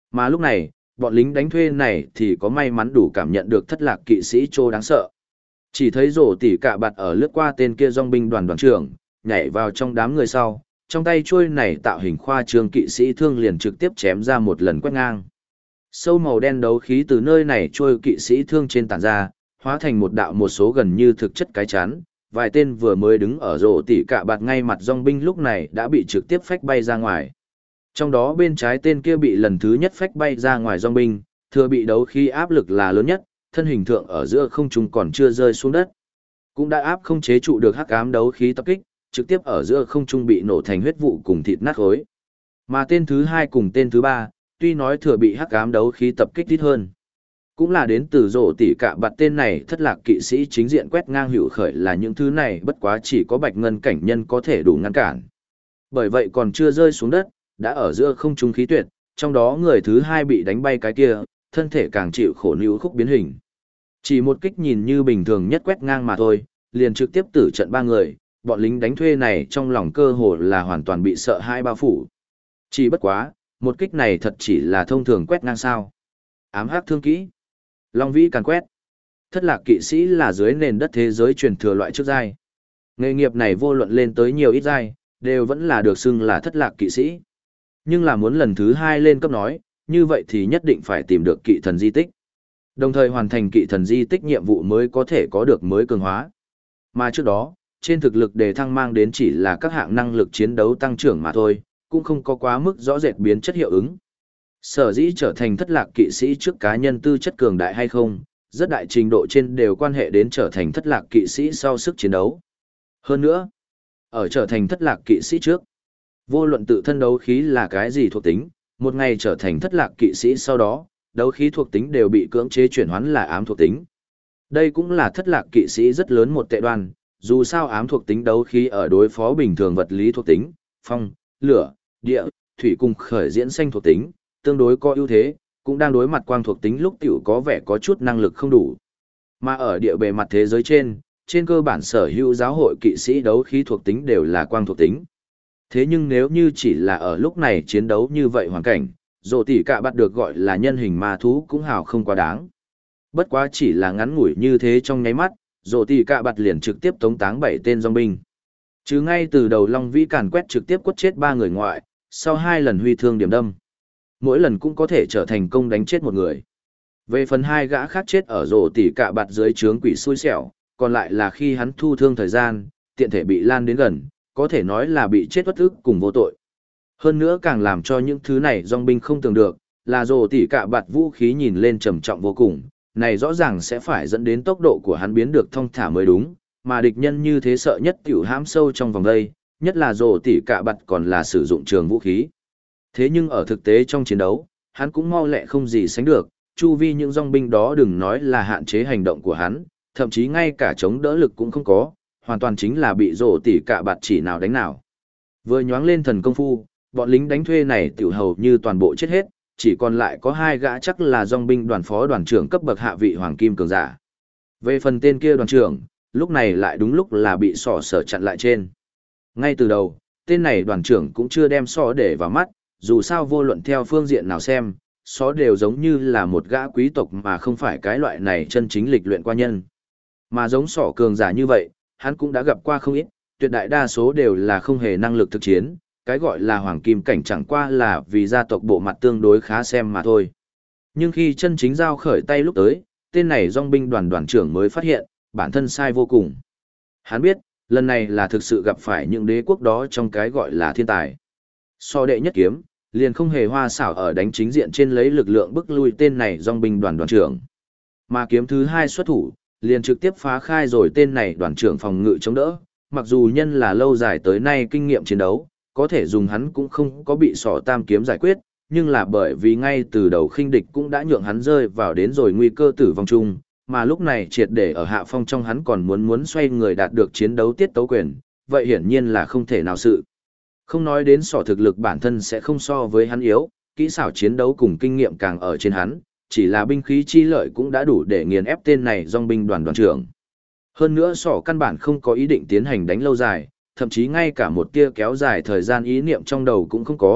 Mà lúc này, bọn lính đánh thuê này thì có may mắn đủ cảm nhận được thất lạc kỵ sĩ Trô đáng sợ. Chỉ thấy rổ tỉ cạ bạt ở lướt qua tên kia dòng binh đoàn trưởng, nhảy vào trong đám người sau, trong tay chuôi này tạo hình khoa trương kỵ sĩ thương liền trực tiếp chém ra một lần quét ngang. Sâu màu đen đấu khí từ nơi này trôi kỵ sĩ thương trên tản ra, hóa thành một đạo một số gần như thực chất cái chắn. Vài tên vừa mới đứng ở rổ tỉ cạ bạt ngay mặt dòng binh lúc này đã bị trực tiếp phách bay ra ngoài. Trong đó bên trái tên kia bị lần thứ nhất phách bay ra ngoài dòng binh, thừa bị đấu khí áp lực là lớn nhất, thân hình thượng ở giữa không trung còn chưa rơi xuống đất. Cũng đã áp không chế trụ được hắc ám đấu khí tập kích, trực tiếp ở giữa không trung bị nổ thành huyết vụ cùng thịt nát khối. Mà tên thứ hai cùng tên thứ ba, tuy nói thừa bị hắc ám đấu khí tập kích ít hơn, cũng là đến từ rổ tỉ cạ bạt tên này thất lạc kỵ sĩ chính diện quét ngang hữu khởi là những thứ này bất quá chỉ có bạch ngân cảnh nhân có thể đủ ngăn cản. Bởi vậy còn chưa rơi xuống đất, đã ở giữa không trung khí tuyệt, trong đó người thứ hai bị đánh bay cái kia, thân thể càng chịu khổ níu khúc biến hình. Chỉ một kích nhìn như bình thường nhất quét ngang mà thôi, liền trực tiếp tử trận ba người, bọn lính đánh thuê này trong lòng cơ hồ là hoàn toàn bị sợ hãi bao phủ. Chỉ bất quá, một kích này thật chỉ là thông thường quét ngang sao. Ám hắc thương kỹ. Long vĩ càn quét. Thất lạc kỵ sĩ là dưới nền đất thế giới truyền thừa loại trước giai. Nghề nghiệp này vô luận lên tới nhiều ít giai, đều vẫn là được xưng là thất lạc kỵ sĩ. Nhưng là muốn lần thứ hai lên cấp nói, như vậy thì nhất định phải tìm được kỵ thần di tích. Đồng thời hoàn thành kỵ thần di tích nhiệm vụ mới có thể có được mới cường hóa. Mà trước đó, trên thực lực đề thăng mang đến chỉ là các hạng năng lực chiến đấu tăng trưởng mà thôi, cũng không có quá mức rõ rệt biến chất hiệu ứng. Sở dĩ trở thành thất lạc kỵ sĩ trước cá nhân tư chất cường đại hay không, rất đại trình độ trên đều quan hệ đến trở thành thất lạc kỵ sĩ sau sức chiến đấu. Hơn nữa, ở trở thành thất lạc kỵ sĩ trước, vô luận tự thân đấu khí là cái gì thuộc tính, một ngày trở thành thất lạc kỵ sĩ sau đó, đấu khí thuộc tính đều bị cưỡng chế chuyển hoán là ám thuộc tính. Đây cũng là thất lạc kỵ sĩ rất lớn một tệ đoan, dù sao ám thuộc tính đấu khí ở đối phó bình thường vật lý thuộc tính, phong, lửa, địa, thủy cùng khởi diễn xanh thuộc tính, tương đối có ưu thế, cũng đang đối mặt quang thuộc tính lúc tiểu có vẻ có chút năng lực không đủ. Mà ở địa bề mặt thế giới trên cơ bản sở hữu giáo hội kỵ sĩ đấu khí thuộc tính đều là quang thuộc tính. Thế nhưng nếu như chỉ là ở lúc này chiến đấu như vậy hoàn cảnh, rổ tỉ cạ bắt được gọi là nhân hình ma thú cũng hào không quá đáng. Bất quá chỉ là ngắn ngủi như thế trong nháy mắt, rổ tỉ cạ bạt liền trực tiếp tống táng 7 tên dòng binh. Chứ ngay từ đầu Long Vĩ càn quét trực tiếp quất chết 3 người ngoại, sau 2 lần huy thương điểm đâm. Mỗi lần cũng có thể trở thành công đánh chết một người. Về phần 2 gã khác chết ở rổ tỉ cạ bạt dưới trướng quỷ xui xẻo, còn lại là khi hắn thu thương thời gian, tiện thể bị lan đến gần, có thể nói là bị chết uất ức cùng vô tội. Hơn nữa càng làm cho những thứ này dòng binh không tưởng được, là rổ tỉ cạ bạt vũ khí nhìn lên trầm trọng vô cùng, này rõ ràng sẽ phải dẫn đến tốc độ của hắn biến được thong thả mới đúng, mà địch nhân như thế sợ nhất tiểu hãm sâu trong vòng đây, nhất là rổ tỉ cạ bạt còn là sử dụng trường vũ khí. Thế nhưng ở thực tế trong chiến đấu, hắn cũng mau lẹ không gì sánh được, chu vi những dòng binh đó đừng nói là hạn chế hành động của hắn, thậm chí ngay cả chống đỡ lực cũng không có, hoàn toàn chính là bị rổ tỉ cạ bạt chỉ nào đánh nào. Vừa nhoáng lên thần công phu, bọn lính đánh thuê này tiểu hầu như toàn bộ chết hết, chỉ còn lại có 2 gã chắc là dòng binh đoàn phó đoàn trưởng cấp bậc hạ vị hoàng kim cường giả. Về phần tên kia đoàn trưởng, lúc này lại đúng lúc là bị sỏ sở chặn lại trên. Ngay từ đầu, tên này đoàn trưởng cũng chưa đem sỏ để vào mắt, dù sao vô luận theo phương diện nào xem, sỏ đều giống như là một gã quý tộc mà không phải cái loại này chân chính lịch luyện qua nhân. Mà giống sỏ cường giả như vậy, hắn cũng đã gặp qua không ít, tuyệt đại đa số đều là không hề năng lực thực chiến, cái gọi là hoàng kim cảnh chẳng qua là vì gia tộc bộ mặt tương đối khá xem mà thôi. Nhưng khi chân chính giao khởi tay lúc tới, tên này dòng binh đoàn trưởng mới phát hiện, bản thân sai vô cùng. Hắn biết, lần này là thực sự gặp phải những đế quốc đó trong cái gọi là thiên tài. So đệ nhất kiếm, liền không hề hoa xảo ở đánh chính diện trên lấy lực lượng bức lui tên này dòng binh đoàn trưởng. Mà kiếm thứ 2 xuất thủ, liền trực tiếp phá khai rồi tên này đoàn trưởng phòng ngự chống đỡ, mặc dù nhân là lâu dài tới nay kinh nghiệm chiến đấu, có thể dùng hắn cũng không có bị sỏ tam kiếm giải quyết, nhưng là bởi vì ngay từ đầu khinh địch cũng đã nhượng hắn rơi vào đến rồi nguy cơ tử vong chung, mà lúc này triệt để ở hạ phong trong hắn còn muốn xoay người đạt được chiến đấu tiết tấu quyền, vậy hiển nhiên là không thể nào sự. Không nói đến sỏ thực lực bản thân sẽ không so với hắn yếu, kỹ xảo chiến đấu cùng kinh nghiệm càng ở trên hắn, chỉ là binh khí chi lợi cũng đã đủ để nghiền ép tên này dòng binh đoàn trưởng. Hơn nữa sỏ căn bản không có ý định tiến hành đánh lâu dài, thậm chí ngay cả một tia kéo dài thời gian ý niệm trong đầu cũng không có,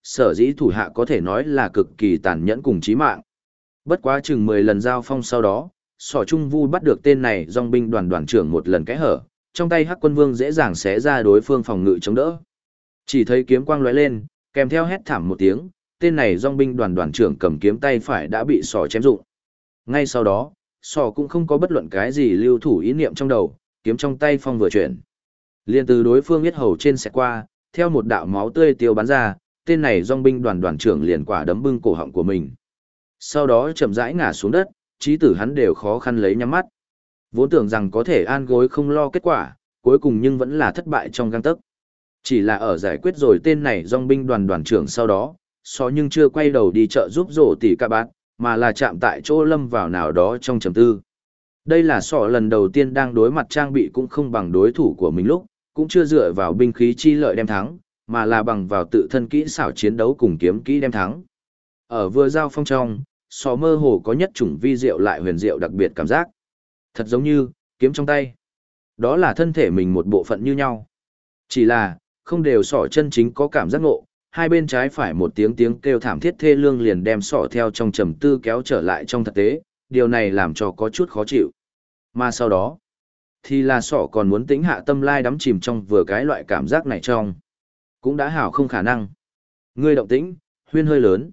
sở dĩ thủ hạ có thể nói là cực kỳ tàn nhẫn cùng chí mạng. Bất quá chừng 10 lần giao phong sau đó, Sỏ Trung Vu bắt được tên này dòng binh đoàn đoàn trưởng một lần kẽ hở, trong tay Hắc Quân Vương dễ dàng xé ra đối phương phòng ngự chống đỡ. Chỉ thấy kiếm quang lóe lên, kèm theo hét thảm một tiếng, tên này dòng binh đoàn đoàn trưởng cầm kiếm tay phải đã bị Sỏ chém rụng. Ngay sau đó, Sỏ cũng không có bất luận cái gì lưu thủ ý niệm trong đầu, kiếm trong tay phong vừa chuyển. Liên từ đối phương yết hầu trên xẹt qua, theo một đạo máu tươi tiêu bắn ra, tên này dòng binh đoàn đoàn trưởng liền quả đấm bưng cổ họng của mình. Sau đó chậm rãi ngã xuống đất, trí tử hắn đều khó khăn lấy nhắm mắt. Vốn tưởng rằng có thể an gối không lo kết quả, cuối cùng nhưng vẫn là thất bại trong gang tấc. Chỉ là ở giải quyết rồi tên này dòng binh đoàn đoàn trưởng sau đó, nhưng chưa quay đầu đi chợ giúp rổ tỉ cả bạn, mà là chạm tại chỗ lâm vào nào đó trong trầm tư. Đây là lần đầu tiên đang đối mặt trang bị cũng không bằng đối thủ của mình lúc, cũng chưa dựa vào binh khí chi lợi đem thắng, mà là bằng vào tự thân kỹ xảo chiến đấu cùng kiếm kỹ đem thắng. Ở vừa giao phong trong, mơ hồ có nhất chủng vi diệu lại huyền diệu đặc biệt cảm giác. Thật giống như, kiếm trong tay. Đó là thân thể mình một bộ phận như nhau. Chỉ là, không đều chân chính có cảm giác ngộ, hai bên trái phải một tiếng tiếng kêu thảm thiết thê lương liền đem theo trong trầm tư kéo trở lại trong thực tế, điều này làm cho có chút khó chịu. Mà sau đó, thì là còn muốn tĩnh hạ tâm lai đắm chìm trong vừa cái loại cảm giác này trong. Cũng đã hảo không khả năng. Ngươi động tĩnh, huyên hơi lớn.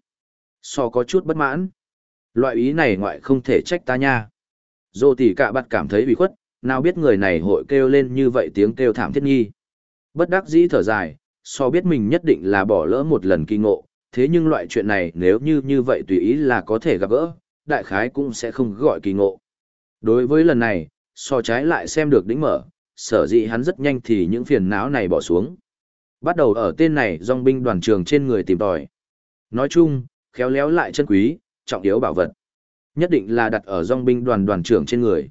Có chút bất mãn. Loại ý này ngoại không thể trách ta nha. Dô tỉ cả bạt cảm thấy bị khuất, nào biết người này hội kêu lên như vậy tiếng kêu thảm thiết nghi. Bất đắc dĩ thở dài, biết mình nhất định là bỏ lỡ một lần kỳ ngộ, thế nhưng loại chuyện này nếu như vậy tùy ý là có thể gặp gỡ, đại khái cũng sẽ không gọi kỳ ngộ. Đối với lần này, trái lại xem được đỉnh mở, sở dĩ hắn rất nhanh thì những phiền não này bỏ xuống. Bắt đầu ở tên này dòng binh đoàn trường trên người tìm tòi. Nói chung, khéo léo lại chân quý, trọng yếu bảo vật. Nhất định là đặt ở dòng binh đoàn đoàn trưởng trên người.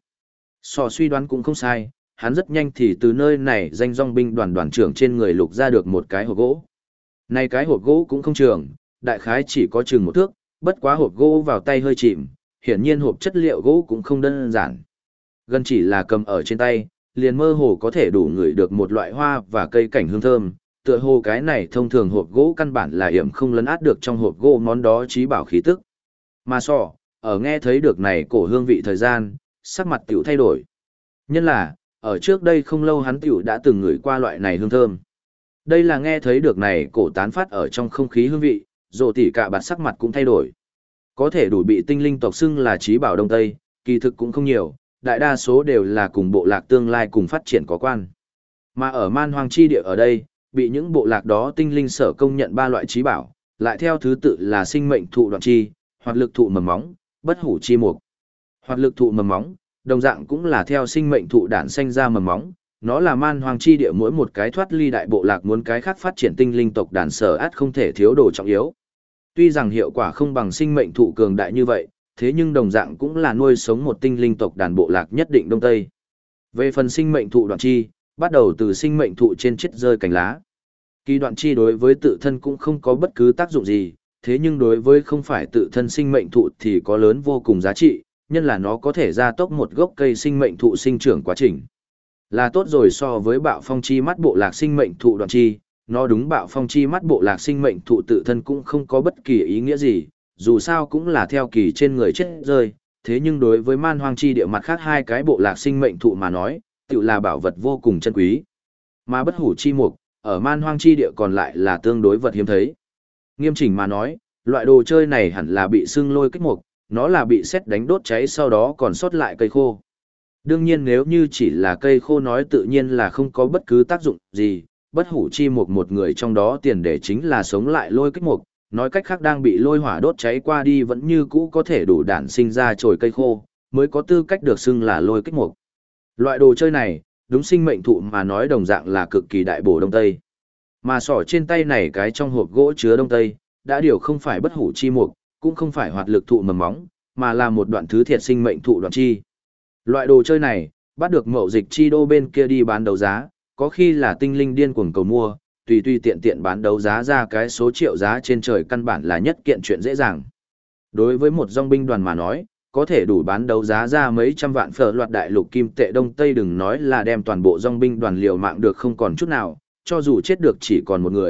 Suy đoán cũng không sai, hắn rất nhanh thì từ nơi này danh dòng binh đoàn đoàn trưởng trên người lục ra được một cái hộp gỗ. Này cái hộp gỗ cũng không trường, đại khái chỉ có chừng 1 thước, bất quá hộp gỗ vào tay hơi chìm, hiển nhiên hộp chất liệu gỗ cũng không đơn giản. Gần chỉ là cầm ở trên tay, liền mơ hồ có thể đủ ngửi được một loại hoa và cây cảnh hương thơm, tựa hồ cái này thông thường hộp gỗ căn bản là hiểm không lấn át được trong hộp gỗ món đó trí bảo khí tức. Mà ở nghe thấy được này cổ hương vị thời gian, sắc mặt tiểu thay đổi. Nhân là, ở trước đây không lâu hắn tiểu đã từng ngửi qua loại này hương thơm. Đây là nghe thấy được này cổ tán phát ở trong không khí hương vị, rồ tỉ cả bạt sắc mặt cũng thay đổi. Có thể đủ bị tinh linh tộc xưng là trí bảo Đông Tây, kỳ thực cũng không nhiều, đại đa số đều là cùng bộ lạc tương lai cùng phát triển có quan. Mà ở man hoang chi địa ở đây, bị những bộ lạc đó tinh linh sở công nhận 3 loại trí bảo, lại theo thứ tự là sinh mệnh thụ đoạn chi, hoạt lực thụ mầm móng, bất hủ chi mục. Hoạt lực thụ mầm móng, đồng dạng cũng là theo sinh mệnh thụ đản sinh ra mầm móng, nó là man hoang chi địa mỗi một cái thoát ly đại bộ lạc muốn cái khác phát triển tinh linh tộc đàn sở át không thể thiếu đồ trọng yếu. Tuy rằng hiệu quả không bằng sinh mệnh thụ cường đại như vậy, thế nhưng đồng dạng cũng là nuôi sống một tinh linh tộc đàn bộ lạc nhất định Đông Tây. Về phần sinh mệnh thụ đoạn chi, bắt đầu từ sinh mệnh thụ trên chết rơi cành lá. Kỳ đoạn chi đối với tự thân cũng không có bất cứ tác dụng gì, thế nhưng đối với không phải tự thân sinh mệnh thụ thì có lớn vô cùng giá trị, nhân là nó có thể gia tốc một gốc cây sinh mệnh thụ sinh trưởng quá trình. Là tốt rồi so với bạo phong chi mắt bộ lạc sinh mệnh thụ đoạn chi, nó đúng bạo phong chi mắt bộ lạc sinh mệnh thụ tự thân cũng không có bất kỳ ý nghĩa gì, dù sao cũng là theo kỳ trên người chết rơi, thế nhưng đối với man hoang chi địa mặt khác 2 cái bộ lạc sinh mệnh thụ mà nói, tự là bảo vật vô cùng chân quý. Mà bất hủ chi mục, ở man hoang chi địa còn lại là tương đối vật hiếm thấy. Nghiêm chỉnh mà nói, loại đồ chơi này hẳn là bị xương lôi kích mục, nó là bị sét đánh đốt cháy sau đó còn sót lại cây khô. Đương nhiên nếu như chỉ là cây khô nói tự nhiên là không có bất cứ tác dụng gì, bất hủ chi mục một người trong đó tiền để chính là sống lại lôi kích mục, nói cách khác đang bị lôi hỏa đốt cháy qua đi vẫn như cũ có thể đủ đản sinh ra chồi cây khô, mới có tư cách được xưng là lôi kích mục. Loại đồ chơi này, đúng sinh mệnh thụ mà nói đồng dạng là cực kỳ đại bổ Đông Tây. Mà trên tay này cái trong hộp gỗ chứa Đông Tây, đã điều không phải bất hủ chi mục, cũng không phải hoạt lực thụ mầm móng, mà là một đoạn thứ thiệt sinh mệnh thụ đoạn chi. Loại đồ chơi này, bắt được mậu dịch chi đô bên kia đi bán đấu giá, có khi là tinh linh điên cuồng cầu mua, tùy tiện tiện bán đấu giá ra cái số triệu giá trên trời căn bản là nhất kiện chuyện dễ dàng. Đối với một dòng binh đoàn mà nói, có thể đủ bán đấu giá ra mấy trăm vạn phở loạt đại lục kim tệ Đông Tây đừng nói là đem toàn bộ dòng binh đoàn liều mạng được không còn chút nào, cho dù chết được chỉ còn một người,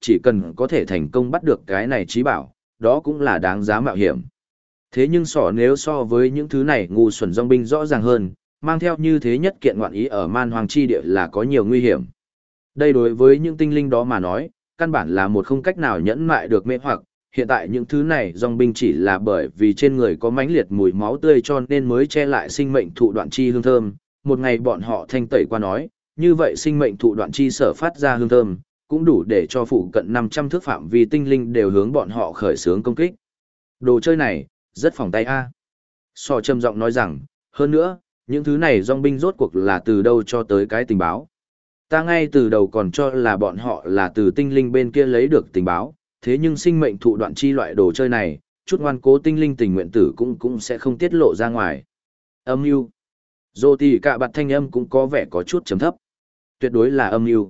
chỉ cần có thể thành công bắt được cái này trí bảo, đó cũng là đáng giá mạo hiểm. Thế nhưng nếu so với những thứ này ngu xuẩn dòng binh rõ ràng hơn, mang theo như thế nhất kiện ngoạn ý ở man hoàng chi địa là có nhiều nguy hiểm. Đây đối với những tinh linh đó mà nói, căn bản là một không cách nào nhẫn mại được mê hoặc, hiện tại những thứ này dòng binh chỉ là bởi vì trên người có mãnh liệt mùi máu tươi cho nên mới che lại sinh mệnh thụ đoạn chi hương thơm, một ngày bọn họ thanh tẩy qua nói, như vậy sinh mệnh thụ đoạn chi sở phát ra hương thơm, cũng đủ để cho phụ cận 500 thước phạm vi tinh linh đều hướng bọn họ khởi xướng công kích. Đồ chơi này, rất phòng tay a. Trầm giọng nói rằng, hơn nữa, những thứ này dòng binh rốt cuộc là từ đâu cho tới cái tình báo. Ta ngay từ đầu còn cho là bọn họ là từ tinh linh bên kia lấy được tình báo, thế nhưng sinh mệnh thụ đoạn chi loại đồ chơi này, chút ngoan cố tinh linh tình nguyện tử cũng sẽ không tiết lộ ra ngoài. Âm mưu. Dô thì cả bạt thanh âm cũng có vẻ có chút chấm thấp. Tuyệt đối là âm mưu.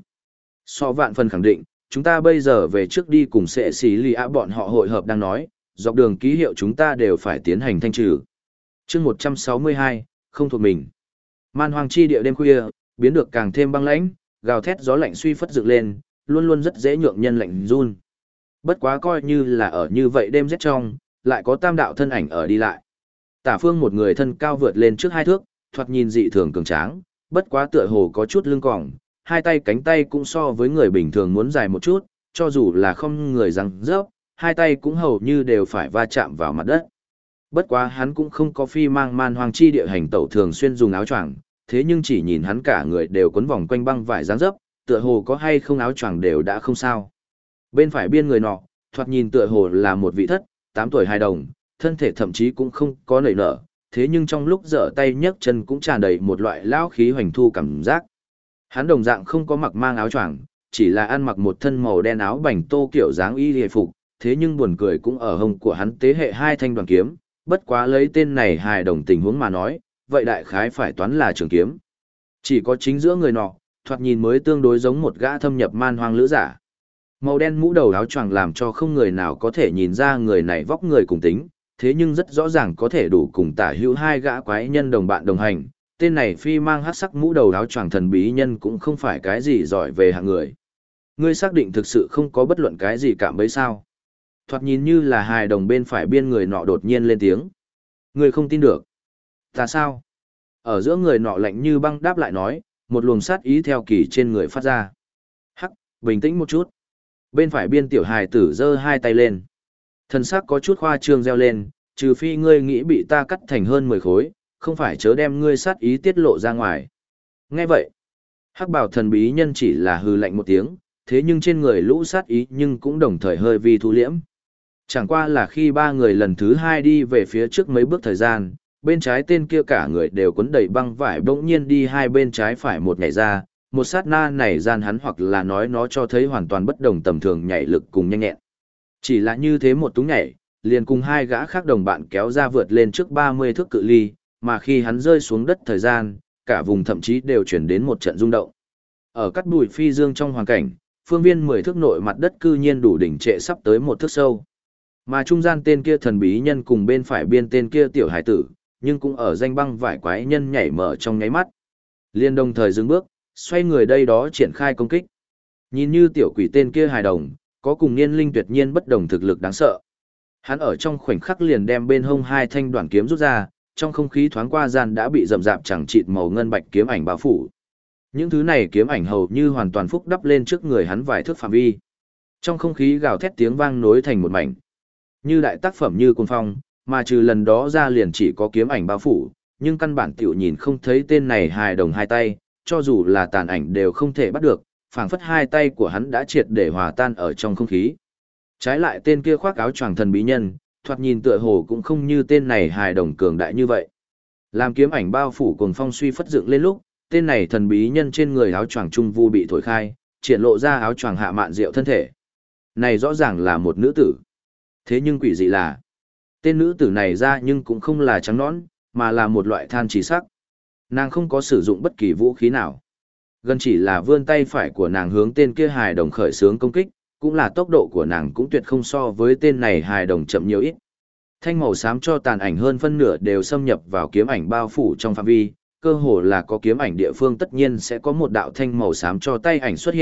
Vạn phần khẳng định, chúng ta bây giờ về trước đi cùng sẽ xí lì ạ bọn họ hội hợp đang nói, dọc đường ký hiệu chúng ta đều phải tiến hành thanh trừ. Chương 162, không thuộc mình. Man hoang chi địa đêm khuya, biến được càng thêm băng lãnh, gào thét gió lạnh suy phất dựng lên, luôn luôn rất dễ nhượng nhân lạnh run. Bất quá coi như là ở như vậy đêm rét trong, lại có tam đạo thân ảnh ở đi lại. Tả phương một người thân cao vượt lên trước 2 thước, thoạt nhìn dị thường cường tráng, bất quá tựa hồ có chút lưng còng, hai tay cánh tay cũng so với người bình thường muốn dài một chút, cho dù là không người răng rớp, hai tay cũng hầu như đều phải va chạm vào mặt đất. Bất quá hắn cũng không có phi mang man hoang chi địa hành tẩu thường xuyên dùng áo choàng, thế nhưng chỉ nhìn hắn cả người đều quấn vòng quanh băng vải dáng dấp, tựa hồ có hay không áo choàng đều đã không sao. Bên phải biên người nọ, thoạt nhìn tựa hồ là một vị thất, 8 tuổi hài đồng, thân thể thậm chí cũng không có nảy nở, thế nhưng trong lúc giở tay nhấc chân cũng tràn đầy một loại lão khí hoành thu cảm giác. Hắn đồng dạng không có mặc mang áo choàng, chỉ là ăn mặc một thân màu đen áo bành tô kiểu dáng y hề phục, thế nhưng buồn cười cũng ở hông của hắn tế hệ 2 thanh đoàn kiếm, bất quá lấy tên này hài đồng tình huống mà nói, vậy đại khái phải toán là trường kiếm. Chỉ có chính giữa người nọ, thoạt nhìn mới tương đối giống một gã thâm nhập man hoang lữ giả. Màu đen mũ đầu áo choàng làm cho không người nào có thể nhìn ra người này vóc người cùng tính, thế nhưng rất rõ ràng có thể đủ cùng tả hữu 2 gã quái nhân đồng bạn đồng hành. Tên này phi mang hắc sắc mũ đầu áo choàng thần bí nhân cũng không phải cái gì giỏi về hạng người. Ngươi xác định thực sự không có bất luận cái gì cảm bấy sao? Thoạt nhìn như là hài đồng bên phải biên người nọ đột nhiên lên tiếng. Ngươi không tin được. Ta sao? Ở giữa người nọ lạnh như băng đáp lại nói, một luồng sát ý theo kỳ trên người phát ra. Hắc, bình tĩnh một chút. Bên phải biên tiểu hài tử giơ 2 tay lên. Thần sắc có chút khoa trương reo lên, trừ phi ngươi nghĩ bị ta cắt thành hơn 10 khối, không phải chớ đem ngươi sát ý tiết lộ ra ngoài. Nghe vậy, hắc bảo thần bí nhân chỉ là hừ lạnh một tiếng, thế nhưng trên người lũ sát ý nhưng cũng đồng thời hơi vi thu liễm. Chẳng qua là khi 3 người lần thứ 2 đi về phía trước mấy bước thời gian, bên trái tên kia cả người đều quấn đầy băng vải bỗng nhiên đi hai bên trái phải một nhảy ra, một sát na này gian hắn hoặc là nói nó cho thấy hoàn toàn bất đồng tầm thường nhảy lực cùng nhanh nhẹn. Chỉ là như thế một túng nhảy, liền cùng 2 gã khác đồng bạn kéo ra vượt lên trước 30 thước cự ly, mà khi hắn rơi xuống đất thời gian, cả vùng thậm chí đều chuyển đến một trận rung động. Ở cắt bụi phi dương trong hoàn cảnh, phương viên 10 thước nội mặt đất cư nhiên đủ đỉnh trệ sắp tới 1 thước sâu. Mà trung gian tên kia thần bí nhân cùng bên phải biên tên kia tiểu hải tử, nhưng cũng ở danh băng vải quái nhân nhảy mở trong nháy mắt. Liên đồng thời dừng bước, xoay người đây đó triển khai công kích. Nhìn như tiểu quỷ tên kia hài đồng, có cùng niên linh tuyệt nhiên bất đồng thực lực đáng sợ. Hắn ở trong khoảnh khắc liền đem bên hông 2 thanh đoạn kiếm rút ra, trong không khí thoáng qua gian đã bị rậm rạp chẳng chịt màu ngân bạch kiếm ảnh bao phủ. Những thứ này kiếm ảnh hầu như hoàn toàn phúc đắp lên trước người hắn vài thước phạm vi. Trong không khí gào thét tiếng vang nối thành một mảnh. Như đại tác phẩm như côn phong, mà trừ lần đó ra liền chỉ có kiếm ảnh bao phủ, nhưng căn bản tiểu nhìn không thấy tên này hài đồng 2 tay, cho dù là tàn ảnh đều không thể bắt được, phảng phất 2 tay của hắn đã triệt để hòa tan ở trong không khí. Trái lại tên kia khoác áo choàng thần bí nhân, thoạt nhìn tựa hồ cũng không như tên này hài đồng cường đại như vậy. Làm kiếm ảnh bao phủ cuồng phong suy phất dựng lên lúc, tên này thần bí nhân trên người áo choàng trung vu bị thổi khai, triển lộ ra áo choàng hạ mạn diệu thân thể. Này rõ ràng là một nữ tử. Thế nhưng quỷ dị là, tên nữ tử này ra nhưng cũng không là trắng nõn, mà là một loại than chỉ sắc. Nàng không có sử dụng bất kỳ vũ khí nào. Gần chỉ là vươn tay phải của nàng hướng tên kia hài đồng khởi xướng công kích, cũng là tốc độ của nàng cũng tuyệt không so với tên này hài đồng chậm nhiều ít. Thanh màu xám cho tàn ảnh hơn phân nửa đều xâm nhập vào kiếm ảnh bao phủ trong phạm vi, cơ hồ là có kiếm ảnh địa phương tất nhiên sẽ có một đạo thanh màu xám cho tay ảnh xuất hiện,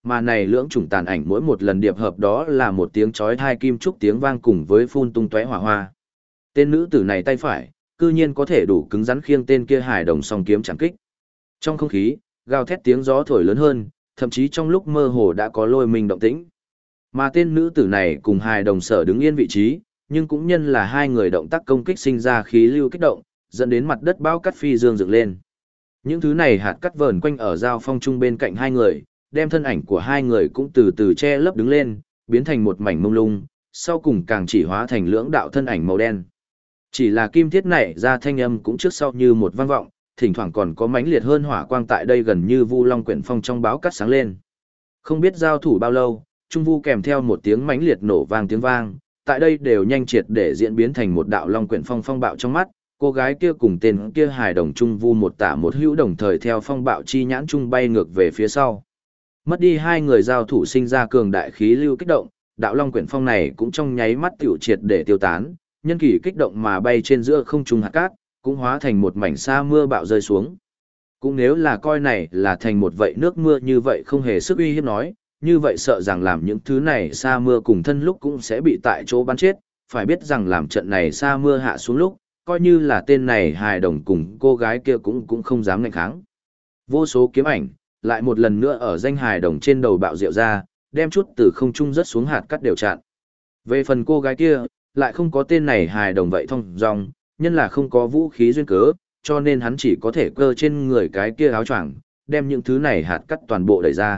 Mà này lưỡng chủng tàn ảnh mỗi một lần điệp hợp đó là một tiếng chói tai kim trúc tiếng vang cùng với phun tung tóe hỏa hoa. Tên nữ tử này tay phải, cư nhiên có thể đủ cứng rắn khiêng tên kia hài đồng song kiếm chẳng kích. Trong không khí, gào thét tiếng gió thổi lớn hơn, thậm chí trong lúc mơ hồ đã có lôi mình động tĩnh. Mà tên nữ tử này cùng hài đồng sở đứng yên vị trí, nhưng cũng nhân là hai người động tác công kích sinh ra khí lưu kích động, dẫn đến mặt đất bao cắt phi dương dựng lên. Những thứ này hạt cắt vờn quanh ở giao phong trung bên cạnh hai người, đem thân ảnh của hai người cũng từ từ che lấp đứng lên, biến thành một mảnh mông lung, sau cùng càng chỉ hóa thành lưỡng đạo thân ảnh màu đen. Chỉ là kim thiết này ra thanh âm cũng trước sau như một vang vọng, thỉnh thoảng còn có mãnh liệt hơn hỏa quang tại đây gần như vu long quyển phong trong báo cắt sáng lên. Không biết giao thủ bao lâu, trung vu kèm theo một tiếng mãnh liệt nổ vang tiếng vang, tại đây đều nhanh triệt để diễn biến thành một đạo long quyển phong phong bạo trong mắt, cô gái kia cùng tên kia hài đồng trung vu một tả một hữu đồng thời theo phong bạo chi nhãn trung bay ngược về phía sau. Mất đi hai người giao thủ sinh ra cường đại khí lưu kích động, đạo long quyển phong này cũng trong nháy mắt tiểu triệt để tiêu tán, nhân kỳ kích động mà bay trên giữa không trung hạt cát, cũng hóa thành một mảnh sa mưa bạo rơi xuống. Cũng nếu là coi này là thành một vậy nước mưa như vậy không hề sức uy hiếp nói, như vậy sợ rằng làm những thứ này sa mưa cùng thân lúc cũng sẽ bị tại chỗ bắn chết, phải biết rằng làm trận này sa mưa hạ xuống lúc, coi như là tên này hài đồng cùng cô gái kia cũng không dám ngạnh kháng. Vô số kiếm ảnh, lại một lần nữa ở danh hài đồng trên đầu bạo rượu ra, đem chút từ không trung rớt xuống hạt cắt đều chặn. Về phần cô gái kia, lại không có tên này hài đồng vậy thông dong, nhân là không có vũ khí duyên cớ, cho nên hắn chỉ có thể cơ trên người cái kia áo choàng, đem những thứ này hạt cắt toàn bộ đẩy ra.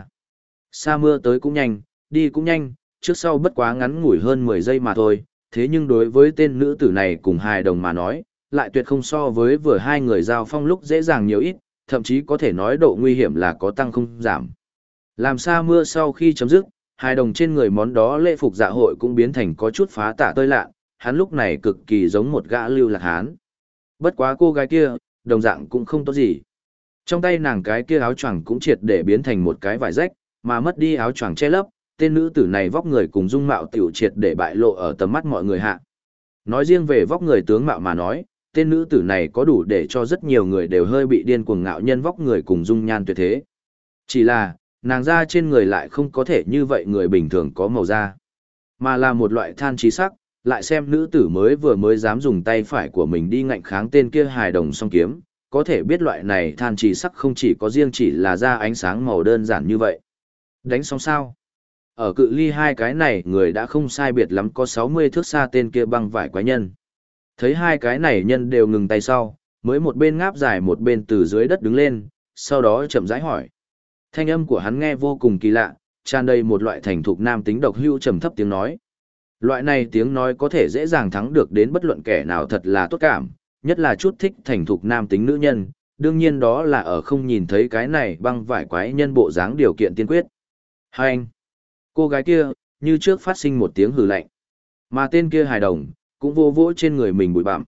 Sa mưa tới cũng nhanh, đi cũng nhanh, trước sau bất quá ngắn ngủi hơn 10 giây mà thôi, thế nhưng đối với tên nữ tử này cùng hài đồng mà nói, lại tuyệt không so với vừa hai người giao phong lúc dễ dàng nhiều ít, thậm chí có thể nói độ nguy hiểm là có tăng không giảm. Làm sa mưa sau khi chấm dứt, hài đồng trên người món đó lễ phục dạ hội cũng biến thành có chút phá tả tơi lạ, hắn lúc này cực kỳ giống một gã lưu lạc hán. Bất quá cô gái kia, đồng dạng cũng không tốt gì. Trong tay nàng cái kia áo choàng cũng triệt để biến thành một cái vải rách, mà mất đi áo choàng che lấp, tên nữ tử này vóc người cùng dung mạo tiểu triệt để bại lộ ở tầm mắt mọi người hạ. Nói riêng về vóc người tướng mạo mà nói, tên nữ tử này có đủ để cho rất nhiều người đều hơi bị điên cuồng ngạo nhân vóc người cùng dung nhan tuyệt thế. Chỉ là, nàng da trên người lại không có thể như vậy người bình thường có màu da, mà là một loại than trí sắc, lại xem nữ tử mới dám dùng tay phải của mình đi ngạnh kháng tên kia hài đồng song kiếm, có thể biết loại này than trí sắc không chỉ có riêng chỉ là da ánh sáng màu đơn giản như vậy. Đánh xong sao? Ở cự ly hai cái này người đã không sai biệt lắm có 60 thước xa tên kia băng vải quái nhân. Thấy hai cái này nhân đều ngừng tay sau, mới một bên ngáp dài một bên từ dưới đất đứng lên, sau đó chậm rãi hỏi. Thanh âm của hắn nghe vô cùng kỳ lạ, tràn đầy một loại thành thục nam tính độc hưu trầm thấp tiếng nói. Loại này tiếng nói có thể dễ dàng thắng được đến bất luận kẻ nào thật là tốt cảm, nhất là chút thích thành thục nam tính nữ nhân, đương nhiên đó là ở không nhìn thấy cái này băng vải quái nhân bộ dáng điều kiện tiên quyết. Hai anh, cô gái kia, như trước phát sinh một tiếng hừ lạnh. Mà tên kia hài đồng, cũng vô vỗ trên người mình bụi bặm.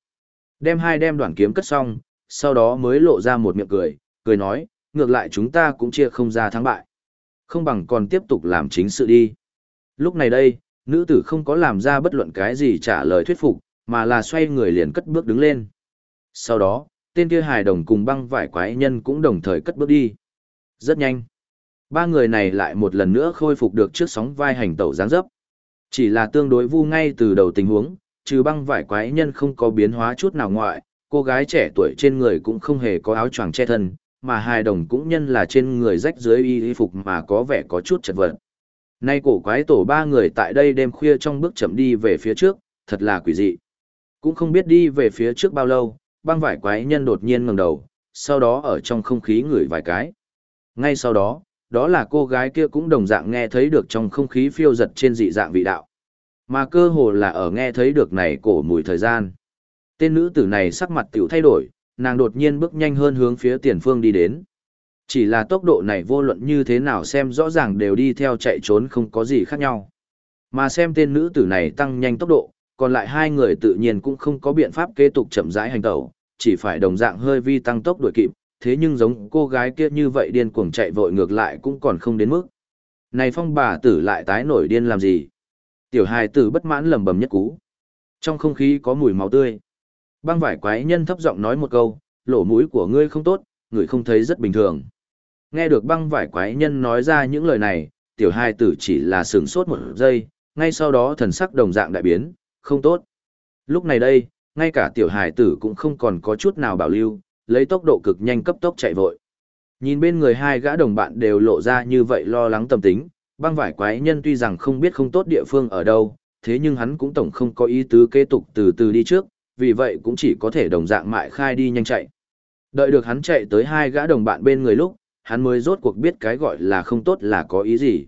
Đem đoạn kiếm cất xong, sau đó mới lộ ra một miệng cười, cười nói, ngược lại chúng ta cũng chia không ra thắng bại. Không bằng còn tiếp tục làm chính sự đi. Lúc này đây, nữ tử không có làm ra bất luận cái gì trả lời thuyết phục, mà là xoay người liền cất bước đứng lên. Sau đó, tên kia hài đồng cùng băng vải quái nhân cũng đồng thời cất bước đi. Rất nhanh. Ba người này lại một lần nữa khôi phục được trước sóng vai hành tẩu dáng dấp. Chỉ là tương đối vu ngay từ đầu tình huống, trừ băng vải quái nhân không có biến hóa chút nào ngoại, cô gái trẻ tuổi trên người cũng không hề có áo choàng che thân, mà hài đồng cũng nhân là trên người rách dưới y phục mà có vẻ có chút chật vật. Nay cổ quái tổ ba người tại đây đêm khuya trong bước chậm đi về phía trước, thật là quỷ dị. Cũng không biết đi về phía trước bao lâu, băng vải quái nhân đột nhiên ngẩng đầu, sau đó ở trong không khí ngửi vài cái. Ngay sau đó, đó là cô gái kia cũng đồng dạng nghe thấy được trong không khí phiêu giật trên dị dạng vị đạo. Mà cơ hồ là ở nghe thấy được này cổ mùi thời gian. Tên nữ tử này sắc mặt tiểu thay đổi, nàng đột nhiên bước nhanh hơn hướng phía tiền phương đi đến. Chỉ là tốc độ này vô luận như thế nào xem rõ ràng đều đi theo chạy trốn không có gì khác nhau. Mà xem tên nữ tử này tăng nhanh tốc độ, còn lại hai người tự nhiên cũng không có biện pháp kế tục chậm rãi hành tẩu, chỉ phải đồng dạng hơi vi tăng tốc đuổi kịp, thế nhưng giống cô gái kia như vậy điên cuồng chạy vội ngược lại cũng còn không đến mức. Này phong bà tử lại tái nổi điên làm gì? Tiểu hài tử bất mãn lầm bầm nhất cú. Trong không khí có mùi máu tươi. Băng vải quái nhân thấp giọng nói một câu, lỗ mũi của ngươi không tốt, người không thấy rất bình thường. Nghe được băng vải quái nhân nói ra những lời này, tiểu hai tử chỉ là sửng sốt một giây, ngay sau đó thần sắc đồng dạng đại biến, không tốt. Lúc này đây, ngay cả tiểu hài tử cũng không còn có chút nào bảo lưu, lấy tốc độ cực nhanh cấp tốc chạy vội. Nhìn bên người hai gã đồng bạn đều lộ ra như vậy lo lắng tâm tính, băng vải quái nhân tuy rằng không biết không tốt địa phương ở đâu, thế nhưng hắn cũng tổng không có ý tứ kế tục từ từ đi trước, vì vậy cũng chỉ có thể đồng dạng mại khai đi nhanh chạy. Đợi được hắn chạy tới hai gã đồng bạn bên người lúc, hắn mới rốt cuộc biết cái gọi là không tốt là có ý gì.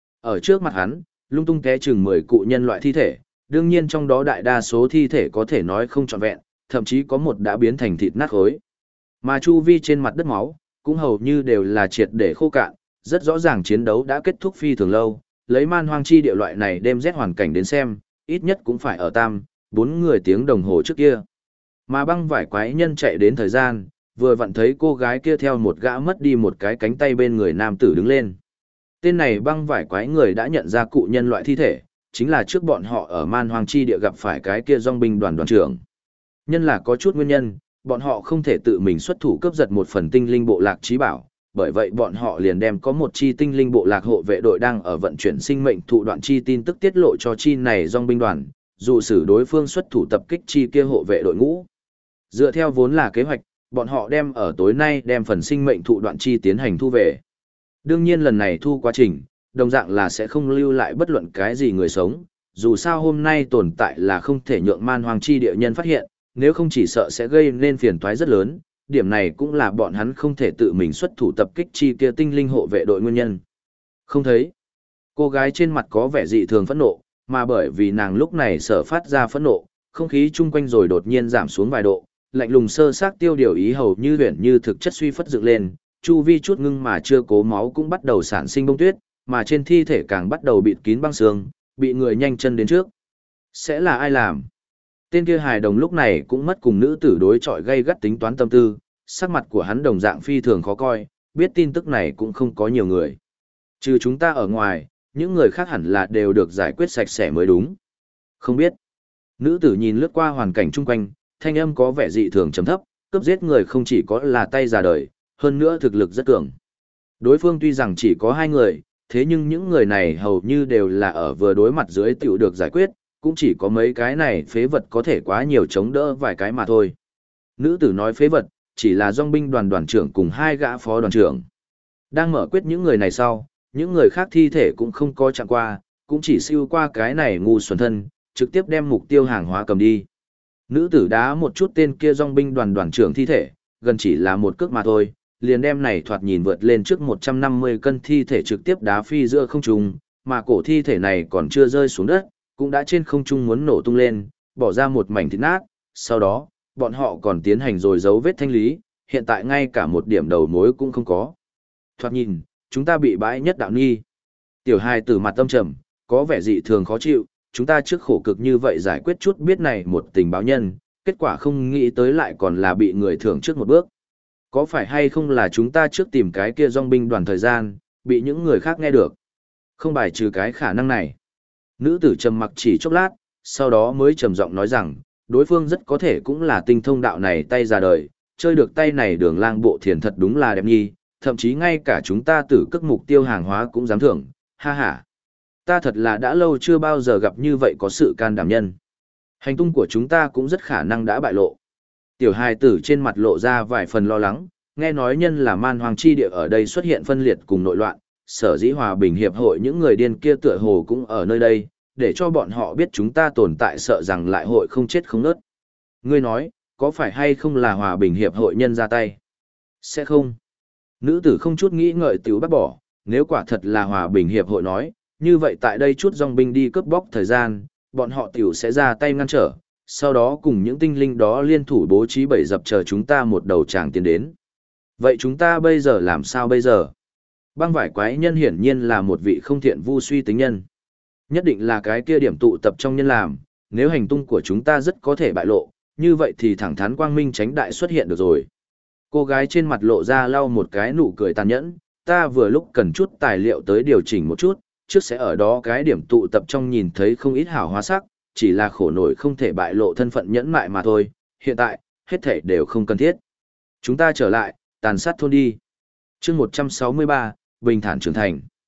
Ở trước mặt hắn, lung tung té chừng 10 cụ nhân loại thi thể, đương nhiên trong đó đại đa số thi thể có thể nói không trọn vẹn, thậm chí có một đã biến thành thịt nát khối. Mà chu vi trên mặt đất máu, cũng hầu như đều là triệt để khô cạn, rất rõ ràng chiến đấu đã kết thúc phi thường lâu, lấy man hoang chi địa loại này đem rét hoàn cảnh đến xem, ít nhất cũng phải ở 4 người tiếng đồng hồ trước kia. Mà băng vải quái nhân chạy đến thời gian, vừa vặn thấy cô gái kia theo một gã mất đi một cái cánh tay bên người nam tử đứng lên. Tên này băng vải quái người đã nhận ra cụ nhân loại thi thể, chính là trước bọn họ ở man hoang chi địa gặp phải cái kia dòng binh đoàn trưởng. Nhân là có chút nguyên nhân, bọn họ không thể tự mình xuất thủ cướp giật một phần tinh linh bộ lạc trí bảo, bởi vậy bọn họ liền đem có một chi tinh linh bộ lạc hộ vệ đội đang ở vận chuyển sinh mệnh thụ đoạn chi tin tức tiết lộ cho chi này dòng binh đoàn, dù xử đối phương xuất thủ tập kích chi kia hộ vệ đội ngũ. Dựa theo vốn là kế hoạch, bọn họ đem ở tối nay đem phần sinh mệnh thụ đoạn chi tiến hành thu về. Đương nhiên lần này thu quá trình, đồng dạng là sẽ không lưu lại bất luận cái gì người sống, dù sao hôm nay tồn tại là không thể nhượng man hoang chi địa nhân phát hiện, nếu không chỉ sợ sẽ gây nên phiền toái rất lớn, điểm này cũng là bọn hắn không thể tự mình xuất thủ tập kích chi kia tinh linh hộ vệ đội nguyên nhân. Không thấy. Cô gái trên mặt có vẻ dị thường phẫn nộ, mà bởi vì nàng lúc này sở phát ra phẫn nộ, không khí chung quanh rồi đột nhiên giảm xuống vài độ, lạnh lùng sơ xác tiêu điều ý hầu như huyền như thực chất suy phất dựng lên, chu vi chút ngưng mà chưa cố máu cũng bắt đầu sản sinh bông tuyết, mà trên thi thể càng bắt đầu bịt kín băng xương, bị người nhanh chân đến trước. Sẽ là ai làm? Tên kia hài đồng lúc này cũng mất cùng nữ tử đối chọi gây gắt tính toán tâm tư, sắc mặt của hắn đồng dạng phi thường khó coi, biết tin tức này cũng không có nhiều người. Trừ chúng ta ở ngoài, những người khác hẳn là đều được giải quyết sạch sẽ mới đúng. Không biết. Nữ tử nhìn lướt qua hoàn cảnh chung quanh, thanh âm có vẻ dị thường trầm thấp, cướp giết người không chỉ có là tay già đời, hơn nữa thực lực rất cường. Đối phương tuy rằng chỉ có 2 người, thế nhưng những người này hầu như đều là ở vừa đối mặt dưới tiểu được giải quyết, cũng chỉ có mấy cái này phế vật có thể quá nhiều chống đỡ vài cái mà thôi. Nữ tử nói phế vật, chỉ là dòng binh đoàn đoàn trưởng cùng 2 gã phó đoàn trưởng. Đang mở quyết những người này sau, những người khác thi thể cũng không có chạm qua, cũng chỉ siêu qua cái này ngu xuẩn thân, trực tiếp đem mục tiêu hàng hóa cầm đi. Nữ tử đá một chút tên kia dòng binh đoàn đoàn trưởng thi thể, gần chỉ là một cước mà thôi, liền đem này thoạt nhìn vượt lên trước 150 cân thi thể trực tiếp đá phi giữa không trung, mà cổ thi thể này còn chưa rơi xuống đất, cũng đã trên không trung muốn nổ tung lên, bỏ ra một mảnh thịt nát, sau đó, bọn họ còn tiến hành rồi dấu vết thanh lý, hiện tại ngay cả một điểm đầu mối cũng không có. Thoạt nhìn, chúng ta bị bãi nhất đạo nghi. Tiểu hài tử mặt tâm trầm, có vẻ dị thường khó chịu, chúng ta trước khổ cực như vậy giải quyết chút biết này một tình báo nhân, kết quả không nghĩ tới lại còn là bị người thưởng trước một bước. Có phải hay không là chúng ta trước tìm cái kia dòng binh đoàn thời gian, bị những người khác nghe được? Không bài trừ cái khả năng này. Nữ tử trầm mặc chỉ chốc lát, sau đó mới trầm giọng nói rằng, đối phương rất có thể cũng là tinh thông đạo này tay ra đời, chơi được tay này đường lang bộ thiền thật đúng là đẹp nhi, thậm chí ngay cả chúng ta tử cất mục tiêu hàng hóa cũng dám thưởng, ha ha. Ta thật là đã lâu chưa bao giờ gặp như vậy có sự can đảm nhân. Hành tung của chúng ta cũng rất khả năng đã bại lộ. Tiểu hài tử trên mặt lộ ra vài phần lo lắng, nghe nói nhân là man hoàng chi địa ở đây xuất hiện phân liệt cùng nội loạn, sở dĩ hòa bình hiệp hội những người điên kia tựa hồ cũng ở nơi đây, để cho bọn họ biết chúng ta tồn tại sợ rằng lại hội không chết không nớt. Ngươi nói, có phải hay không là hòa bình hiệp hội nhân ra tay? Sẽ không. Nữ tử không chút nghĩ ngợi tiểu bác bỏ, nếu quả thật là hòa bình hiệp hội nói, như vậy tại đây chút dòng binh đi cướp bóc thời gian, bọn họ tiểu sẽ ra tay ngăn trở, sau đó cùng những tinh linh đó liên thủ bố trí bẫy dập chờ chúng ta một đầu tràng tiến đến. Vậy chúng ta bây giờ làm sao bây giờ? Băng vải quái nhân hiển nhiên là một vị không thiện vu suy tính nhân. Nhất định là cái kia điểm tụ tập trong nhân làm, nếu hành tung của chúng ta rất có thể bại lộ, như vậy thì thẳng thắn quang minh tránh đại xuất hiện được rồi. Cô gái trên mặt lộ ra lau một cái nụ cười tàn nhẫn, ta vừa lúc cần chút tài liệu tới điều chỉnh một chút, trước sẽ ở đó cái điểm tụ tập trong nhìn thấy không ít hảo hóa sắc, chỉ là khổ nổi không thể bại lộ thân phận nhẫn mại mà thôi, hiện tại, hết thảy đều không cần thiết. Chúng ta trở lại, tàn sát thôn đi. Chương 163, Bình thản trưởng thành.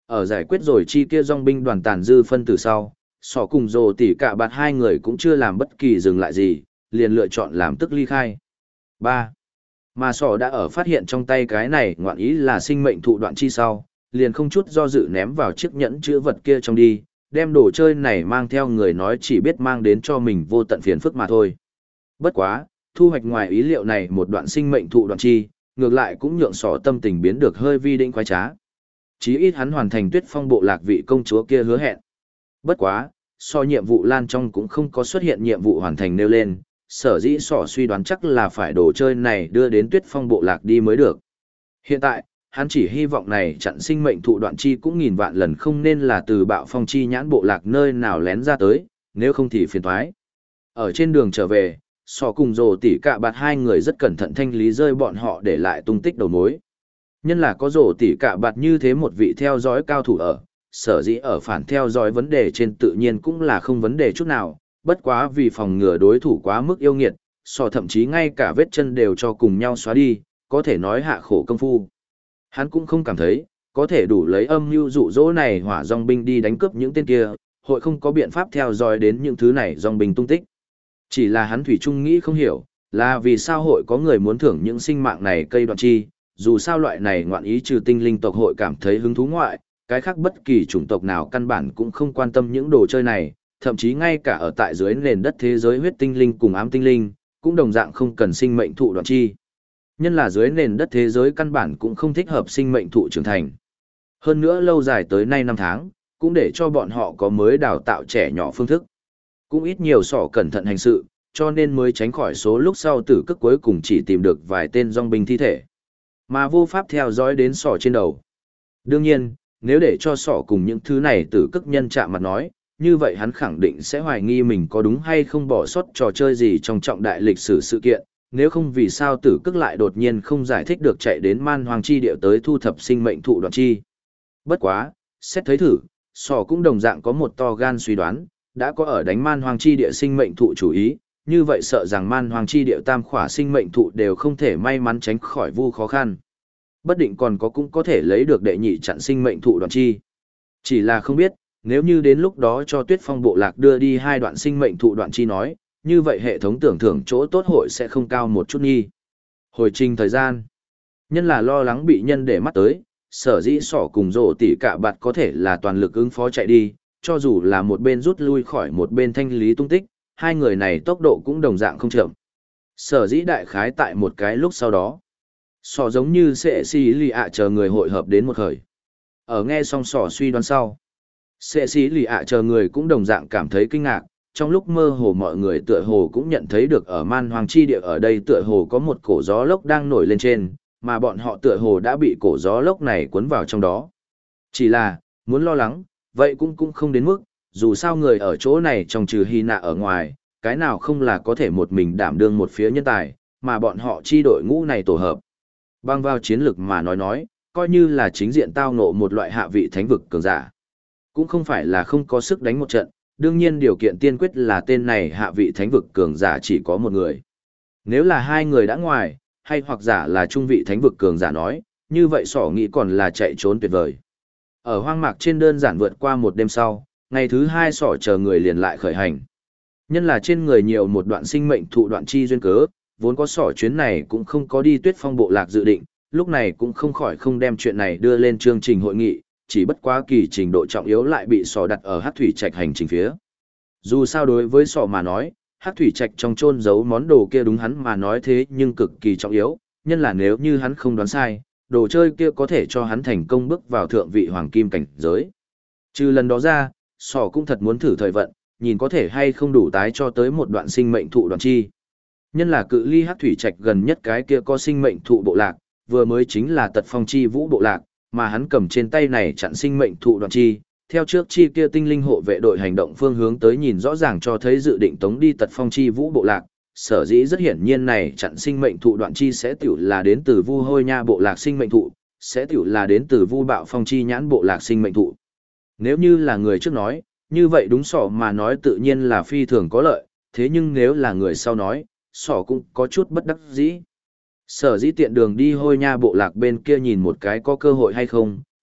Ở giải quyết rồi chi kia dòng binh đoàn tàn dư phân từ sau, sỏ cùng rồ tỉ cả bạt hai người cũng chưa làm bất kỳ dừng lại gì, liền lựa chọn làm tức ly khai. 3. Mà sỏ đã ở phát hiện trong tay cái này ngoạn ý là sinh mệnh thụ đoạn chi sau, liền không chút do dự ném vào chiếc nhẫn chữ vật kia trong đi, đem đồ chơi này mang theo người nói chỉ biết mang đến cho mình vô tận phiền phức mà thôi. Bất quá, thu hoạch ngoài ý liệu này một đoạn sinh mệnh thụ đoạn chi, ngược lại cũng nhượng sỏ tâm tình biến được hơi vi định khoái trá. Chí ít hắn hoàn thành Tuyết Phong bộ lạc vị công chúa kia hứa hẹn. Bất quá, so nhiệm vụ lan trong cũng không có xuất hiện nhiệm vụ hoàn thành nêu lên, sở dĩ sỏ suy đoán chắc là phải đồ chơi này đưa đến Tuyết Phong bộ lạc đi mới được. Hiện tại, hắn chỉ hy vọng này chặn sinh mệnh thụ đoạn chi cũng nghìn vạn lần không nên là từ bạo phong chi nhãn bộ lạc nơi nào lén ra tới, nếu không thì phiền toái. Ở trên đường trở về, sỏ cùng rồ tỉ cả bạt hai người rất cẩn thận thanh lý rơi bọn họ để lại tung tích đầu mối. Nhân là có rồ tỉ cả bạt như thế một vị theo dõi cao thủ ở, sở dĩ ở phản theo dõi vấn đề trên tự nhiên cũng là không vấn đề chút nào, bất quá vì phòng ngừa đối thủ quá mức yêu nghiệt, sỏ thậm chí ngay cả vết chân đều cho cùng nhau xóa đi, có thể nói hạ khổ công phu. Hắn cũng không cảm thấy, có thể đủ lấy âm mưu dụ dỗ này hỏa dòng binh đi đánh cướp những tên kia, hội không có biện pháp theo dõi đến những thứ này dòng binh tung tích. Chỉ là hắn thủy chung nghĩ không hiểu, là vì sao hội có người muốn thưởng những sinh mạng này cây đoạn chi, dù sao loại này ngoạn ý trừ tinh linh tộc hội cảm thấy hứng thú ngoại, cái khác bất kỳ chủng tộc nào căn bản cũng không quan tâm những đồ chơi này, thậm chí ngay cả ở tại dưới nền đất thế giới huyết tinh linh cùng ám tinh linh, cũng đồng dạng không cần sinh mệnh thụ đoạn chi. Nhân là dưới nền đất thế giới căn bản cũng không thích hợp sinh mệnh thụ trưởng thành. Hơn nữa lâu dài tới nay năm tháng, cũng để cho bọn họ có mới đào tạo trẻ nhỏ phương thức. Cũng ít nhiều sỏ cẩn thận hành sự, cho nên mới tránh khỏi số lúc sau tử cức cuối cùng chỉ tìm được vài tên dòng binh thi thể. Mà vô pháp theo dõi đến sỏ trên đầu. Đương nhiên, nếu để cho sỏ cùng những thứ này tử cức nhân chạm mặt nói, như vậy hắn khẳng định sẽ hoài nghi mình có đúng hay không bỏ sót trò chơi gì trong trọng đại lịch sử sự kiện, nếu không vì sao tử cức lại đột nhiên không giải thích được chạy đến man hoàng chi địa tới thu thập sinh mệnh thụ đoạn chi. Bất quá, xét thấy thử, sỏ cũng đồng dạng có một to gan suy đoán, đã có ở đánh man hoàng chi địa sinh mệnh thụ chủ ý, như vậy sợ rằng man hoàng chi địa tam khỏa sinh mệnh thụ đều không thể may mắn tránh khỏi vu khó khăn. Bất định còn có cũng có thể lấy được đệ nhị chặn sinh mệnh thụ đoạn chi. Chỉ là không biết, nếu như đến lúc đó cho Tuyết Phong bộ lạc đưa đi hai đoạn sinh mệnh thụ đoạn chi nói, như vậy hệ thống tưởng thưởng chỗ tốt hội sẽ không cao một chút nhi. Hồi trình thời gian. Nhân là lo lắng bị nhân để mắt tới, sở dĩ sỏ cùng rổ tỉ cả bạt có thể là toàn lực ứng phó chạy đi, cho dù là một bên rút lui khỏi một bên thanh lý tung tích, hai người này tốc độ cũng đồng dạng không chậm. Sở dĩ đại khái tại một cái lúc sau đó, sỏ giống như sẽ xì lì ạ chờ người hội hợp đến một khởi. Ở nghe xong sỏ suy đoán sau, sẽ xì lì ạ chờ người cũng đồng dạng cảm thấy kinh ngạc, trong lúc mơ hồ mọi người tựa hồ cũng nhận thấy được ở man hoàng chi địa ở đây tựa hồ có một cổ gió lốc đang nổi lên trên, mà bọn họ tựa hồ đã bị cổ gió lốc này cuốn vào trong đó. Chỉ là, muốn lo lắng, vậy cũng không đến mức, dù sao người ở chỗ này trong trừ hy nạ ở ngoài, cái nào không là có thể một mình đảm đương một phía nhân tài, mà bọn họ chi đội ngũ này tổ hợp. Bang vào chiến lược mà nói, coi như là chính diện tao ngộ một loại hạ vị thánh vực cường giả. Cũng không phải là không có sức đánh một trận, đương nhiên điều kiện tiên quyết là tên này hạ vị thánh vực cường giả chỉ có một người. Nếu là hai người đã ngoài, hay hoặc giả là trung vị thánh vực cường giả nói, như vậy sỏ nghĩ còn là chạy trốn tuyệt vời. Ở hoang mạc trên đơn giản vượt qua một đêm sau, ngày thứ hai sỏ chờ người liền lại khởi hành. Nhân là trên người nhiều một đoạn sinh mệnh thụ đoạn chi duyên cớ, vốn có sỏ chuyến này cũng không có đi Tuyết Phong bộ lạc dự định, lúc này cũng không khỏi không đem chuyện này đưa lên chương trình hội nghị, chỉ bất quá kỳ trình độ trọng yếu lại bị sỏ đặt ở Hắc Thủy Trạch hành trình phía. Dù sao đối với sỏ mà nói, Hắc Thủy Trạch trong chôn giấu món đồ kia đúng hắn mà nói thế nhưng cực kỳ trọng yếu, nhân là nếu như hắn không đoán sai, đồ chơi kia có thể cho hắn thành công bước vào thượng vị hoàng kim cảnh giới. Trừ lần đó ra, sỏ cũng thật muốn thử thời vận, nhìn có thể hay không đủ tái cho tới một đoạn sinh mệnh thụ đoạn chi. Nhân là cự ly Hắc Thủy Trạch gần nhất cái kia có sinh mệnh thụ bộ lạc, vừa mới chính là Tật Phong Chi Vũ bộ lạc, mà hắn cầm trên tay này chặn sinh mệnh thụ đoạn chi, theo trước chi kia tinh linh hộ vệ đội hành động phương hướng tới nhìn rõ ràng cho thấy dự định tống đi Tật Phong Chi Vũ bộ lạc, sở dĩ rất hiển nhiên này chặn sinh mệnh thụ đoạn chi sẽ tiểu là đến từ Vu Hôi Nha bộ lạc sinh mệnh thụ, sẽ tiểu là đến từ Vu Bạo Phong Chi Nhãn bộ lạc sinh mệnh thụ. Nếu như là người trước nói, như vậy đúng sỏ mà nói tự nhiên là phi thường có lợi, thế nhưng nếu là người sau nói, sỏ cũng có chút bất đắc dĩ. Sở dĩ tiện đường đi Hôi Nha bộ lạc bên kia nhìn một cái có cơ hội hay không,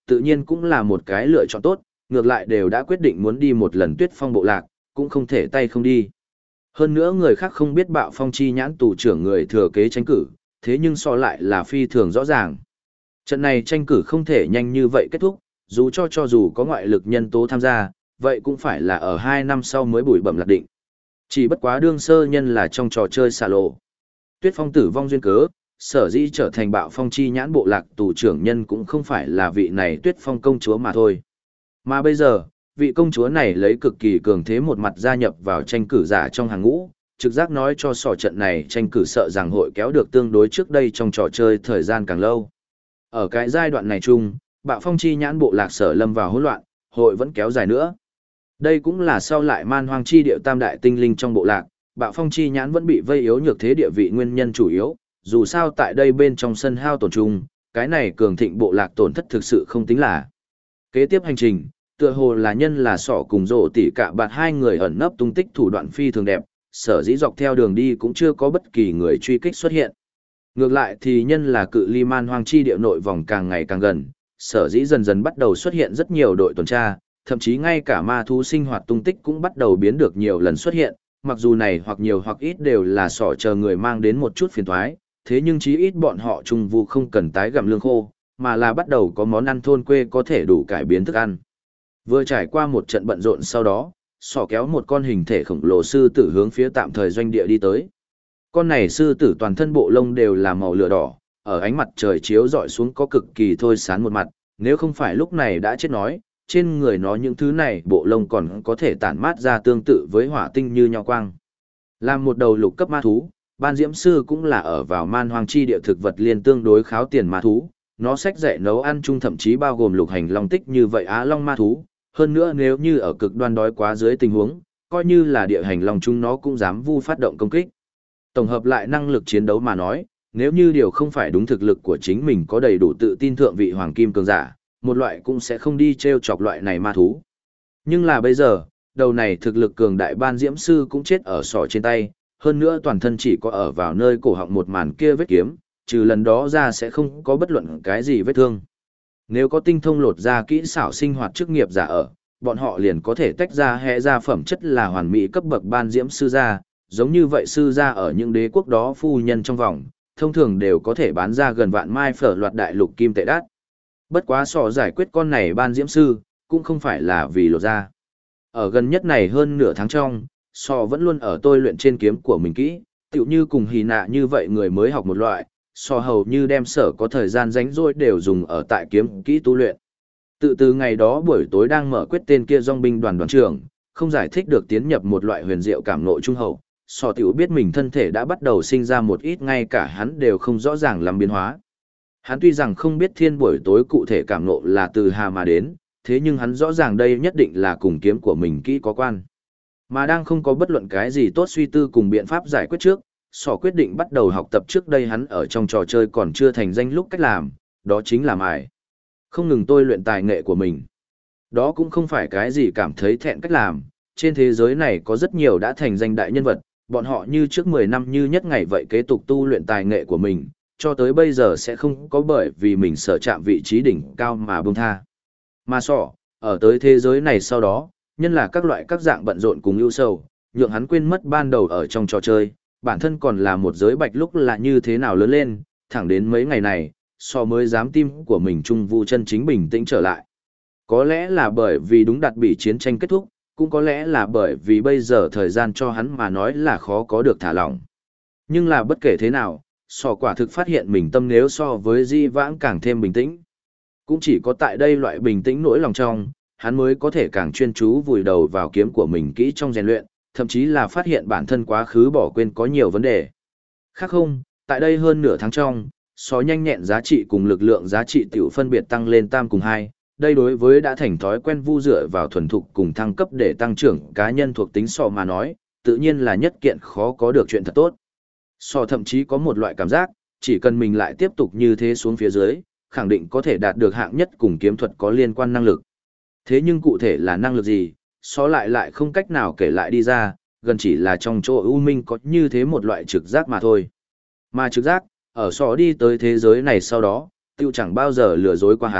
tự nhiên cũng là một cái lựa chọn tốt, ngược lại đều đã quyết định muốn đi một lần Tuyết Phong bộ lạc, cũng không thể tay không đi. Hơn nữa người khác không biết Bạo Phong chi nhãn tù trưởng người thừa kế tranh cử, thế nhưng so lại là phi thường rõ ràng. Trận này tranh cử không thể nhanh như vậy kết thúc, cho dù có ngoại lực nhân tố tham gia, vậy cũng phải là ở 2 năm sau mới bùi bẩm lạc định. Chỉ bất quá đương sơ nhân là trong trò chơi xà lộ. Tuyết Phong tử vong duyên cớ, sở dĩ trở thành Bạo Phong chi nhãn bộ lạc tù trưởng nhân cũng không phải là vị này Tuyết Phong công chúa mà thôi. Mà bây giờ, vị công chúa này lấy cực kỳ cường thế một mặt gia nhập vào tranh cử giả trong hàng ngũ, trực giác nói cho sỏ trận này tranh cử sợ rằng hội kéo được tương đối trước đây trong trò chơi thời gian càng lâu. Ở cái giai đoạn này chung, Bạo Phong chi nhãn bộ lạc sở lâm vào hỗn loạn, hội vẫn kéo dài nữa. Đây cũng là sau lại Man Hoang chi điệu tam đại tinh linh trong bộ lạc, Bạo Phong chi nhãn vẫn bị vây yếu nhược thế địa vị nguyên nhân chủ yếu, dù sao tại đây bên trong sân hao tổn chung, cái này cường thịnh bộ lạc tổn thất thực sự không tính là. Kế tiếp hành trình, tựa hồ là nhân là sỏ cùng rổ tỉ cả bạt hai người ẩn nấp tung tích thủ đoạn phi thường đẹp, sở dĩ dọc theo đường đi cũng chưa có bất kỳ người truy kích xuất hiện. Ngược lại thì nhân là cự ly Man Hoang chi địa nội vòng càng ngày càng gần, sở dĩ dần dần bắt đầu xuất hiện rất nhiều đội tuần tra, thậm chí ngay cả ma thú sinh hoạt tung tích cũng bắt đầu biến được nhiều lần xuất hiện, mặc dù này hoặc nhiều hoặc ít đều là sỏ chờ người mang đến một chút phiền toái, thế nhưng chí ít bọn họ trung vụ không cần tái gặm lương khô, mà là bắt đầu có món ăn thôn quê có thể đủ cải biến thức ăn. Vừa trải qua một trận bận rộn sau đó, sỏ kéo một con hình thể khổng lồ sư tử hướng phía tạm thời doanh địa đi tới. Con này sư tử toàn thân bộ lông đều là màu lửa đỏ, ở ánh mặt trời chiếu rọi xuống có cực kỳ thôi sán một mặt, nếu không phải lúc này đã chết nói, trên người nó những thứ này bộ lông còn có thể tản mát ra tương tự với hỏa tinh như nho quang. Làm một đầu lục cấp ma thú, ban diễm sư cũng là ở vào Man Hoang chi địa thực vật liên tương đối kháo tiền ma thú, nó sách dạy nấu ăn chung thậm chí bao gồm lục hành long tích như vậy á long ma thú, hơn nữa nếu như ở cực đoan đói quá dưới tình huống, coi như là địa hành long chung nó cũng dám vu phát động công kích. Tổng hợp lại năng lực chiến đấu mà nói, nếu như điều không phải đúng thực lực của chính mình có đầy đủ tự tin thượng vị hoàng kim cường giả, một loại cũng sẽ không đi treo chọc loại này ma thú. Nhưng là bây giờ, đầu này thực lực cường đại ban diễm sư cũng chết ở sọ trên tay, hơn nữa toàn thân chỉ có ở vào nơi cổ họng một màn kia vết kiếm, trừ lần đó ra sẽ không có bất luận cái gì vết thương. Nếu có tinh thông lột ra kỹ xảo sinh hoạt chức nghiệp giả ở, bọn họ liền có thể tách ra hệ ra phẩm chất là hoàn mỹ cấp bậc ban diễm sư gia, giống như vậy sư gia ở những đế quốc đó phu nhân trong vòng, thông thường đều có thể bán ra gần vạn mai phở loạt đại lục kim tệ đắt. Bất quá sọ giải quyết con này ban diễm sư, cũng không phải là vì lột ra. Ở gần nhất này hơn nửa tháng trong, sọ vẫn luôn ở tôi luyện trên kiếm của mình kỹ, tựu như cùng hì nạ như vậy người mới học một loại, sọ hầu như đem sở có thời gian rảnh rỗi đều dùng ở tại kiếm kỹ tu luyện. Tự từ ngày đó buổi tối đang mở quyết tên kia dòng binh đoàn trưởng, không giải thích được tiến nhập một loại huyền diệu cảm ngộ trung hậu, sọ tiểu biết mình thân thể đã bắt đầu sinh ra một ít ngay cả hắn đều không rõ ràng làm biến hóa. Hắn tuy rằng không biết thiên buổi tối cụ thể cảm ngộ là từ hà mà đến, thế nhưng hắn rõ ràng đây nhất định là cùng kiếm của mình kỹ có quan. Mà đang không có bất luận cái gì tốt suy tư cùng biện pháp giải quyết trước, sọ quyết định bắt đầu học tập trước đây hắn ở trong trò chơi còn chưa thành danh lúc cách làm, đó chính là mài. Không ngừng tôi luyện tài nghệ của mình. Đó cũng không phải cái gì cảm thấy thẹn cách làm, trên thế giới này có rất nhiều đã thành danh đại nhân vật, bọn họ như trước 10 năm như nhất ngày vậy kế tục tu luyện tài nghệ của mình, cho tới bây giờ sẽ không có bởi vì mình sở chạm vị trí đỉnh cao mà buông tha. Mà sọ, ở tới thế giới này sau đó, nhân là các loại các dạng bận rộn cùng ưu sầu, nhượng hắn quên mất ban đầu ở trong trò chơi, bản thân còn là một giới bạch lúc là như thế nào lớn lên, thẳng đến mấy ngày này, sọ mới dám tim của mình trung vu chân chính bình tĩnh trở lại. Có lẽ là bởi vì đúng đạt bị chiến tranh kết thúc, cũng có lẽ là bởi vì bây giờ thời gian cho hắn mà nói là khó có được thả lỏng. Nhưng là bất kể thế nào, sọ quả thực phát hiện mình tâm nếu so với di vãng càng thêm bình tĩnh. Cũng chỉ có tại đây loại bình tĩnh nỗi lòng trong, hắn mới có thể càng chuyên chú vùi đầu vào kiếm của mình kỹ trong rèn luyện, thậm chí là phát hiện bản thân quá khứ bỏ quên có nhiều vấn đề. Khác không, tại đây hơn nửa tháng trong, sọ nhanh nhẹn giá trị cùng lực lượng giá trị tiểu phân biệt tăng lên tam cùng 2. Đây đối với đã thành thói quen vu dựa vào thuần thục cùng thăng cấp để tăng trưởng cá nhân thuộc tính sọ mà nói, tự nhiên là nhất kiện khó có được chuyện thật tốt. Sọ thậm chí có một loại cảm giác, chỉ cần mình lại tiếp tục như thế xuống phía dưới, khẳng định có thể đạt được hạng nhất cùng kiếm thuật có liên quan năng lực. Thế nhưng cụ thể là năng lực gì, sọ lại không cách nào kể lại đi ra, gần chỉ là trong chỗ ưu minh có như thế một loại trực giác mà thôi. Mà trực giác, ở sọ đi tới thế giới này sau đó, tiêu chẳng bao giờ lừa dối qua hắn,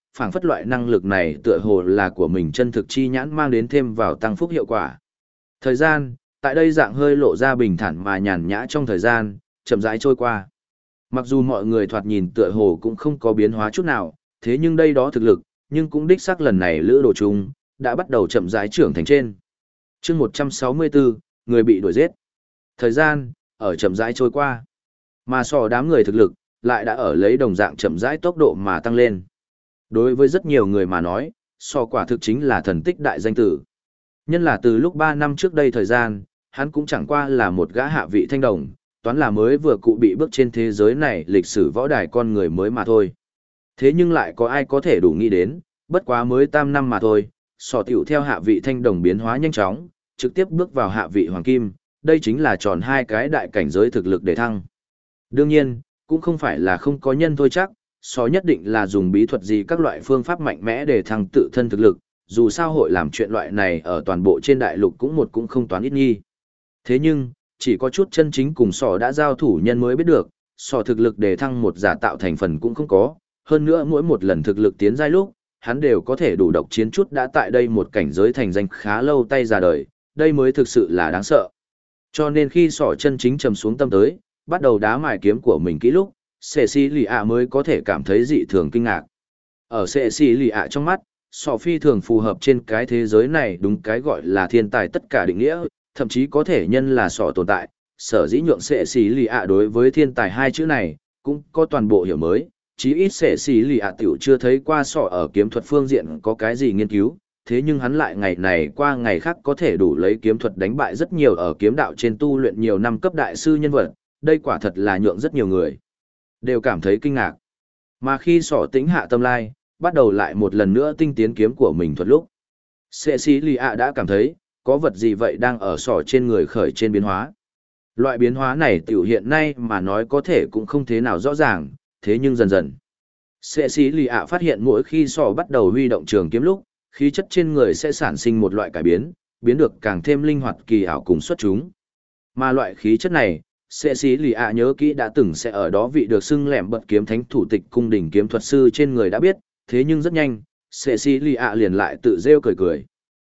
phảng phất loại năng lực này tựa hồ là của mình chân thực chi nhãn mang đến thêm vào tăng phúc hiệu quả. Thời gian, tại đây dạng hơi lộ ra bình thản mà nhàn nhã trong thời gian, chậm rãi trôi qua. Mặc dù mọi người thoạt nhìn tựa hồ cũng không có biến hóa chút nào, thế nhưng đây đó thực lực, nhưng cũng đích xác lần này Lữ Đồ Trung đã bắt đầu chậm rãi trưởng thành trên. Chương 164, người bị đuổi giết. Thời gian ở chậm rãi trôi qua, mà đám người thực lực lại đã ở lấy đồng dạng chậm rãi tốc độ mà tăng lên. Đối với rất nhiều người mà nói, quả thực chính là thần tích đại danh tử. Nhân là từ lúc 3 năm trước đây thời gian, hắn cũng chẳng qua là một gã hạ vị thanh đồng, toán là mới vừa cụ bị bước trên thế giới này lịch sử võ đài con người mới mà thôi. Thế nhưng lại có ai có thể đủ nghĩ đến, bất quá mới tam năm mà thôi, tiểu theo hạ vị thanh đồng biến hóa nhanh chóng, trực tiếp bước vào hạ vị hoàng kim, đây chính là tròn hai cái đại cảnh giới thực lực để thăng. Đương nhiên, cũng không phải là không có nhân thôi chắc, nhất định là dùng bí thuật gì các loại phương pháp mạnh mẽ để thăng tự thân thực lực, dù sao hội làm chuyện loại này ở toàn bộ trên đại lục cũng không toán ít nghi. Thế nhưng, chỉ có chút chân chính cùng đã giao thủ nhân mới biết được, thực lực để thăng một giả tạo thành phần cũng không có, hơn nữa mỗi một lần thực lực tiến giai lúc, hắn đều có thể đủ độc chiến chút đã tại đây một cảnh giới thành danh khá lâu tay ra đời, đây mới thực sự là đáng sợ. Cho nên khi chân chính trầm xuống tâm tới, bắt đầu đá mài kiếm của mình kỹ lúc, Cecilia mới có thể cảm thấy dị thường kinh ngạc. Ở Cecilia trong mắt, phi thường phù hợp trên cái thế giới này đúng cái gọi là thiên tài tất cả định nghĩa, thậm chí có thể nhân là tồn tại, sở dĩ nhượng Cecilia đối với thiên tài hai chữ này, cũng có toàn bộ hiểu mới, chí ít Cecilia tiểu chưa thấy qua ở kiếm thuật phương diện có cái gì nghiên cứu, thế nhưng hắn lại ngày này qua ngày khác có thể đủ lấy kiếm thuật đánh bại rất nhiều ở kiếm đạo trên tu luyện nhiều năm cấp đại sư nhân vật, đây quả thật là nhượng rất nhiều người đều cảm thấy kinh ngạc. Mà khi tĩnh hạ tâm lai, bắt đầu lại một lần nữa tinh tiến kiếm của mình thuật lúc, Cecilia đã cảm thấy, có vật gì vậy đang ở trên người khởi trên biến hóa. Loại biến hóa này tiểu hiện nay mà nói có thể cũng không thế nào rõ ràng, thế nhưng dần dần. Cecilia phát hiện mỗi khi bắt đầu huy động trường kiếm lúc, khí chất trên người sẽ sản sinh một loại cải biến, biến được càng thêm linh hoạt kỳ ảo cùng xuất chúng. Mà loại khí chất này, Cecilia nhớ kỹ đã từng sẽ ở đó vị được xưng lẻm bật kiếm thánh thủ tịch cung đình kiếm thuật sư trên người đã biết, thế nhưng rất nhanh, Cecilia liền lại tự rêu cười cười.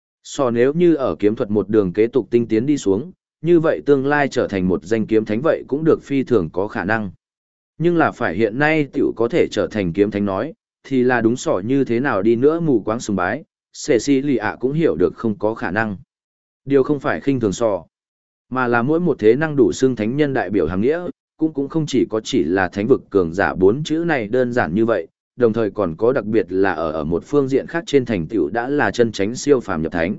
Nếu như ở kiếm thuật một đường kế tục tinh tiến đi xuống, như vậy tương lai trở thành một danh kiếm thánh vậy cũng được phi thường có khả năng. Nhưng là phải hiện nay tiểu có thể trở thành kiếm thánh nói, thì là đúng như thế nào đi nữa mù quáng sùng bái, Cecilia cũng hiểu được không có khả năng. Điều không phải khinh thường mà là mỗi một thế năng đủ xưng thánh nhân đại biểu hàng nghĩa, cũng không chỉ là thánh vực cường giả 4 chữ này đơn giản như vậy, đồng thời còn có đặc biệt là ở một phương diện khác trên thành tựu đã là chân chánh siêu phàm nhập thánh.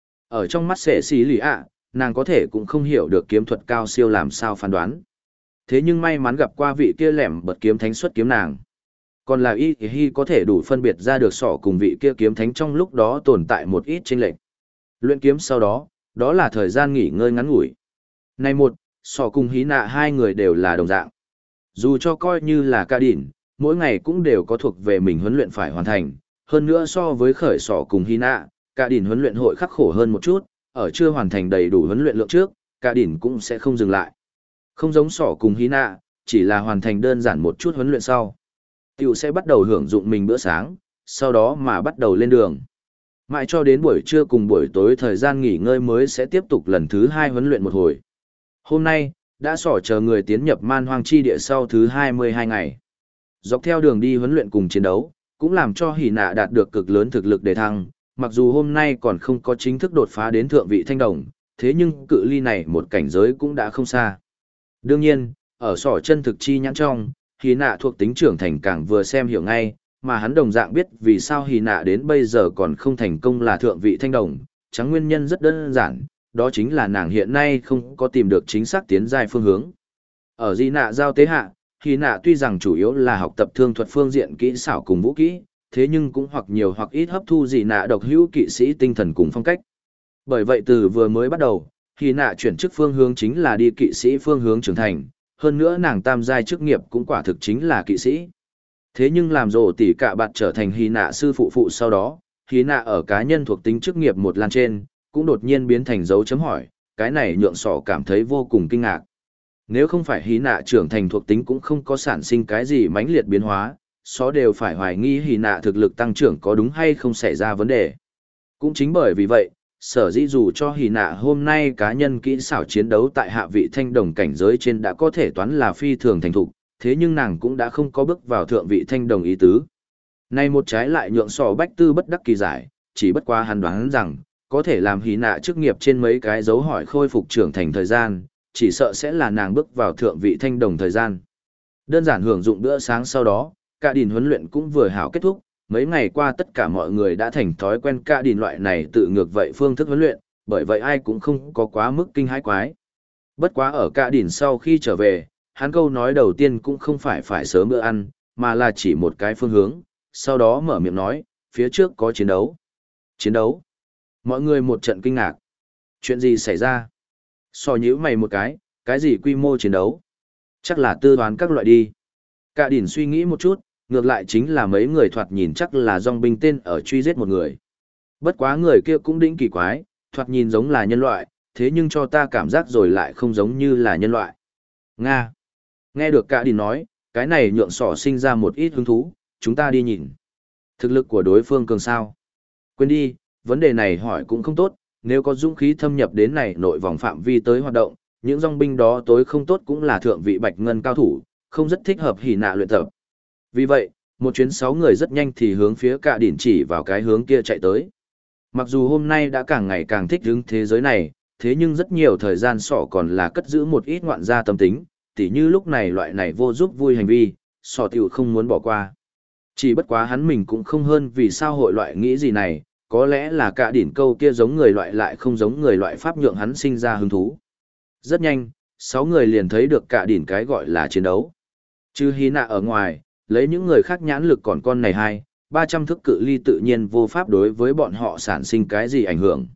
Ở trong mắt Cecilia, nàng có thể cũng không hiểu được kiếm thuật cao siêu làm sao phán đoán. Thế nhưng may mắn gặp qua vị kia lẻm bật kiếm thánh xuất kiếm nàng. Còn là y có thể đủ phân biệt ra được cùng vị kia kiếm thánh trong lúc đó tồn tại một ít chênh lệch. Luyện kiếm sau đó, đó là thời gian nghỉ ngơi ngắn ngủi. Này cùng hí nạ hai người đều là đồng dạng. Dù cho coi như là ca đỉnh, mỗi ngày cũng đều có thuộc về mình huấn luyện phải hoàn thành. Hơn nữa so với khởi cùng hí nạ, ca đỉnh huấn luyện hội khắc khổ hơn một chút, ở chưa hoàn thành đầy đủ huấn luyện lượng trước, ca đỉnh cũng sẽ không dừng lại. Không giống cùng hí nạ, chỉ là hoàn thành đơn giản một chút huấn luyện sau. Tiểu sẽ bắt đầu hưởng dụng mình bữa sáng, sau đó mà bắt đầu lên đường. Mãi cho đến buổi trưa cùng buổi tối thời gian nghỉ ngơi mới sẽ tiếp tục lần thứ 2 huấn luyện một hồi. Hôm nay, đã chờ người tiến nhập man hoang chi địa sau thứ 22 ngày. Dọc theo đường đi huấn luyện cùng chiến đấu, cũng làm cho hỉ nạ đạt được cực lớn thực lực để thăng, mặc dù hôm nay còn không có chính thức đột phá đến thượng vị thanh đồng, thế nhưng cự ly này một cảnh giới cũng đã không xa. Đương nhiên, ở chân thực chi nhãn trong, hỉ nạ thuộc tính trưởng thành càng vừa xem hiểu ngay, mà hắn đồng dạng biết vì sao hỉ nạ đến bây giờ còn không thành công là thượng vị thanh đồng, chẳng nguyên nhân rất đơn giản, đó chính là nàng hiện nay không có tìm được chính xác tiến giai phương hướng. Ở di nạ giao tế hạ, hỉ nạ tuy rằng chủ yếu là học tập thương thuật phương diện kỹ xảo cùng vũ kỹ, thế nhưng cũng hoặc nhiều hoặc ít hấp thu di nạ độc hữu kỵ sĩ tinh thần cùng phong cách. Bởi vậy từ vừa mới bắt đầu, hỉ nạ chuyển chức phương hướng chính là đi kỵ sĩ phương hướng trưởng thành, hơn nữa nàng tam giai chức nghiệp cũng quả thực chính là kỵ sĩ. Thế nhưng làm rồ tỷ cả bạt trở thành hỉ nạ sư phụ sau đó, hỉ nạ ở cá nhân thuộc tính chức nghiệp một lan trên, cũng đột nhiên biến thành dấu chấm hỏi, cái này nhượng cảm thấy vô cùng kinh ngạc. Nếu không phải hỉ nạ trưởng thành thuộc tính cũng không có sản sinh cái gì mãnh liệt biến hóa, xó đều phải hoài nghi hỉ nạ thực lực tăng trưởng có đúng hay không xảy ra vấn đề. Cũng chính bởi vì vậy, sở dĩ dù cho hỉ nạ hôm nay cá nhân kỹ xảo chiến đấu tại hạ vị thanh đồng cảnh giới trên đã có thể toán là phi thường thành thục, thế nhưng nàng cũng đã không có bước vào thượng vị thanh đồng ý tứ. Nay một trái lại nhượng sò bách tư bất đắc kỳ giải, chỉ bất quá hắn đoán rằng, có thể làm hỉ nạ chức nghiệp trên mấy cái dấu hỏi khôi phục trưởng thành thời gian, chỉ sợ sẽ là nàng bước vào thượng vị thanh đồng thời gian. Đơn giản hưởng dụng bữa sáng sau đó, cả đình huấn luyện cũng vừa hảo kết thúc, mấy ngày qua tất cả mọi người đã thành thói quen cả đình loại này tự ngược vậy phương thức huấn luyện, bởi vậy ai cũng không có quá mức kinh hãi quái. Bất quá ở cả đình sau khi trở về, hắn câu nói đầu tiên cũng không phải sớm bữa ăn, mà là chỉ một cái phương hướng, sau đó mở miệng nói, phía trước có chiến đấu. Chiến đấu? Mọi người một trận kinh ngạc. Chuyện gì xảy ra? So nhíu mày một cái gì quy mô chiến đấu? Chắc là tư đoán các loại đi. Cả đỉnh suy nghĩ một chút, ngược lại chính là mấy người thoạt nhìn chắc là dòng binh tên ở truy giết một người. Bất quá người kia cũng đỉnh kỳ quái, thoạt nhìn giống là nhân loại, thế nhưng cho ta cảm giác rồi lại không giống như là nhân loại. Nga. Nghe được cả đỉnh nói, cái này nhượng sỏ sinh ra một ít hứng thú, chúng ta đi nhìn. Thực lực của đối phương cường sao? Quên đi, vấn đề này hỏi cũng không tốt, nếu có dũng khí thâm nhập đến này nội vòng phạm vi tới hoạt động, những dòng binh đó tối không tốt cũng là thượng vị bạch ngân cao thủ, không rất thích hợp hỉ nạ luyện tập. Vì vậy, một chuyến 6 người rất nhanh thì hướng phía cả đỉnh chỉ vào cái hướng kia chạy tới. Mặc dù hôm nay đã càng ngày càng thích hướng thế giới này, thế nhưng rất nhiều thời gian sỏ còn là cất giữ một ít ngoạn gia tâm tính, tỉ như lúc này loại này vô giúp vui hành vi, sỏ tiểu không muốn bỏ qua. Chỉ bất quá hắn mình cũng không hơn vì sao hội loại nghĩ gì này, có lẽ là cả đỉnh câu kia giống người loại lại không giống người loại pháp nhượng hắn sinh ra hứng thú. Rất nhanh, 6 người liền thấy được cả đỉnh cái gọi là chiến đấu. Chứ hí nạ ở ngoài, lấy những người khác nhãn lực còn con này 300 thước cự ly tự nhiên vô pháp đối với bọn họ sản sinh cái gì ảnh hưởng.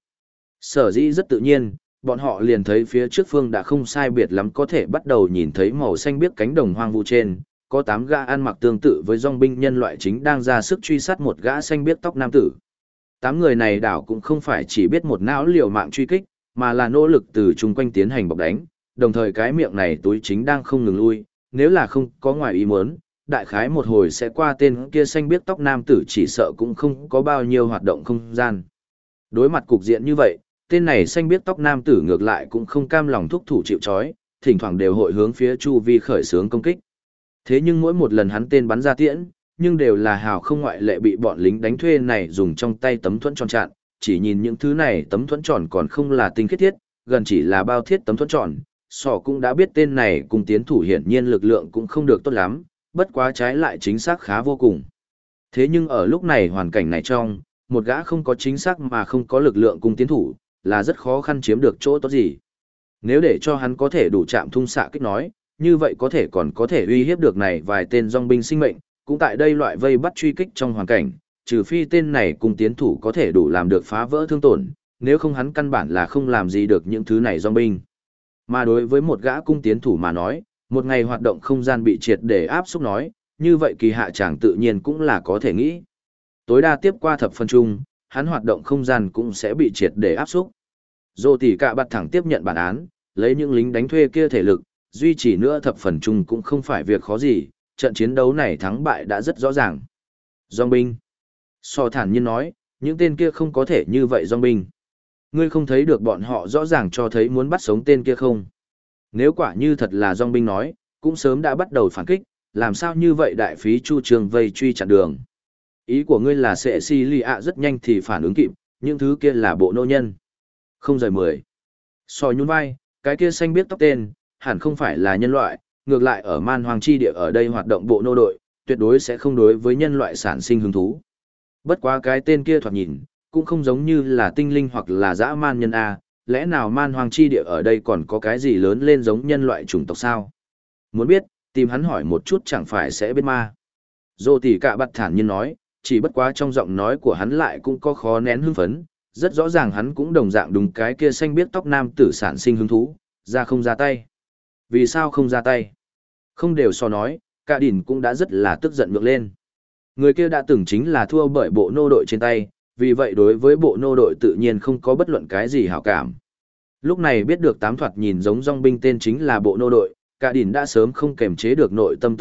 Sở dĩ rất tự nhiên, bọn họ liền thấy phía trước phương đã không sai biệt lắm có thể bắt đầu nhìn thấy màu xanh biếc cánh đồng hoang vu trên, có 8 gã ăn mặc tương tự với dòng binh nhân loại chính đang ra sức truy sát một gã xanh biếc tóc nam tử. 8 người này đảo cũng không phải chỉ biết một não liều mạng truy kích, mà là nỗ lực từ chung quanh tiến hành bọc đánh, đồng thời cái miệng này túi chính đang không ngừng lui, nếu là không có ngoài ý muốn, đại khái một hồi sẽ qua tên kia xanh biếc tóc nam tử chỉ sợ cũng không có bao nhiêu hoạt động không gian. Đối mặt cục diện như vậy, tên này xanh biếc tóc nam tử ngược lại cũng không cam lòng thúc thủ chịu trói, thỉnh thoảng đều hội hướng phía chu vi khởi xướng công kích. Thế nhưng mỗi một lần hắn tên bắn ra tiễn, nhưng đều là hào không ngoại lệ bị bọn lính đánh thuê này dùng trong tay tấm thuẫn tròn chặn, chỉ nhìn những thứ này tấm thuẫn tròn còn không là tinh khiết thiết, gần chỉ là bao thiết tấm thuẫn tròn, sỏ cũng đã biết tên này cùng tiến thủ hiển nhiên lực lượng cũng không được tốt lắm, bất quá trái lại chính xác khá vô cùng. Thế nhưng ở lúc này hoàn cảnh này trong, một gã không có chính xác mà không có lực lượng cùng tiến thủ, là rất khó khăn chiếm được chỗ tốt gì. Nếu để cho hắn có thể đủ chạm thung xạ kích nói, như vậy có thể còn có thể uy hiếp được này vài tên dòng binh sinh mệnh, cũng tại đây loại vây bắt truy kích trong hoàn cảnh, trừ phi tên này cùng tiến thủ có thể đủ làm được phá vỡ thương tổn, nếu không hắn căn bản là không làm gì được những thứ này dòng binh. Mà đối với một gã cung tiến thủ mà nói, một ngày hoạt động không gian bị triệt để áp xúc nói, như vậy kỳ hạ chàng tự nhiên cũng là có thể nghĩ. Tối đa tiếp qua thập phân chung, hắn hoạt động không gian cũng sẽ bị triệt để áp xúc. Dô tỷ cả bạt thẳng tiếp nhận bản án, lấy những lính đánh thuê kia thể lực, duy trì nữa thập phần chung cũng không phải việc khó gì, trận chiến đấu này thắng bại đã rất rõ ràng. Dòng binh. So thản nhiên nói, những tên kia không có thể như vậy dòng binh. Ngươi không thấy được bọn họ rõ ràng cho thấy muốn bắt sống tên kia không? Nếu quả như thật là dòng binh nói, cũng sớm đã bắt đầu phản kích, làm sao như vậy đại phí chu trường vây truy chặn đường. Ý của ngươi là sẽ si lì ạ rất nhanh thì phản ứng kịp, những thứ kia là bộ nô nhân. Không rời 10. So nhún vai, cái kia xanh biết tóc tên, hẳn không phải là nhân loại, ngược lại ở man hoàng chi địa ở đây hoạt động bộ nô đội, tuyệt đối sẽ không đối với nhân loại sản sinh hứng thú. Bất quá cái tên kia thoạt nhìn, cũng không giống như là tinh linh hoặc là dã man nhân A, lẽ nào man hoàng chi địa ở đây còn có cái gì lớn lên giống nhân loại chủng tộc sao? Muốn biết, tìm hắn hỏi một chút chẳng phải sẽ biết ma. Dô tỷ cả bạt thản nhiên nói, chỉ bất quá trong giọng nói của hắn lại cũng có khó nén hưng phấn, rất rõ ràng hắn cũng đồng dạng đúng cái kia xanh biết tóc nam tử sản sinh hứng thú, ra không ra tay. Vì sao không ra tay? Không đều so nói, cả đỉnh cũng đã rất là tức giận ngược lên. Người kia đã từng chính là thua bởi bộ nô đội trên tay, vì vậy đối với bộ nô đội tự nhiên không có bất luận cái gì hảo cảm. Lúc này biết được tám thoạt nhìn giống dòng binh tên chính là bộ nô đội, cả đỉnh đã sớm không kềm chế được nội tâm tức giận,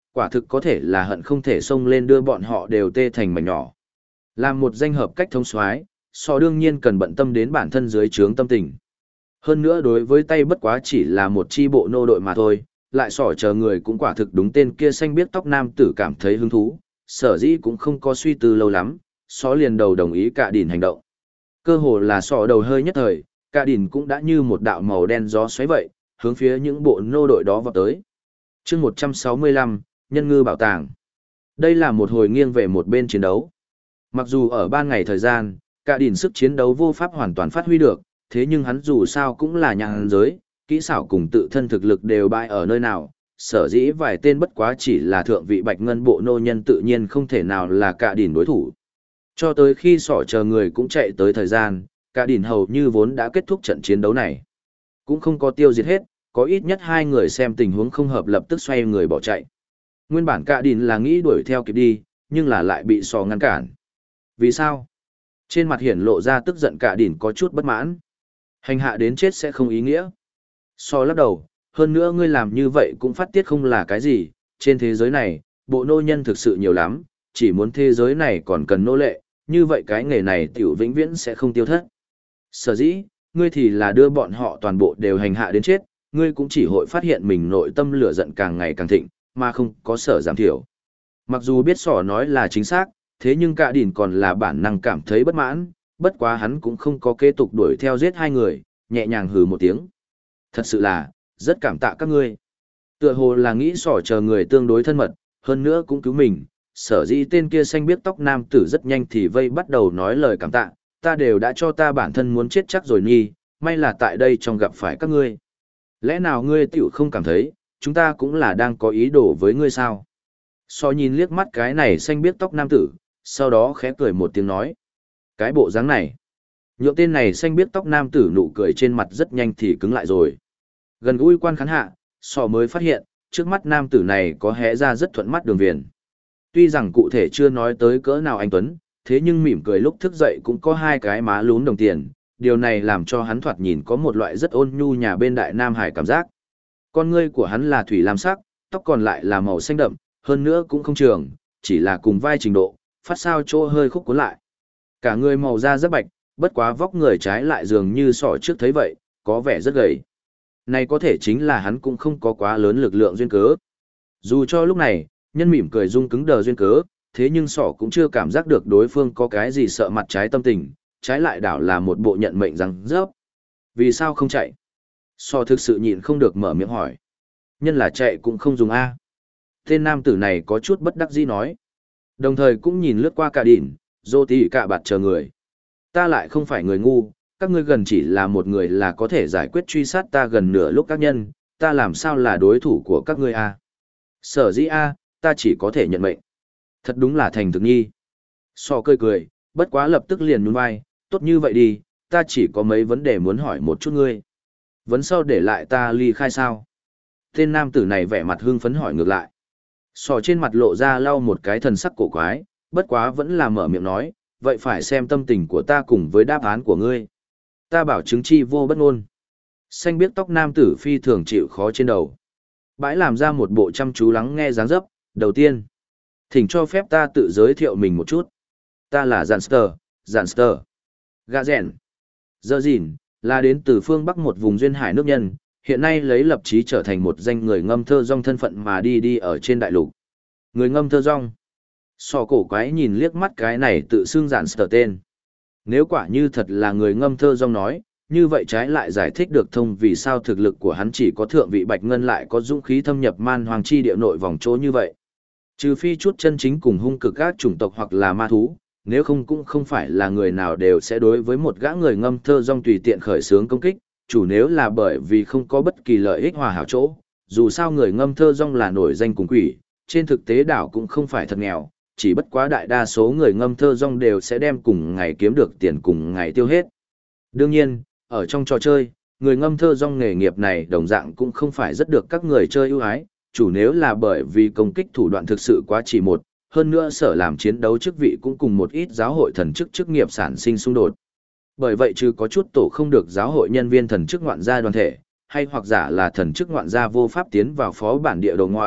quả thực có thể là hận không thể xông lên đưa bọn họ đều tê thành mảnh nhỏ. Làm một danh hợp cách thông soái, so đương nhiên cần bận tâm đến bản thân dưới trướng tâm tình. Hơn nữa đối với tay bất quá chỉ là một chi bộ nô đội mà thôi, lại sỏ chờ người cũng quả thực đúng tên kia xanh biết tóc nam tử cảm thấy hứng thú, sở dĩ cũng không có suy tư lâu lắm, só liền đầu đồng ý cả đỉn hành động. Cơ hồ là sỏ đầu hơi nhất thời, cả đỉn cũng đã như một đạo màu đen gió xoáy vậy, hướng phía những bộ nô đội đó vào tới. chương 165, Nhân ngư bảo tàng. Đây là một hồi nghiêng về một bên chiến đấu. Mặc dù ở ban ngày thời gian, cả đỉn sức chiến đấu vô pháp hoàn toàn phát huy được, thế nhưng hắn dù sao cũng là nhàn giới, kỹ xảo cùng tự thân thực lực đều bại ở nơi nào, sở dĩ vài tên bất quá chỉ là thượng vị bạch ngân bộ nô nhân tự nhiên không thể nào là cả đỉn đối thủ. Cho tới khi sỏ chờ người cũng chạy tới thời gian, cả đỉn hầu như vốn đã kết thúc trận chiến đấu này. Cũng không có tiêu diệt hết, có ít nhất hai người xem tình huống không hợp lập tức xoay người bỏ chạy. Nguyên bản cả đỉn là nghĩ đuổi theo kịp đi, nhưng là lại bị sỏ ngăn cản. Vì sao? Trên mặt hiển lộ ra tức giận cả đỉn có chút bất mãn. Hành hạ đến chết sẽ không ý nghĩa. So lắc đầu, hơn nữa ngươi làm như vậy cũng phát tiết không là cái gì, trên thế giới này, bộ nô nhân thực sự nhiều lắm, chỉ muốn thế giới này còn cần nô lệ, như vậy cái nghề này tiểu vĩnh viễn sẽ không tiêu thất. Sở dĩ, ngươi thì là đưa bọn họ toàn bộ đều hành hạ đến chết, ngươi cũng chỉ hội phát hiện mình nội tâm lửa giận càng ngày càng thịnh, mà không có sở giảm thiểu. Mặc dù biết sỏ nói là chính xác, thế nhưng cả đỉn còn là bản năng cảm thấy bất mãn, bất quá hắn cũng không có kế tục đuổi theo giết hai người, nhẹ nhàng hừ một tiếng. Thật sự là, rất cảm tạ các ngươi. Tựa hồ là nghĩ sỏ chờ người tương đối thân mật, hơn nữa cũng cứu mình, sở dĩ tên kia xanh biết tóc nam tử rất nhanh thì vây bắt đầu nói lời cảm tạ, ta đều đã cho ta bản thân muốn chết chắc rồi nhi, may là tại đây trong gặp phải các ngươi. Lẽ nào ngươi tiểu không cảm thấy, chúng ta cũng là đang có ý đồ với ngươi sao? So nhìn liếc mắt cái này xanh biết tóc nam tử, sau đó khẽ cười một tiếng nói. Cái bộ dáng này. Nhượng tên này xanh biết tóc nam tử nụ cười trên mặt rất nhanh thì cứng lại rồi. Gần gũi quan khán hạ, so mới phát hiện, trước mắt nam tử này có hé ra rất thuận mắt đường viền. Tuy rằng cụ thể chưa nói tới cỡ nào anh Tuấn, thế nhưng mỉm cười lúc thức dậy cũng có hai cái má lún đồng tiền, điều này làm cho hắn thoạt nhìn có một loại rất ôn nhu nhà bên Đại Nam Hải cảm giác. Con ngươi của hắn là thủy lam sắc, tóc còn lại là màu xanh đậm, hơn nữa cũng không trường, chỉ là cùng vai trình độ, phát sao chỗ hơi khúc cuốn lại. Cả người màu da rất bạch, bất quá vóc người trái lại dường như sọ trước thấy vậy, có vẻ rất gầy. Này có thể chính là hắn cũng không có quá lớn lực lượng duyên cớ. Dù cho lúc này, nhân mỉm cười rung cứng đờ duyên cớ, thế nhưng sọ cũng chưa cảm giác được đối phương có cái gì sợ mặt trái tâm tình, trái lại đảo là một bộ nhận mệnh rằng rớp. Vì sao không chạy? Sọ thực sự nhịn không được mở miệng hỏi. Nhân là chạy cũng không dùng A. Tên nam tử này có chút bất đắc dĩ nói. Đồng thời cũng nhìn lướt qua cả đỉn, dô tí cả bạt chờ người. Ta lại không phải người ngu, các ngươi gần chỉ là một người là có thể giải quyết truy sát ta gần nửa lúc các nhân, ta làm sao là đối thủ của các ngươi A. Sở dĩ A, ta chỉ có thể nhận mệnh. Thật đúng là thành thực nhi. So cười cười, bất quá lập tức liền nhún vai, tốt như vậy đi, ta chỉ có mấy vấn đề muốn hỏi một chút ngươi. Vấn sau để lại ta ly khai sao? Tên nam tử này vẻ mặt hưng phấn hỏi ngược lại. Sò trên mặt lộ ra lau một cái thần sắc cổ quái, bất quá vẫn là mở miệng nói, vậy phải xem tâm tình của ta cùng với đáp án của ngươi. Ta bảo chứng chi vô bất ngôn. Xanh biết tóc nam tử phi thường chịu khó trên đầu. Bãi làm ra một bộ chăm chú lắng nghe dáng dấp, đầu tiên. Thỉnh cho phép ta tự giới thiệu mình một chút. Ta là Gianster. Gà rèn. Giờ dìn, là đến từ phương Bắc một vùng duyên hải nước nhân, hiện nay lấy lập chí trở thành một danh người ngâm thơ rong thân phận mà đi ở trên đại lục. Người ngâm thơ rong. Sò cổ quái nhìn liếc mắt cái này tự xưng Gianster tên. Nếu quả như thật là người ngâm thơ rong nói, như vậy trái lại giải thích được thông vì sao thực lực của hắn chỉ có thượng vị bạch ngân lại có dũng khí thâm nhập man hoàng chi địa nội vòng chỗ như vậy. Trừ phi chút chân chính cùng hung cực các chủng tộc hoặc là ma thú, nếu không cũng không phải là người nào đều sẽ đối với một gã người ngâm thơ rong tùy tiện khởi xướng công kích, chủ nếu là bởi vì không có bất kỳ lợi ích hòa hảo chỗ, dù sao người ngâm thơ rong là nổi danh cùng quỷ, trên thực tế đảo cũng không phải thật nghèo, chỉ bất quá đại đa số người ngâm thơ rong đều sẽ đem cùng ngày kiếm được tiền cùng ngày tiêu hết. Đương nhiên, ở trong trò chơi, người ngâm thơ rong nghề nghiệp này đồng dạng cũng không phải rất được các người chơi ưu ái, chủ nếu là bởi vì công kích thủ đoạn thực sự quá chỉ một, hơn nữa sở làm chiến đấu chức vị cũng cùng một ít giáo hội thần chức chức nghiệp sản sinh xung đột. Bởi vậy trừ có chút tổ không được giáo hội nhân viên thần chức ngoạn gia đoàn thể, hay hoặc giả là thần chức ngoạn gia vô pháp tiến vào phó bản địa đầu ngoại,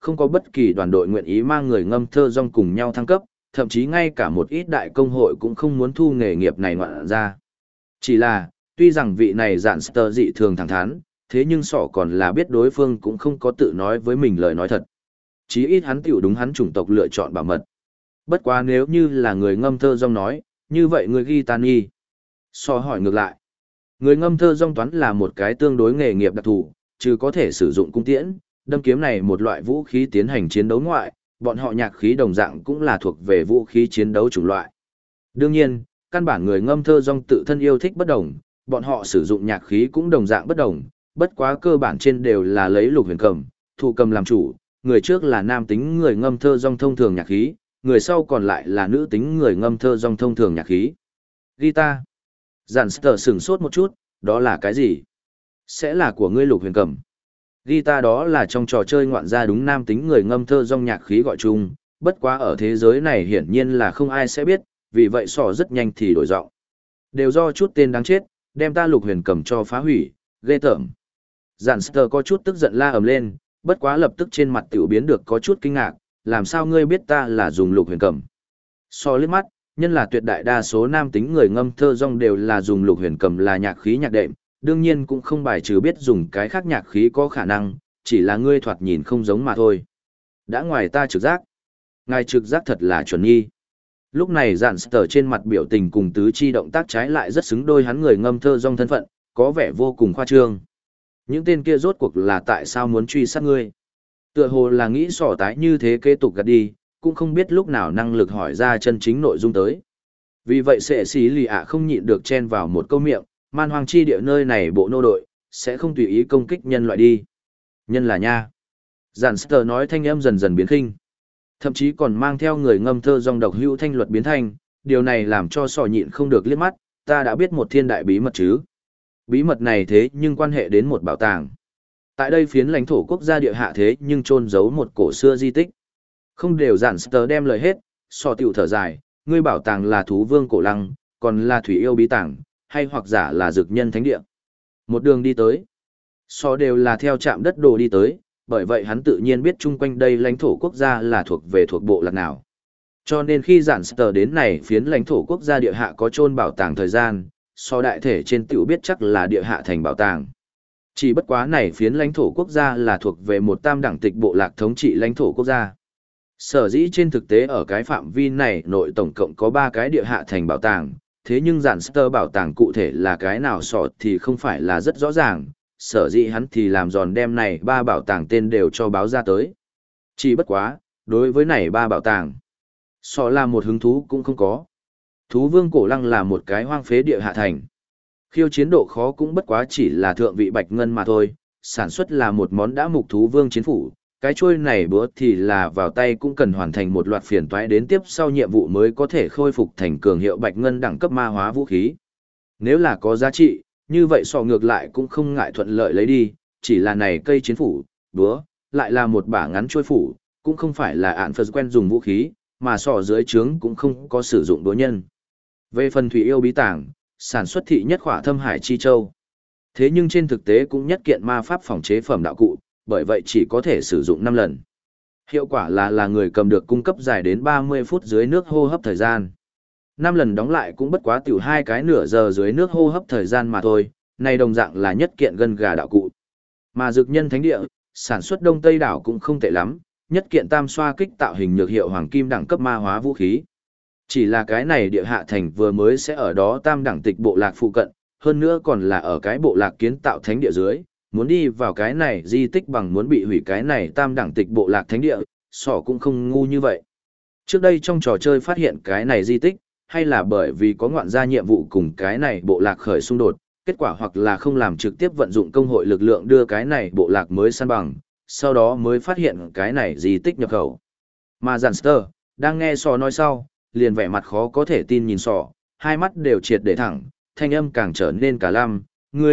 không có bất kỳ đoàn đội nguyện ý mang người ngâm thơ rong cùng nhau thăng cấp, thậm chí ngay cả một ít đại công hội cũng không muốn thu nghề nghiệp này ngoạn ra. Chỉ là, tuy rằng vị này dạn Sơ dị thường thẳng thắn, thế nhưng sọ còn là biết đối phương cũng không có tự nói với mình lời nói thật. Chí ít hắn tiểu đúng hắn chủng tộc lựa chọn bảo mật. Bất quá nếu như là người ngâm thơ rong nói, như vậy người ghi tan nghi. So hỏi ngược lại. Người ngâm thơ rong toán là một cái tương đối nghề nghiệp đặc thù, chứ có thể sử dụng cung tiễn, đâm kiếm này một loại vũ khí tiến hành chiến đấu ngoại, bọn họ nhạc khí đồng dạng cũng là thuộc về vũ khí chiến đấu chủng loại. Đương nhiên, căn bản người ngâm thơ rong tự thân yêu thích bất đồng, bọn họ sử dụng nhạc khí cũng đồng dạng bất đồng, bất quá cơ bản trên đều là lấy lục huyền cầm, thụ cầm làm chủ, người trước là nam tính người ngâm thơ rong thông thường nhạc khí, người sau còn lại là nữ tính người ngâm thơ rong thông thường nhạc khí. Guitar. Giản Sở sửng sốt một chút, đó là cái gì? Sẽ là của ngươi lục huyền cầm. Guitar đó là trong trò chơi ngoạn gia đúng nam tính người ngâm thơ rong nhạc khí gọi chung, bất quá ở thế giới này hiển nhiên là không ai sẽ biết, vì vậy sỏ rất nhanh thì đổi giọng. Đều do chút tên đáng chết, đem ta lục huyền cầm cho phá hủy, ghê tởm. Giản Sở có chút tức giận la ầm lên, bất quá lập tức trên mặt tiểu biến được có chút kinh ngạc, làm sao ngươi biết ta là dùng lục huyền cầm? So liếc mắt, nhân là tuyệt đại đa số nam tính người ngâm thơ rong đều là dùng lục huyền cầm là nhạc khí nhạc đệm, đương nhiên cũng không bài trừ biết dùng cái khác nhạc khí có khả năng, chỉ là ngươi thoạt nhìn không giống mà thôi. Đã ngoài ta trực giác, ngài trực giác thật là chuẩn nghi. Lúc này Dạn Sở trên mặt biểu tình cùng tứ chi động tác trái lại rất xứng đôi hắn người ngâm thơ rong thân phận, có vẻ vô cùng khoa trương. Những tên kia rốt cuộc là tại sao muốn truy sát ngươi? Tựa hồ là nghĩ sỏ tái như thế kế tục gạt đi, cũng không biết lúc nào năng lực hỏi ra chân chính nội dung tới. Vì vậy sẽ xí lì ạ không nhịn được chen vào một câu miệng, man hoang chi địa nơi này bộ nô đội, sẽ không tùy ý công kích nhân loại đi. Nhân là nha. Giản Sở nói thanh âm dần dần biến khinh. Thậm chí còn mang theo người ngâm thơ dòng độc hữu thanh luật biến thanh, điều này làm cho sỏ nhịn không được liếc mắt, ta đã biết một thiên đại bí mật chứ. Bí mật này thế nhưng quan hệ đến một bảo tàng. Tại đây phiến lãnh thổ quốc gia địa hạ thế nhưng chôn giấu một cổ xưa di tích. Không đều Giản Sở đem lời hết, sỏ tiểu thở dài, ngươi bảo tàng là thú vương cổ lăng, còn là thủy yêu bí tàng, hay hoặc giả là dược nhân thánh địa. Một đường đi tới, so đều là theo trạm đất đồ đi tới, bởi vậy hắn tự nhiên biết chung quanh đây lãnh thổ quốc gia là thuộc về thuộc bộ lạc nào. Cho nên khi Giản Sở đến này phiến lãnh thổ quốc gia địa hạ có chôn bảo tàng thời gian, so đại thể trên tiểu biết chắc là địa hạ thành bảo tàng. Chỉ bất quá này phiến lãnh thổ quốc gia là thuộc về một tam đẳng tịch bộ lạc thống trị lãnh thổ quốc gia. Sở dĩ trên thực tế ở cái phạm vi này nội tổng cộng có 3 cái địa hạ thành bảo tàng, thế nhưng Giản Sở bảo tàng cụ thể là cái nào sọ thì không phải là rất rõ ràng, sở dĩ hắn thì làm giòn đem này 3 bảo tàng tên đều cho báo ra tới. Chỉ bất quá, đối với này 3 bảo tàng, sọ là một hứng thú cũng không có. Thú vương cổ lăng là một cái hoang phế địa hạ thành. Khiêu chiến độ khó cũng bất quá chỉ là thượng vị bạch ngân mà thôi, sản xuất là một món đã mục thú vương chiến phủ. Cái chuôi này bữa thì là vào tay cũng cần hoàn thành một loạt phiền toái đến tiếp sau nhiệm vụ mới có thể khôi phục thành cường hiệu bạch ngân đẳng cấp ma hóa vũ khí. Nếu là có giá trị, như vậy sọ ngược lại cũng không ngại thuận lợi lấy đi, chỉ là này cây chiến phủ, búa, lại là một bả ngắn chuôi phủ, cũng không phải là ạn phật quen dùng vũ khí, mà sọ dưới trướng cũng không có sử dụng búa nhân. Về phần thủy yêu bí tàng, sản xuất thị nhất khỏa thâm hải chi châu. Thế nhưng trên thực tế cũng nhất kiện ma pháp phòng chế phẩm đạo cụ, bởi vậy chỉ có thể sử dụng 5 lần. Hiệu quả là người cầm được cung cấp dài đến 30 phút dưới nước hô hấp thời gian. 5 lần đóng lại cũng bất quá tiểu 2 cái nửa giờ dưới nước hô hấp thời gian mà thôi, này đồng dạng là nhất kiện gân gà đạo cụ. Mà dược nhân thánh địa, sản xuất Đông Tây đảo cũng không tệ lắm, nhất kiện tam xoa kích tạo hình nhược hiệu hoàng kim đẳng cấp ma hóa vũ khí. Chỉ là cái này địa hạ thành vừa mới sẽ ở đó tam đẳng tịch bộ lạc phụ cận, hơn nữa còn là ở cái bộ lạc kiến tạo thánh địa dưới, muốn đi vào cái này di tích bằng muốn bị hủy cái này tam đẳng tịch bộ lạc thánh địa, sỏ cũng không ngu như vậy. Trước đây trong trò chơi phát hiện cái này di tích, hay là bởi vì có ngoạn gia nhiệm vụ cùng cái này bộ lạc khởi xung đột, kết quả hoặc là không làm trực tiếp vận dụng công hội lực lượng đưa cái này bộ lạc mới săn bằng, sau đó mới phát hiện cái này di tích nhập khẩu. Mà Giản Sở đang nghe sỏ nói sau, liền vẻ mặt khó có thể tin nhìn sỏ, hai mắt đều triệt để thẳng, thanh âm càng trở nên cả lăm,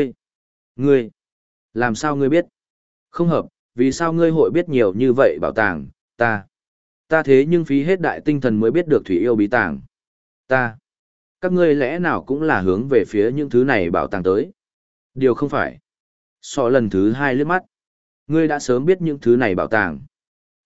ngươi, làm sao ngươi biết? Không hợp, vì sao ngươi hội biết nhiều như vậy bảo tàng, ta thế nhưng phí hết đại tinh thần mới biết được thủy yêu bí tàng. Các ngươi lẽ nào cũng là hướng về phía những thứ này bảo tàng tới? Điều không phải. Sọ lần thứ 2 liếc mắt. Ngươi đã sớm biết những thứ này bảo tàng.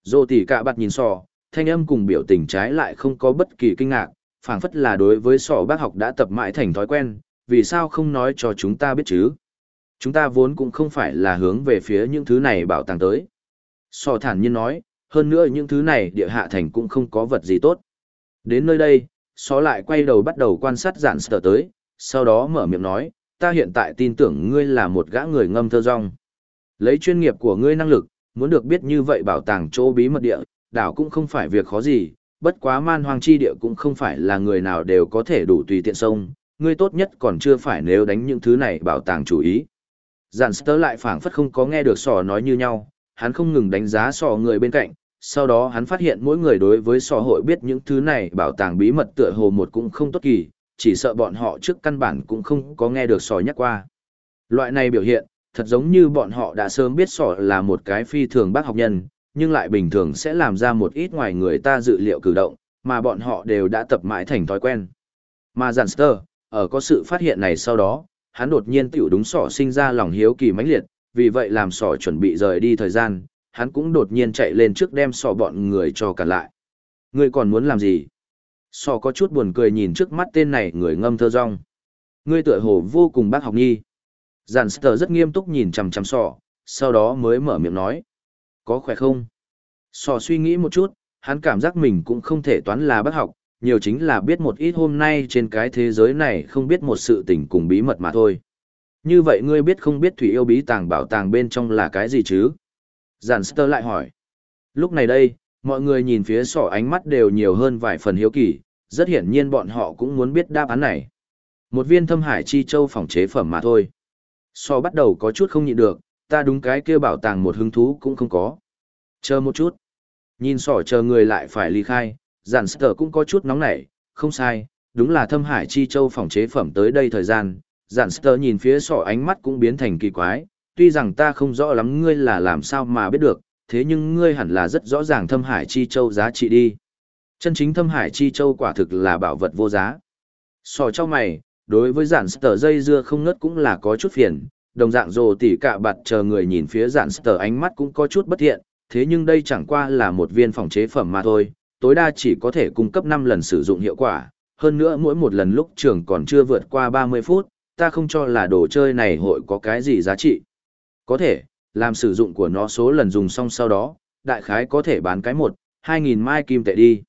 Dô tỉ cả bạt nhìn sò, thanh âm cùng biểu tình trái lại không có bất kỳ kinh ngạc, phảng phất là đối với sò bác học đã tập mãi thành thói quen, vì sao không nói cho chúng ta biết chứ? Chúng ta vốn cũng không phải là hướng về phía những thứ này bảo tàng tới. Sò thản nhiên nói, hơn nữa những thứ này địa hạ thành cũng không có vật gì tốt. Đến nơi đây, sò lại quay đầu bắt đầu quan sát Dạn Sở tới, sau đó mở miệng nói, ta hiện tại tin tưởng ngươi là một gã người ngâm thơ rong. Lấy chuyên nghiệp của ngươi năng lực, muốn được biết như vậy bảo tàng chỗ bí mật địa, đảo cũng không phải việc khó gì, bất quá man hoang chi địa cũng không phải là người nào đều có thể đủ tùy tiện sông, ngươi tốt nhất còn chưa phải nếu đánh những thứ này bảo tàng chủ ý. Dàn Stơ lại phảng phất không có nghe được sò nói như nhau, hắn không ngừng đánh giá sò người bên cạnh, sau đó hắn phát hiện mỗi người đối với sò hội biết những thứ này bảo tàng bí mật tựa hồ một cũng không tốt kỳ, chỉ sợ bọn họ trước căn bản cũng không có nghe được sò nhắc qua. Loại này biểu hiện, thật giống như bọn họ đã sớm biết sò là một cái phi thường bác học nhân, nhưng lại bình thường sẽ làm ra một ít ngoài người ta dự liệu cử động, mà bọn họ đều đã tập mãi thành thói quen. Mà Dàn Stơ, ở có sự phát hiện này sau đó, hắn đột nhiên tiểu đúng sỏ sinh ra lòng hiếu kỳ mãnh liệt, vì vậy làm sỏ chuẩn bị rời đi thời gian, hắn cũng đột nhiên chạy lên trước đem sỏ bọn người cho cản lại. Ngươi còn muốn làm gì? Sỏ có chút buồn cười nhìn trước mắt tên này người ngâm thơ rong. Ngươi tựa hồ vô cùng bác học nhi. Dàn Stơ rất nghiêm túc nhìn chằm chằm sỏ, sau đó mới mở miệng nói. Có khỏe không? Sỏ suy nghĩ một chút, hắn cảm giác mình cũng không thể toán là bác học, nhiều chính là biết một ít hôm nay trên cái thế giới này không biết một sự tình cùng bí mật mà thôi. Như vậy ngươi biết không biết thủy yêu bí tàng bảo tàng bên trong là cái gì chứ? Giản Stơ lại hỏi. Lúc này đây, mọi người nhìn phía sỏ ánh mắt đều nhiều hơn vài phần hiếu kỳ, rất hiển nhiên bọn họ cũng muốn biết đáp án này. Một viên thâm hải chi châu phỏng chế phẩm mà thôi. Sỏ bắt đầu có chút không nhịn được, ta đúng cái kia bảo tàng một hứng thú cũng không có. Chờ một chút. Nhìn sỏ chờ người lại phải ly khai, Giản Sở cũng có chút nóng nảy, không sai, đúng là thâm hải chi châu phỏng chế phẩm tới đây thời gian. Giản Sở nhìn phía sỏ ánh mắt cũng biến thành kỳ quái, tuy rằng ta không rõ lắm ngươi là làm sao mà biết được, thế nhưng ngươi hẳn là rất rõ ràng thâm hải chi châu giá trị đi. Chân chính thâm hải chi châu quả thực là bảo vật vô giá. Sỏ cho mày, đối với Giản Sở dây dưa không ngớt cũng là có chút phiền, đồng dạng rồ tỉ cả bạt chờ người nhìn phía Giản Sở ánh mắt cũng có chút bất thiện, thế nhưng đây chẳng qua là một viên phỏng chế phẩm mà thôi, tối đa chỉ có thể cung cấp 5 lần sử dụng hiệu quả, hơn nữa mỗi một lần lúc trường còn chưa vượt qua 30 phút, ta không cho là đồ chơi này hội có cái gì giá trị. Có thể, làm sử dụng của nó số lần dùng xong sau đó, đại khái có thể bán cái 1-2 nghìn mai kim tệ đi.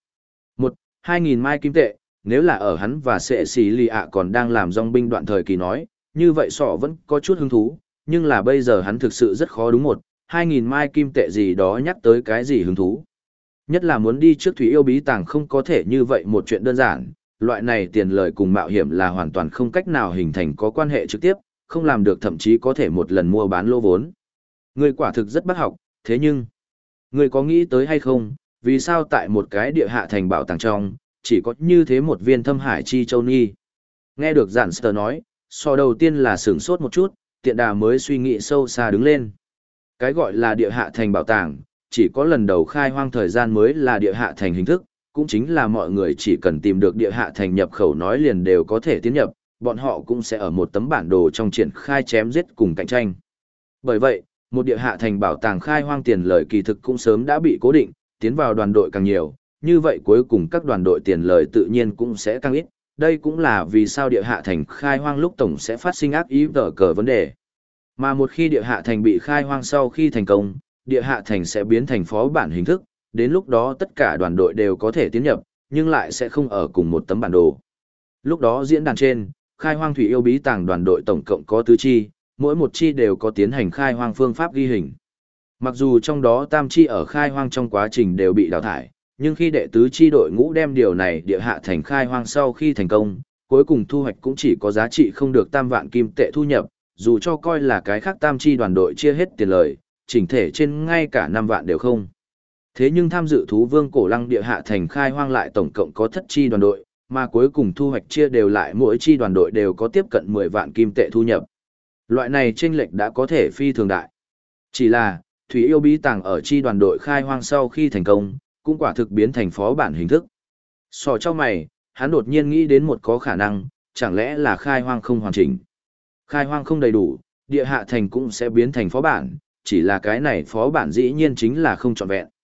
1-2 nghìn mai kim tệ, nếu là ở hắn và sệ xì lì ạ còn đang làm dòng binh đoạn thời kỳ nói, như vậy sọ vẫn có chút hứng thú, nhưng là bây giờ hắn thực sự rất khó đúng 1-2 nghìn mai kim tệ gì đó nhắc tới cái gì hứng thú. Nhất là muốn đi trước thủy yêu bí tàng không có thể như vậy một chuyện đơn giản, loại này tiền lời cùng mạo hiểm là hoàn toàn không cách nào hình thành có quan hệ trực tiếp, không làm được thậm chí có thể một lần mua bán lô vốn. Người quả thực rất bác học, thế nhưng, người có nghĩ tới hay không, vì sao tại một cái địa hạ thành bảo tàng trong, chỉ có như thế một viên thâm hải chi châu ni. Nghe được Giản Sở nói, so đầu tiên là sửng sốt một chút, tiện đà mới suy nghĩ sâu xa đứng lên. Cái gọi là địa hạ thành bảo tàng, chỉ có lần đầu khai hoang thời gian mới là địa hạ thành hình thức, cũng chính là mọi người chỉ cần tìm được địa hạ thành nhập khẩu nói liền đều có thể tiến nhập, bọn họ cũng sẽ ở một tấm bản đồ trong triển khai chém giết cùng cạnh tranh. Bởi vậy, một địa hạ thành bảo tàng khai hoang tiền lời kỳ thực cũng sớm đã bị cố định, tiến vào đoàn đội càng nhiều, như vậy cuối cùng các đoàn đội tiền lời tự nhiên cũng sẽ càng ít, đây cũng là vì sao địa hạ thành khai hoang lúc tổng sẽ phát sinh ác ý tờ cờ vấn đề. Mà một khi địa hạ thành bị khai hoang sau khi thành công, địa hạ thành sẽ biến thành phó bản hình thức, đến lúc đó tất cả đoàn đội đều có thể tiến nhập, nhưng lại sẽ không ở cùng một tấm bản đồ. Lúc đó diễn đàn trên, khai hoang thủy yêu bí tàng đoàn đội tổng cộng có tứ chi, mỗi một chi đều có tiến hành khai hoang phương pháp ghi hình. Mặc dù trong đó tam chi ở khai hoang trong quá trình đều bị đào thải, nhưng khi đệ tứ chi đội ngũ đem điều này địa hạ thành khai hoang sau khi thành công, cuối cùng thu hoạch cũng chỉ có giá trị không được tam vạn kim tệ thu nhập, dù cho coi là cái khác tam chi đoàn đội chia hết tiền lời, chỉnh thể trên ngay cả 5 vạn đều không. Thế nhưng tham dự thú vương cổ lăng địa hạ thành khai hoang lại tổng cộng có thất chi đoàn đội, mà cuối cùng thu hoạch chia đều lại mỗi chi đoàn đội đều có tiếp cận 10 vạn kim tệ thu nhập. Loại này chênh lệch đã có thể phi thường đại. Chỉ là, thủy yêu bí tàng ở chi đoàn đội khai hoang sau khi thành công, cũng quả thực biến thành phó bản hình thức. Sò cho mày, hắn đột nhiên nghĩ đến một có khả năng, chẳng lẽ là khai hoang không hoàn chỉnh. Khai hoang không đầy đủ, địa hạ thành cũng sẽ biến thành phó bản, chỉ là cái này phó bản dĩ nhiên chính là không trọn vẹn.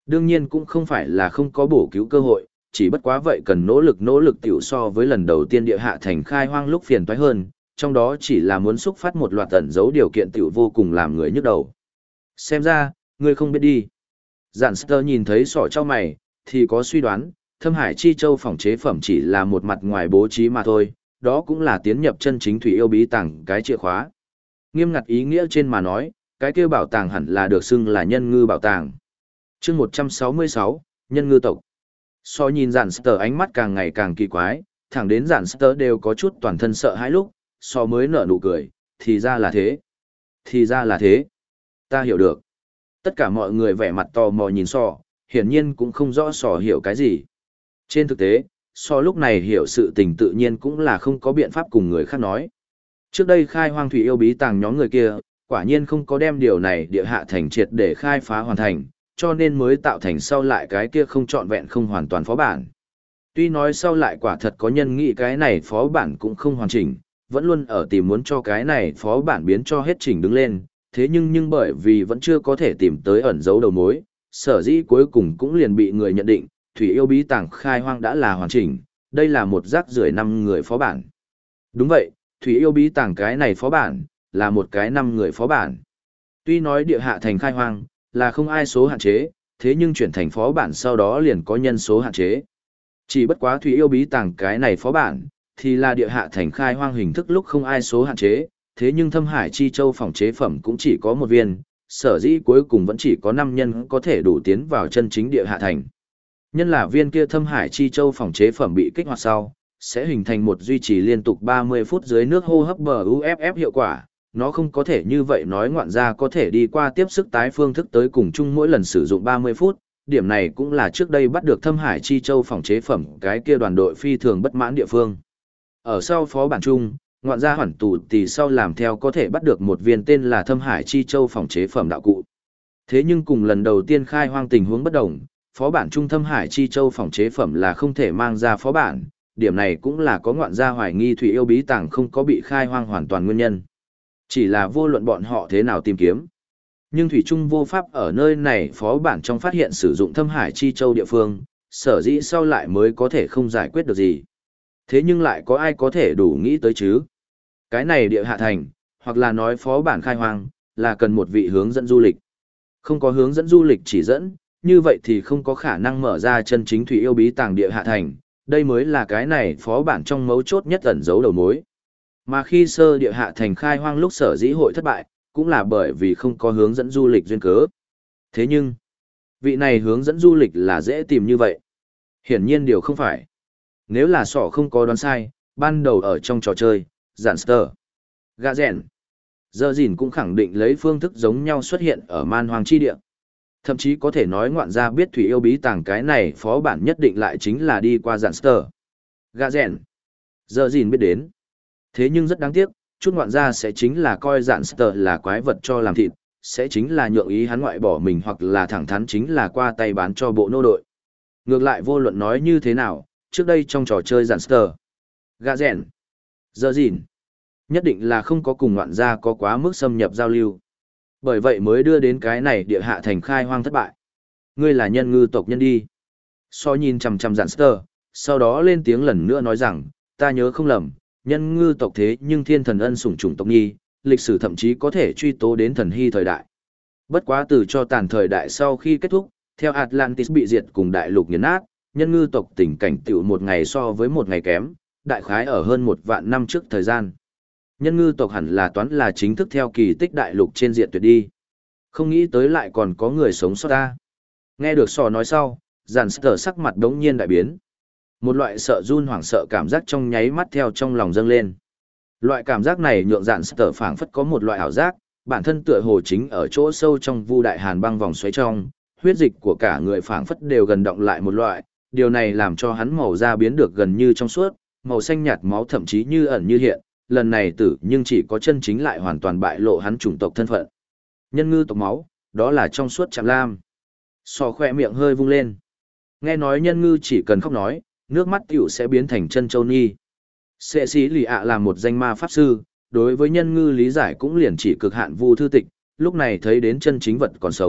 Đương nhiên cũng không phải là không có bổ cứu cơ hội, chỉ bất quá vậy cần nỗ lực tiểu so với lần đầu tiên địa hạ thành khai hoang lúc phiền toái hơn, trong đó chỉ là muốn xúc phát một loạt tẩn dấu điều kiện tiểu vô cùng làm người nhức đầu. Xem ra, ngươi không biết đi. Giản Sơ nhìn thấy sỏ trong mày, thì có suy đoán, Thâm Hải Chi Châu phòng chế phẩm chỉ là một mặt ngoài bố trí mà thôi, đó cũng là tiến nhập chân chính thủy yêu bí tàng cái chìa khóa. Nghiêm ngặt ý nghĩa trên mà nói, cái kia bảo tàng hẳn là được xưng là nhân ngư bảo tàng. Chương 166, nhân ngư tộc. So nhìn Giản Sơ ánh mắt càng ngày càng kỳ quái, thẳng đến Giản Sơ đều có chút toàn thân sợ hãi lúc, so mới nở nụ cười, thì ra là thế. Thì ra là thế. Ta hiểu được. Tất cả mọi người vẻ mặt tò mò nhìn sò, hiển nhiên cũng không rõ sò hiểu cái gì. Trên thực tế, sò lúc này hiểu sự tình tự nhiên cũng là không có biện pháp cùng người khác nói. Trước đây khai hoang thủy yêu bí tàng nhóm người kia, quả nhiên không có đem điều này địa hạ thành triệt để khai phá hoàn thành, cho nên mới tạo thành sau lại cái kia không trọn vẹn không hoàn toàn phó bản. Tuy nói sau lại quả thật có nhân nghĩ cái này phó bản cũng không hoàn chỉnh, vẫn luôn ở tìm muốn cho cái này phó bản biến cho hết chỉnh đứng lên, thế nhưng bởi vì vẫn chưa có thể tìm tới ẩn dấu đầu mối, sở dĩ cuối cùng cũng liền bị người nhận định, thủy yêu bí tàng khai hoang đã là hoàn chỉnh, đây là một rác rưởi 5 người phó bản. Đúng vậy, thủy yêu bí tàng cái này phó bản, là một cái 5 người phó bản. Tuy nói địa hạ thành khai hoang, là không ai số hạn chế, thế nhưng chuyển thành phó bản sau đó liền có nhân số hạn chế. Chỉ bất quá thủy yêu bí tàng cái này phó bản, thì là địa hạ thành khai hoang hình thức lúc không ai số hạn chế, thế nhưng Thâm Hải Chi Châu phòng chế phẩm cũng chỉ có một viên, sở dĩ cuối cùng vẫn chỉ có 5 nhân có thể đủ tiến vào chân chính địa hạ thành. Nhân là viên kia Thâm Hải Chi Châu phòng chế phẩm bị kích hoạt sau, sẽ hình thành một duy trì liên tục 30 phút dưới nước hô hấp BUFF hiệu quả, nó không có thể như vậy nói ngoạn ra có thể đi qua tiếp sức tái phương thức tới cùng chung mỗi lần sử dụng 30 phút, điểm này cũng là trước đây bắt được Thâm Hải Chi Châu phòng chế phẩm cái kia đoàn đội phi thường bất mãn địa phương. Ở sau phó bản chung, ngoạn gia hoàn tù tỷ sau làm theo có thể bắt được một viên tên là Thâm Hải Chi Châu phòng chế phẩm đạo cụ. Thế nhưng cùng lần đầu tiên khai hoang tình huống bất đồng, phó bản trung Thâm Hải Chi Châu phòng chế phẩm là không thể mang ra phó bản, điểm này cũng là có ngoạn gia hoài nghi thủy yêu bí tàng không có bị khai hoang hoàn toàn nguyên nhân. Chỉ là vô luận bọn họ thế nào tìm kiếm. Nhưng thủy trung vô pháp ở nơi này phó bản trong phát hiện sử dụng Thâm Hải Chi Châu địa phương, sở dĩ sau lại mới có thể không giải quyết được gì. Thế nhưng lại có ai có thể đủ nghĩ tới chứ? Cái này địa hạ thành, hoặc là nói phó bản khai hoang, là cần một vị hướng dẫn du lịch. Không có hướng dẫn du lịch chỉ dẫn, như vậy thì không có khả năng mở ra chân chính thủy yêu bí tàng địa hạ thành, đây mới là cái này phó bản trong mấu chốt nhất ẩn dấu đầu mối. Mà khi sơ địa hạ thành khai hoang lúc sở dĩ hội thất bại, cũng là bởi vì không có hướng dẫn du lịch duyên cớ. Thế nhưng, vị này hướng dẫn du lịch là dễ tìm như vậy. Hiển nhiên điều không phải. Nếu là sỏ không có đoán sai, ban đầu ở trong trò chơi, Giản Sơ, Gà Rèn, Giờ Dìn cũng khẳng định lấy phương thức giống nhau xuất hiện ở man hoang chi địa. Thậm chí có thể nói ngoạn gia biết thủy yêu bí tàng cái này phó bản nhất định lại chính là đi qua Giản Sơ, Gà Rèn, Giờ Dìn biết đến. Thế nhưng rất đáng tiếc, chút ngoạn gia sẽ chính là coi Giản Sơ là quái vật cho làm thịt, sẽ chính là nhượng ý hắn ngoại bỏ mình hoặc là thẳng thắn chính là qua tay bán cho bộ nô đội. Ngược lại vô luận nói như thế nào, trước đây trong trò chơi Giản Sơ, Gà Rèn, Giờ Dìn, nhất định là không có cùng ngoạn gia có quá mức xâm nhập giao lưu. Bởi vậy mới đưa đến cái này địa hạ thành khai hoang thất bại. Ngươi là nhân ngư tộc nhân đi. So nhìn chằm chằm Giản Sơ, sau đó lên tiếng lần nữa nói rằng, ta nhớ không lầm, nhân ngư tộc thế nhưng thiên thần ân sủng chủng tộc nhi, lịch sử thậm chí có thể truy tố đến thần hy thời đại. Bất quá từ cho tàn thời đại sau khi kết thúc, theo Atlantis bị diệt cùng đại lục nghiền nát, nhân ngư tộc tình cảnh tiểu một ngày so với một ngày kém, đại khái ở hơn 1.000 năm trước thời gian. Nhân ngư tộc hẳn là toán là chính thức theo kỳ tích đại lục trên diện tuyệt đi. Không nghĩ tới lại còn có người sống sót ta. Nghe được sò nói sau, Giản Sơ sắc mặt đống nhiên đại biến. Một loại sợ run hoảng sợ cảm giác trong nháy mắt theo trong lòng dâng lên. Loại cảm giác này nhượng Giản Sơ phảng phất có một loại ảo giác, bản thân tựa hồ chính ở chỗ sâu trong vu đại hàn băng vòng xoáy trong, huyết dịch của cả người phảng phất đều gần động lại một loại, điều này làm cho hắn màu da biến được gần như trong suốt, màu xanh nhạt máu thậm chí như ẩn như hiện, lần này tử nhưng chỉ có chân chính lại hoàn toàn bại lộ hắn chủng tộc thân phận. Nhân ngư tộc máu, đó là trong suốt chạm lam. Sò khỏe miệng hơi vung lên. Nghe nói nhân ngư chỉ cần khóc nói, nước mắt tiểu sẽ biến thành chân châu nhi. Sệ sĩ lì ạ là một danh ma pháp sư, đối với nhân ngư lý giải cũng liền chỉ cực hạn vu thư tịch, lúc này thấy đến chân chính vật còn sống,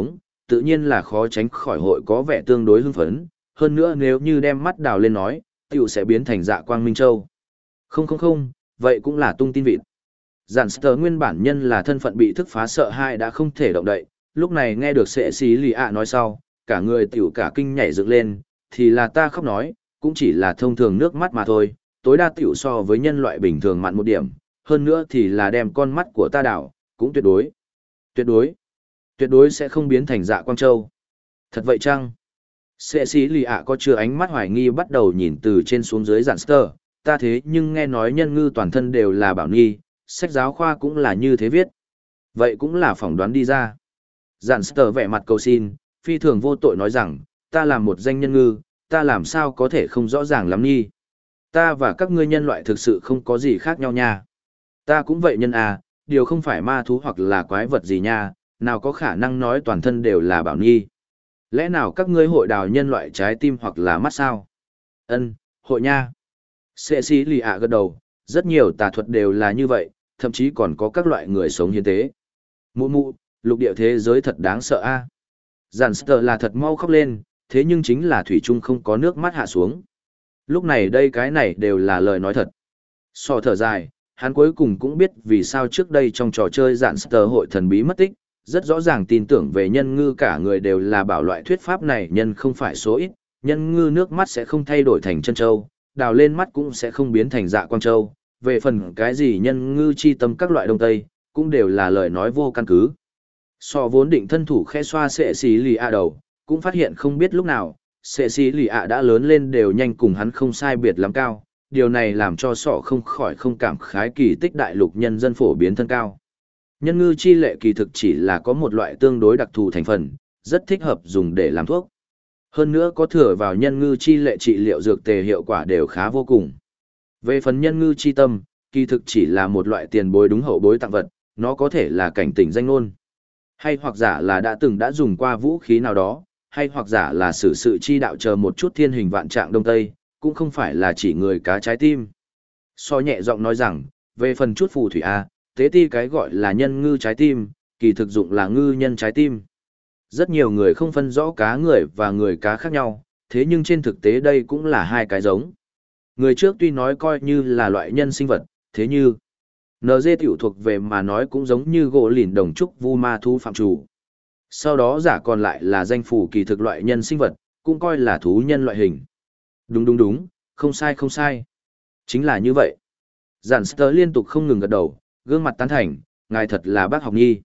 tự nhiên là khó tránh khỏi hội có vẻ tương đối hưng phấn, hơn nữa nếu như đem mắt đào lên nói, tiểu sẽ biến thành Dạ Quang Minh Châu. Không không không, vậy cũng là tung tin vịt. Giản Sở nguyên bản nhân là thân phận bị thức phá sợ hãi đã không thể động đậy, lúc này nghe được Sệ Xí Lì ạ nói sau, cả người tiểu cả kinh nhảy dựng lên, thì là ta khóc nói, cũng chỉ là thông thường nước mắt mà thôi, tối đa tiểu so với nhân loại bình thường mặn một điểm, hơn nữa thì là đem con mắt của ta đảo, cũng tuyệt đối sẽ không biến thành Dạ Quang Châu. Thật vậy chăng? Sệ Xí Lì ạ có chưa ánh mắt hoài nghi bắt đầu nhìn từ trên xuống dưới Giản Sở, ta thế nhưng nghe nói nhân ngư toàn thân đều là bảo nghi, sách giáo khoa cũng là như thế viết. Vậy cũng là phỏng đoán đi ra. Giản Sở vẻ mặt cầu xin, phi thường vô tội nói rằng, ta là một danh nhân ngư, ta làm sao có thể không rõ ràng lắm nhi. Ta và các ngươi nhân loại thực sự không có gì khác nhau nha. Ta cũng vậy nhân à, điều không phải ma thú hoặc là quái vật gì nha, nào có khả năng nói toàn thân đều là bảo nghi. Lẽ nào các ngươi hội đào nhân loại trái tim hoặc là mắt sao? Ân, hội nha. Sệ Xí Lì ạ gật đầu, rất nhiều tà thuật đều là như vậy, thậm chí còn có các loại người sống hiến tế. Mụ mụ, lục địa thế giới thật đáng sợ a. Giản Sở là thật mau khóc lên, thế nhưng chính là thủy chung không có nước mắt hạ xuống. Lúc này đây cái này đều là lời nói thật. So thở dài, hắn cuối cùng cũng biết vì sao trước đây trong trò chơi Giản Sở hội thần bí mất tích, rất rõ ràng tin tưởng về nhân ngư cả người đều là bảo loại thuyết pháp này nhân không phải số ít, nhân ngư nước mắt sẽ không thay đổi thành chân châu, đào lên mắt cũng sẽ không biến thành Dạ Quang Châu, về phần cái gì nhân ngư chi tâm các loại đông tây, cũng đều là lời nói vô căn cứ. So vốn định thân thủ khe xoa Sệ Xí Lì ạ đầu, cũng phát hiện không biết lúc nào, Sệ Xí Lì ạ đã lớn lên đều nhanh cùng hắn không sai biệt lắm cao, điều này làm cho sọ không khỏi không cảm khái kỳ tích đại lục nhân dân phổ biến thân cao. Nhân ngư chi lệ kỳ thực chỉ là có một loại tương đối đặc thù thành phần, rất thích hợp dùng để làm thuốc. Hơn nữa có thừa vào nhân ngư chi lệ trị liệu dược tề hiệu quả đều khá vô cùng. Về phần nhân ngư chi tâm, kỳ thực chỉ là một loại tiền bối đúng hậu bối tặng vật, nó có thể là cảnh tỉnh danh ngôn. Hay hoặc giả là đã dùng qua vũ khí nào đó, hay hoặc giả là sử sự chi đạo chờ một chút thiên hình vạn trạng đông tây, cũng không phải là chỉ người cá trái tim. So nhẹ giọng nói rằng, về phần chút phù thủy A, tế ti cái gọi là nhân ngư trái tim, kỳ thực dụng là ngư nhân trái tim. Rất nhiều người không phân rõ cá người và người cá khác nhau, thế nhưng trên thực tế đây cũng là hai cái giống. Người trước tuy nói coi như là loại nhân sinh vật, thế như NG tiểu thuộc về mà nói cũng giống như gỗ lìn đồng trúc vu ma thú phạm chủ. Sau đó giả còn lại là danh phủ kỳ thực loại nhân sinh vật, cũng coi là thú nhân loại hình. Đúng, không sai. Chính là như vậy. Giản Sở liên tục không ngừng gật đầu, gương mặt tán thành, ngài thật là bác học nhi.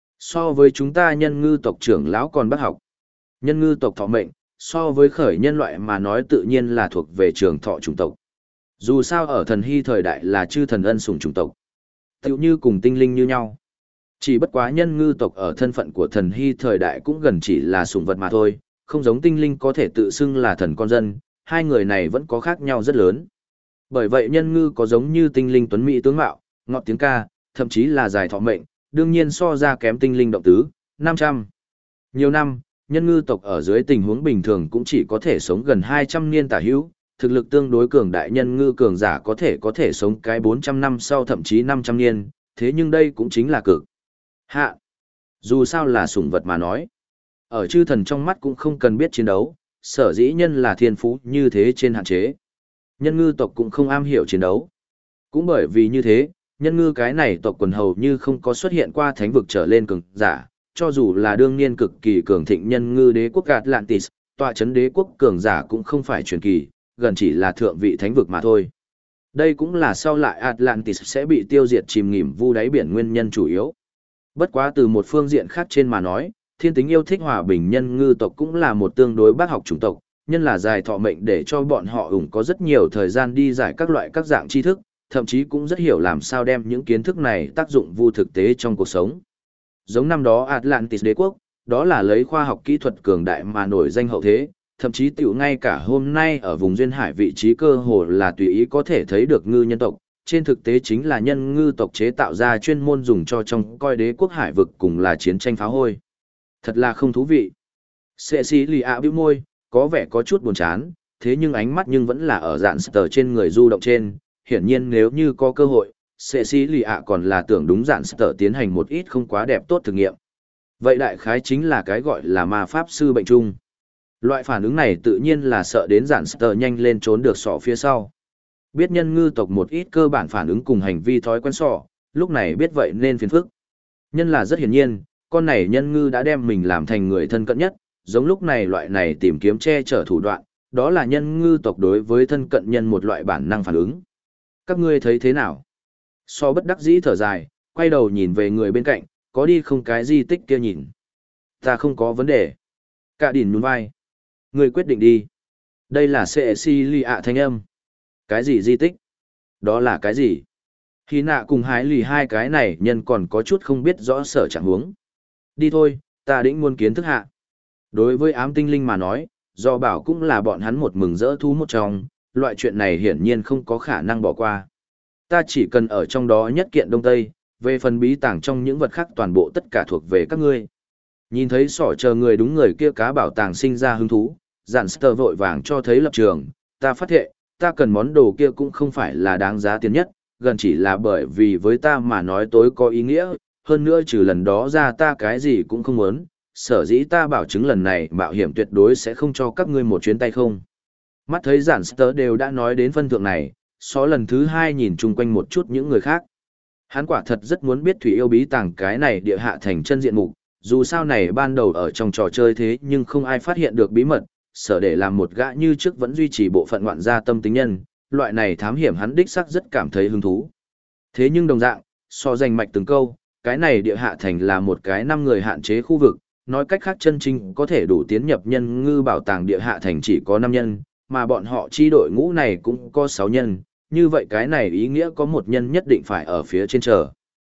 So với chúng ta nhân ngư tộc trưởng lão còn bác học. Nhân ngư tộc thọ mệnh, so với khởi nhân loại mà nói tự nhiên là thuộc về trường thọ chủng tộc. Dù sao ở thần hy thời đại là chư thần ân sủng chủng tộc. Tựu như cùng tinh linh như nhau. Chỉ bất quá nhân ngư tộc ở thân phận của thần hy thời đại cũng gần chỉ là sủng vật mà thôi, không giống tinh linh có thể tự xưng là thần con dân, hai người này vẫn có khác nhau rất lớn. Bởi vậy nhân ngư có giống như tinh linh tuấn mỹ tướng mạo, ngọt tiếng ca, thậm chí là dài thọ mệnh, đương nhiên so ra kém tinh linh động tứ, 500. Nhiều năm, nhân ngư tộc ở dưới tình huống bình thường cũng chỉ có thể sống gần 200 niên tả hữu, thực lực tương đối cường đại nhân ngư cường giả có thể sống cái 400 năm sau thậm chí 500 niên, thế nhưng đây cũng chính là cực. Hạ, dù sao là sủng vật mà nói. Ở chư thần trong mắt cũng không cần biết chiến đấu, sở dĩ nhân là thiên phú như thế trên hạn chế. Nhân ngư tộc cũng không am hiểu chiến đấu. Cũng bởi vì như thế, nhân ngư cái này tộc quần hầu như không có xuất hiện qua thánh vực trở lên cường giả, cho dù là đương niên cực kỳ cường thịnh nhân ngư đế quốc Atlantis, tọa chấn đế quốc cường giả cũng không phải truyền kỳ, gần chỉ là thượng vị thánh vực mà thôi. Đây cũng là sau lại Atlantis sẽ bị tiêu diệt chìm nghỉm vu đáy biển nguyên nhân chủ yếu. Bất quá từ một phương diện khác trên mà nói, thiên tính yêu thích hòa bình nhân ngư tộc cũng là một tương đối bác học chủng tộc, nhân là dài thọ mệnh để cho bọn họ có rất nhiều thời gian đi giải các loại các dạng tri thức, thậm chí cũng rất hiểu làm sao đem những kiến thức này tác dụng vu thực tế trong cuộc sống. Giống năm đó Atlantis đế quốc, đó là lấy khoa học kỹ thuật cường đại mà nổi danh hậu thế, thậm chí tiểu ngay cả hôm nay ở vùng duyên hải vị trí cơ hồ là tùy ý có thể thấy được ngư nhân tộc, trên thực tế chính là nhân ngư tộc chế tạo ra chuyên môn dùng cho trong coi đế quốc hải vực cùng là chiến tranh phá hôi. Thật là không thú vị. Sệ xí lì ạ bĩu môi, có vẻ có chút buồn chán, thế nhưng ánh mắt nhưng vẫn là ở dạn sờ trên người du động trên, hiển nhiên nếu như có cơ hội, Sệ xí lì ạ còn là tưởng đúng dạn sờ tiến hành một ít không quá đẹp tốt thử nghiệm. Vậy đại khái chính là cái gọi là ma pháp sư bệnh chung. Loại phản ứng này tự nhiên là sợ đến giản sờ nhanh lên trốn được sọ phía sau. Biết nhân ngư tộc một ít cơ bản phản ứng cùng hành vi thói quen sọ, lúc này biết vậy nên phiền phức. Nhân là rất hiển nhiên, con này nhân ngư đã đem mình làm thành người thân cận nhất, giống lúc này loại này tìm kiếm che chở thủ đoạn, đó là nhân ngư tộc đối với thân cận nhân một loại bản năng phản ứng. Các ngươi thấy thế nào? So bất đắc dĩ thở dài, quay đầu nhìn về người bên cạnh, có đi không cái di tích kia nhìn. Ta không có vấn đề. Cả đỉn nhún vai. Người quyết định đi. Đây là Cecilia thanh âm. Cái gì di tích? Đó là cái gì? Khi nạ cùng hái lì hai cái này nhân còn có chút không biết rõ sở trạng huống. Đi thôi, ta định muốn kiến thức hạ. Đối với ám tinh linh mà nói, do bảo cũng là bọn hắn một mừng rỡ thú một trong, loại chuyện này hiển nhiên không có khả năng bỏ qua. Ta chỉ cần ở trong đó nhất kiện đông tây, về phần bí tàng trong những vật khác toàn bộ tất cả thuộc về các ngươi. Nhìn thấy sỏ chờ người đúng người kia cá bảo tàng sinh ra hứng thú, dặn sờ vội vàng cho thấy lập trường, ta phát hiện, ta cần món đồ kia cũng không phải là đáng giá tiền nhất, gần chỉ là bởi vì với ta mà nói tối có ý nghĩa, hơn nữa trừ lần đó ra ta cái gì cũng không muốn, sở dĩ ta bảo chứng lần này mạo hiểm tuyệt đối sẽ không cho các ngươi một chuyến tay không. Mắt thấy giản sờ đều đã nói đến phân thượng này, xó lần thứ hai nhìn chung quanh một chút những người khác. Hắn quả thật rất muốn biết thủy yêu bí tàng cái này địa hạ thành chân diện mục, dù sao này ban đầu ở trong trò chơi thế nhưng không ai phát hiện được bí mật, sở để làm một gã như trước vẫn duy trì bộ phận ngoạn gia tâm tính nhân, loại này thám hiểm hắn đích xác rất cảm thấy hứng thú. Thế nhưng đồng dạng, so danh mạch từng câu, cái này địa hạ thành là một cái 5 người hạn chế khu vực, nói cách khác chân chính có thể đủ tiến nhập nhân ngư bảo tàng địa hạ thành chỉ có 5 nhân, mà bọn họ chi đội ngũ này cũng có 6 nhân, như vậy cái này ý nghĩa có một nhân nhất định phải ở phía trên chờ.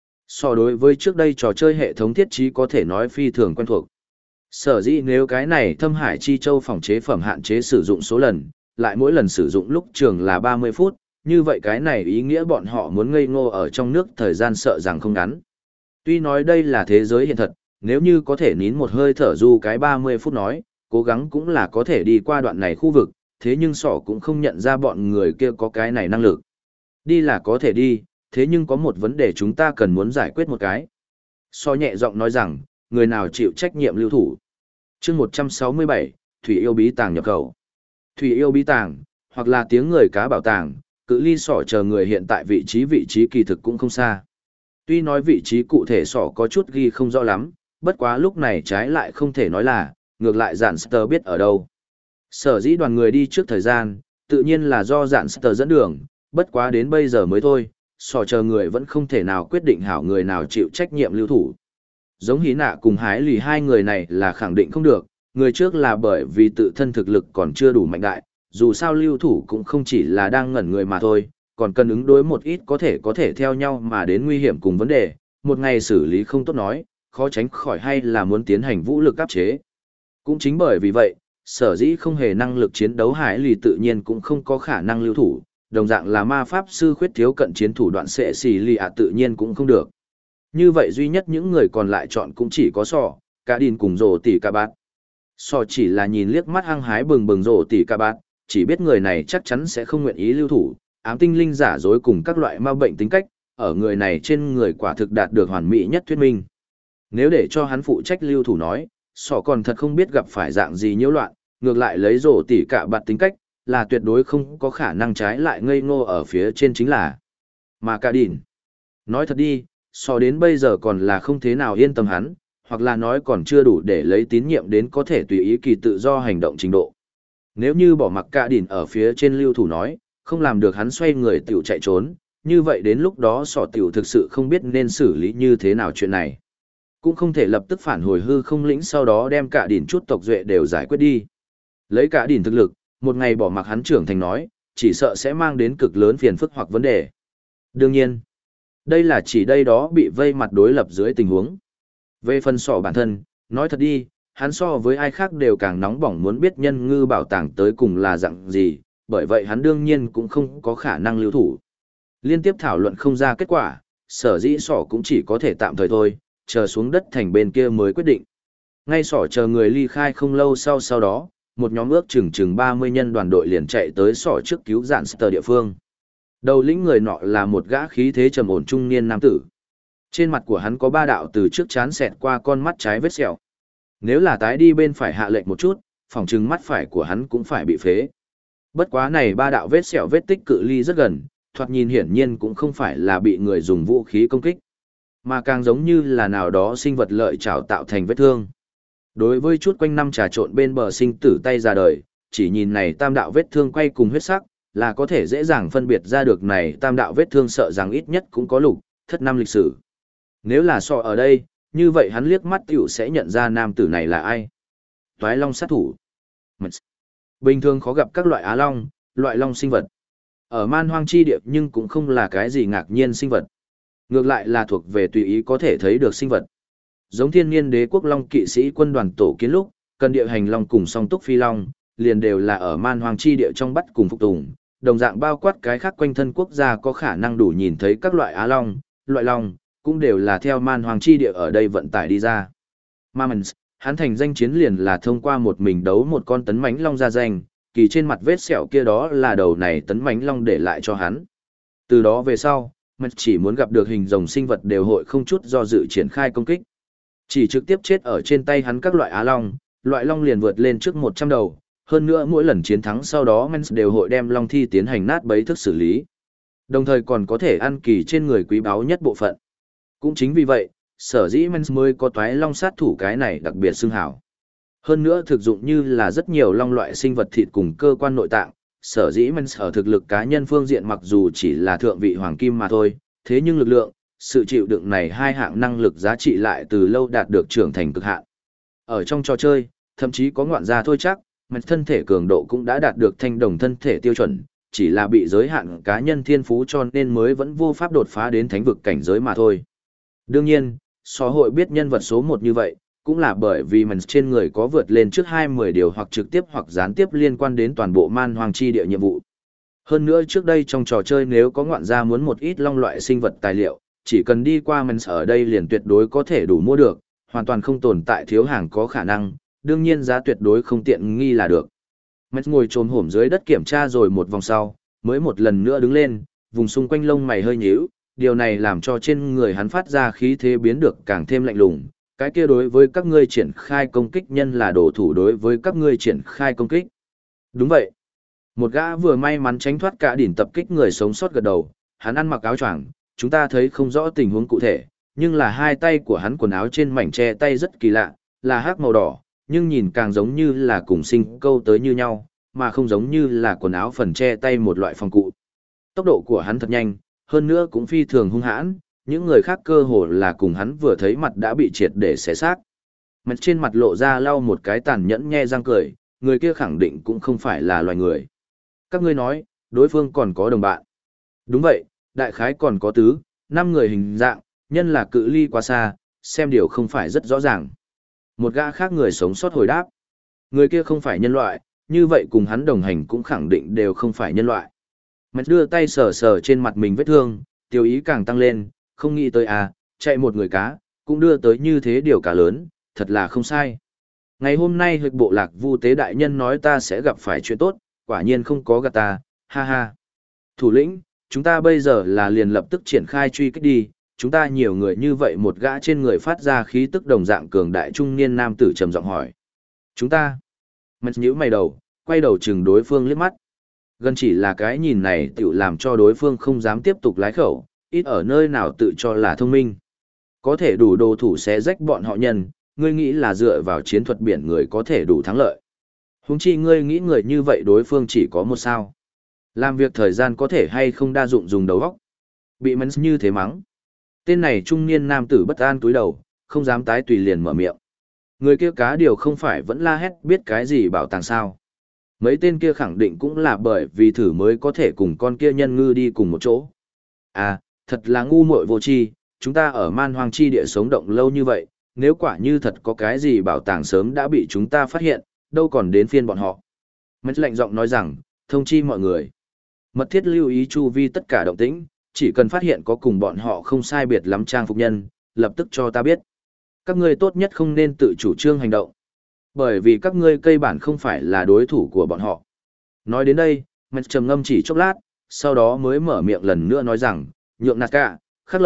So đối với trước đây trò chơi hệ thống thiết trí có thể nói phi thường quen thuộc. Sở dĩ nếu cái này thâm hải chi châu phòng chế phẩm hạn chế sử dụng số lần, lại mỗi lần sử dụng lúc trường là 30 phút, như vậy cái này ý nghĩa bọn họ muốn ngây ngô ở trong nước thời gian sợ rằng không ngắn. Tuy nói đây là thế giới hiện thật, nếu như có thể nín một hơi thở du cái 30 phút nói, cố gắng cũng là có thể đi qua đoạn này khu vực, thế nhưng sỏ cũng không nhận ra bọn người kia có cái này năng lực. Đi là có thể đi, thế nhưng có một vấn đề chúng ta cần muốn giải quyết một cái. So nhẹ giọng nói rằng, người nào chịu trách nhiệm lưu thủ. chương 167, Thủy yêu bí tàng nhập khẩu. Thủy yêu bí tàng, hoặc là tiếng người cá bảo tàng, cự ly sỏ chờ người hiện tại vị trí kỳ thực cũng không xa. Tuy nói vị trí cụ thể sỏ có chút ghi không rõ lắm, bất quá lúc này trái lại không thể nói là, ngược lại giản sờ biết ở đâu. Sở dĩ đoàn người đi trước thời gian, tự nhiên là do giản sờ dẫn đường, bất quá đến bây giờ mới thôi, sỏ chờ người vẫn không thể nào quyết định hảo người nào chịu trách nhiệm lưu thủ. Giống hí nạ cùng hái lì hai người này là khẳng định không được, người trước là bởi vì tự thân thực lực còn chưa đủ mạnh đại, dù sao lưu thủ cũng không chỉ là đang ngẩn người mà thôi, còn cần ứng đối một ít có thể theo nhau mà đến nguy hiểm cùng vấn đề, một ngày xử lý không tốt nói, khó tránh khỏi hay là muốn tiến hành vũ lực áp chế. Cũng chính bởi vì vậy, sở dĩ không hề năng lực chiến đấu hải lì tự nhiên cũng không có khả năng lưu thủ, đồng dạng là ma pháp sư khuyết thiếu cận chiến thủ đoạn sẽ xì lì ạ tự nhiên cũng không được. Như vậy duy nhất những người còn lại chọn cũng chỉ có sò, cả đìn cùng rổ tỉ ca bát. Sò chỉ là nhìn liếc mắt hăng hái bừng bừng rổ tỉ ca bát, chỉ biết người này chắc chắn sẽ không nguyện ý lưu thủ, ám tinh linh giả dối cùng các loại ma bệnh tính cách, ở người này trên người quả thực đạt được hoàn mỹ nhất thuyết minh. Nếu để cho hắn phụ trách lưu thủ nói, sò còn thật không biết gặp phải dạng gì nhiễu loạn, ngược lại lấy rổ tỉ cả bát tính cách, là tuyệt đối không có khả năng trái lại ngây ngô ở phía trên chính là mà cả đìn. Nói thật đi, so đến bây giờ còn là không thế nào yên tâm hắn, hoặc là nói còn chưa đủ để lấy tín nhiệm đến có thể tùy ý kỳ tự do hành động trình độ. Nếu như bỏ mặc cả đìn ở phía trên lưu thủ nói, không làm được hắn xoay người tiểu chạy trốn, như vậy đến lúc đó sọ tiểu thực sự không biết nên xử lý như thế nào chuyện này. Cũng không thể lập tức phản hồi hư không lĩnh sau đó đem cả đìn chút tộc duệ đều giải quyết đi. Lấy cả đìn thực lực, một ngày bỏ mặc hắn trưởng thành nói, chỉ sợ sẽ mang đến cực lớn phiền phức hoặc vấn đề. Đương nhiên, đây là chỉ đây đó bị vây mặt đối lập dưới tình huống. Về phần sọ bản thân, nói thật đi, hắn so với ai khác đều càng nóng bỏng muốn biết nhân ngư bảo tàng tới cùng là dạng gì, bởi vậy hắn đương nhiên cũng không có khả năng lưu thủ. Liên tiếp thảo luận không ra kết quả, sở dĩ sọ cũng chỉ có thể tạm thời thôi, chờ xuống đất thành bên kia mới quyết định. Ngay sọ chờ người ly khai không lâu sau đó, một nhóm ước chừng 30 nhân đoàn đội liền chạy tới sọ trước cứu giản sờ địa phương. Đầu lĩnh người nọ là một gã khí thế trầm ổn trung niên nam tử. Trên mặt của hắn có 3 đạo từ trước chán xẹt qua con mắt trái vết sẹo. Nếu là tái đi bên phải hạ lệnh một chút, phỏng chừng mắt phải của hắn cũng phải bị phế. Bất quá này 3 đạo vết sẹo vết tích cự ly rất gần, thoạt nhìn hiển nhiên cũng không phải là bị người dùng vũ khí công kích, mà càng giống như là nào đó sinh vật lợi chảo tạo thành vết thương. Đối với chút quanh năm trà trộn bên bờ sinh tử tay ra đời, chỉ nhìn này 3 đạo vết thương quay cùng huyết sắc, là có thể dễ dàng phân biệt ra được này 3 đạo vết thương sợ rằng ít nhất cũng có lục, thất năm lịch sử. Nếu là so ở đây, như vậy hắn liếc mắt tiểu sẽ nhận ra nam tử này là ai. Toái long sát thủ. Bình thường khó gặp các loại á long, loại long sinh vật. Ở man hoang chi địa nhưng cũng không là cái gì ngạc nhiên sinh vật. Ngược lại là thuộc về tùy ý có thể thấy được sinh vật. Giống thiên niên đế quốc long kỵ sĩ quân đoàn tổ kiến lúc, cần địa hành long cùng song túc phi long, liền đều là ở man hoang chi địa trong bắt cùng phục tùng, đồng dạng bao quát cái khác quanh thân quốc gia có khả năng đủ nhìn thấy các loại á long, loại long, cũng đều là theo man hoang chi địa ở đây vận tải đi ra. Mamens, hắn thành danh chiến liền là thông qua một mình đấu một con tấn mãnh long ra danh, kỳ trên mặt vết sẹo kia đó là đầu này tấn mãnh long để lại cho hắn. Từ đó về sau, Mạch chỉ muốn gặp được hình rồng sinh vật đều hội không chút do dự triển khai công kích. Chỉ trực tiếp chết ở trên tay hắn các loại á long, loại long liền vượt lên trước 100 đầu, hơn nữa mỗi lần chiến thắng sau đó Mens đều hội đem long thi tiến hành nát bấy thức xử lý. Đồng thời còn có thể ăn kỳ trên người quý báu nhất bộ phận. Cũng chính vì vậy, sở dĩ Mens mới có toái long sát thủ cái này đặc biệt xưng hảo. Hơn nữa thực dụng như là rất nhiều long loại sinh vật thịt cùng cơ quan nội tạng, sở dĩ Mens ở thực lực cá nhân phương diện mặc dù chỉ là thượng vị hoàng kim mà thôi, thế nhưng lực lượng, sự chịu đựng này 2 hạng năng lực giá trị lại từ lâu đạt được trưởng thành cực hạn. Ở trong trò chơi, thậm chí có ngoạn gia thôi chắc, Mens thân thể cường độ cũng đã đạt được thanh đồng thân thể tiêu chuẩn, chỉ là bị giới hạn cá nhân thiên phú cho nên mới vẫn vô pháp đột phá đến thánh vực cảnh giới mà thôi. Đương nhiên, xã hội biết nhân vật số 1 như vậy, cũng là bởi vì Mens trên người có vượt lên trước 20 điều hoặc trực tiếp hoặc gián tiếp liên quan đến toàn bộ man hoang chi địa nhiệm vụ. Hơn nữa trước đây trong trò chơi nếu có ngoạn gia muốn một ít long loại sinh vật tài liệu, chỉ cần đi qua Mens ở đây liền tuyệt đối có thể đủ mua được, hoàn toàn không tồn tại thiếu hàng có khả năng, đương nhiên giá tuyệt đối không tiện nghi là được. Mens ngồi chồm hổm dưới đất kiểm tra rồi một vòng sau, mới một lần nữa đứng lên, vùng xung quanh lông mày hơi nhíu, điều này làm cho trên người hắn phát ra khí thế biến được càng thêm lạnh lùng. Cái kia đối với các ngươi triển khai công kích nhân là đổ thủ đối với các ngươi triển khai công kích. Đúng vậy. Một gã vừa may mắn tránh thoát cả đỉnh tập kích người sống sót gật đầu, hắn ăn mặc áo choàng, chúng ta thấy không rõ tình huống cụ thể, nhưng là hai tay của hắn quần áo trên mảnh che tay rất kỳ lạ, là hắc màu đỏ, nhưng nhìn càng giống như là cùng sinh câu tới như nhau, mà không giống như là quần áo phần che tay một loại phòng cụ. Tốc độ của hắn thật nhanh, hơn nữa cũng phi thường hung hãn, những người khác cơ hồ là cùng hắn vừa thấy mặt đã bị triệt để xé xác. Mặt trên mặt lộ ra lau một cái tàn nhẫn nhe răng cười, người kia khẳng định cũng không phải là loài người. Các ngươi nói, đối phương còn có đồng bạn. Đúng vậy, đại khái còn có tứ, 5 người hình dạng, nhân là cự ly quá xa, xem điều không phải rất rõ ràng. Một gã khác người sống sót hồi đáp. Người kia không phải nhân loại, như vậy cùng hắn đồng hành cũng khẳng định đều không phải nhân loại. Mạch đưa tay sờ sờ trên mặt mình vết thương, tiêu ý càng tăng lên, không nghĩ tới à, chạy một người cá, cũng đưa tới như thế điều cả lớn, thật là không sai. Ngày hôm nay huyệt bộ lạc Vu Tế đại nhân nói ta sẽ gặp phải chuyện tốt, quả nhiên không có gạt ta, ha ha. Thủ lĩnh, chúng ta bây giờ là liền lập tức triển khai truy kích đi, chúng ta nhiều người như vậy một gã trên người phát ra khí tức đồng dạng cường đại trung niên nam tử trầm giọng hỏi. Chúng ta, Mạch nhíu mày đầu, quay đầu chừng đối phương liếc mắt. Gần chỉ là cái nhìn này tiểu làm cho đối phương không dám tiếp tục lái khẩu, ít ở nơi nào tự cho là thông minh. Có thể đủ đồ thủ xé rách bọn họ nhân, ngươi nghĩ là dựa vào chiến thuật biển người có thể đủ thắng lợi. Huống chi ngươi nghĩ người như vậy đối phương chỉ có một sao. Làm việc thời gian có thể hay không đa dụng dùng đầu óc. Bị Mens như thế mắng. Tên này trung niên nam tử bất an túi đầu, không dám tái tùy liền mở miệng. Người kia cá điều không phải vẫn la hét biết cái gì bảo tàng sao. Mấy tên kia khẳng định cũng là bởi vì thử mới có thể cùng con kia nhân ngư đi cùng một chỗ. À, thật là ngu muội vô tri, chúng ta ở man hoang chi địa sống động lâu như vậy, nếu quả như thật có cái gì bảo tàng sớm đã bị chúng ta phát hiện, đâu còn đến phiên bọn họ. Mẫn lạnh giọng nói rằng, thông chi mọi người. Mật thiết lưu ý chu vi tất cả động tĩnh, chỉ cần phát hiện có cùng bọn họ không sai biệt lắm trang phục nhân, lập tức cho ta biết. Các ngươi tốt nhất không nên tự chủ trương hành động. Bởi vì các ngươi cây bản không phải là đối thủ của bọn họ. Nói đến đây, Mẫn trầm ngâm chỉ chốc lát, sau đó mới mở miệng lần nữa nói rằng, nhượng nạt cả, khắc lợi,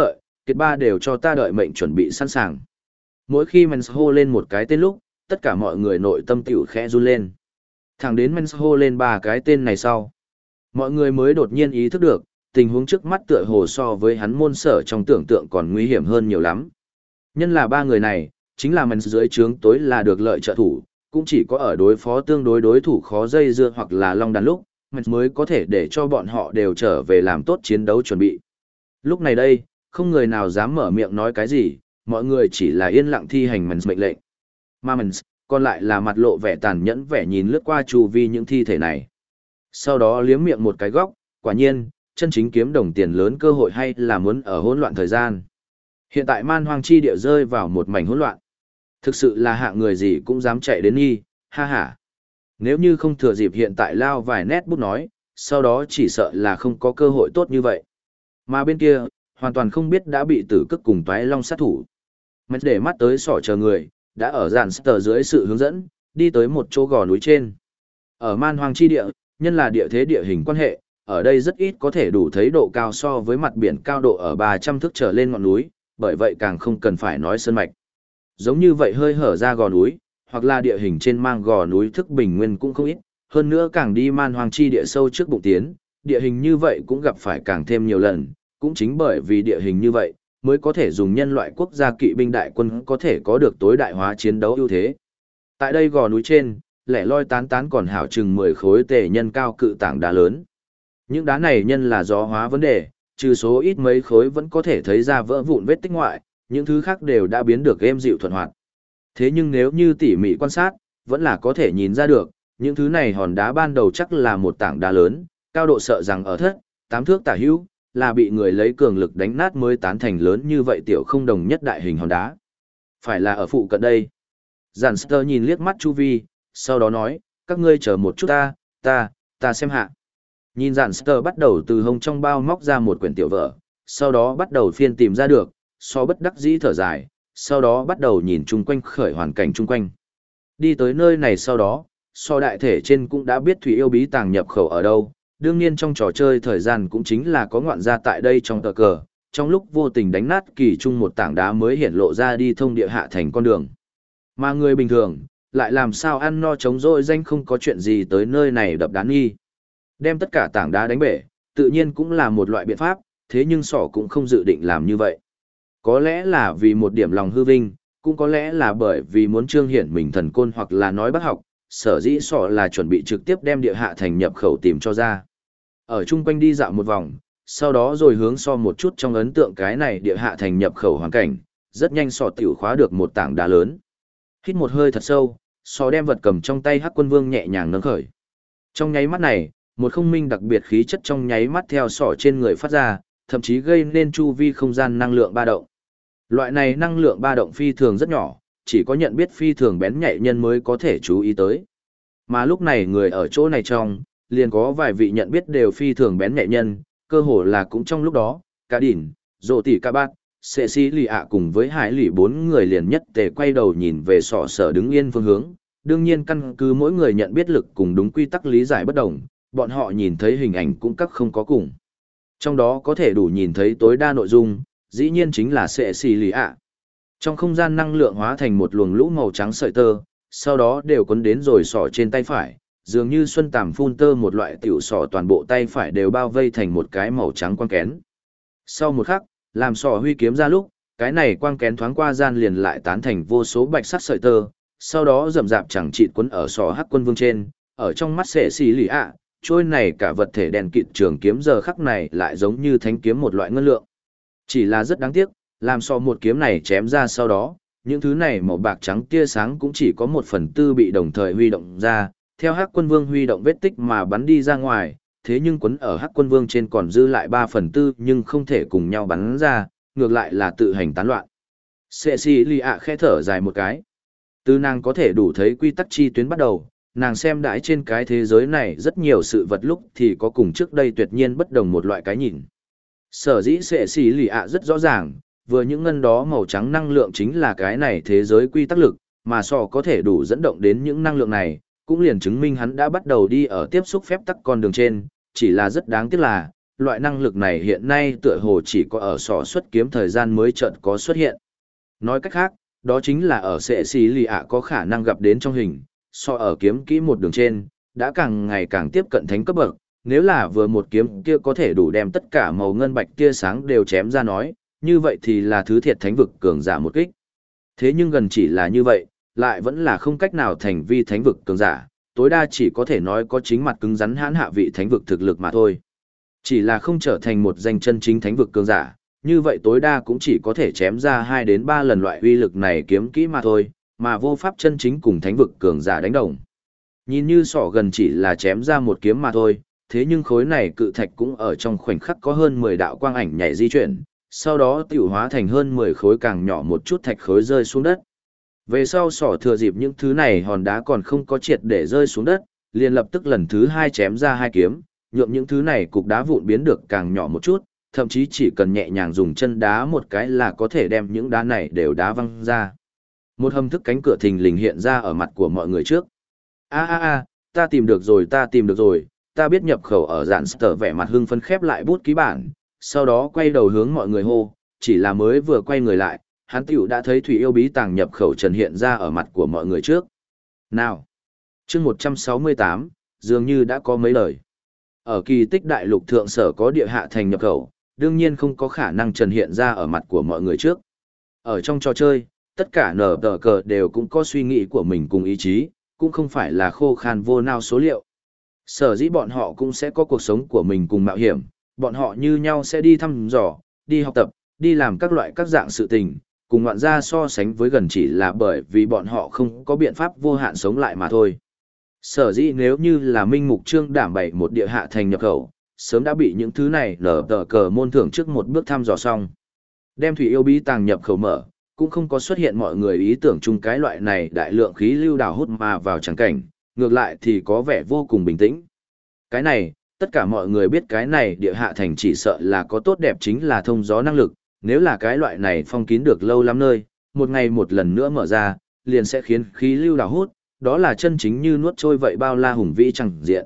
Kiệt ba đều cho ta đợi mệnh chuẩn bị sẵn sàng. Mỗi khi Mens hô lên một cái tên lúc, tất cả mọi người nội tâm tiểu khẽ run lên. Thẳng đến Mens hô lên ba cái tên này sau. Mọi người mới đột nhiên ý thức được, tình huống trước mắt tựa hồ so với hắn môn sở trong tưởng tượng còn nguy hiểm hơn nhiều lắm. Nhân là ba người này, chính là Mens dưới trướng tối là được lợi trợ thủ, cũng chỉ có ở đối phó tương đối thủ khó dây dưa hoặc là long đàn lúc, Mens mới có thể để cho bọn họ đều trở về làm tốt chiến đấu chuẩn bị. Lúc này đây, không người nào dám mở miệng nói cái gì, mọi người chỉ là yên lặng thi hành Mens mệnh lệnh. Mà Mens, còn lại là mặt lộ vẻ tàn nhẫn vẻ nhìn lướt qua chu vi những thi thể này. Sau đó liếm miệng một cái góc, quả nhiên, chân chính kiếm đồng tiền lớn cơ hội hay là muốn ở hỗn loạn thời gian. Hiện tại man hoang chi địa rơi vào một mảnh hỗn loạn. Thực sự là hạng người gì cũng dám chạy đến nghi, ha ha. Nếu như không thừa dịp hiện tại lao vài nét bút nói, sau đó chỉ sợ là không có cơ hội tốt như vậy. Mà bên kia, hoàn toàn không biết đã bị tử cức cùng toái long sát thủ. Mens để mắt tới sỏ chờ người, đã ở dàn sờ dưới sự hướng dẫn, đi tới một chỗ gò núi trên. Ở man hoang chi địa, nhân là địa thế địa hình quan hệ, ở đây rất ít có thể đủ thấy độ cao so với mặt biển cao độ ở 300 thước trở lên ngọn núi, bởi vậy càng không cần phải nói sơn mạch. Giống như vậy hơi hở ra gò núi, hoặc là địa hình trên mang gò núi thức bình nguyên cũng không ít, hơn nữa càng đi man hoang chi địa sâu trước bụng tiến, địa hình như vậy cũng gặp phải càng thêm nhiều lần, cũng chính bởi vì địa hình như vậy, mới có thể dùng nhân loại quốc gia kỵ binh đại quân có thể có được tối đại hóa chiến đấu ưu thế. Tại đây gò núi trên, lẻ loi tán tán còn hảo chừng 10 khối tề nhân cao cự tảng đá lớn. Những đá này nhân là gió hóa vấn đề, trừ số ít mấy khối vẫn có thể thấy ra vỡ vụn vết tích ngoại, những thứ khác đều đã biến được êm dịu thuận hoạt. Thế nhưng nếu như tỉ mỉ quan sát, vẫn là có thể nhìn ra được, những thứ này hòn đá ban đầu chắc là một tảng đá lớn, cao độ sợ rằng ở thất, 8 thước tả hữu, là bị người lấy cường lực đánh nát mới tán thành lớn như vậy tiểu không đồng nhất đại hình hòn đá. Phải là ở phụ cận đây. Giản nhìn liếc mắt chu vi, sau đó nói, các ngươi chờ một chút ta xem hạ. Nhìn Giản bắt đầu từ hông trong bao móc ra một quyển tiểu vở, sau đó bắt đầu phiên tìm ra được, so bất đắc dĩ thở dài, sau đó bắt đầu nhìn chung quanh khởi hoàn cảnh chung quanh. Đi tới nơi này sau đó, so đại thể trên cũng đã biết Thủy Yêu Bí Tàng nhập khẩu ở đâu, đương nhiên trong trò chơi thời gian cũng chính là có ngoạn gia tại đây trong tờ cờ, trong lúc vô tình đánh nát kỳ chung một tảng đá mới hiện lộ ra đi thông địa hạ thành con đường. Mà người bình thường, lại làm sao ăn no chống rỗi danh không có chuyện gì tới nơi này đập đá nghi. Đem tất cả tảng đá đánh bể, tự nhiên cũng là một loại biện pháp, thế nhưng sỏ cũng không dự định làm như vậy. Có lẽ là vì một điểm lòng hư vinh, cũng có lẽ là bởi vì muốn trương hiển mình thần côn hoặc là nói bác học, sở dĩ sỏ là chuẩn bị trực tiếp đem địa hạ thành nhập khẩu tìm cho ra. Ở chung quanh đi dạo một vòng, sau đó rồi hướng so một chút trong ấn tượng cái này địa hạ thành nhập khẩu hoàn cảnh, rất nhanh sỏ tiểu khóa được một tảng đá lớn. Hít một hơi thật sâu, sỏ đem vật cầm trong tay Hắc Quân Vương nhẹ nhàng nâng khởi. Trong nháy mắt này, một không minh đặc biệt khí chất trong nháy mắt theo sỏ trên người phát ra, thậm chí gây nên chu vi không gian năng lượng ba động. Loại này năng lượng ba động phi thường rất nhỏ, chỉ có nhận biết phi thường bén nhạy nhân mới có thể chú ý tới. Mà lúc này người ở chỗ này trong, liền có vài vị nhận biết đều phi thường bén nhạy nhân, cơ hồ là cũng trong lúc đó, cả đỉnh, rộ tỷ ca bát, sệ sĩ lì ạ cùng với hải lì 4 người liền nhất tề quay đầu nhìn về sọ sở đứng yên phương hướng. Đương nhiên căn cứ mỗi người nhận biết lực cùng đúng quy tắc lý giải bất đồng, bọn họ nhìn thấy hình ảnh cũng các không có cùng. Trong đó có thể đủ nhìn thấy tối đa nội dung, dĩ nhiên chính là sệ xì lì ạ. Trong không gian năng lượng hóa thành một luồng lũ màu trắng sợi tơ, sau đó đều quấn đến rồi sỏ trên tay phải, dường như xuân tàm phun tơ một loại tiểu sỏ toàn bộ tay phải đều bao vây thành một cái màu trắng quang kén. Sau một khắc, làm sỏ huy kiếm ra lúc, cái này quang kén thoáng qua gian liền lại tán thành vô số bạch sắc sợi tơ, sau đó rậm rạp chẳng chịt quấn ở sỏ Hắc Quân Vương trên, ở trong mắt sệ xì lì ạ, trôi này cả vật thể đèn kịt trường kiếm giờ khắc này lại giống như thánh kiếm một loại ngân lượng. Chỉ là rất đáng tiếc, làm so một kiếm này chém ra sau đó, những thứ này màu bạc trắng tia sáng cũng chỉ có 1/4 bị đồng thời huy động ra, theo Hắc Quân Vương huy động vết tích mà bắn đi ra ngoài, thế nhưng quấn ở Hắc Quân Vương trên còn dư lại 3/4 nhưng không thể cùng nhau bắn ra, ngược lại là tự hành tán loạn. Cecilia khẽ thở dài một cái. Từ nàng có thể đủ thấy quy tắc chi tuyến bắt đầu, nàng xem đãi trên cái thế giới này rất nhiều sự vật lúc thì có cùng trước đây tuyệt nhiên bất đồng một loại cái nhìn. Sở dĩ Cecilia rất rõ ràng, vừa những ngân đó màu trắng năng lượng chính là cái này thế giới quy tắc lực, mà sò có thể đủ dẫn động đến những năng lượng này, cũng liền chứng minh hắn đã bắt đầu đi ở tiếp xúc phép tắc con đường trên, chỉ là rất đáng tiếc là, loại năng lực này hiện nay tựa hồ chỉ có ở sỏ xuất kiếm thời gian mới chợt có xuất hiện. Nói cách khác, đó chính là ở sệ xì lì ạ có khả năng gặp đến trong hình, so ở kiếm kỹ một đường trên, đã càng ngày càng tiếp cận thánh cấp bậc, nếu là vừa một kiếm kia có thể đủ đem tất cả màu ngân bạch tia sáng đều chém ra nói, như vậy thì là thứ thiệt thánh vực cường giả một kích. Thế nhưng gần chỉ là như vậy, lại vẫn là không cách nào thành vi thánh vực cường giả, tối đa chỉ có thể nói có chính mặt cứng rắn hãn hạ vị thánh vực thực lực mà thôi. Chỉ là không trở thành một danh chân chính thánh vực cường giả, như vậy tối đa cũng chỉ có thể chém ra 2 đến 3 lần loại uy lực này kiếm kỹ mà thôi, mà vô pháp chân chính cùng thánh vực cường giả đánh đồng. Nhìn như sỏ gần chỉ là chém ra một kiếm mà thôi, thế nhưng khối này cự thạch cũng ở trong khoảnh khắc có hơn 10 đạo quang ảnh nhảy di chuyển, sau đó tiểu hóa thành hơn 10 khối càng nhỏ một chút thạch khối rơi xuống đất. Về sau sỏ thừa dịp những thứ này hòn đá còn không có triệt để rơi xuống đất, liền lập tức lần thứ 2 chém ra 2 kiếm, nhượng những thứ này cục đá vụn biến được càng nhỏ một chút, thậm chí chỉ cần nhẹ nhàng dùng chân đá một cái là có thể đem những đá này đều đá văng ra. Một hầm thức cánh cửa thình lình hiện ra ở mặt của mọi người trước. Ta tìm được rồi, ta biết nhập khẩu ở dạn sở vẻ mặt hưng phấn khép lại bút ký bản, sau đó quay đầu hướng mọi người hô, chỉ là mới vừa quay người lại, hắn tiểu đã thấy thủy yêu bí tàng nhập khẩu trần hiện ra ở mặt của mọi người trước. Nào! Chương 168, dường như đã có mấy lời. Ở kỳ tích đại lục thượng sở có địa hạ thành nhập khẩu, đương nhiên không có khả năng trần hiện ra ở mặt của mọi người trước. Ở trong trò chơi, tất cả nở tờ cờ đều cũng có suy nghĩ của mình cùng ý chí, cũng không phải là khô khan vô nao số liệu. Sở dĩ bọn họ cũng sẽ có cuộc sống của mình cùng mạo hiểm, bọn họ như nhau sẽ đi thăm dò, đi học tập, đi làm các loại các dạng sự tình, cùng ngoạn gia so sánh với gần chỉ là bởi vì bọn họ không có biện pháp vô hạn sống lại mà thôi. Sở dĩ nếu như là Minh Mục Trương đảm bày một địa hạ thành nhập khẩu, sớm đã bị những thứ này nở tờ cờ môn thưởng trước một bước thăm dò xong. Đem thủy yêu bí tàng nhập khẩu mở, cũng không có xuất hiện mọi người ý tưởng chung cái loại này đại lượng khí lưu đào hút mà vào trắng cảnh, ngược lại thì có vẻ vô cùng bình tĩnh. Cái này, tất cả mọi người biết cái này địa hạ thành chỉ sợ là có tốt đẹp chính là thông gió năng lực, nếu là cái loại này phong kín được lâu lắm nơi, một ngày một lần nữa mở ra, liền sẽ khiến khí lưu đào hút, đó là chân chính như nuốt trôi vậy bao la hùng vĩ chẳng diện.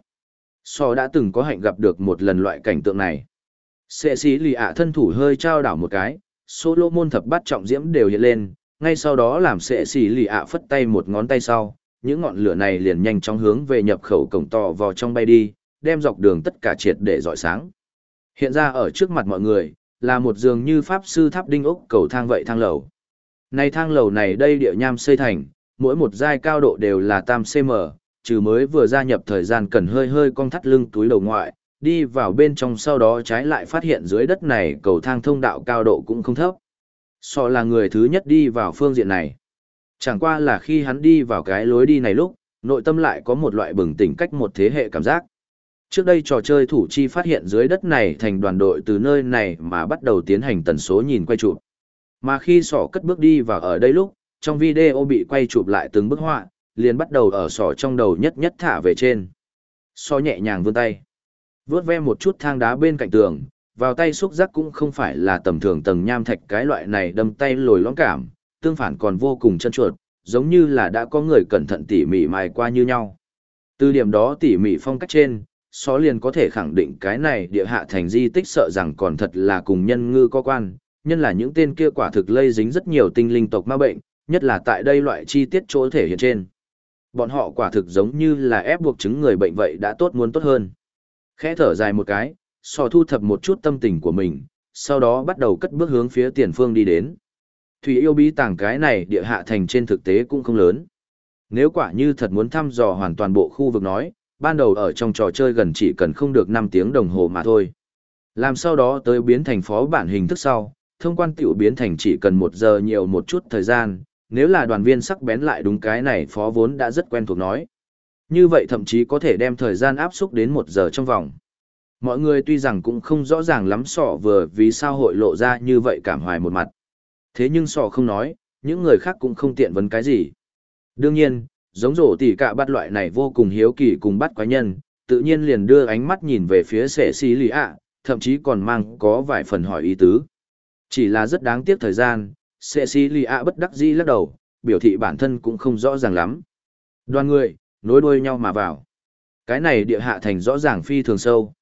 So đã từng có hạnh gặp được một lần loại cảnh tượng này. Sệ sĩ lì ạ thân thủ hơi trao đảo một cái, Solomon thập bát trọng diễm đều hiện lên, ngay sau đó làm sệ sĩ lì ạ phất tay một ngón tay sau, những ngọn lửa này liền nhanh chóng hướng về nhập khẩu cổng to vào trong bay đi, đem dọc đường tất cả triệt để rọi sáng. Hiện ra ở trước mặt mọi người, là một giường như pháp sư tháp đinh ốc cầu thang vậy thang lầu. Này thang lầu này đây địa nham xây thành, mỗi một giai cao độ đều là tam cm, trừ mới vừa gia nhập thời gian cần hơi hơi cong thắt lưng túi đầu ngoại, đi vào bên trong sau đó trái lại phát hiện dưới đất này cầu thang thông đạo cao độ cũng không thấp. So là người thứ nhất đi vào phương diện này. Chẳng qua là khi hắn đi vào cái lối đi này lúc, nội tâm lại có một loại bừng tỉnh cách một thế hệ cảm giác. Trước đây trò chơi thủ chi phát hiện dưới đất này thành đoàn đội từ nơi này mà bắt đầu tiến hành tần số nhìn quay chụp. Mà khi sỏ cất bước đi vào ở đây lúc, trong video bị quay chụp lại từng bức họa, liền bắt đầu ở sỏ trong đầu nhất nhất thả về trên. So nhẹ nhàng vươn tay, vướt ve một chút thang đá bên cạnh tường, vào tay xúc giác cũng không phải là tầm thường tầng nham thạch cái loại này đâm tay lồi lõm cảm, tương phản còn vô cùng chân chuột, giống như là đã có người cẩn thận tỉ mỉ mài qua như nhau. Từ điểm đó tỉ mỉ phong cách trên, Só liền có thể khẳng định cái này địa hạ thành di tích sợ rằng còn thật là cùng nhân ngư có quan, nhân là những tên kia quả thực lây dính rất nhiều tinh linh tộc ma bệnh, nhất là tại đây loại chi tiết chỗ thể hiện trên. Bọn họ quả thực giống như là ép buộc chứng người bệnh vậy đã tốt muốn tốt hơn. Khẽ thở dài một cái, Sò thu thập một chút tâm tình của mình, sau đó bắt đầu cất bước hướng phía tiền phương đi đến. Thủy yêu bí tàng cái này địa hạ thành trên thực tế cũng không lớn. Nếu quả như thật muốn thăm dò hoàn toàn bộ khu vực nói, ban đầu ở trong trò chơi gần chỉ cần không được 5 tiếng đồng hồ mà thôi. Làm sau đó tới biến thành phó bản hình thức sau, thông quan tiểu biến thành chỉ cần 1 giờ nhiều một chút thời gian, nếu là đoàn viên sắc bén lại đúng cái này phó vốn đã rất quen thuộc nói. Như vậy thậm chí có thể đem thời gian áp xúc đến 1 giờ trong vòng. Mọi người tuy rằng cũng không rõ ràng lắm sọ vừa vì sao hội lộ ra như vậy cảm hoài một mặt. Thế nhưng sọ không nói, những người khác cũng không tiện vấn cái gì. Đương nhiên, giống rổ tỉ cả bắt loại này vô cùng hiếu kỳ cùng bắt quái nhân, tự nhiên liền đưa ánh mắt nhìn về phía sệ xì lì ạ, thậm chí còn mang có vài phần hỏi ý tứ. Chỉ là rất đáng tiếc thời gian, sệ xì lì ạ bất đắc dĩ lắc đầu, biểu thị bản thân cũng không rõ ràng lắm. Đoàn người, nối đuôi nhau mà vào. Cái này địa hạ thành rõ ràng phi thường sâu.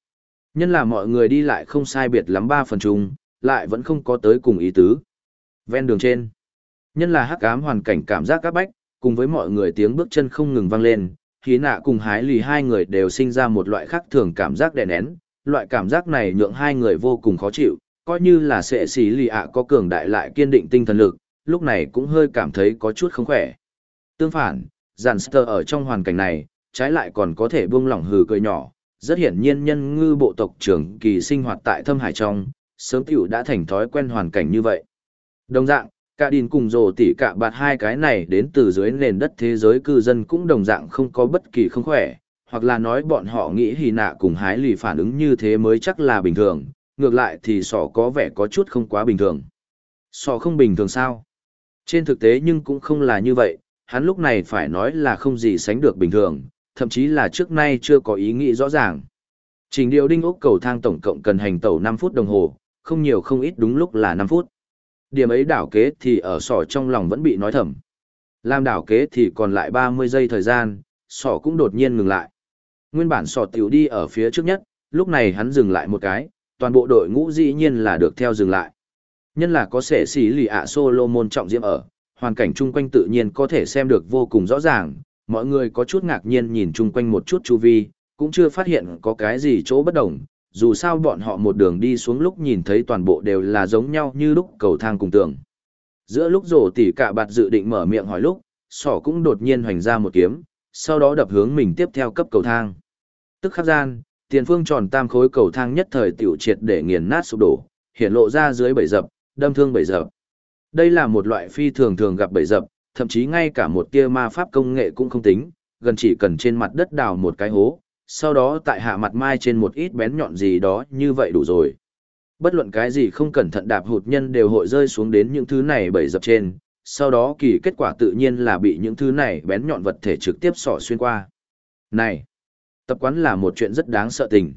Nhân là mọi người đi lại không sai biệt lắm 3 phần chung, lại vẫn không có tới cùng ý tứ. Ven đường trên, nhân là hắc ám hoàn cảnh cảm giác các bách, cùng với mọi người tiếng bước chân không ngừng vang lên, Hí Nạ cùng Hái Lì hai người đều sinh ra một loại khác thường cảm giác đè nén, loại cảm giác này nhượng hai người vô cùng khó chịu, coi như là Sệ Sĩ Lì ạ có cường đại lại kiên định tinh thần lực, lúc này cũng hơi cảm thấy có chút không khỏe. Tương phản, Giản ở trong hoàn cảnh này, trái lại còn có thể buông lỏng hừ cười nhỏ, rất hiển nhiên nhân ngư bộ tộc trưởng kỳ sinh hoạt tại thâm hải trong, sớm tiểu đã thành thói quen hoàn cảnh như vậy. Đồng dạng, cả đìn cùng rồ tỉ cả bạt hai cái này đến từ dưới nền đất thế giới cư dân cũng đồng dạng không có bất kỳ không khỏe, hoặc là nói bọn họ nghĩ Hí Nạ cùng Hái Lì phản ứng như thế mới chắc là bình thường, ngược lại thì sỏ có vẻ có chút không quá bình thường. Sỏ không bình thường sao? Trên thực tế nhưng cũng không là như vậy, hắn lúc này phải nói là không gì sánh được bình thường, thậm chí là trước nay chưa có ý nghĩ rõ ràng. Trình điều đinh ốc cầu thang tổng cộng cần hành tẩu 5 phút đồng hồ, không nhiều không ít đúng lúc là 5 phút. Điểm ấy đảo kế thì ở sỏ trong lòng vẫn bị nói thầm. Làm đảo kế thì còn lại 30 giây thời gian, sỏ cũng đột nhiên ngừng lại. Nguyên bản sỏ tiểu đi ở phía trước nhất, lúc này hắn dừng lại một cái, toàn bộ đội ngũ dĩ nhiên là được theo dừng lại. Nhân là có Sệ Sĩ Lì ạ Solomon trọng diễm ở, hoàn cảnh chung quanh tự nhiên có thể xem được vô cùng rõ ràng, mọi người có chút ngạc nhiên nhìn chung quanh một chút chu vi, cũng chưa phát hiện có cái gì chỗ bất đồng, dù sao bọn họ một đường đi xuống lúc nhìn thấy toàn bộ đều là giống nhau như lúc cầu thang cùng tường. Giữa lúc rổ tỉ cả bạt dự định mở miệng hỏi lúc, sỏ cũng đột nhiên hoành ra một kiếm, sau đó đập hướng mình tiếp theo cấp cầu thang. Tức khắc gian, tiền phương tròn tam khối cầu thang nhất thời tiểu triệt để nghiền nát sụp đổ, hiện lộ ra dưới bẫy dập, đâm thương bẫy dập. Đây là một loại phi thường thường gặp bẫy dập, thậm chí ngay cả một tia ma pháp công nghệ cũng không tính, gần chỉ cần trên mặt đất đào một cái hố, sau đó tại hạ mặt mai trên một ít bén nhọn gì đó như vậy đủ rồi. Bất luận cái gì không cẩn thận đạp hụt nhân đều hội rơi xuống đến những thứ này bẫy dập trên, sau đó kỳ kết quả tự nhiên là bị những thứ này bén nhọn vật thể trực tiếp xỏ xuyên qua. Này, tập quán là một chuyện rất đáng sợ tình.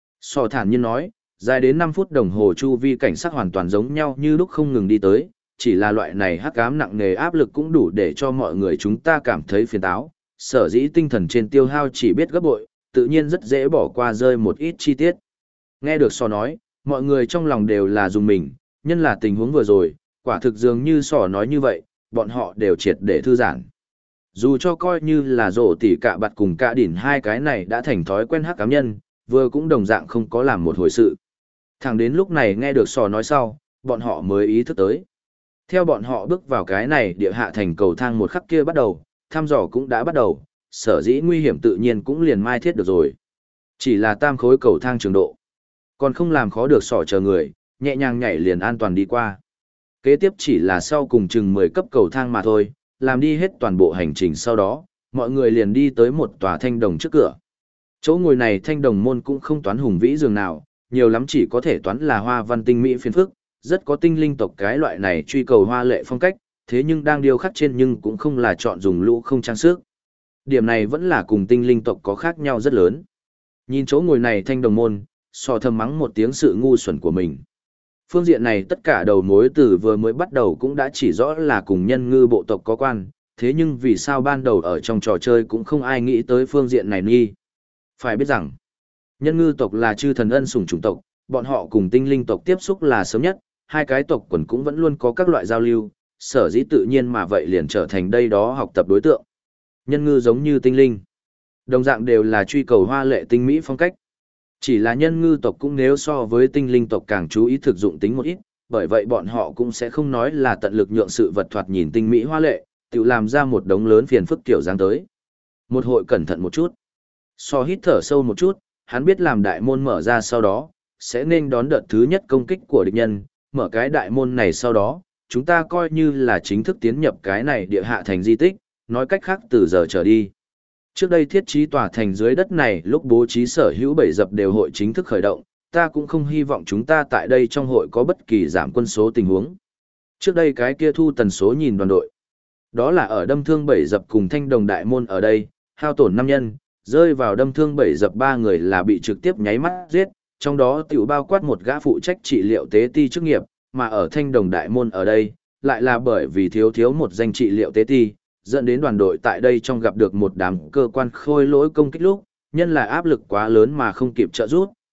Sò thản nhiên nói, dài đến 5 phút đồng hồ chu vi cảnh sắc hoàn toàn giống nhau như lúc không ngừng đi tới, chỉ là loại này hắc ám nặng nề áp lực cũng đủ để cho mọi người chúng ta cảm thấy phiền táo, sở dĩ tinh thần trên tiêu hao chỉ biết gấp bội, tự nhiên rất dễ bỏ qua rơi một ít chi tiết. Nghe được Sò nói, mọi người trong lòng đều là dùng mình, nhân là tình huống vừa rồi, quả thực dường như Sò nói như vậy, bọn họ đều triệt để thư giãn. Dù cho coi như là rổ tỉ cả bạt cùng cả đỉn hai cái này đã thành thói quen hắc ám nhân, vừa cũng đồng dạng không có làm một hồi sự. Thẳng đến lúc này nghe được Sò nói sau, bọn họ mới ý thức tới. Theo bọn họ bước vào cái này địa hạ thành cầu thang một khắc kia bắt đầu, thăm dò cũng đã bắt đầu, sở dĩ nguy hiểm tự nhiên cũng liền mai thiết được rồi. Chỉ là tam khối cầu thang trường độ. Còn không làm khó được Sò chờ người, nhẹ nhàng nhảy liền an toàn đi qua. Kế tiếp chỉ là sau cùng chừng 10 cấp cầu thang mà thôi, làm đi hết toàn bộ hành trình sau đó, mọi người liền đi tới một tòa thanh đồng trước cửa. Chỗ ngồi này thanh đồng môn cũng không toán hùng vĩ dường nào, nhiều lắm chỉ có thể toán là hoa văn tinh mỹ phiền phức, rất có tinh linh tộc cái loại này truy cầu hoa lệ phong cách, thế nhưng đang điêu khắc trên nhưng cũng không là chọn dùng lũ không trang sức. Điểm này vẫn là cùng tinh linh tộc có khác nhau rất lớn. Nhìn chỗ ngồi này thanh đồng môn, Sò thầm mắng một tiếng sự ngu xuẩn của mình. Phương diện này tất cả đầu mối từ vừa mới bắt đầu cũng đã chỉ rõ là cùng nhân ngư bộ tộc có quan, thế nhưng vì sao ban đầu ở trong trò chơi cũng không ai nghĩ tới phương diện này nghi. Phải biết rằng, nhân ngư tộc là chư thần ân sủng chủng tộc, bọn họ cùng tinh linh tộc tiếp xúc là sớm nhất, hai cái tộc quần cũng vẫn luôn có các loại giao lưu, sở dĩ tự nhiên mà vậy liền trở thành đây đó học tập đối tượng. Nhân ngư giống như tinh linh, đồng dạng đều là truy cầu hoa lệ tinh mỹ phong cách. Chỉ là nhân ngư tộc cũng nếu so với tinh linh tộc càng chú ý thực dụng tính một ít, bởi vậy bọn họ cũng sẽ không nói là tận lực nhượng sự vật thoạt nhìn tinh mỹ hoa lệ, tự làm ra một đống lớn phiền phức kiểu dáng tới. Một hội cẩn thận một chút. So hít thở sâu một chút, hắn biết làm đại môn mở ra sau đó, sẽ nên đón đợt thứ nhất công kích của địch nhân, mở cái đại môn này sau đó, chúng ta coi như là chính thức tiến nhập cái này địa hạ thành di tích, nói cách khác từ giờ trở đi. Trước đây thiết trí tòa thành dưới đất này lúc bố trí sở hữu bẫy dập đều hội chính thức khởi động, ta cũng không hy vọng chúng ta tại đây trong hội có bất kỳ giảm quân số tình huống. Trước đây cái kia thu tần số nhìn đoàn đội. Đó là ở đâm thương bẫy dập cùng thanh đồng đại môn ở đây, hao tổn 5 nhân, rơi vào đâm thương bẫy dập 3 người là bị trực tiếp nháy mắt giết, trong đó tiểu bao quát một gã phụ trách trị liệu tế ti chức nghiệp, mà ở thanh đồng đại môn ở đây, lại là bởi vì thiếu một danh trị liệu tế ti, dẫn đến đoàn đội tại đây trong gặp được một đám cơ quan khôi lỗi công kích lúc, nhân là áp lực quá lớn mà không kịp trợ giúp,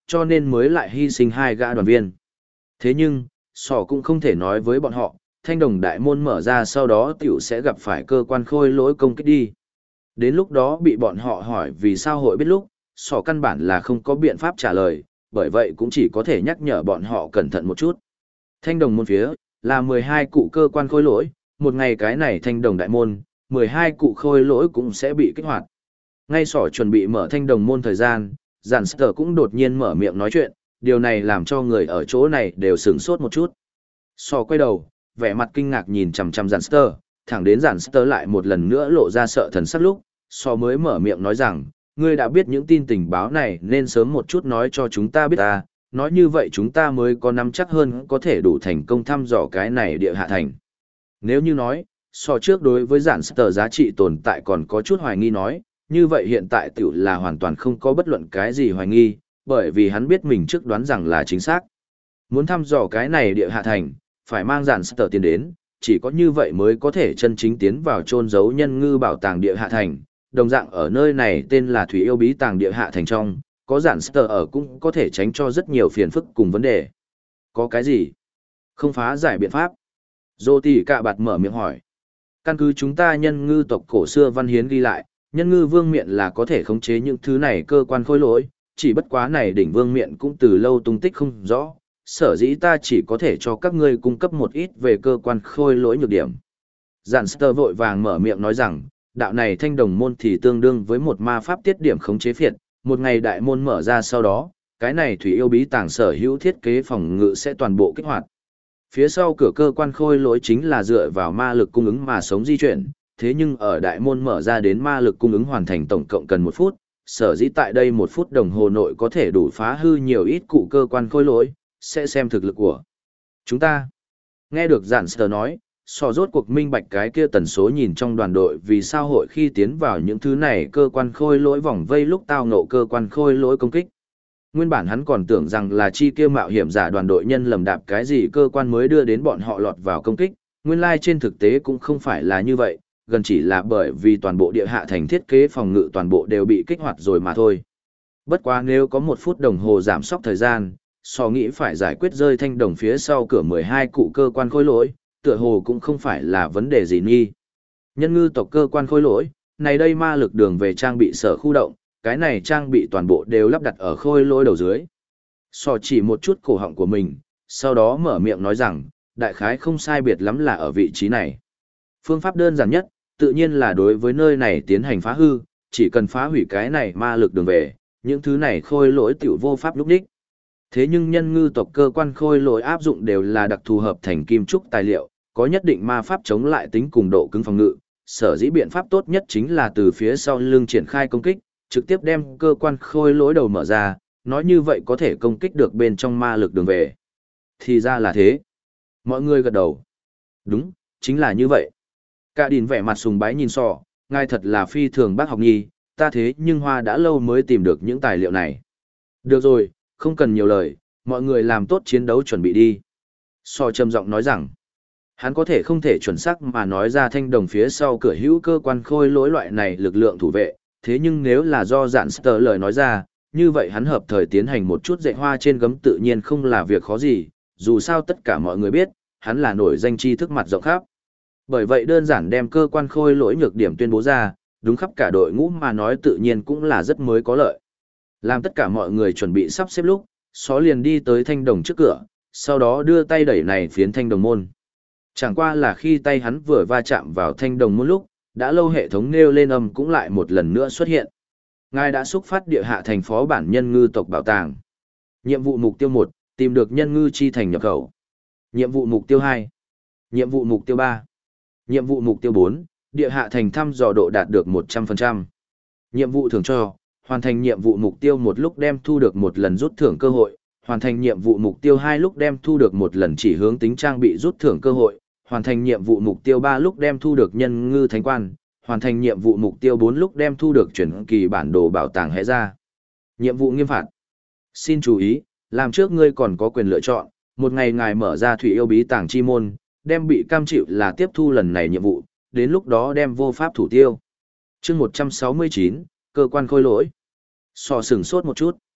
cho nên mới lại hy sinh hai gã đoàn viên. Thế nhưng, sỏ cũng không thể nói với bọn họ, thanh đồng đại môn mở ra sau đó tiểu sẽ gặp phải cơ quan khôi lỗi công kích đi. Đến lúc đó bị bọn họ hỏi vì sao hội biết lúc, sỏ căn bản là không có biện pháp trả lời, bởi vậy cũng chỉ có thể nhắc nhở bọn họ cẩn thận một chút. Thanh đồng môn phía, là 12 cụ cơ quan khôi lỗi, một ngày cái này thanh đồng đại môn, 12 cụ khôi lỗi cũng sẽ bị kích hoạt. Ngay sỏ chuẩn bị mở thanh đồng môn thời gian, Giản Sở cũng đột nhiên mở miệng nói chuyện, điều này làm cho người ở chỗ này đều sửng sốt một chút. Sỏ quay đầu, vẻ mặt kinh ngạc nhìn chằm chằm Giản Sở, thẳng đến Giản Sở lại một lần nữa lộ ra sợ thần sắc lúc, sỏ mới mở miệng nói rằng, ngươi đã biết những tin tình báo này nên sớm một chút nói cho chúng ta biết ta, nói như vậy chúng ta mới có nắm chắc hơn có thể đủ thành công thăm dò cái này địa hạ thành. Nếu như nói, so trước đối với Giản Sở giá trị tồn tại còn có chút hoài nghi nói, như vậy hiện tại tiểu là hoàn toàn không có bất luận cái gì hoài nghi, bởi vì hắn biết mình trước đoán rằng là chính xác. Muốn thăm dò cái này địa hạ thành, phải mang Giản Sở tiến đến, chỉ có như vậy mới có thể chân chính tiến vào chôn giấu nhân ngư bảo tàng địa hạ thành. Đồng dạng ở nơi này tên là Thủy Yêu Bí Tàng địa hạ thành trong, có Giản Sở ở cũng có thể tránh cho rất nhiều phiền phức cùng vấn đề. Có cái gì? Không phá giải biện pháp. Dô tỷ cạ bạt mở miệng hỏi. Căn cứ chúng ta nhân ngư tộc cổ xưa văn hiến ghi lại, nhân ngư vương miện là có thể khống chế những thứ này cơ quan khôi lỗi, chỉ bất quá này đỉnh vương miện cũng từ lâu tung tích không rõ, sở dĩ ta chỉ có thể cho các ngươi cung cấp một ít về cơ quan khôi lỗi nhược điểm. Giản Sở vội vàng mở miệng nói rằng, đạo này thanh đồng môn thì tương đương với một ma pháp tiết điểm khống chế phiệt, một ngày đại môn mở ra sau đó, cái này Thủy Yêu Bí Tàng sở hữu thiết kế phòng ngự sẽ toàn bộ kích hoạt. Phía sau cửa cơ quan khôi lỗi chính là dựa vào ma lực cung ứng mà sống di chuyển, thế nhưng ở đại môn mở ra đến ma lực cung ứng hoàn thành tổng cộng cần 1 phút, sở dĩ tại đây 1 phút đồng hồ nội có thể đủ phá hư nhiều ít cụ cơ quan khôi lỗi, sẽ xem thực lực của chúng ta. Nghe được Giản Sở nói, so rốt cuộc minh bạch cái kia tần số nhìn trong đoàn đội vì sao hội khi tiến vào những thứ này cơ quan khôi lỗi vòng vây lúc tao ngộ cơ quan khôi lỗi công kích. Nguyên bản hắn còn tưởng rằng là chi kia mạo hiểm giả đoàn đội nhân lầm đạp cái gì cơ quan mới đưa đến bọn họ lọt vào công kích, nguyên lai trên thực tế cũng không phải là như vậy, gần chỉ là bởi vì toàn bộ địa hạ thành thiết kế phòng ngự toàn bộ đều bị kích hoạt rồi mà thôi. Bất quá nếu có 1 phút đồng hồ giảm sốc thời gian, so nghĩ phải giải quyết rơi thanh đồng phía sau cửa 12 cụ cơ quan khôi lỗi, tựa hồ cũng không phải là vấn đề gì nghi. Nhân ngư tộc cơ quan khôi lỗi, này đây ma lực đường về trang bị sở khu động, cái này trang bị toàn bộ đều lắp đặt ở khôi lỗi đầu dưới. So chỉ một chút cổ họng của mình, sau đó mở miệng nói rằng, đại khái không sai biệt lắm là ở vị trí này. Phương pháp đơn giản nhất, tự nhiên là đối với nơi này tiến hành phá hư, chỉ cần phá hủy cái này ma lực đường về, những thứ này khôi lỗi tiểu vô pháp lúc đích. Thế nhưng nhân ngư tộc cơ quan khôi lỗi áp dụng đều là đặc thù hợp thành kim trúc tài liệu, có nhất định ma pháp chống lại tính cùng độ cứng phòng ngự, sở dĩ biện pháp tốt nhất chính là từ phía sau lưng triển khai công kích, trực tiếp đem cơ quan khôi lỗi đầu mở ra, nói như vậy có thể công kích được bên trong ma lực đường về. Thì ra là thế. Mọi người gật đầu. Đúng, chính là như vậy. Cả đìn vẻ mặt sùng bái nhìn sọ, ngài thật là phi thường bác học nhi, ta thế nhưng hoa đã lâu mới tìm được những tài liệu này. Được rồi, không cần nhiều lời, mọi người làm tốt chiến đấu chuẩn bị đi. Sọ trầm giọng nói rằng, hắn có thể không thể chuẩn xác mà nói ra thanh đồng phía sau cửa hữu cơ quan khôi lỗi loại này lực lượng thủ vệ, thế nhưng nếu là do Giản Sở lời nói ra, như vậy hắn hợp thời tiến hành một chút dạy hoa trên gấm tự nhiên không là việc khó gì, dù sao tất cả mọi người biết, hắn là nổi danh tri thức mặt rộng khắp. Bởi vậy đơn giản đem cơ quan khôi lỗi nhược điểm tuyên bố ra, đúng khắp cả đội ngũ mà nói tự nhiên cũng là rất mới có lợi. Làm tất cả mọi người chuẩn bị sắp xếp lúc, Xó liền đi tới thanh đồng trước cửa, sau đó đưa tay đẩy này phiến thanh đồng môn. Chẳng qua là khi tay hắn vừa va chạm vào thanh đồng môn lúc, đã lâu hệ thống nêu lên âm cũng lại một lần nữa xuất hiện. Ngài đã xúc phát địa hạ thành phó bản nhân ngư tộc bảo tàng. Nhiệm vụ mục tiêu 1, tìm được nhân ngư chi thành nhập khẩu. Nhiệm vụ mục tiêu 2. Nhiệm vụ mục tiêu 3. Nhiệm vụ mục tiêu 4, địa hạ thành thăm dò độ đạt được 100%. Nhiệm vụ thưởng cho, hoàn thành nhiệm vụ mục tiêu 1 lúc đem thu được 1 lần rút thưởng cơ hội, hoàn thành nhiệm vụ mục tiêu 2 lúc đem thu được 1 lần chỉ hướng tính trang bị rút thưởng cơ hội, hoàn thành nhiệm vụ mục tiêu 3 lúc đem thu được nhân ngư thánh quan, hoàn thành nhiệm vụ mục tiêu 4 lúc đem thu được chuyển kỳ bản đồ bảo tàng hẽ ra. Nhiệm vụ nghiêm phạt. Xin chú ý, làm trước ngươi còn có quyền lựa chọn, một ngày ngài mở ra Thủy Yêu Bí Tàng chi môn, đem bị cam chịu là tiếp thu lần này nhiệm vụ, đến lúc đó đem vô pháp thủ tiêu. Chương 169, cơ quan khôi lỗi. Sò sửng sốt một chút.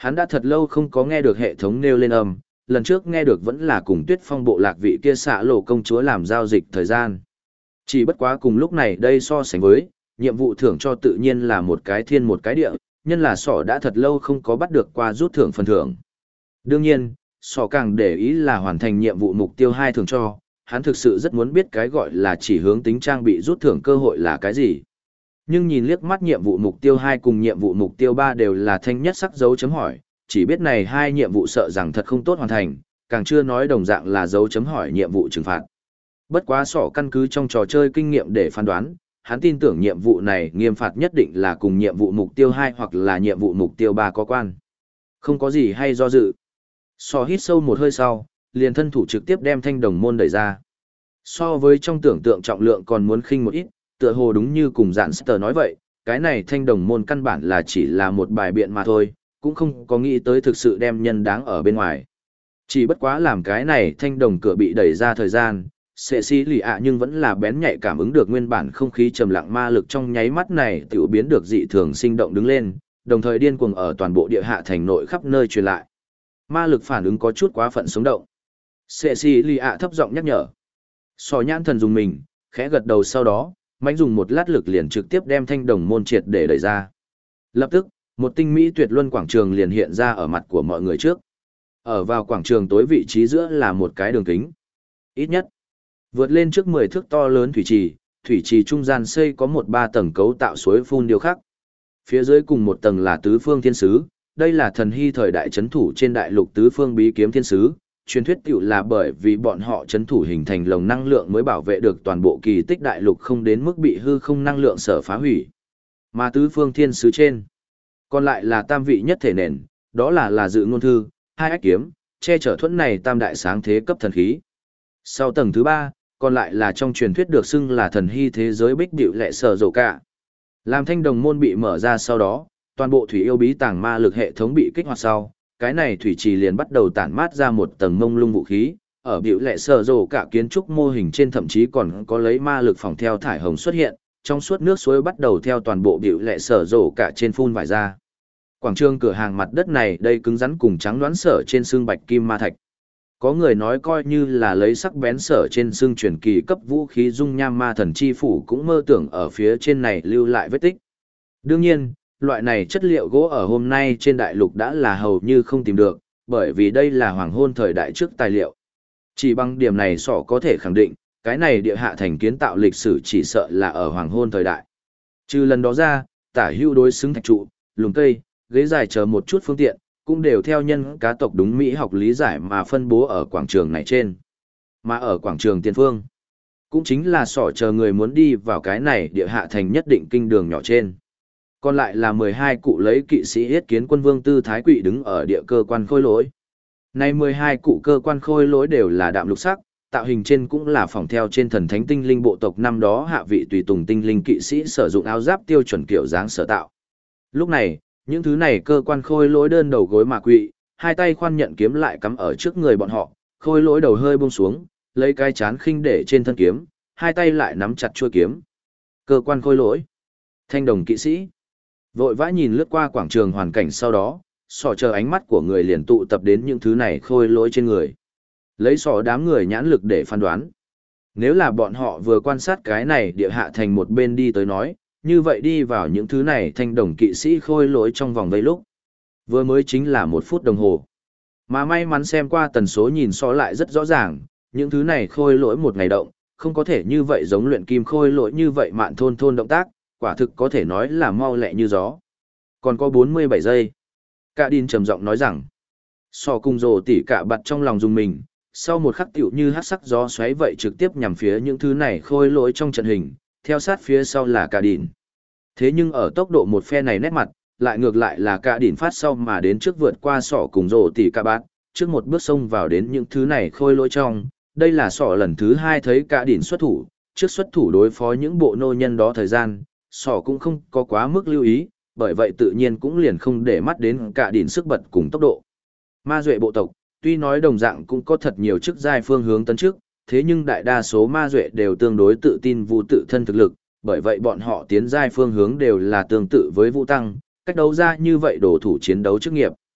Hắn đã thật lâu không có nghe được hệ thống nêu lên âm, lần trước nghe được vẫn là cùng Tuyết Phong bộ lạc vị kia xạ lộ công chúa làm giao dịch thời gian. Chỉ bất quá cùng lúc này đây so sánh với, nhiệm vụ thưởng cho tự nhiên là một cái thiên một cái địa, nhân là sỏ đã thật lâu không có bắt được qua rút thưởng phần thưởng. Đương nhiên, sỏ càng để ý là hoàn thành nhiệm vụ mục tiêu 2 thưởng cho, hắn thực sự rất muốn biết cái gọi là chỉ hướng tính trang bị rút thưởng cơ hội là cái gì. Nhưng nhìn liếc mắt nhiệm vụ mục tiêu 2 cùng nhiệm vụ mục tiêu 3 đều là thanh nhất sắc dấu chấm hỏi, chỉ biết này hai nhiệm vụ sợ rằng thật không tốt hoàn thành, càng chưa nói đồng dạng là dấu chấm hỏi nhiệm vụ trừng phạt. Bất quá sỏ căn cứ trong trò chơi kinh nghiệm để phán đoán, hắn tin tưởng nhiệm vụ này nghiêm phạt nhất định là cùng nhiệm vụ mục tiêu 2 hoặc là nhiệm vụ mục tiêu 3 có quan. Không có gì hay do dự. Sỏ hít sâu một hơi sau, liền thân thủ trực tiếp đem thanh đồng môn đẩy ra. So với trong tưởng tượng trọng lượng còn muốn khinh một ít, tựa hồ đúng như cùng dạn Star nói vậy, cái này thanh đồng môn căn bản là chỉ là một bài biện mà thôi, cũng không có nghĩ tới thực sự đem nhân đáng ở bên ngoài. Chỉ bất quá làm cái này thanh đồng cửa bị đẩy ra thời gian, sệ xí lì ạ nhưng vẫn là bén nhạy cảm ứng được nguyên bản không khí trầm lặng ma lực trong nháy mắt này tiểu biến được dị thường sinh động đứng lên, đồng thời điên cuồng ở toàn bộ địa hạ thành nội khắp nơi truyền lại. Ma lực phản ứng có chút quá phận sống động. Sệ xí lì ạ thấp giọng nhắc nhở. Sò nhãn thần dùng mình, khẽ gật đầu sau đó, mạnh dùng một lát lực liền trực tiếp đem thanh đồng môn triệt để đẩy ra. Lập tức, một tinh mỹ tuyệt luân quảng trường liền hiện ra ở mặt của mọi người trước. Ở vào quảng trường tối vị trí giữa là một cái đường kính. Ít nhất, vượt lên trước 10 thước to lớn thủy trì trung gian xây có một 3 tầng cấu tạo suối phun điêu khắc. Phía dưới cùng một tầng là tứ phương thiên sứ, đây là thần hy thời đại chấn thủ trên đại lục tứ phương bí kiếm thiên sứ. Truyền thuyết tiểu là bởi vì bọn họ chấn thủ hình thành lồng năng lượng mới bảo vệ được toàn bộ kỳ tích đại lục không đến mức bị hư không năng lượng sở phá hủy. Mà tứ phương thiên sứ trên, còn lại là tam vị nhất thể nền, đó là dự ngôn thư, hai ách kiếm, che chở thuẫn này tam đại sáng thế cấp thần khí. Sau tầng thứ 3, còn lại là trong truyền thuyết được xưng là thần hy thế giới bích điệu lệ sở rổ cả. Làm thanh đồng môn bị mở ra sau đó, toàn bộ thủy yêu bí tàng ma lực hệ thống bị kích hoạt sau, cái này thủy trì liền bắt đầu tản mát ra một tầng mông lung vũ khí, ở biểu lệ sở rổ cả kiến trúc mô hình trên thậm chí còn có lấy ma lực phòng theo thải hồng xuất hiện, trong suốt nước suối bắt đầu theo toàn bộ biểu lệ sở rổ cả trên phun vải ra. Quảng trường cửa hàng mặt đất này đây cứng rắn cùng trắng đoán sở trên xương bạch kim ma thạch. Có người nói coi như là lấy sắc bén sở trên xương truyền kỳ cấp vũ khí dung nham ma thần chi phủ cũng mơ tưởng ở phía trên này lưu lại vết tích. Đương nhiên, loại này chất liệu gỗ ở hôm nay trên đại lục đã là hầu như không tìm được, bởi vì đây là hoàng hôn thời đại trước tài liệu. Chỉ bằng điểm này sọ có thể khẳng định, cái này địa hạ thành kiến tạo lịch sử chỉ sợ là ở hoàng hôn thời đại. Trừ lần đó ra, tả hữu đối xứng thạch trụ, lùm cây, ghế dài chờ một chút phương tiện, cũng đều theo nhân cá tộc đúng Mỹ học lý giải mà phân bố ở quảng trường này trên. Mà ở quảng trường tiền phương, cũng chính là sọ chờ người muốn đi vào cái này địa hạ thành nhất định kinh đường nhỏ trên. Còn lại là 12 cụ lấy kỵ sĩ yết kiến quân vương tư thái quỵ đứng ở địa cơ quan khôi lỗi. Này 12 cụ cơ quan khôi lỗi đều là đạm lục sắc, tạo hình trên cũng là phỏng theo trên thần thánh tinh linh bộ tộc năm đó hạ vị tùy tùng tinh linh kỵ sĩ sử dụng áo giáp tiêu chuẩn kiểu dáng sở tạo. Lúc này, những thứ này cơ quan khôi lỗi đơn đầu gối mà quỵ, hai tay khoan nhận kiếm lại cắm ở trước người bọn họ, khôi lỗi đầu hơi buông xuống, lấy cái chán khinh để trên thân kiếm, hai tay lại nắm chặt chuôi kiếm. Cơ quan khôi lỗi, thanh đồng kỵ sĩ. Vội vã nhìn lướt qua quảng trường hoàn cảnh sau đó, sỏ chờ ánh mắt của người liền tụ tập đến những thứ này khôi lỗi trên người. Lấy sỏ đám người nhãn lực để phán đoán. Nếu là bọn họ vừa quan sát cái này địa hạ thành một bên đi tới nói, như vậy đi vào những thứ này thanh đồng kỵ sĩ khôi lỗi trong vòng vây lúc. Vừa mới chính là 1 phút đồng hồ. Mà may mắn xem qua tần số nhìn so lại rất rõ ràng, những thứ này khôi lỗi một ngày động, không có thể như vậy giống luyện kim khôi lỗi như vậy mạn thôn thôn động tác, quả thực có thể nói là mau lẹ như gió. Còn có 47 giây. Cả Đin trầm giọng nói rằng, so cùng rồ tỉ cả bặt trong lòng dùng mình, sau một khắc tiểu như hát sắc gió xoáy vậy trực tiếp nhằm phía những thứ này khôi lỗi trong trận hình, theo sát phía sau là Cả Đin. Thế nhưng ở tốc độ một phe này nét mặt, lại ngược lại là Cả Đin phát sau mà đến trước vượt qua sọ cùng rồ tỉ cả bặt, trước một bước xông vào đến những thứ này khôi lỗi trong. Đây là sọ lần thứ 2 thấy Cả Đin xuất thủ, trước xuất thủ đối phó những bộ nô nhân đó thời gian, sọ cũng không có quá mức lưu ý, bởi vậy tự nhiên cũng liền không để mắt đến Cả Đin sức bật cùng tốc độ. Ma duệ bộ tộc, tuy nói đồng dạng cũng có thật nhiều chức giai phương hướng tấn trước, thế nhưng đại đa số ma duệ đều tương đối tự tin vu tự thân thực lực, bởi vậy bọn họ tiến giai phương hướng đều là tương tự với vũ tăng, cách đấu ra như vậy đồ thủ chiến đấu chức nghiệp.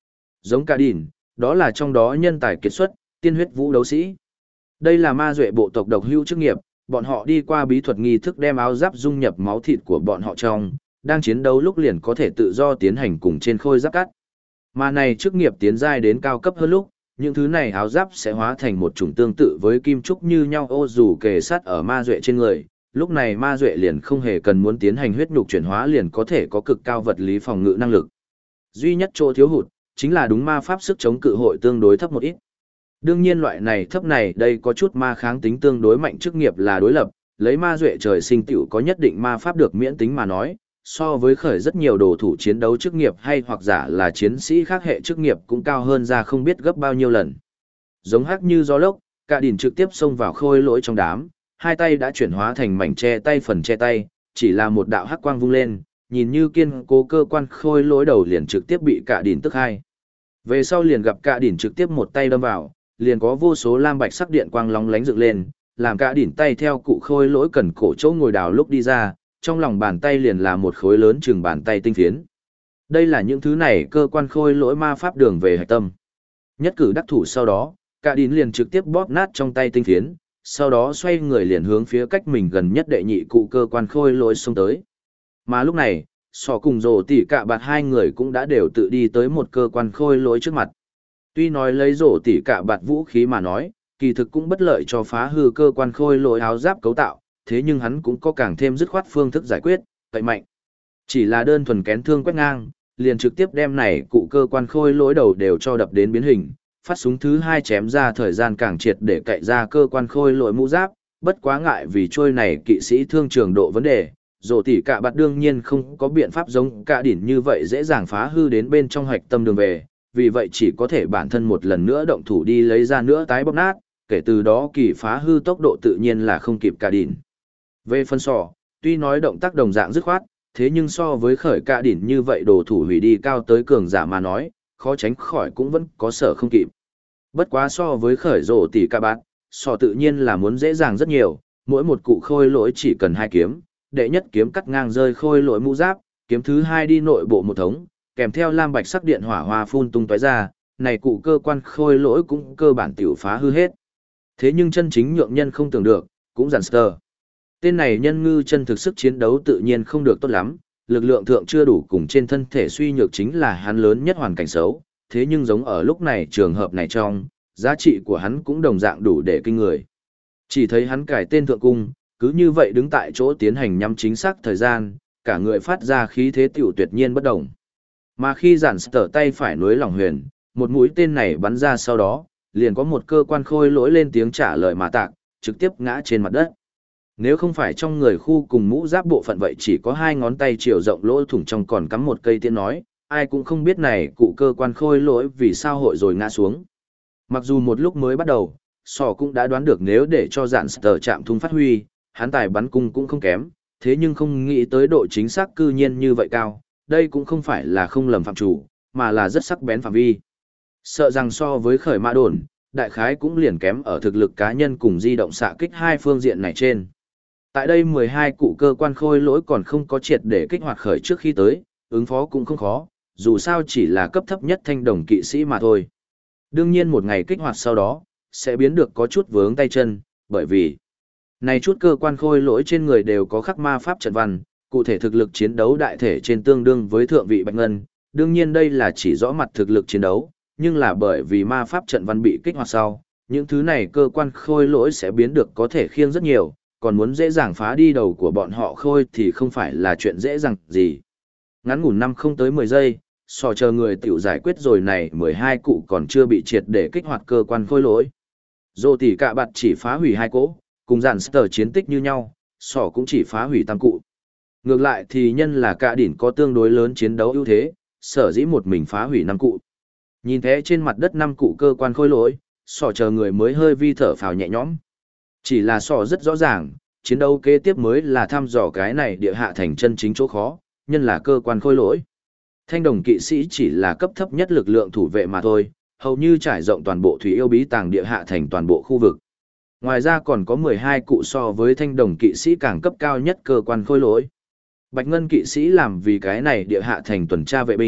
Giống cả đỉn, đó là trong đó nhân tài kiệt xuất, tiên huyết vũ đấu sĩ. Đây là ma duệ bộ tộc độc hữu chức nghiệp, bọn họ đi qua bí thuật nghi thức đem áo giáp dung nhập máu thịt của bọn họ trong, đang chiến đấu lúc liền có thể tự do tiến hành cùng trên khôi giáp cắt. Mà này chức nghiệp tiến giai đến cao cấp hơn lúc, những thứ này áo giáp sẽ hóa thành một chủng tương tự với kim trúc như nhau ô dù kề sắt ở ma duệ trên người. Lúc này ma duệ liền không hề cần muốn tiến hành huyết nhục chuyển hóa liền có thể có cực cao vật lý phòng ngự năng lực. Duy nhất chỗ thiếu hụt, chính là đúng ma pháp sức chống cự hội tương đối thấp một ít. Đương nhiên loại này thấp này đây có chút ma kháng tính tương đối mạnh chức nghiệp là đối lập, lấy ma duệ trời sinh tiểu có nhất định ma pháp được miễn tính mà nói, so với khởi rất nhiều đồ thủ chiến đấu chức nghiệp hay hoặc giả là chiến sĩ khác hệ chức nghiệp cũng cao hơn ra không biết gấp bao nhiêu lần. Giống hắc như gió lốc, cả đỉnh trực tiếp xông vào khôi lỗi trong đám, hai tay đã chuyển hóa thành mảnh che tay phần che tay, chỉ là một đạo hắc quang vung lên, nhìn như kiên cố cơ quan khôi lỗi đầu liền trực tiếp bị cả đỉnh tức hai. Về sau liền gặp cả đỉnh trực tiếp một tay đâm vào, liền có vô số lam bạch sắc điện quang lóng lánh dựng lên, làm cả đỉnh tay theo cụ khôi lỗi cần cổ chỗ ngồi đào lúc đi ra, trong lòng bàn tay liền là một khối lớn chừng bàn tay tinh phiến. Đây là những thứ này cơ quan khôi lỗi ma pháp đường về hạch tâm. Nhất cử đắc thủ sau đó, cả đỉnh liền trực tiếp bóp nát trong tay tinh phiến, sau đó xoay người liền hướng phía cách mình gần nhất đệ nhị cụ cơ quan khôi lỗi xông tới. Mà lúc này, Sọ cùng Rồ Tỉ Cạ Bạt hai người cũng đã đều tự đi tới một cơ quan khôi lỗi trước mặt. Tuy nói lấy Rồ Tỉ Cạ Bạt vũ khí mà nói, kỳ thực cũng bất lợi cho phá hư cơ quan khôi lỗi áo giáp cấu tạo, thế nhưng hắn cũng có càng thêm dứt khoát phương thức giải quyết, cậy mạnh. Chỉ là đơn thuần kén thương quét ngang, liền trực tiếp đem này cụ cơ quan khôi lỗi đầu đều cho đập đến biến hình, phát súng thứ hai chém ra thời gian càng triệt để cậy ra cơ quan khôi lỗi mũ giáp, bất quá ngại vì trôi này kỵ sĩ thương trường độ vấn đề, Rồ Tỉ Cạ Bạt đương nhiên không có biện pháp giống cả đỉnh như vậy dễ dàng phá hư đến bên trong hạch tâm đường về, vì vậy chỉ có thể bản thân một lần nữa động thủ đi lấy ra nữa tái bóp nát, kể từ đó kỳ phá hư tốc độ tự nhiên là không kịp cả đỉnh. Về phân sỏ, tuy nói động tác đồng dạng dứt khoát, thế nhưng so với khởi cả đỉnh như vậy đồ thủ hủy đi cao tới cường giả mà nói, khó tránh khỏi cũng vẫn có sở không kịp. Bất quá so với khởi Rồ Tỉ Cạ Bạt, sỏ tự nhiên là muốn dễ dàng rất nhiều, mỗi một cụ khôi lỗi chỉ cần hai kiếm, đệ nhất kiếm cắt ngang rơi khôi lỗi mũ giáp, kiếm thứ hai đi nội bộ một thống, kèm theo lam bạch sắc điện hỏa hoa phun tung tóe ra, này cụ cơ quan khôi lỗi cũng cơ bản tiểu phá hư hết. Thế nhưng chân chính nhượng nhân không tưởng được, cũng giản sờ. Tên này nhân ngư chân thực sức chiến đấu tự nhiên không được tốt lắm, lực lượng thượng chưa đủ cùng trên thân thể suy nhược chính là hắn lớn nhất hoàn cảnh xấu, thế nhưng giống ở lúc này trường hợp này trong, giá trị của hắn cũng đồng dạng đủ để kinh người. Chỉ thấy hắn cải tên thượng cung, cứ như vậy đứng tại chỗ tiến hành nhắm chính xác thời gian, cả người phát ra khí thế tiểu tuyệt nhiên bất động. Mà khi giản sở tay phải nối lòng huyền, một mũi tên này bắn ra sau đó, liền có một cơ quan khôi lỗi lên tiếng trả lời mà tạc, trực tiếp ngã trên mặt đất. Nếu không phải trong người khu cùng mũ giáp bộ phận vậy chỉ có hai ngón tay chiều rộng lỗ thủng trong còn cắm một cây tiên nói, ai cũng không biết này cụ cơ quan khôi lỗi vì sao hội rồi ngã xuống. Mặc dù một lúc mới bắt đầu, Sò cũng đã đoán được nếu để cho dạn sở chạm thung phát huy, hắn tài bắn cung cũng không kém, thế nhưng không nghĩ tới độ chính xác cư nhiên như vậy cao, đây cũng không phải là không lầm phạm chủ, mà là rất sắc bén phạm vi. Sợ rằng so với khởi mã đồn, đại khái cũng liền kém ở thực lực cá nhân cùng di động xạ kích hai phương diện này trên. Tại đây 12 cụ cơ quan khôi lỗi còn không có triệt để kích hoạt khởi trước khi tới, ứng phó cũng không khó, dù sao chỉ là cấp thấp nhất thanh đồng kỵ sĩ mà thôi. Đương nhiên một ngày kích hoạt sau đó, sẽ biến được có chút vướng tay chân, bởi vì này chút cơ quan khôi lỗi trên người đều có khắc ma pháp trận văn, cụ thể thực lực chiến đấu đại thể trên tương đương với thượng vị bạch ngân, đương nhiên đây là chỉ rõ mặt thực lực chiến đấu, nhưng là bởi vì ma pháp trận văn bị kích hoạt sau, những thứ này cơ quan khôi lỗi sẽ biến được có thể khiêng rất nhiều, còn muốn dễ dàng phá đi đầu của bọn họ khôi thì không phải là chuyện dễ dàng gì. Ngắn ngủn năm không tới 10 giây, sò chờ người tiểu giải quyết rồi này 12 cụ còn chưa bị triệt để kích hoạt cơ quan khôi lỗi. Rồ Tỉ Cạ Bạt chỉ phá hủy 2 cỗ, cùng dàn sở chiến tích như nhau, sò cũng chỉ phá hủy 8 cụ. Ngược lại thì nhân là cả đỉnh có tương đối lớn chiến đấu ưu thế, sở dĩ một mình phá hủy 5 cụ. Nhìn thế trên mặt đất 5 cụ cơ quan khôi lỗi, sò chờ người mới hơi vi thở phào nhẹ nhõm. Chỉ là sò rất rõ ràng, chiến đấu kế tiếp mới là thăm dò cái này địa hạ thành chân chính chỗ khó, nhân là cơ quan khôi lỗi. Thanh đồng kỵ sĩ chỉ là cấp thấp nhất lực lượng thủ vệ mà thôi, hầu như trải rộng toàn bộ thủy yêu bí tàng địa hạ thành toàn bộ khu vực. Ngoài ra còn có 12 cụ so với thanh đồng kỵ sĩ càng cấp cao nhất cơ quan khôi lỗi. Bạch ngân kỵ sĩ làm vì cái này địa hạ thành tuần tra vệ binh,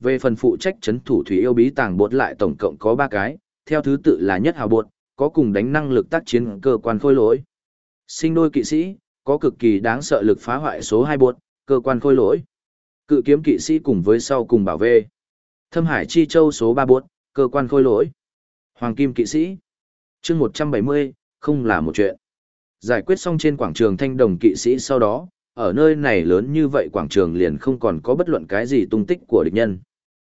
về phần phụ trách chấn thủ thủy yêu bí tàng bột lại tổng cộng có 3 cái, theo thứ tự là nhất hào bột, có cùng đánh năng lực tác chiến cơ quan khôi lỗi. Sinh đôi kỵ sĩ, có cực kỳ đáng sợ lực phá hoại số 2 bột, cơ quan khôi lỗi. Cự kiếm kỵ sĩ cùng với sau cùng bảo vệ. Thâm hải chi châu số 3 bột, cơ quan khôi lỗi. Hoàng kim kỵ sĩ. Chương 170, không là một chuyện. Giải quyết xong trên quảng trường thanh đồng kỵ sĩ sau đó, ở nơi này lớn như vậy quảng trường liền không còn có bất luận cái gì tung tích của địch nhân.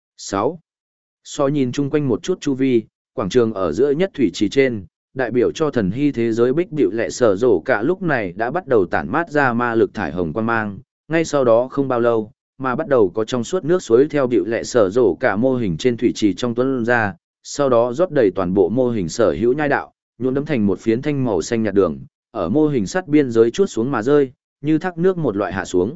6. So nhìn chung quanh một chút chu vi, quảng trường ở giữa nhất thủy trì trên, đại biểu cho thần hy thế giới bích bịu lệ sở rổ cả lúc này đã bắt đầu tản mát ra ma lực thải hồng quang mang, ngay sau đó không bao lâu, mà bắt đầu có trong suốt nước suối theo bịu lệ sở rổ cả mô hình trên thủy trì trong tuấn ra, sau đó rót đầy toàn bộ mô hình sở hữu nhai đạo, nhuộm đấm thành một phiến thanh màu xanh nhạt đường, ở mô hình sắt biên giới chuốt xuống mà rơi, như thác nước một loại hạ xuống.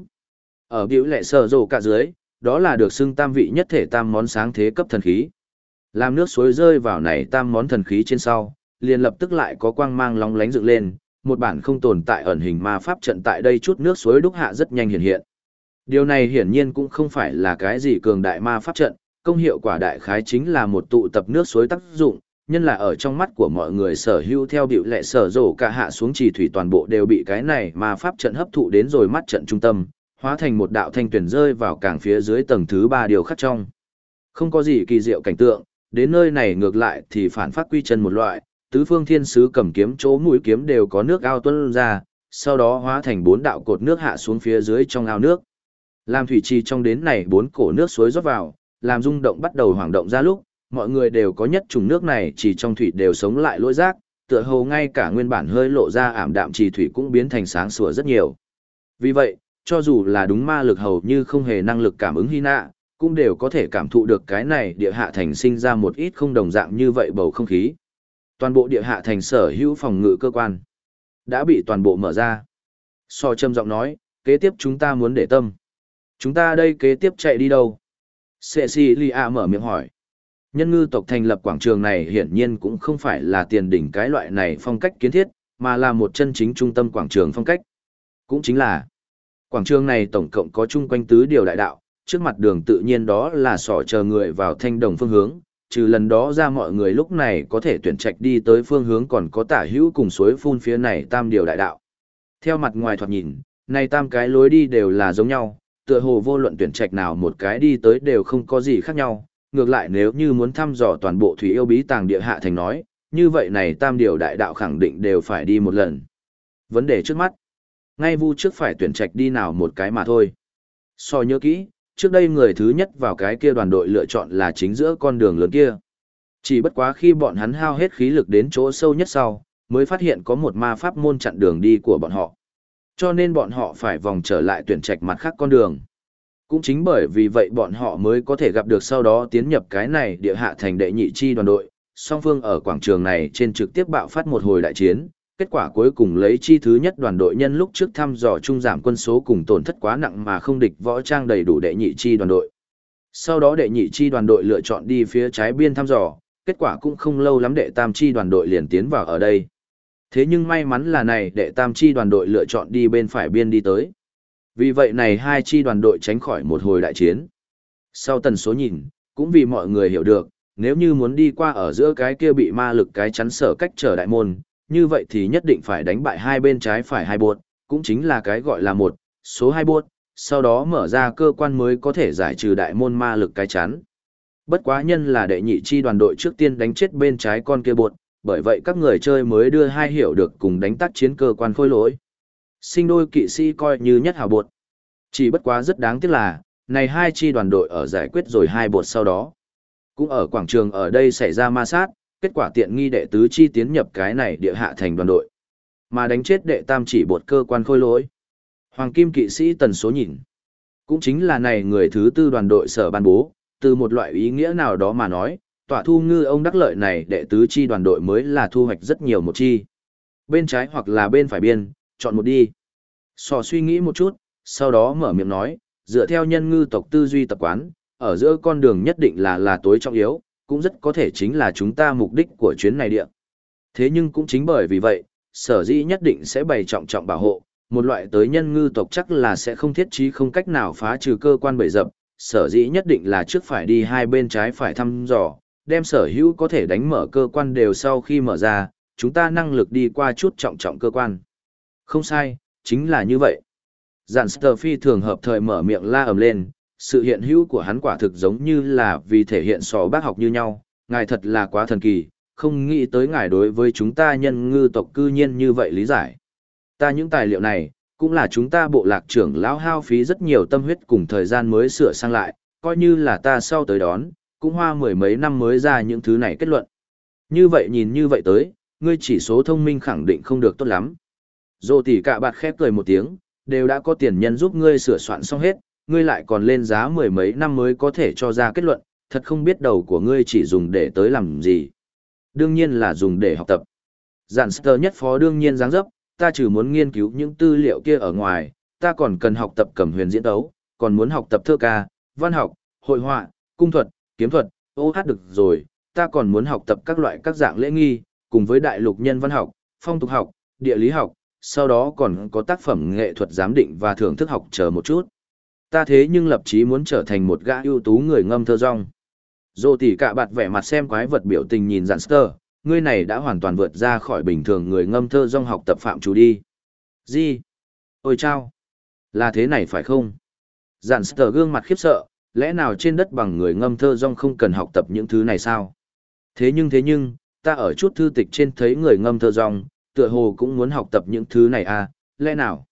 Ở bịu lệ sở rổ cả dưới, đó là được xưng tam vị nhất thể tam món sáng thế cấp thần khí. Làm nước suối rơi vào này tam món thần khí trên sau, liền lập tức lại có quang mang lóng lánh dựng lên, một bản không tồn tại ẩn hình ma pháp trận tại đây chút nước suối đúc hạ rất nhanh hiện hiện. Điều này hiển nhiên cũng không phải là cái gì cường đại ma pháp trận, công hiệu quả đại khái chính là một tụ tập nước suối tác dụng, nhân là ở trong mắt của mọi người sở hữu theo bịu lệ sở rổ cả hạ xuống trì thủy toàn bộ đều bị cái này ma pháp trận hấp thụ đến rồi mắt trận trung tâm, hóa thành một đạo thanh tuyển rơi vào càng phía dưới tầng thứ 3 điều khắc trong. Không có gì kỳ diệu cảnh tượng, đến nơi này ngược lại thì phản phát quy chân một loại, tứ phương thiên sứ cầm kiếm chỗ mũi kiếm đều có nước ao tuôn ra, sau đó hóa thành 4 đạo cột nước hạ xuống phía dưới trong ao nước. Làm thủy trì trong đến này 4 cổ nước suối rót vào, làm rung động bắt đầu hoảng động ra lúc, mọi người đều có nhất trùng nước này chỉ trong thủy đều sống lại lỗi rác, tựa hồ ngay cả nguyên bản hơi lộ ra ảm đạm trì thủy cũng biến thành sáng sủa rất nhiều. Vì vậy, cho dù là đúng ma lực hầu như không hề năng lực cảm ứng hy nạ, cũng đều có thể cảm thụ được cái này địa hạ thành sinh ra một ít không đồng dạng như vậy bầu không khí. Toàn bộ địa hạ thành sở hữu phòng ngự cơ quan đã bị toàn bộ mở ra. So trầm giọng nói, kế tiếp chúng ta muốn để tâm. Chúng ta đây kế tiếp chạy đi đâu? Cecilia mở miệng hỏi. Nhân ngư tộc thành lập quảng trường này hiển nhiên cũng không phải là tiền đỉnh cái loại này phong cách kiến thiết, mà là một chân chính trung tâm quảng trường phong cách. Cũng chính là, quảng trường này tổng cộng có chung quanh tứ điều đại đạo, trước mặt đường tự nhiên đó là sỏ chờ người vào thanh đồng phương hướng, trừ lần đó ra mọi người lúc này có thể tuyển trạch đi tới phương hướng còn có tả hữu cùng suối phun phía này tam điều đại đạo. Theo mặt ngoài thoạt nhìn, này tam cái lối đi đều là giống nhau, tựa hồ vô luận tuyển trạch nào một cái đi tới đều không có gì khác nhau, ngược lại nếu như muốn thăm dò toàn bộ thủy yêu bí tàng địa hạ thành nói, như vậy này tam điều đại đạo khẳng định đều phải đi một lần. Vấn đề trước mắt, ngay vu trước phải tuyển trạch đi nào một cái mà thôi. So nhớ kỹ, trước đây người thứ nhất vào cái kia đoàn đội lựa chọn là chính giữa con đường lớn kia. Chỉ bất quá khi bọn hắn hao hết khí lực đến chỗ sâu nhất sau, mới phát hiện có một ma pháp môn chặn đường đi của bọn họ. Cho nên bọn họ phải vòng trở lại tuyển trạch mặt khác con đường. Cũng chính bởi vì vậy bọn họ mới có thể gặp được sau đó tiến nhập cái này địa hạ thành đệ nhị chi đoàn đội. Song phương ở quảng trường này trên trực tiếp bạo phát một hồi đại chiến, kết quả cuối cùng lấy chi thứ nhất đoàn đội nhân lúc trước thăm dò trung giảm quân số cùng tổn thất quá nặng mà không địch võ trang đầy đủ đệ nhị chi đoàn đội. Sau đó đệ nhị chi đoàn đội lựa chọn đi phía trái biên thăm dò, kết quả cũng không lâu lắm đệ tam chi đoàn đội liền tiến vào ở đây. Thế nhưng may mắn là này đệ tam chi đoàn đội lựa chọn đi bên phải biên đi tới. Vì vậy này hai chi đoàn đội tránh khỏi một hồi đại chiến. Sau tần số nhìn, cũng vì mọi người hiểu được, nếu như muốn đi qua ở giữa cái kia bị ma lực cái chắn sở cách trở đại môn, như vậy thì nhất định phải đánh bại hai bên trái phải hai bột, cũng chính là cái gọi là một, số hai bột, sau đó mở ra cơ quan mới có thể giải trừ đại môn ma lực cái chắn. Bất quá nhân là đệ nhị chi đoàn đội trước tiên đánh chết bên trái con kia bột, bởi vậy các người chơi mới đưa hai hiểu được cùng đánh tác chiến cơ quan khôi lỗi. Sinh đôi kỵ sĩ coi như nhất hào bột. Chỉ bất quá rất đáng tiếc là, này hai chi đoàn đội ở giải quyết rồi hai bột sau đó. Cũng ở quảng trường ở đây xảy ra ma sát, kết quả tiện nghi đệ tứ chi tiến nhập cái này địa hạ thành đoàn đội. Mà đánh chết đệ tam chỉ bột cơ quan khôi lỗi. Hoàng kim kỵ sĩ tần số nhìn. Cũng chính là này người thứ tư đoàn đội sở ban bố, từ một loại ý nghĩa nào đó mà nói, tỏa thu ngư ông đắc lợi này đệ tứ chi đoàn đội mới là thu hoạch rất nhiều một chi. Bên trái hoặc là bên phải biên, chọn một đi. Sò suy nghĩ một chút, sau đó mở miệng nói, dựa theo nhân ngư tộc tư duy tập quán, ở giữa con đường nhất định là tối trọng yếu, cũng rất có thể chính là chúng ta mục đích của chuyến này địa. Thế nhưng cũng chính bởi vì vậy, sở dĩ nhất định sẽ bày trọng trọng bảo hộ, một loại tới nhân ngư tộc chắc là sẽ không thiết trí không cách nào phá trừ cơ quan bẫy dập, sở dĩ nhất định là trước phải đi hai bên trái phải thăm dò, đem sở hữu có thể đánh mở cơ quan đều sau khi mở ra, chúng ta năng lực đi qua chút trọng trọng cơ quan. Không sai, chính là như vậy. Dạn Sơ phi thường hợp thời mở miệng la ầm lên, sự hiện hữu của hắn quả thực giống như là vì thể hiện sò bác học như nhau, ngài thật là quá thần kỳ, không nghĩ tới ngài đối với chúng ta nhân ngư tộc cư nhiên như vậy lý giải. Ta những tài liệu này, cũng là chúng ta bộ lạc trưởng lão hao phí rất nhiều tâm huyết cùng thời gian mới sửa sang lại, coi như là ta sau tới đón, cũng hoa mười mấy năm mới ra những thứ này kết luận. Như vậy nhìn như vậy tới, ngươi chỉ số thông minh khẳng định không được tốt lắm. Dô tỷ cả bạt khép cười một tiếng, đều đã có tiền nhân giúp ngươi sửa soạn xong hết, ngươi lại còn lên giá mười mấy năm mới có thể cho ra kết luận, thật không biết đầu của ngươi chỉ dùng để tới làm gì. Đương nhiên là dùng để học tập. Dạn Sơ nhất phó đương nhiên dáng dấp, ta trừ muốn nghiên cứu những tư liệu kia ở ngoài, ta còn cần học tập cẩm huyền diễn tấu, còn muốn học tập thơ ca, văn học, hội họa, cung thuật, kiếm thuật, ô hát được rồi, ta còn muốn học tập các loại các dạng lễ nghi, cùng với đại lục nhân văn học, phong tục học, địa lý học, sau đó còn có tác phẩm nghệ thuật giám định và thưởng thức học chờ một chút. Ta thế nhưng lập chí muốn trở thành một gã ưu tú người ngâm thơ rong. Dô tỷ cả bạt vẻ mặt xem quái vật biểu tình nhìn Dạn Sơ, ngươi này đã hoàn toàn vượt ra khỏi bình thường người ngâm thơ rong học tập phạm chủ đi. Gì? Ôi chao! Là thế này phải không? Dạn Sơ gương mặt khiếp sợ, lẽ nào trên đất bằng người ngâm thơ rong không cần học tập những thứ này sao? Thế nhưng, ta ở chút thư tịch trên thấy người ngâm thơ rong, tựa hồ cũng muốn học tập những thứ này à, lẽ nào?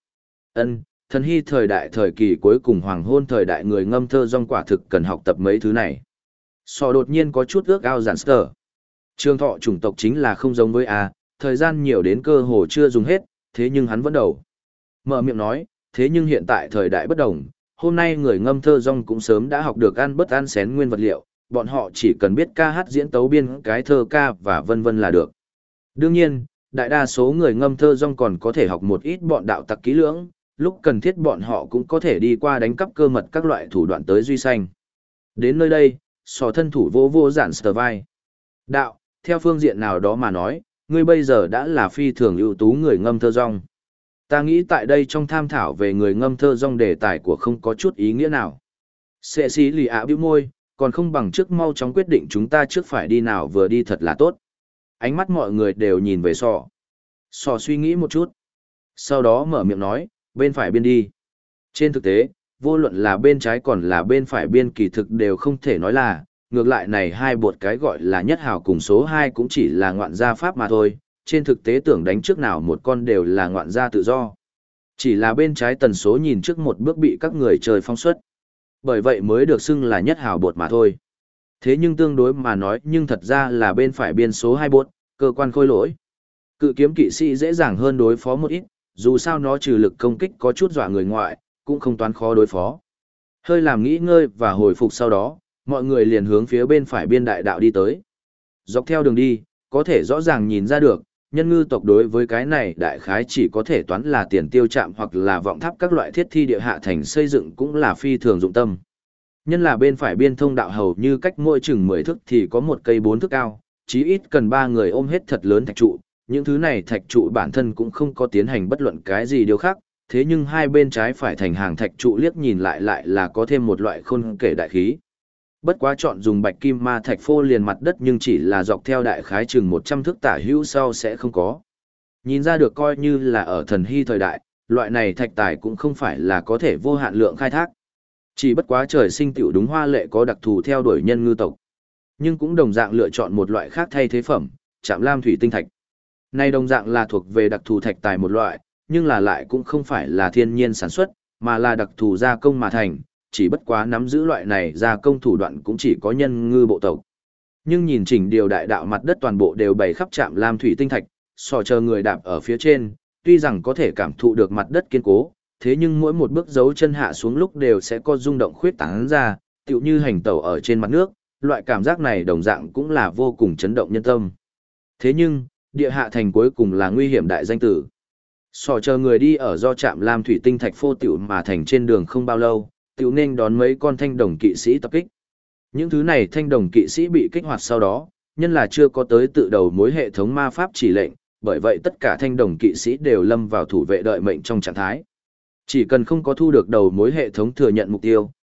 Thần hy thời đại thời kỳ cuối cùng hoàng hôn thời đại người ngâm thơ rong quả thực cần học tập mấy thứ này. Sò đột nhiên có chút ước ao Dạn Sơ. Trường thọ chủng tộc chính là không giống với A, thời gian nhiều đến cơ hồ chưa dùng hết, thế nhưng hắn vẫn đầu. Mở miệng nói, thế nhưng hiện tại thời đại bất đồng, hôm nay người ngâm thơ rong cũng sớm đã học được ăn bất ăn xén nguyên vật liệu, bọn họ chỉ cần biết ca hát diễn tấu biên cái thơ ca và vân vân là được. Đương nhiên, đại đa số người ngâm thơ rong còn có thể học một ít bọn đạo tặc kỹ lưỡng, lúc cần thiết bọn họ cũng có thể đi qua đánh cắp cơ mật các loại thủ đoạn tới duy xanh. Đến nơi đây, sò thân thủ vô Dạn Sơ vai. Đạo, theo phương diện nào đó mà nói, ngươi bây giờ đã là phi thường ưu tú người ngâm thơ rong. Ta nghĩ tại đây trong tham thảo về người ngâm thơ rong đề tài của không có chút ý nghĩa nào. Sệ xí lì ạ bĩu môi, còn không bằng trước mau chóng quyết định chúng ta trước phải đi nào vừa đi thật là tốt. Ánh mắt mọi người đều nhìn về sò. Sò suy nghĩ một chút. Sau đó mở miệng nói, bên phải biên đi. Trên thực tế, vô luận là bên trái còn là bên phải biên kỳ thực đều không thể nói là, ngược lại này hai bột cái gọi là nhất hào cùng số 2 cũng chỉ là ngoạn gia pháp mà thôi, trên thực tế tưởng đánh trước nào một con đều là ngoạn gia tự do. Chỉ là bên trái tần số nhìn trước một bước bị các người chơi phong suất. Bởi vậy mới được xưng là nhất hào bột mà thôi. Thế nhưng tương đối mà nói nhưng thật ra là bên phải biên số 2 bột, cơ quan khôi lỗi. Cự kiếm kỵ sĩ dễ dàng hơn đối phó một ít, dù sao nó trừ lực công kích có chút dọa người ngoại, cũng không toán khó đối phó. Hơi làm nghỉ ngơi và hồi phục sau đó, mọi người liền hướng phía bên phải biên đại đạo đi tới. Dọc theo đường đi, có thể rõ ràng nhìn ra được, nhân ngư tộc đối với cái này đại khái chỉ có thể toán là tiền tiêu trạm hoặc là vọng tháp các loại thiết thi địa hạ thành xây dựng cũng là phi thường dụng tâm. Nhân là bên phải biên thông đạo hầu như cách mỗi chừng 10 thước thì có một cây 4 thước cao, chí ít cần 3 người ôm hết thật lớn thạch trụ, những thứ này thạch trụ bản thân cũng không có tiến hành bất luận cái gì điều khác, thế nhưng hai bên trái phải thành hàng thạch trụ liếc nhìn lại là có thêm một loại khôn kể đại khí. Bất quá chọn dùng bạch kim ma thạch phô liền mặt đất nhưng chỉ là dọc theo đại khái chừng 100 thước tả hữu sau sẽ không có. Nhìn ra được coi như là ở thần hy thời đại, loại này thạch tài cũng không phải là có thể vô hạn lượng khai thác. Chỉ bất quá trời sinh tiểu đúng hoa lệ có đặc thù theo đuổi nhân ngư tộc. Nhưng cũng đồng dạng lựa chọn một loại khác thay thế phẩm, chạm lam thủy tinh thạch. Này đồng dạng là thuộc về đặc thù thạch tài một loại, nhưng là lại cũng không phải là thiên nhiên sản xuất, mà là đặc thù gia công mà thành, chỉ bất quá nắm giữ loại này gia công thủ đoạn cũng chỉ có nhân ngư bộ tộc. Nhưng nhìn chỉnh điều đại đạo mặt đất toàn bộ đều bày khắp chạm lam thủy tinh thạch, sò chờ người đạp ở phía trên, tuy rằng có thể cảm thụ được mặt đất kiên cố, thế nhưng mỗi một bước dấu chân hạ xuống lúc đều sẽ có rung động khuyết tán ra, tựu như hành tẩu ở trên mặt nước, loại cảm giác này đồng dạng cũng là vô cùng chấn động nhân tâm. Thế nhưng, địa hạ thành cuối cùng là nguy hiểm đại danh tử. Sò chờ người đi ở do trạm lam thủy tinh thạch phô tiểu mà thành trên đường không bao lâu, tiểu nên đón mấy con thanh đồng kỵ sĩ tập kích. Những thứ này thanh đồng kỵ sĩ bị kích hoạt sau đó, nhân là chưa có tới tự đầu mối hệ thống ma pháp chỉ lệnh, bởi vậy tất cả thanh đồng kỵ sĩ đều lâm vào thủ vệ đợi mệnh trong trạng thái. Chỉ cần không có thu được đầu mối hệ thống thừa nhận mục tiêu,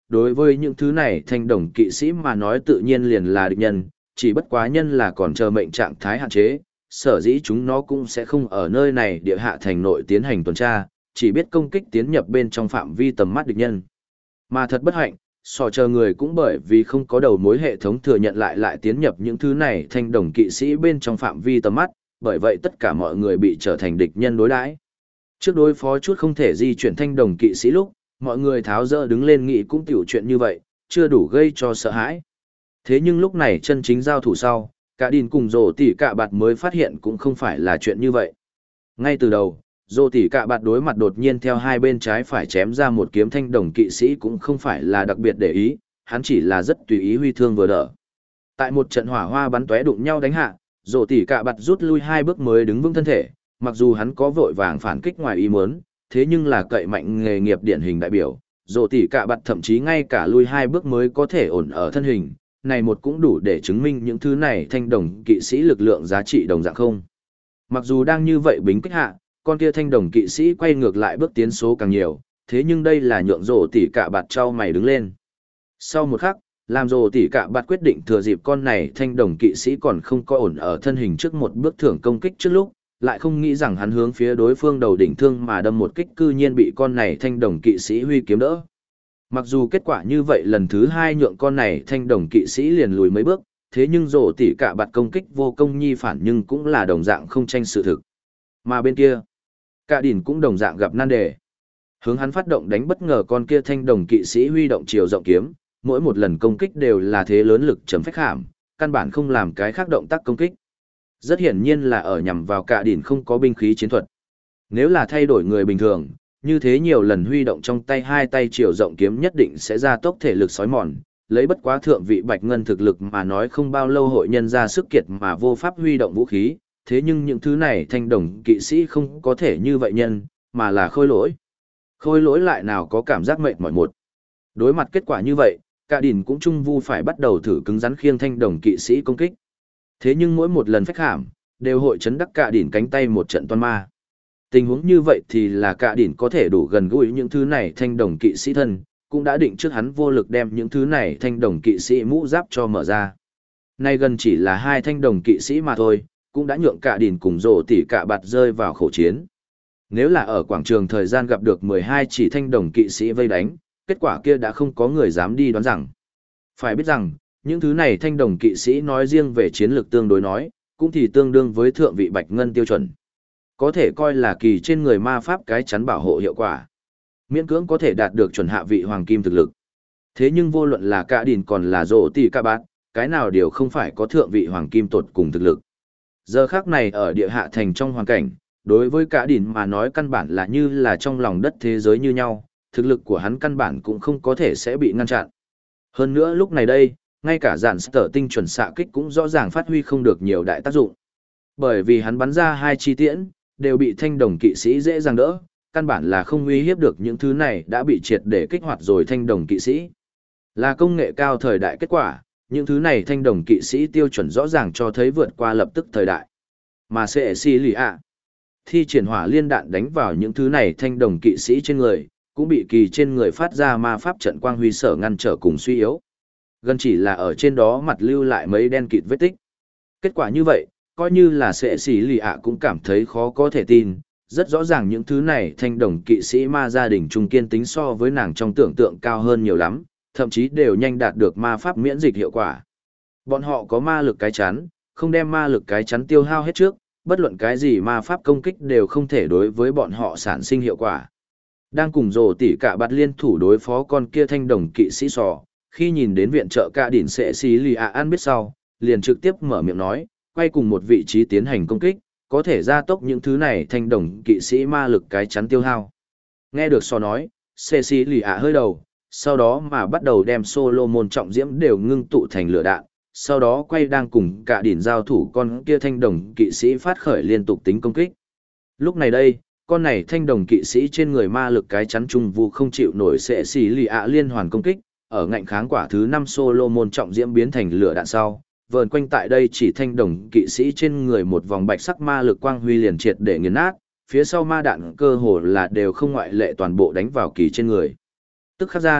đối với những thứ này thanh đồng kỵ sĩ mà nói tự nhiên liền là địch nhân, chỉ bất quá nhân là còn chờ mệnh trạng thái hạn chế, sở dĩ chúng nó cũng sẽ không ở nơi này địa hạ thành nội tiến hành tuần tra, chỉ biết công kích tiến nhập bên trong phạm vi tầm mắt địch nhân. Mà thật bất hạnh, sò chờ người cũng bởi vì không có đầu mối hệ thống thừa nhận lại tiến nhập những thứ này thanh đồng kỵ sĩ bên trong phạm vi tầm mắt, bởi vậy tất cả mọi người bị trở thành địch nhân đối đãi. Trước đối phó chút không thể di chuyển thanh đồng kỵ sĩ lúc, mọi người tháo dỡ đứng lên nghĩ cũng tiểu chuyện như vậy, chưa đủ gây cho sợ hãi. Thế nhưng lúc này chân chính giao thủ sau, cả đìn cùng rồ tỉ cạ bạt mới phát hiện cũng không phải là chuyện như vậy. Ngay từ đầu, rồ tỉ cạ bạt đối mặt đột nhiên theo hai bên trái phải chém ra một kiếm thanh đồng kỵ sĩ cũng không phải là đặc biệt để ý, hắn chỉ là rất tùy ý huy thương vừa đỡ. Tại một trận hỏa hoa bắn tóe đụng nhau đánh hạ, rồ tỉ cạ bạt rút lui hai bước mới đứng vững thân thể, mặc dù hắn có vội vàng phản kích ngoài ý muốn, thế nhưng là cậy mạnh nghề nghiệp điển hình đại biểu, rồ tỉ cạ bạt thậm chí ngay cả lui hai bước mới có thể ổn ở thân hình, này một cũng đủ để chứng minh những thứ này thanh đồng kỵ sĩ lực lượng giá trị đồng dạng không. Mặc dù đang như vậy bính kích hạ, con kia thanh đồng kỵ sĩ quay ngược lại bước tiến số càng nhiều, thế nhưng đây là nhượng rồ tỉ cạ bạt trao mày đứng lên. Sau một khắc, làm rồ tỉ cạ bạt quyết định thừa dịp con này thanh đồng kỵ sĩ còn không có ổn ở thân hình trước một bước thưởng công kích trước lúc, lại không nghĩ rằng hắn hướng phía đối phương đầu đỉnh thương mà đâm một kích cư nhiên bị con này thanh đồng kỵ sĩ huy kiếm đỡ. Mặc dù kết quả như vậy lần thứ hai nhượng con này thanh đồng kỵ sĩ liền lùi mấy bước, thế nhưng rồ tỉ cạ bạt công kích vô công nhi phản nhưng cũng là đồng dạng không tranh sự thực. Mà bên kia, cả đỉnh cũng đồng dạng gặp nan đề. Hướng hắn phát động đánh bất ngờ con kia thanh đồng kỵ sĩ huy động chiều rộng kiếm, mỗi một lần công kích đều là thế lớn lực chấm phách hàm, căn bản không làm cái khác động tác công kích. Rất hiển nhiên là ở nhằm vào cả đỉnh không có binh khí chiến thuật. Nếu là thay đổi người bình thường, như thế nhiều lần huy động trong tay hai tay chiều rộng kiếm nhất định sẽ ra tốc thể lực sói mòn, lấy bất quá thượng vị bạch ngân thực lực mà nói không bao lâu hội nhân ra sức kiệt mà vô pháp huy động vũ khí, thế nhưng những thứ này thanh đồng kỵ sĩ không có thể như vậy nhân, mà là khôi lỗi. Khôi lỗi lại nào có cảm giác mệt mỏi một. Đối mặt kết quả như vậy, cả đỉnh cũng trung vu phải bắt đầu thử cứng rắn khiêng thanh đồng kỵ sĩ công kích. Thế nhưng mỗi một lần phách hàm, đều hội chấn đắc cả đỉnh cánh tay một trận toan ma. Tình huống như vậy thì là cả đỉnh có thể đủ gần gũi những thứ này thanh đồng kỵ sĩ thân, cũng đã định trước hắn vô lực đem những thứ này thanh đồng kỵ sĩ mũ giáp cho mở ra. Nay gần chỉ là hai thanh đồng kỵ sĩ mà thôi, cũng đã nhượng cả đỉnh cùng rồ tỉ cạ bạt rơi vào khẩu chiến. Nếu là ở quảng trường thời gian gặp được 12 chỉ thanh đồng kỵ sĩ vây đánh, kết quả kia đã không có người dám đi đoán rằng. Phải biết rằng, những thứ này thanh đồng kỵ sĩ nói riêng về chiến lược tương đối nói, cũng thì tương đương với thượng vị bạch ngân tiêu chuẩn. Có thể coi là kỳ trên người ma pháp cái chắn bảo hộ hiệu quả. Miễn cưỡng có thể đạt được chuẩn hạ vị hoàng kim thực lực. Thế nhưng vô luận là cả đỉnh còn là rồ tỉ cạ bạt, cái nào đều không phải có thượng vị hoàng kim tột cùng thực lực. Giờ khác này ở địa hạ thành trong hoàn cảnh, đối với cả đỉnh mà nói căn bản là như là trong lòng đất thế giới như nhau, thực lực của hắn căn bản cũng không có thể sẽ bị ngăn chặn. Hơn nữa lúc này đây, ngay cả dàn sở tinh chuẩn xạ kích cũng rõ ràng phát huy không được nhiều đại tác dụng. Bởi vì hắn bắn ra hai chi tiễn, đều bị thanh đồng kỵ sĩ dễ dàng đỡ, căn bản là không uy hiếp được những thứ này đã bị triệt để kích hoạt rồi thanh đồng kỵ sĩ. Là công nghệ cao thời đại kết quả, những thứ này thanh đồng kỵ sĩ tiêu chuẩn rõ ràng cho thấy vượt qua lập tức thời đại. Mà Cecilia thi triển hỏa liên đạn đánh vào những thứ này thanh đồng kỵ sĩ trên người, cũng bị kỳ trên người phát ra ma pháp trận quang huy sở ngăn trở cùng suy yếu. Gần chỉ là ở trên đó mặt lưu lại mấy đen kịt vết tích. Kết quả như vậy, coi như là Cecilia cũng cảm thấy khó có thể tin, rất rõ ràng những thứ này thanh đồng kỵ sĩ ma gia đình trung kiên tính so với nàng trong tưởng tượng cao hơn nhiều lắm, thậm chí đều nhanh đạt được ma pháp miễn dịch hiệu quả. Bọn họ có ma lực cái chắn, không đem ma lực cái chắn tiêu hao hết trước, bất luận cái gì ma pháp công kích đều không thể đối với bọn họ sản sinh hiệu quả. Đang cùng rồ tỉ cạ bạt liên thủ đối phó con kia thanh đồng kỵ sĩ sò, khi nhìn đến viện trợ cả đỉnh Cecilia an biết sau, liền trực tiếp mở miệng nói, quay cùng một vị trí tiến hành công kích, có thể gia tốc những thứ này thanh đồng kỵ sĩ ma lực cái chắn tiêu hao. Nghe được sò nói, Cecilia hơi đầu, sau đó mà bắt đầu đem Solomon trọng diễm đều ngưng tụ thành lửa đạn, sau đó quay đang cùng cả đỉnh giao thủ con kia thanh đồng kỵ sĩ phát khởi liên tục tính công kích. Lúc này đây, con này thanh đồng kỵ sĩ trên người ma lực cái chắn trung vu không chịu nổi Cecilia liên hoàn công kích, ở ngạnh kháng quả thứ 5 Solomon trọng diễm biến thành lửa đạn sau, vờn quanh tại đây chỉ thanh đồng kỵ sĩ trên người một vòng bạch sắc ma lực quang huy liền triệt để nghiền nát, phía sau ma đạn cơ hồ là đều không ngoại lệ toàn bộ đánh vào kỳ trên người. Tức khắc gian,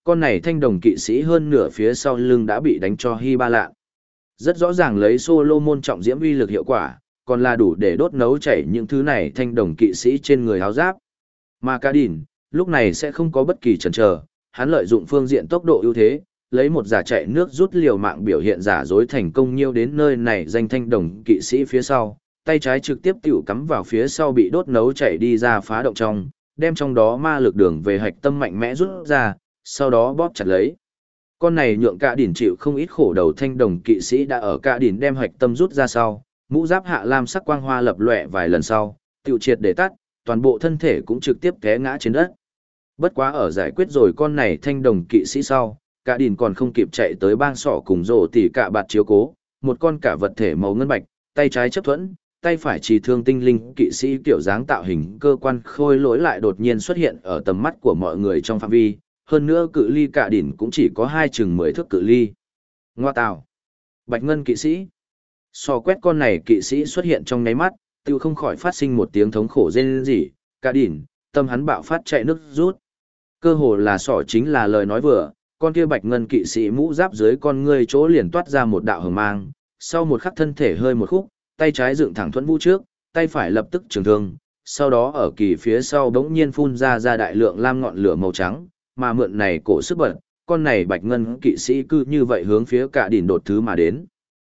Con này thanh đồng kỵ sĩ hơn nửa phía sau lưng đã bị đánh cho hy ba lạ. Rất rõ ràng lấy Solomon trọng diễm uy lực hiệu quả, còn là đủ để đốt nấu chảy những thứ này thanh đồng kỵ sĩ trên người áo giáp. Mà Cả Đỉn, lúc này sẽ không có bất kỳ chần chờ, hắn lợi dụng phương diện tốc độ ưu thế, lấy một giả chạy nước rút liều mạng biểu hiện giả dối thành công nhiêu đến nơi này danh thanh đồng kỵ sĩ phía sau, tay trái trực tiếp tiểu cắm vào phía sau bị đốt nấu chảy đi ra phá động trong, đem trong đó ma lực đường về hạch tâm mạnh mẽ rút ra, sau đó bóp chặt lấy. Con này nhượng Cả Đỉn chịu không ít khổ đầu thanh đồng kỵ sĩ đã ở Cả Đỉn đem hạch tâm rút ra sau, mũ giáp hạ lam sắc quang hoa lập lòe vài lần sau, tiểu triệt để tắt, toàn bộ thân thể cũng trực tiếp té ngã trên đất. Bất quá ở giải quyết rồi con này thanh đồng kỵ sĩ sau, Cả Đỉn còn không kịp chạy tới bang sọ cùng rổ tỉ cả bạt chiếu cố, một con cả vật thể màu ngân bạch, tay trái chấp thuẫn, tay phải chỉ thương tinh linh kỵ sĩ kiểu dáng tạo hình cơ quan khôi lỗi lại đột nhiên xuất hiện ở tầm mắt của mọi người trong phạm vi, hơn nữa cự ly Cả Đỉn cũng chỉ có 2 chừng 10 thước cự ly. Ngoa tào! Bạch ngân kỵ sĩ! So quét con này kỵ sĩ xuất hiện trong nháy mắt, tiêu không khỏi phát sinh một tiếng thống khổ rên rỉ, Cả Đỉn, tâm hắn bạo phát chạy nước rút. Cơ hồ là sỏ chính là lời nói vừa, con kia bạch ngân kỵ sĩ mũ giáp dưới con ngươi chỗ liền toát ra một đạo hồng mang, sau một khắc thân thể hơi một khúc, tay trái dựng thẳng thuẫn vũ trước, tay phải lập tức trường thương, sau đó ở kỳ phía sau bỗng nhiên phun ra đại lượng lam ngọn lửa màu trắng, mà mượn này cổ sức bật, con này bạch ngân kỵ sĩ cứ như vậy hướng phía Cả Đỉn đột thứ mà đến.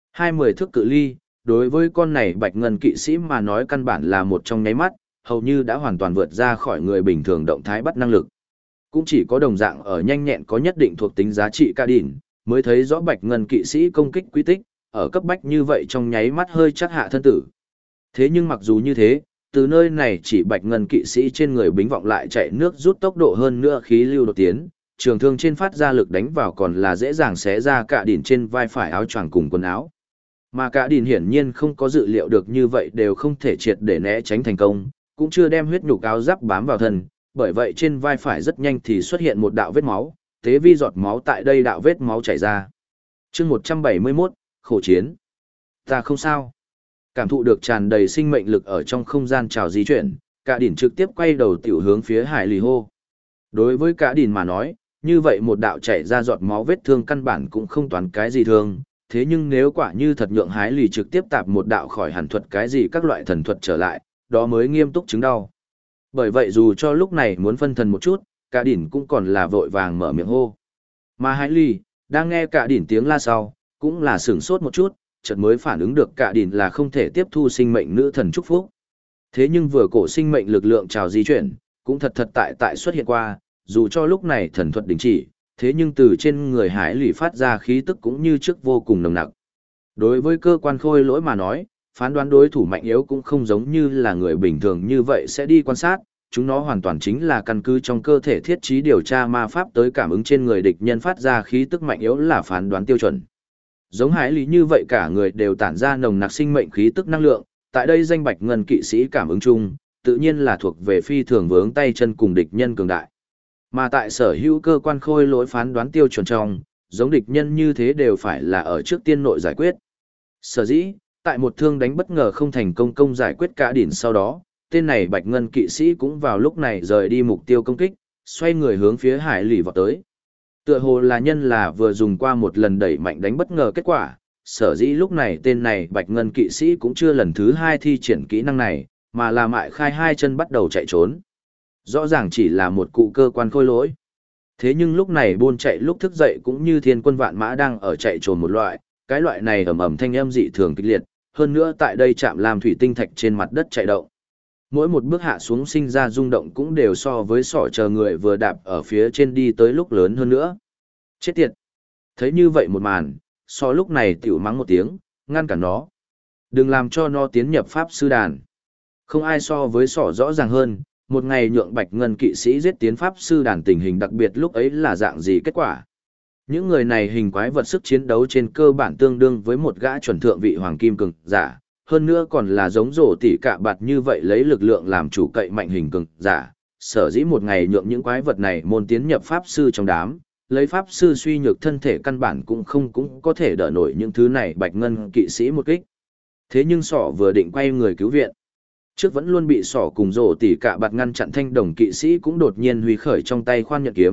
20 thước cự ly, đối với con này bạch ngân kỵ sĩ mà nói căn bản là một trong nháy mắt, hầu như đã hoàn toàn vượt ra khỏi người bình thường động thái bắt năng lực. Cũng chỉ có đồng dạng ở nhanh nhẹn có nhất định thuộc tính giá trị Cả Đỉn, mới thấy rõ bạch ngân kỵ sĩ công kích quy tích, ở cấp bách như vậy trong nháy mắt hơi chắc hạ thân tử. Thế nhưng mặc dù như thế, từ nơi này chỉ bạch ngân kỵ sĩ trên người bính vọng lại chạy nước rút tốc độ hơn nữa khí lưu đột tiến, trường thương trên phát ra lực đánh vào còn là dễ dàng xé ra Cả Đỉn trên vai phải áo choàng cùng quần áo. Mà Cả Đỉn hiển nhiên không có dự liệu được như vậy đều không thể triệt để né tránh thành công, cũng chưa đem huyết nhục áo giáp bám vào thân, bởi vậy trên vai phải rất nhanh thì xuất hiện một đạo vết máu, tế vi giọt máu tại đây đạo vết máu chảy ra. Chương 171, khổ chiến. Ta không sao. Cảm thụ được tràn đầy sinh mệnh lực ở trong không gian trào di chuyển, Cả Đỉn trực tiếp quay đầu tiểu hướng phía Hải Lì hô. Đối với Cả Đỉn mà nói, như vậy một đạo chảy ra giọt máu vết thương căn bản cũng không toán cái gì thương, thế nhưng nếu quả như thật nhượng Hải Lì trực tiếp tạp một đạo khỏi hàn thuật cái gì các loại thần thuật trở lại, đó mới nghiêm túc chứng đau. Bởi vậy dù cho lúc này muốn phân thần một chút, Cả Đỉn cũng còn là vội vàng mở miệng hô. Mà Hải Lì, đang nghe Cả Đỉn tiếng la sau, cũng là sửng sốt một chút, chợt mới phản ứng được Cả Đỉn là không thể tiếp thu sinh mệnh nữ thần chúc phúc. Thế nhưng vừa cổ sinh mệnh lực lượng trào di chuyển, cũng thật tại xuất hiện qua, dù cho lúc này thần thuật đình chỉ, thế nhưng từ trên người Hải Lì phát ra khí tức cũng như trước vô cùng nồng nặc. Đối với cơ quan khôi lỗi mà nói, phán đoán đối thủ mạnh yếu cũng không giống như là người bình thường như vậy sẽ đi quan sát, chúng nó hoàn toàn chính là căn cứ trong cơ thể thiết trí điều tra ma pháp tới cảm ứng trên người địch nhân phát ra khí tức mạnh yếu là phán đoán tiêu chuẩn. Giống Hải Lý như vậy cả người đều tản ra nồng nặc sinh mệnh khí tức năng lượng, tại đây danh bạch ngân kỵ sĩ cảm ứng chung, tự nhiên là thuộc về phi thường vướng tay chân cùng địch nhân cường đại. Mà tại sở hữu cơ quan khôi lỗi phán đoán tiêu chuẩn trong, giống địch nhân như thế đều phải là ở trước tiên nội giải quyết. Sở dĩ, tại một thương đánh bất ngờ không thành công giải quyết Cả Đỉn sau đó, tên này bạch ngân kỵ sĩ cũng vào lúc này rời đi mục tiêu công kích, xoay người hướng phía Hải Lì vọt tới. Tựa hồ là nhân là vừa dùng qua một lần đẩy mạnh đánh bất ngờ kết quả, sở dĩ lúc này tên này bạch ngân kỵ sĩ cũng chưa lần thứ 2 thi triển kỹ năng này, mà là mại khai hai chân bắt đầu chạy trốn. Rõ ràng chỉ là một cụ cơ quan khôi lỗi. Thế nhưng lúc này buôn chạy lúc thức dậy cũng như thiên quân vạn mã đang ở chạy trốn một loại, cái loại này ầm ầm thanh âm dị thường kịch liệt, hơn nữa tại đây chạm làm thủy tinh thạch trên mặt đất chạy động. Mỗi một bước hạ xuống sinh ra rung động cũng đều so với sỏ chờ người vừa đạp ở phía trên đi tới lúc lớn hơn nữa. Chết tiệt! Thấy như vậy một màn, so lúc này tiểu mắng một tiếng, ngăn cản nó. Đừng làm cho nó tiến nhập pháp sư đàn. Không ai so với sỏ rõ ràng hơn, một ngày nhượng bạch ngân kỵ sĩ giết tiến pháp sư đàn tình hình đặc biệt lúc ấy là dạng gì kết quả. Những người này hình quái vật sức chiến đấu trên cơ bản tương đương với một gã chuẩn thượng vị hoàng kim cường giả, hơn nữa còn là giống rổ tỉ cạ bạt như vậy lấy lực lượng làm chủ cậy mạnh hình cường giả. Sở dĩ một ngày nhượng những quái vật này môn tiến nhập pháp sư trong đám, lấy pháp sư suy nhược thân thể căn bản cũng có thể đỡ nổi những thứ này bạch ngân kỵ sĩ một kích. Thế nhưng sỏ vừa định quay người cứu viện, trước vẫn luôn bị sỏ cùng rổ tỉ cạ bạt ngăn chặn thanh đồng kỵ sĩ cũng đột nhiên huy khởi trong tay khoan nhận kiếm,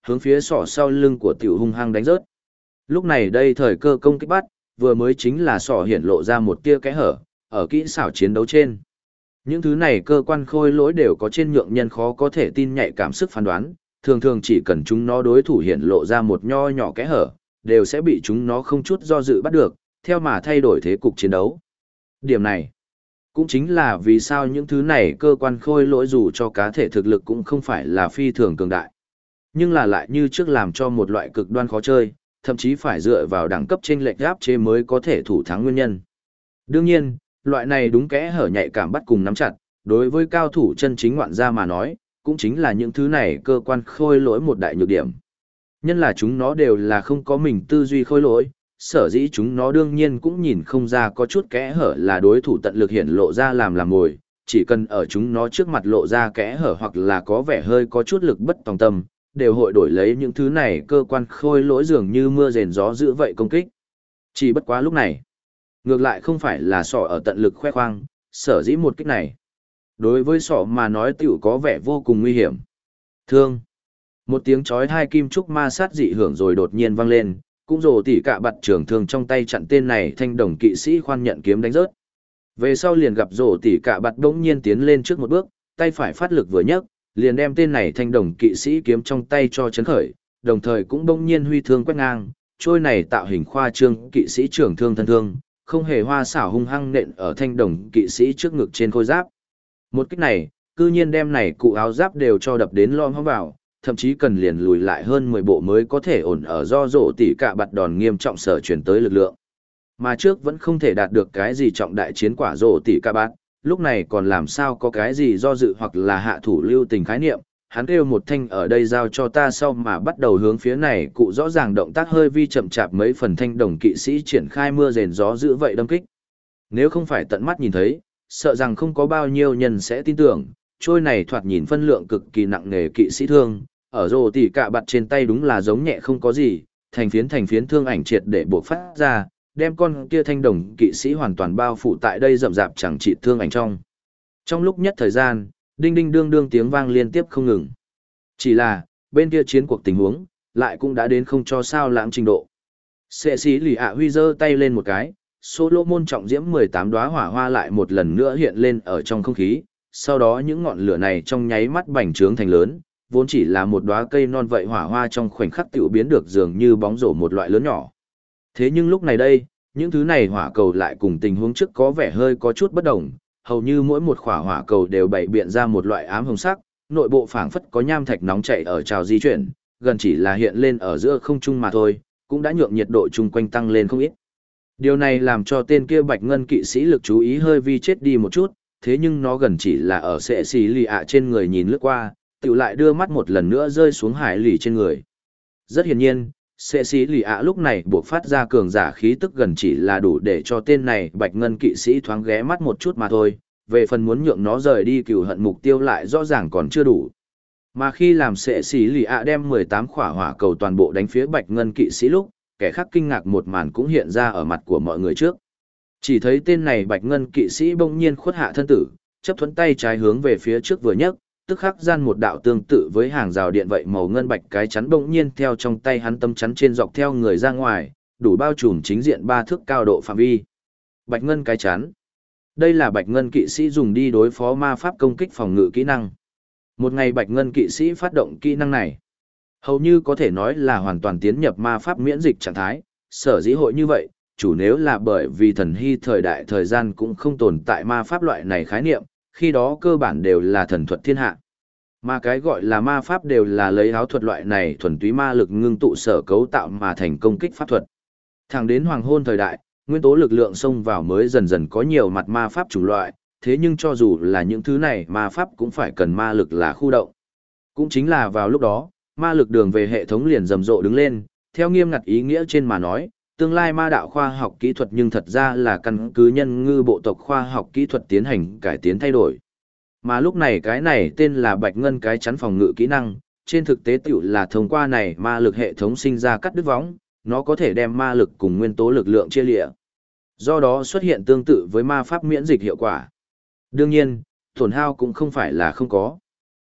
hướng phía sọ sau lưng của tiểu hung hăng đánh rớt. Lúc này đây thời cơ công kích bắt, vừa mới chính là sọ hiển lộ ra một tia kẽ hở, ở kỹ xảo chiến đấu trên. Những thứ này cơ quan khôi lỗi đều có trên nhượng nhân khó có thể tin nhạy cảm sức phán đoán, thường thường chỉ cần chúng nó đối thủ hiển lộ ra một nho nhỏ kẽ hở, đều sẽ bị chúng nó không chút do dự bắt được, theo mà thay đổi thế cục chiến đấu. Điểm này, cũng chính là vì sao những thứ này cơ quan khôi lỗi dù cho cá thể thực lực cũng không phải là phi thường cường đại, nhưng là lại như trước làm cho một loại cực đoan khó chơi, thậm chí phải dựa vào đẳng cấp chênh lệch áp chế mới có thể thủ thắng nguyên nhân. Đương nhiên, loại này đúng kẽ hở nhạy cảm bắt cùng nắm chặt, đối với cao thủ chân chính ngoạn gia mà nói, cũng chính là những thứ này cơ quan khôi lỗi một đại nhược điểm. Nhân là chúng nó đều là không có mình tư duy khôi lỗi, sở dĩ chúng nó đương nhiên cũng nhìn không ra có chút kẽ hở là đối thủ tận lực hiện lộ ra làm mồi, chỉ cần ở chúng nó trước mặt lộ ra kẽ hở hoặc là có vẻ hơi có chút lực bất tòng tâm, đều hội đổi lấy những thứ này cơ quan khôi lỗi dường như mưa rền gió dữ vậy công kích. Chỉ bất quá lúc này, ngược lại không phải là sọ ở tận lực khoe khoang, sở dĩ một kích này. Đối với sọ mà nói tiểu có vẻ vô cùng nguy hiểm. Thương. Một tiếng chói hai kim trúc ma sát dị hưởng rồi đột nhiên vang lên, cũng rồ tỉ cả bặt trường thương trong tay chặn tên này thanh đồng kỵ sĩ khoan nhận kiếm đánh rớt. Về sau liền gặp rồ tỉ cả bặt đống nhiên tiến lên trước một bước, tay phải phát lực vừa nhấc, liền đem tên này thanh đồng kỵ sĩ kiếm trong tay cho chấn khởi, đồng thời cũng đống nhiên huy thương quét ngang, trôi này tạo hình khoa trương kỵ sĩ trưởng thương thân thương, không hề hoa xảo hung hăng nện ở thanh đồng kỵ sĩ trước ngực trên khôi giáp. Một kích này, cư nhiên đem này cụ áo giáp đều cho đập đến lom hóng vào, thậm chí cần liền lùi lại hơn 10 bộ mới có thể ổn ở do rổ tỉ cả bạt đòn nghiêm trọng sở chuyển tới lực lượng. Mà trước vẫn không thể đạt được cái gì trọng đại chiến quả rổ tỉ cả bạt, lúc này còn làm sao có cái gì do dự hoặc là hạ thủ lưu tình khái niệm, hắn kêu một thanh ở đây giao cho ta sau mà bắt đầu hướng phía này cụ rõ ràng động tác hơi vi chậm chạp mấy phần thanh đồng kỵ sĩ triển khai mưa rền gió dữ vậy đâm kích. Nếu không phải tận mắt nhìn thấy, sợ rằng không có bao nhiêu nhân sẽ tin tưởng, trôi này thoạt nhìn phân lượng cực kỳ nặng nề kỵ sĩ thương, ở rồ tỉ cả bạt trên tay đúng là giống nhẹ không có gì, thành phiến thương ảnh triệt để buộc phát ra, đem con kia thanh đồng kỵ sĩ hoàn toàn bao phủ tại đây rậm rạp chẳng trị thương ảnh trong. Trong lúc nhất thời gian, đinh đinh đương đương tiếng vang liên tiếp không ngừng. Chỉ là, bên kia chiến cuộc tình huống, lại cũng đã đến không cho sao lãng trình độ. Sệ sĩ lì ạ huy giơ tay lên một cái, Solomon trọng diễm 18 đóa hỏa hoa lại một lần nữa hiện lên ở trong không khí, sau đó những ngọn lửa này trong nháy mắt bành trướng thành lớn, vốn chỉ là một đóa cây non vậy hỏa hoa trong khoảnh khắc tiểu biến được dường như bóng rổ một loại lớn nhỏ. Thế nhưng lúc này đây, những thứ này hỏa cầu lại cùng tình huống trước có vẻ hơi có chút bất đồng, hầu như mỗi một khỏa hỏa cầu đều bày biện ra một loại ám hồng sắc, nội bộ phảng phất có nham thạch nóng chảy ở trào di chuyển, gần chỉ là hiện lên ở giữa không trung mà thôi, cũng đã nhượng nhiệt độ chung quanh tăng lên không ít. Điều này làm cho tên kia bạch ngân kỵ sĩ lực chú ý hơi vi chết đi một chút, thế nhưng nó gần chỉ là ở sệ xì lì ạ trên người nhìn lướt qua, tự lại đưa mắt một lần nữa rơi xuống hải lì trên người. Rất hiển nhiên, sệ xì lì ạ lúc này buộc phát ra cường giả khí tức gần chỉ là đủ để cho tên này bạch ngân kỵ sĩ thoáng ghé mắt một chút mà thôi, về phần muốn nhượng nó rời đi cừu hận mục tiêu lại rõ ràng còn chưa đủ. Mà khi làm sệ xì lì ạ đem 18 khỏa hỏa cầu toàn bộ đánh phía bạch ngân kỵ sĩ lúc, kẻ khác kinh ngạc một màn cũng hiện ra ở mặt của mọi người trước. Chỉ thấy tên này bạch ngân kỵ sĩ bỗng nhiên khuất hạ thân tử, chấp thuẫn tay trái hướng về phía trước vừa nhấc, tức khắc gian một đạo tương tự với hàng rào điện vậy màu ngân bạch cái chắn bỗng nhiên theo trong tay hắn tâm chắn trên dọc theo người ra ngoài, đủ bao trùm chính diện 3 thước cao độ phạm vi. Bạch ngân cái chắn. Đây là bạch ngân kỵ sĩ dùng đi đối phó ma pháp công kích phòng ngự kỹ năng. Một ngày bạch ngân kỵ sĩ phát động kỹ năng này, hầu như có thể nói là hoàn toàn tiến nhập ma pháp miễn dịch trạng thái, sở dĩ hội như vậy, chủ nếu là bởi vì thần hy thời đại thời gian cũng không tồn tại ma pháp loại này khái niệm, khi đó cơ bản đều là thần thuật thiên hạ. Mà cái gọi là ma pháp đều là lấy áo thuật loại này thuần túy ma lực ngưng tụ sở cấu tạo mà thành công kích pháp thuật. Thẳng đến hoàng hôn thời đại, nguyên tố lực lượng xông vào mới dần dần có nhiều mặt ma pháp chủng loại, thế nhưng cho dù là những thứ này ma pháp cũng phải cần ma lực là khu động. Cũng chính là vào lúc đó, ma lực đường về hệ thống liền rầm rộ đứng lên, theo nghiêm ngặt ý nghĩa trên mà nói, tương lai ma đạo khoa học kỹ thuật nhưng thật ra là căn cứ nhân ngư bộ tộc khoa học kỹ thuật tiến hành cải tiến thay đổi. Mà lúc này cái này tên là bạch ngân cái chắn phòng ngự kỹ năng, trên thực tế tiểu là thông qua này ma lực hệ thống sinh ra cắt đứt võng, nó có thể đem ma lực cùng nguyên tố lực lượng chia lịa. Do đó xuất hiện tương tự với ma pháp miễn dịch hiệu quả. Đương nhiên, tổn hao cũng không phải là không có.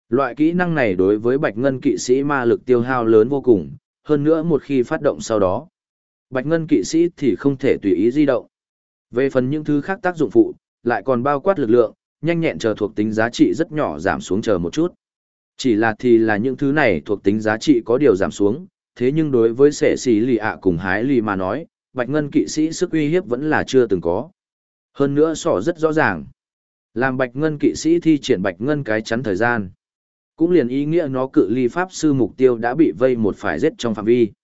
Loại kỹ năng này đối với Bạch Ngân kỵ sĩ ma lực tiêu hao lớn vô cùng, hơn nữa một khi phát động sau đó, Bạch Ngân kỵ sĩ thì không thể tùy ý di động. Về phần những thứ khác tác dụng phụ, lại còn bao quát lực lượng, nhanh nhẹn chờ thuộc tính giá trị rất nhỏ giảm xuống chờ một chút. Chỉ là thì là những thứ này thuộc tính giá trị có điều giảm xuống, thế nhưng đối với sẻ xì lì ạ cùng hái lì mà nói, Bạch Ngân kỵ sĩ sức uy hiếp vẫn là chưa từng có. Hơn nữa sỏ rất rõ ràng. Làm Bạch Ngân kỵ sĩ thi triển Bạch Ngân cái chắn thời gian. Cũng liền ý nghĩa nó cự ly pháp sư mục tiêu đã bị vây một phải giết trong phạm vi.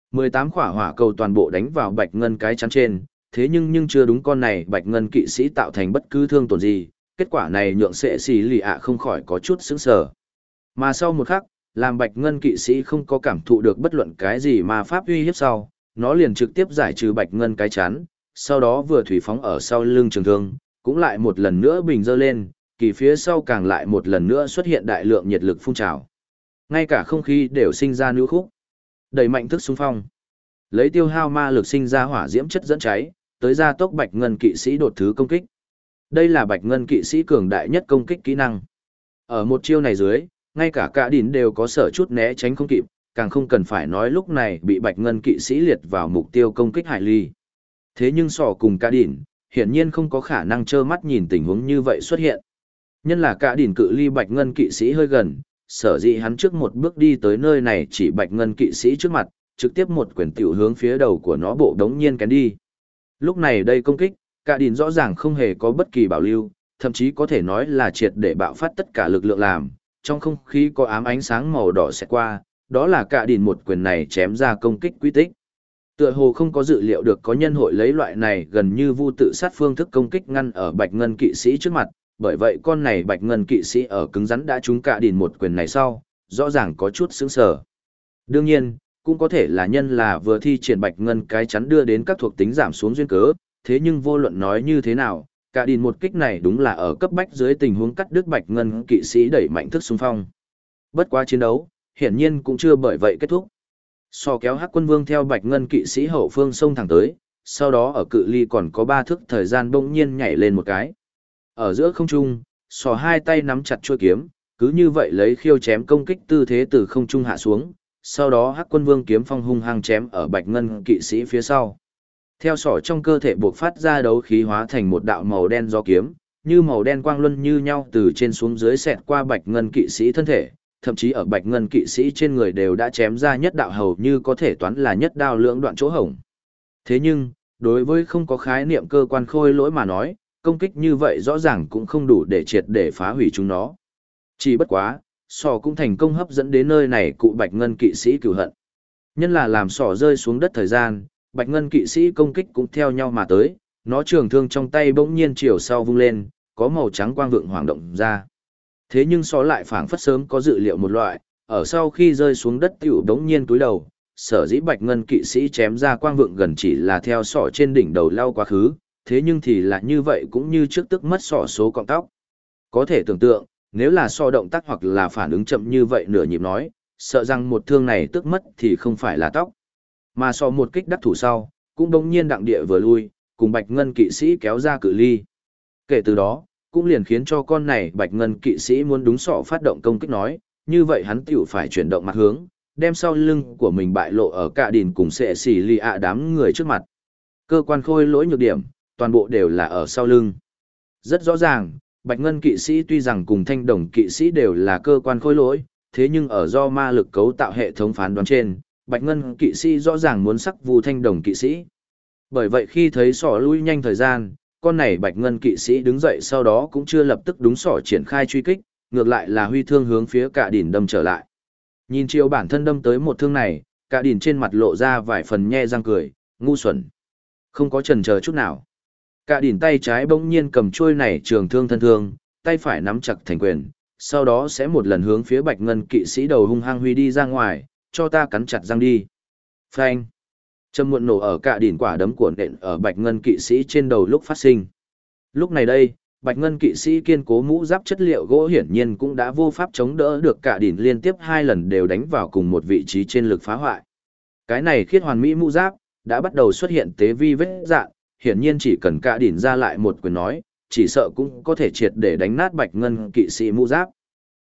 18 quả hỏa cầu toàn bộ đánh vào Bạch Ngân cái chắn trên, thế nhưng chưa đúng con này Bạch Ngân kỵ sĩ tạo thành bất cứ thương tổn gì, kết quả này nhượng sệ xì lì ạ không khỏi có chút sững sờ. Mà sau một khắc, làm Bạch Ngân kỵ sĩ không có cảm thụ được bất luận cái gì mà pháp uy hiếp sau, nó liền trực tiếp giải trừ Bạch Ngân cái chắn, sau đó vừa thủy phóng ở sau lưng trường thương, cũng lại một lần nữa bình dơ lên, kỳ phía sau càng lại một lần nữa xuất hiện đại lượng nhiệt lực phun trào. Ngay cả không khí đều sinh ra nhu khúc. Đẩy mạnh thức xung phong. Lấy tiêu hao ma lực sinh ra hỏa diễm chất dẫn cháy, tới gia tốc Bạch Ngân kỵ sĩ đột thứ công kích. Đây là Bạch Ngân kỵ sĩ cường đại nhất công kích kỹ năng. Ở một chiêu này dưới, ngay cả cả đỉnh đều có sở chút né tránh không kịp, càng không cần phải nói lúc này bị Bạch Ngân kỵ sĩ liệt vào mục tiêu công kích hải ly. Thế nhưng sỏ cùng cả đỉnh, hiển nhiên không có khả năng trơ mắt nhìn tình huống như vậy xuất hiện. Nhân là cả đỉnh cự ly Bạch Ngân kỵ sĩ hơi gần, sở dĩ hắn trước một bước đi tới nơi này chỉ Bạch Ngân kỵ sĩ trước mặt, trực tiếp một quyền tiểu hướng phía đầu của nó bộ đống nhiên kén đi. Lúc này đây công kích, cả đỉnh rõ ràng không hề có bất kỳ bảo lưu, thậm chí có thể nói là triệt để bạo phát tất cả lực lượng làm, trong không khí có ám ánh sáng màu đỏ sẽ qua, đó là cả đỉnh một quyền này chém ra công kích quy tích. Tựa hồ không có dự liệu được có nhân hội lấy loại này gần như vô tự sát phương thức công kích ngăn ở Bạch Ngân kỵ sĩ trước mặt, bởi vậy con này Bạch Ngân kỵ sĩ ở cứng rắn đã trúng cả đỉnh một quyền này sau, rõ ràng có chút sững sờ. Đương nhiên, cũng có thể là nhân là vừa thi triển Bạch Ngân cái chắn đưa đến các thuộc tính giảm xuống duyên cớ, thế nhưng vô luận nói như thế nào, cả đỉnh một kích này đúng là ở cấp bách dưới tình huống cắt đứt Bạch Ngân kỵ sĩ đẩy mạnh thức xung phong. Bất quá chiến đấu, hiển nhiên cũng chưa bởi vậy kết thúc. So kéo Hắc Quân Vương theo Bạch Ngân kỵ sĩ hậu phương xông thẳng tới, sau đó ở cự ly còn có 3 thước thời gian bỗng nhiên nhảy lên một cái. Ở giữa không trung, sò hai tay nắm chặt chuôi kiếm, cứ như vậy lấy khiêu chém công kích tư thế từ không trung hạ xuống, sau đó Hắc Quân Vương kiếm phong hung hăng chém ở Bạch Ngân kỵ sĩ phía sau. Theo sỏ trong cơ thể buộc phát ra đấu khí hóa thành một đạo màu đen do kiếm, như màu đen quang luân như nhau từ trên xuống dưới xẹt qua Bạch Ngân kỵ sĩ thân thể, thậm chí ở Bạch Ngân kỵ sĩ trên người đều đã chém ra nhất đạo hầu như có thể toán là nhất đao lưỡng đoạn chỗ hổng. Thế nhưng, đối với không có khái niệm cơ quan khôi lỗi mà nói, công kích như vậy rõ ràng cũng không đủ để triệt để phá hủy chúng nó. Chỉ bất quá, sỏ cũng thành công hấp dẫn đến nơi này cụ Bạch Ngân kỵ sĩ cửu hận. Nhân là làm sỏ rơi xuống đất thời gian, Bạch Ngân kỵ sĩ công kích cũng theo nhau mà tới, nó trường thương trong tay bỗng nhiên chiều sau vung lên, có màu trắng quang vượng hoàng động ra. Thế nhưng sỏ lại phảng phất sớm có dự liệu một loại, ở sau khi rơi xuống đất tiểu bỗng nhiên túi đầu, sở dĩ Bạch Ngân kỵ sĩ chém ra quang vượng gần chỉ là theo sỏ trên đỉnh đầu lao quá khứ, thế nhưng thì là như vậy cũng như trước tức mất sỏ số cọng tóc. Có thể tưởng tượng, nếu là so động tác hoặc là phản ứng chậm như vậy nửa nhịp nói, sợ rằng một thương này tức mất thì không phải là tóc. Mà so một kích đắc thủ sau, cũng bỗng nhiên đặng địa vừa lui, cùng Bạch Ngân kỵ sĩ kéo ra cự ly. Kể từ đó, cũng liền khiến cho con này Bạch Ngân kỵ sĩ muốn đúng sọ phát động công kích nói, như vậy hắn tiểu phải chuyển động mặt hướng, đem sau lưng của mình bại lộ ở cả đìn cùng sệ xỉ lì ạ đám người trước mặt. Cơ quan khôi lỗi nhược điểm, toàn bộ đều là ở sau lưng. Rất rõ ràng, Bạch Ngân kỵ sĩ tuy rằng cùng Thanh Đồng kỵ sĩ đều là cơ quan khôi lỗi, thế nhưng ở do ma lực cấu tạo hệ thống phán đoán trên, Bạch Ngân kỵ sĩ rõ ràng muốn sắc vu Thanh Đồng kỵ sĩ. Bởi vậy khi thấy sỏ lui nhanh thời gian, con này Bạch Ngân kỵ sĩ đứng dậy sau đó cũng chưa lập tức đúng sỏ triển khai truy kích, ngược lại là huy thương hướng phía cả đỉnh đâm trở lại. Nhìn chiều bản thân đâm tới một thương này, cả đỉnh trên mặt lộ ra vài phần nhe răng cười, ngu xuẩn. Không có chần chờ chút nào. Cả đỉnh tay trái bỗng nhiên cầm chuôi này trường thương thân thương, tay phải nắm chặt thành quyền, sau đó sẽ một lần hướng phía Bạch Ngân kỵ sĩ đầu hung hăng huy đi ra ngoài, cho ta cắn chặt răng đi. Phanh. Trầm muộn nổ ở cả đỉnh quả đấm của nện ở Bạch Ngân kỵ sĩ trên đầu lúc phát sinh. Lúc này đây, Bạch Ngân kỵ sĩ kiên cố mũ giáp chất liệu gỗ hiển nhiên cũng đã vô pháp chống đỡ được cả đỉnh liên tiếp 2 lần đều đánh vào cùng một vị trí trên lực phá hoại. Cái này khiết hoàn mỹ mũ giáp đã bắt đầu xuất hiện tế vi vết dạn, hiển nhiên chỉ cần cả đỉnh ra lại một quyền nói, chỉ sợ cũng có thể triệt để đánh nát Bạch Ngân kỵ sĩ mũ giáp.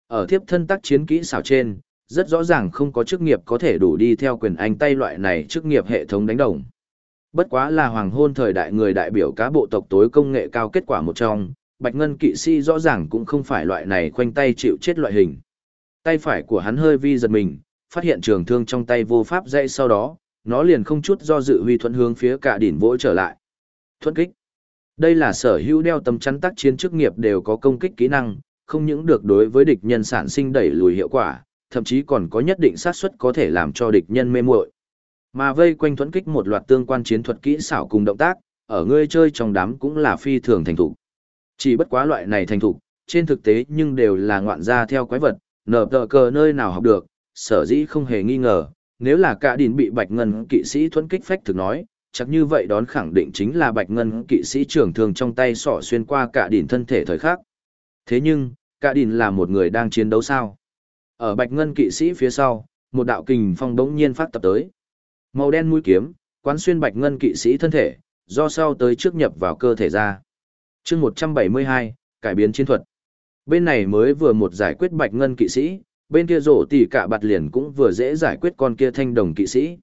Ở thiếp thân tác chiến kỹ xảo trên, rất rõ ràng không có chức nghiệp có thể đủ đi theo quyền anh tay loại này chức nghiệp hệ thống đánh đồng. Bất quá là hoàng hôn thời đại người đại biểu cá bộ tộc tối công nghệ cao kết quả một trong, Bạch Ngân kỵ sĩ rõ ràng cũng không phải loại này khoanh tay chịu chết loại hình. Tay phải của hắn hơi vi giật mình, phát hiện trường thương trong tay vô pháp dãy, sau đó, nó liền không chút do dự huy thuẫn hướng phía cả đỉnh vỗ trở lại. Thuẫn kích. Đây là sở hữu đeo tấm chắn tác chiến chức nghiệp đều có công kích kỹ năng, không những được đối với địch nhân sản sinh đẩy lùi hiệu quả, thậm chí còn có nhất định xác suất có thể làm cho địch nhân mê muội. Mà vây quanh thuẫn kích một loạt tương quan chiến thuật kỹ xảo cùng động tác, ở người chơi trong đám cũng là phi thường thành thục. Chỉ bất quá loại này thành thục, trên thực tế nhưng đều là ngoạn gia theo quái vật, nở tờ cờ nơi nào học được, sở dĩ không hề nghi ngờ, nếu là cả đỉnh bị Bạch Ngân kỵ sĩ thuẫn kích phách thực nói, chắc như vậy đón khẳng định chính là Bạch Ngân kỵ sĩ trưởng thường trong tay sỏ xuyên qua cả đỉnh thân thể thời khắc. Thế nhưng, cả đỉnh là một người đang chiến đấu sao? Ở Bạch Ngân kỵ sĩ phía sau, một đạo kình phong bỗng nhiên phát tập tới. Màu đen mũi kiếm, quán xuyên Bạch Ngân kỵ sĩ thân thể, do sau tới trước nhập vào cơ thể ra. Chương 172, cải biến chiến thuật. Bên này mới vừa một giải quyết Bạch Ngân kỵ sĩ, bên kia rổ tỉ cả bạt liền cũng vừa dễ giải quyết con kia thanh đồng kỵ sĩ.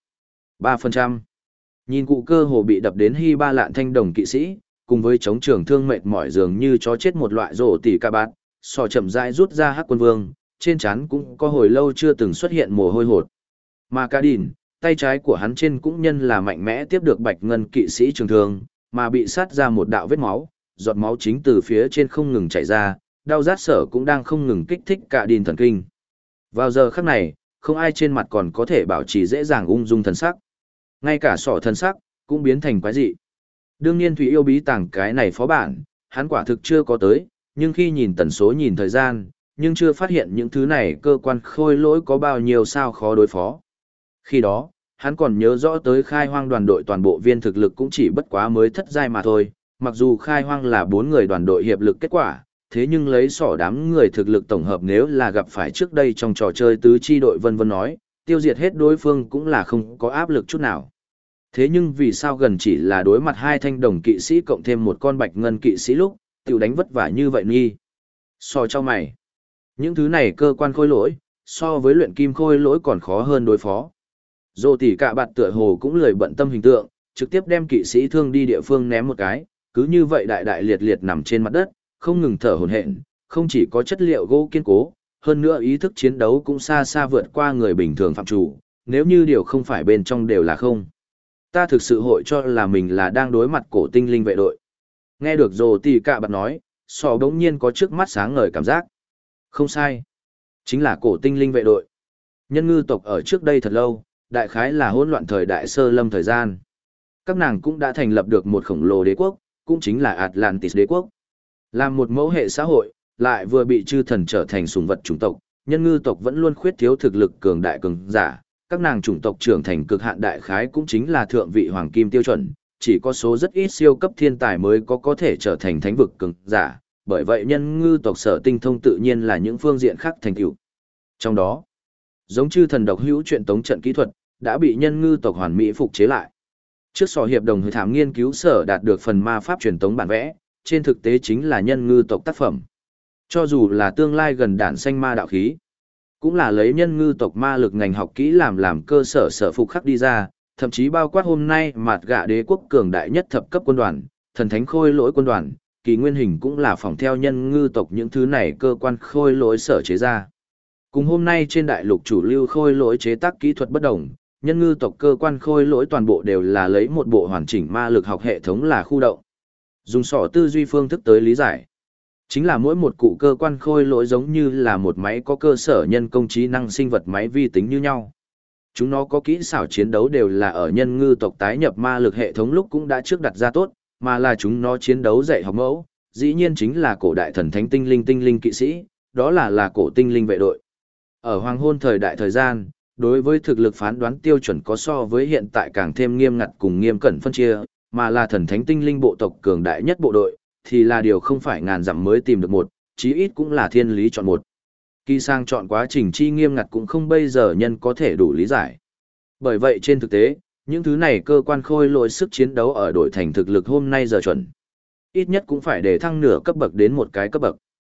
3%. Nhìn cụ cơ hồ bị đập đến hy ba lạn thanh đồng kỵ sĩ, cùng với chống trường thương mệt mỏi dường như chó chết một loại rổ tỉ cả bạt, sò chậm rãi rút ra hắc quân vương, trên trán cũng có hồi lâu chưa từng xuất hiện mồ hôi hột. Mà Cả Đìn, tay trái của hắn trên cũng nhân là mạnh mẽ tiếp được Bạch Ngân kỵ sĩ trường thương, mà bị sát ra một đạo vết máu, giọt máu chính từ phía trên không ngừng chảy ra, đau rát sở cũng đang không ngừng kích thích Cả Đìn thần kinh. Vào giờ khắc này, không ai trên mặt còn có thể bảo trì dễ dàng ung dung thần sắc. Ngay cả sỏ thần sắc, cũng biến thành quái dị. Đương nhiên Thủy Yêu bí tàng cái này phó bản, hắn quả thực chưa có tới, nhưng khi nhìn tần số nhìn thời gian, nhưng chưa phát hiện những thứ này cơ quan khôi lỗi có bao nhiêu sao khó đối phó. Khi đó, hắn còn nhớ rõ tới khai hoang đoàn đội toàn bộ viên thực lực cũng chỉ bất quá mới thất giai mà thôi, mặc dù khai hoang là 4 người đoàn đội hiệp lực kết quả, thế nhưng lấy sỏ đám người thực lực tổng hợp nếu là gặp phải trước đây trong trò chơi tứ chi đội vân vân nói, tiêu diệt hết đối phương cũng là không có áp lực chút nào. Thế nhưng vì sao gần chỉ là đối mặt 2 thanh đồng kỵ sĩ cộng thêm một con Bạch Ngân kỵ sĩ lúc, tiểu đánh vất vả như vậy nghi. So cho mày. Những thứ này cơ quan khôi lỗi, so với luyện kim khôi lỗi còn khó hơn đối phó. Dô tỉ cả bạt tựa hồ cũng lười bận tâm hình tượng, trực tiếp đem kỵ sĩ thương đi địa phương ném một cái, cứ như vậy đại đại liệt liệt nằm trên mặt đất, không ngừng thở hổn hển, không chỉ có chất liệu gỗ kiên cố, hơn nữa ý thức chiến đấu cũng xa xa vượt qua người bình thường phạm chủ, nếu như điều không phải bên trong đều là không. Ta thực sự hội cho là mình là đang đối mặt cổ tinh linh vệ đội. Nghe được Dô tỉ cả bạt nói, sò đống nhiên có trước mắt sáng ngời cảm giác. Không sai. Chính là cổ tinh linh vệ đội. Nhân ngư tộc ở trước đây thật lâu, đại khái là hỗn loạn thời đại sơ lâm thời gian. Các nàng cũng đã thành lập được một khổng lồ đế quốc, cũng chính là Atlantis đế quốc. Làm một mẫu hệ xã hội, lại vừa bị chư thần trở thành sủng vật chủng tộc, nhân ngư tộc vẫn luôn khuyết thiếu thực lực cường đại cường giả. Các nàng chủng tộc trưởng thành cực hạn đại khái cũng chính là thượng vị hoàng kim tiêu chuẩn, chỉ có số rất ít siêu cấp thiên tài mới có thể trở thành thánh vực cường giả. Bởi vậy nhân ngư tộc sở tinh thông tự nhiên là những phương diện khác thành tựu. Trong đó, giống chư thần độc hữu truyện tống trận kỹ thuật, đã bị nhân ngư tộc hoàn mỹ phục chế lại. Trước sò hiệp đồng hội thám nghiên cứu sở đạt được phần ma pháp truyền tống bản vẽ, trên thực tế chính là nhân ngư tộc tác phẩm. Cho dù là tương lai gần đản sanh ma đạo khí, cũng là lấy nhân ngư tộc ma lực ngành học kỹ làm cơ sở sở phục khắc đi ra, thậm chí bao quát hôm nay mạt gạ đế quốc cường đại nhất thập cấp quân đoàn, thần thánh khôi lỗi quân đoàn, kỳ nguyên hình cũng là phỏng theo nhân ngư tộc những thứ này cơ quan khôi lỗi sở chế ra. Cùng hôm nay trên đại lục chủ lưu khôi lỗi chế tác kỹ thuật bất đồng, nhân ngư tộc cơ quan khôi lỗi toàn bộ đều là lấy một bộ hoàn chỉnh ma lực học hệ thống là khu động. Dùng sỏ tư duy phương thức tới lý giải. Chính là mỗi một cụ cơ quan khôi lỗi giống như là một máy có cơ sở nhân công trí năng sinh vật máy vi tính như nhau. Chúng nó có kỹ xảo chiến đấu đều là ở nhân ngư tộc tái nhập ma lực hệ thống lúc cũng đã trước đặt ra tốt, mà là chúng nó chiến đấu dạy học mẫu, dĩ nhiên chính là cổ đại thần thánh tinh linh kỵ sĩ, đó là cổ tinh linh vệ đội. Ở hoàng hôn thời đại thời gian, đối với thực lực phán đoán tiêu chuẩn có so với hiện tại càng thêm nghiêm ngặt cùng nghiêm cẩn phân chia, mà là thần thánh tinh linh bộ tộc cường đại nhất bộ đội, thì là điều không phải ngàn dặm mới tìm được một, chí ít cũng là thiên lý chọn một. Kỳ sang chọn quá trình chi nghiêm ngặt cũng không bây giờ nhân có thể đủ lý giải. Bởi vậy trên thực tế, những thứ này cơ quan khôi lỗi sức chiến đấu ở đội thành thực lực hôm nay giờ chuẩn. Ít nhất cũng phải để thăng nửa cấp bậc đến một cái cấp bậc.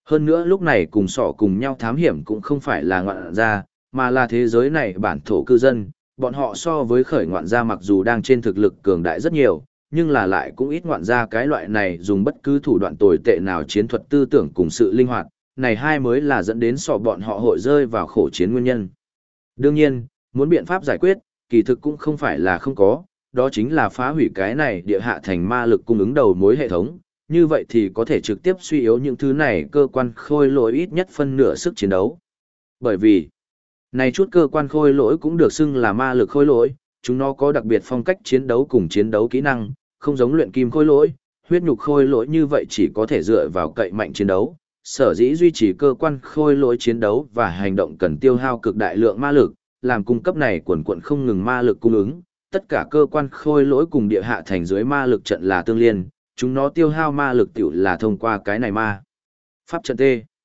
Hơn nữa lúc này cùng sỏ cùng nhau thám hiểm cũng không phải là ngoạn gia, mà là thế giới này bản thổ cư dân, bọn họ so với khởi ngoạn gia mặc dù đang trên thực lực cường đại rất nhiều, nhưng là lại cũng ít ngoạn gia cái loại này dùng bất cứ thủ đoạn tồi tệ nào chiến thuật tư tưởng cùng sự linh hoạt, này hai mới là dẫn đến sọ bọn họ hội rơi vào khổ chiến nguyên nhân. Đương nhiên, muốn biện pháp giải quyết, kỳ thực cũng không phải là không có, đó chính là phá hủy cái này địa hạ thành ma lực cung ứng đầu mối hệ thống, như vậy thì có thể trực tiếp suy yếu những thứ này cơ quan khôi lỗi ít nhất phân nửa sức chiến đấu. Bởi vì, này chút cơ quan khôi lỗi cũng được xưng là ma lực khôi lỗi, chúng nó có đặc biệt phong cách chiến đấu cùng chiến đấu kỹ năng, không giống luyện kim khôi lỗi, huyết nhục khôi lỗi như vậy chỉ có thể dựa vào cậy mạnh chiến đấu. Sở dĩ duy trì cơ quan khôi lỗi chiến đấu và hành động cần tiêu hao cực đại lượng ma lực, làm cung cấp này quần quận không ngừng ma lực cung ứng, tất cả cơ quan khôi lỗi cùng địa hạ thành dưới ma lực trận là tương liên, chúng nó tiêu hao ma lực tiểu là thông qua cái này ma. Pháp trận T.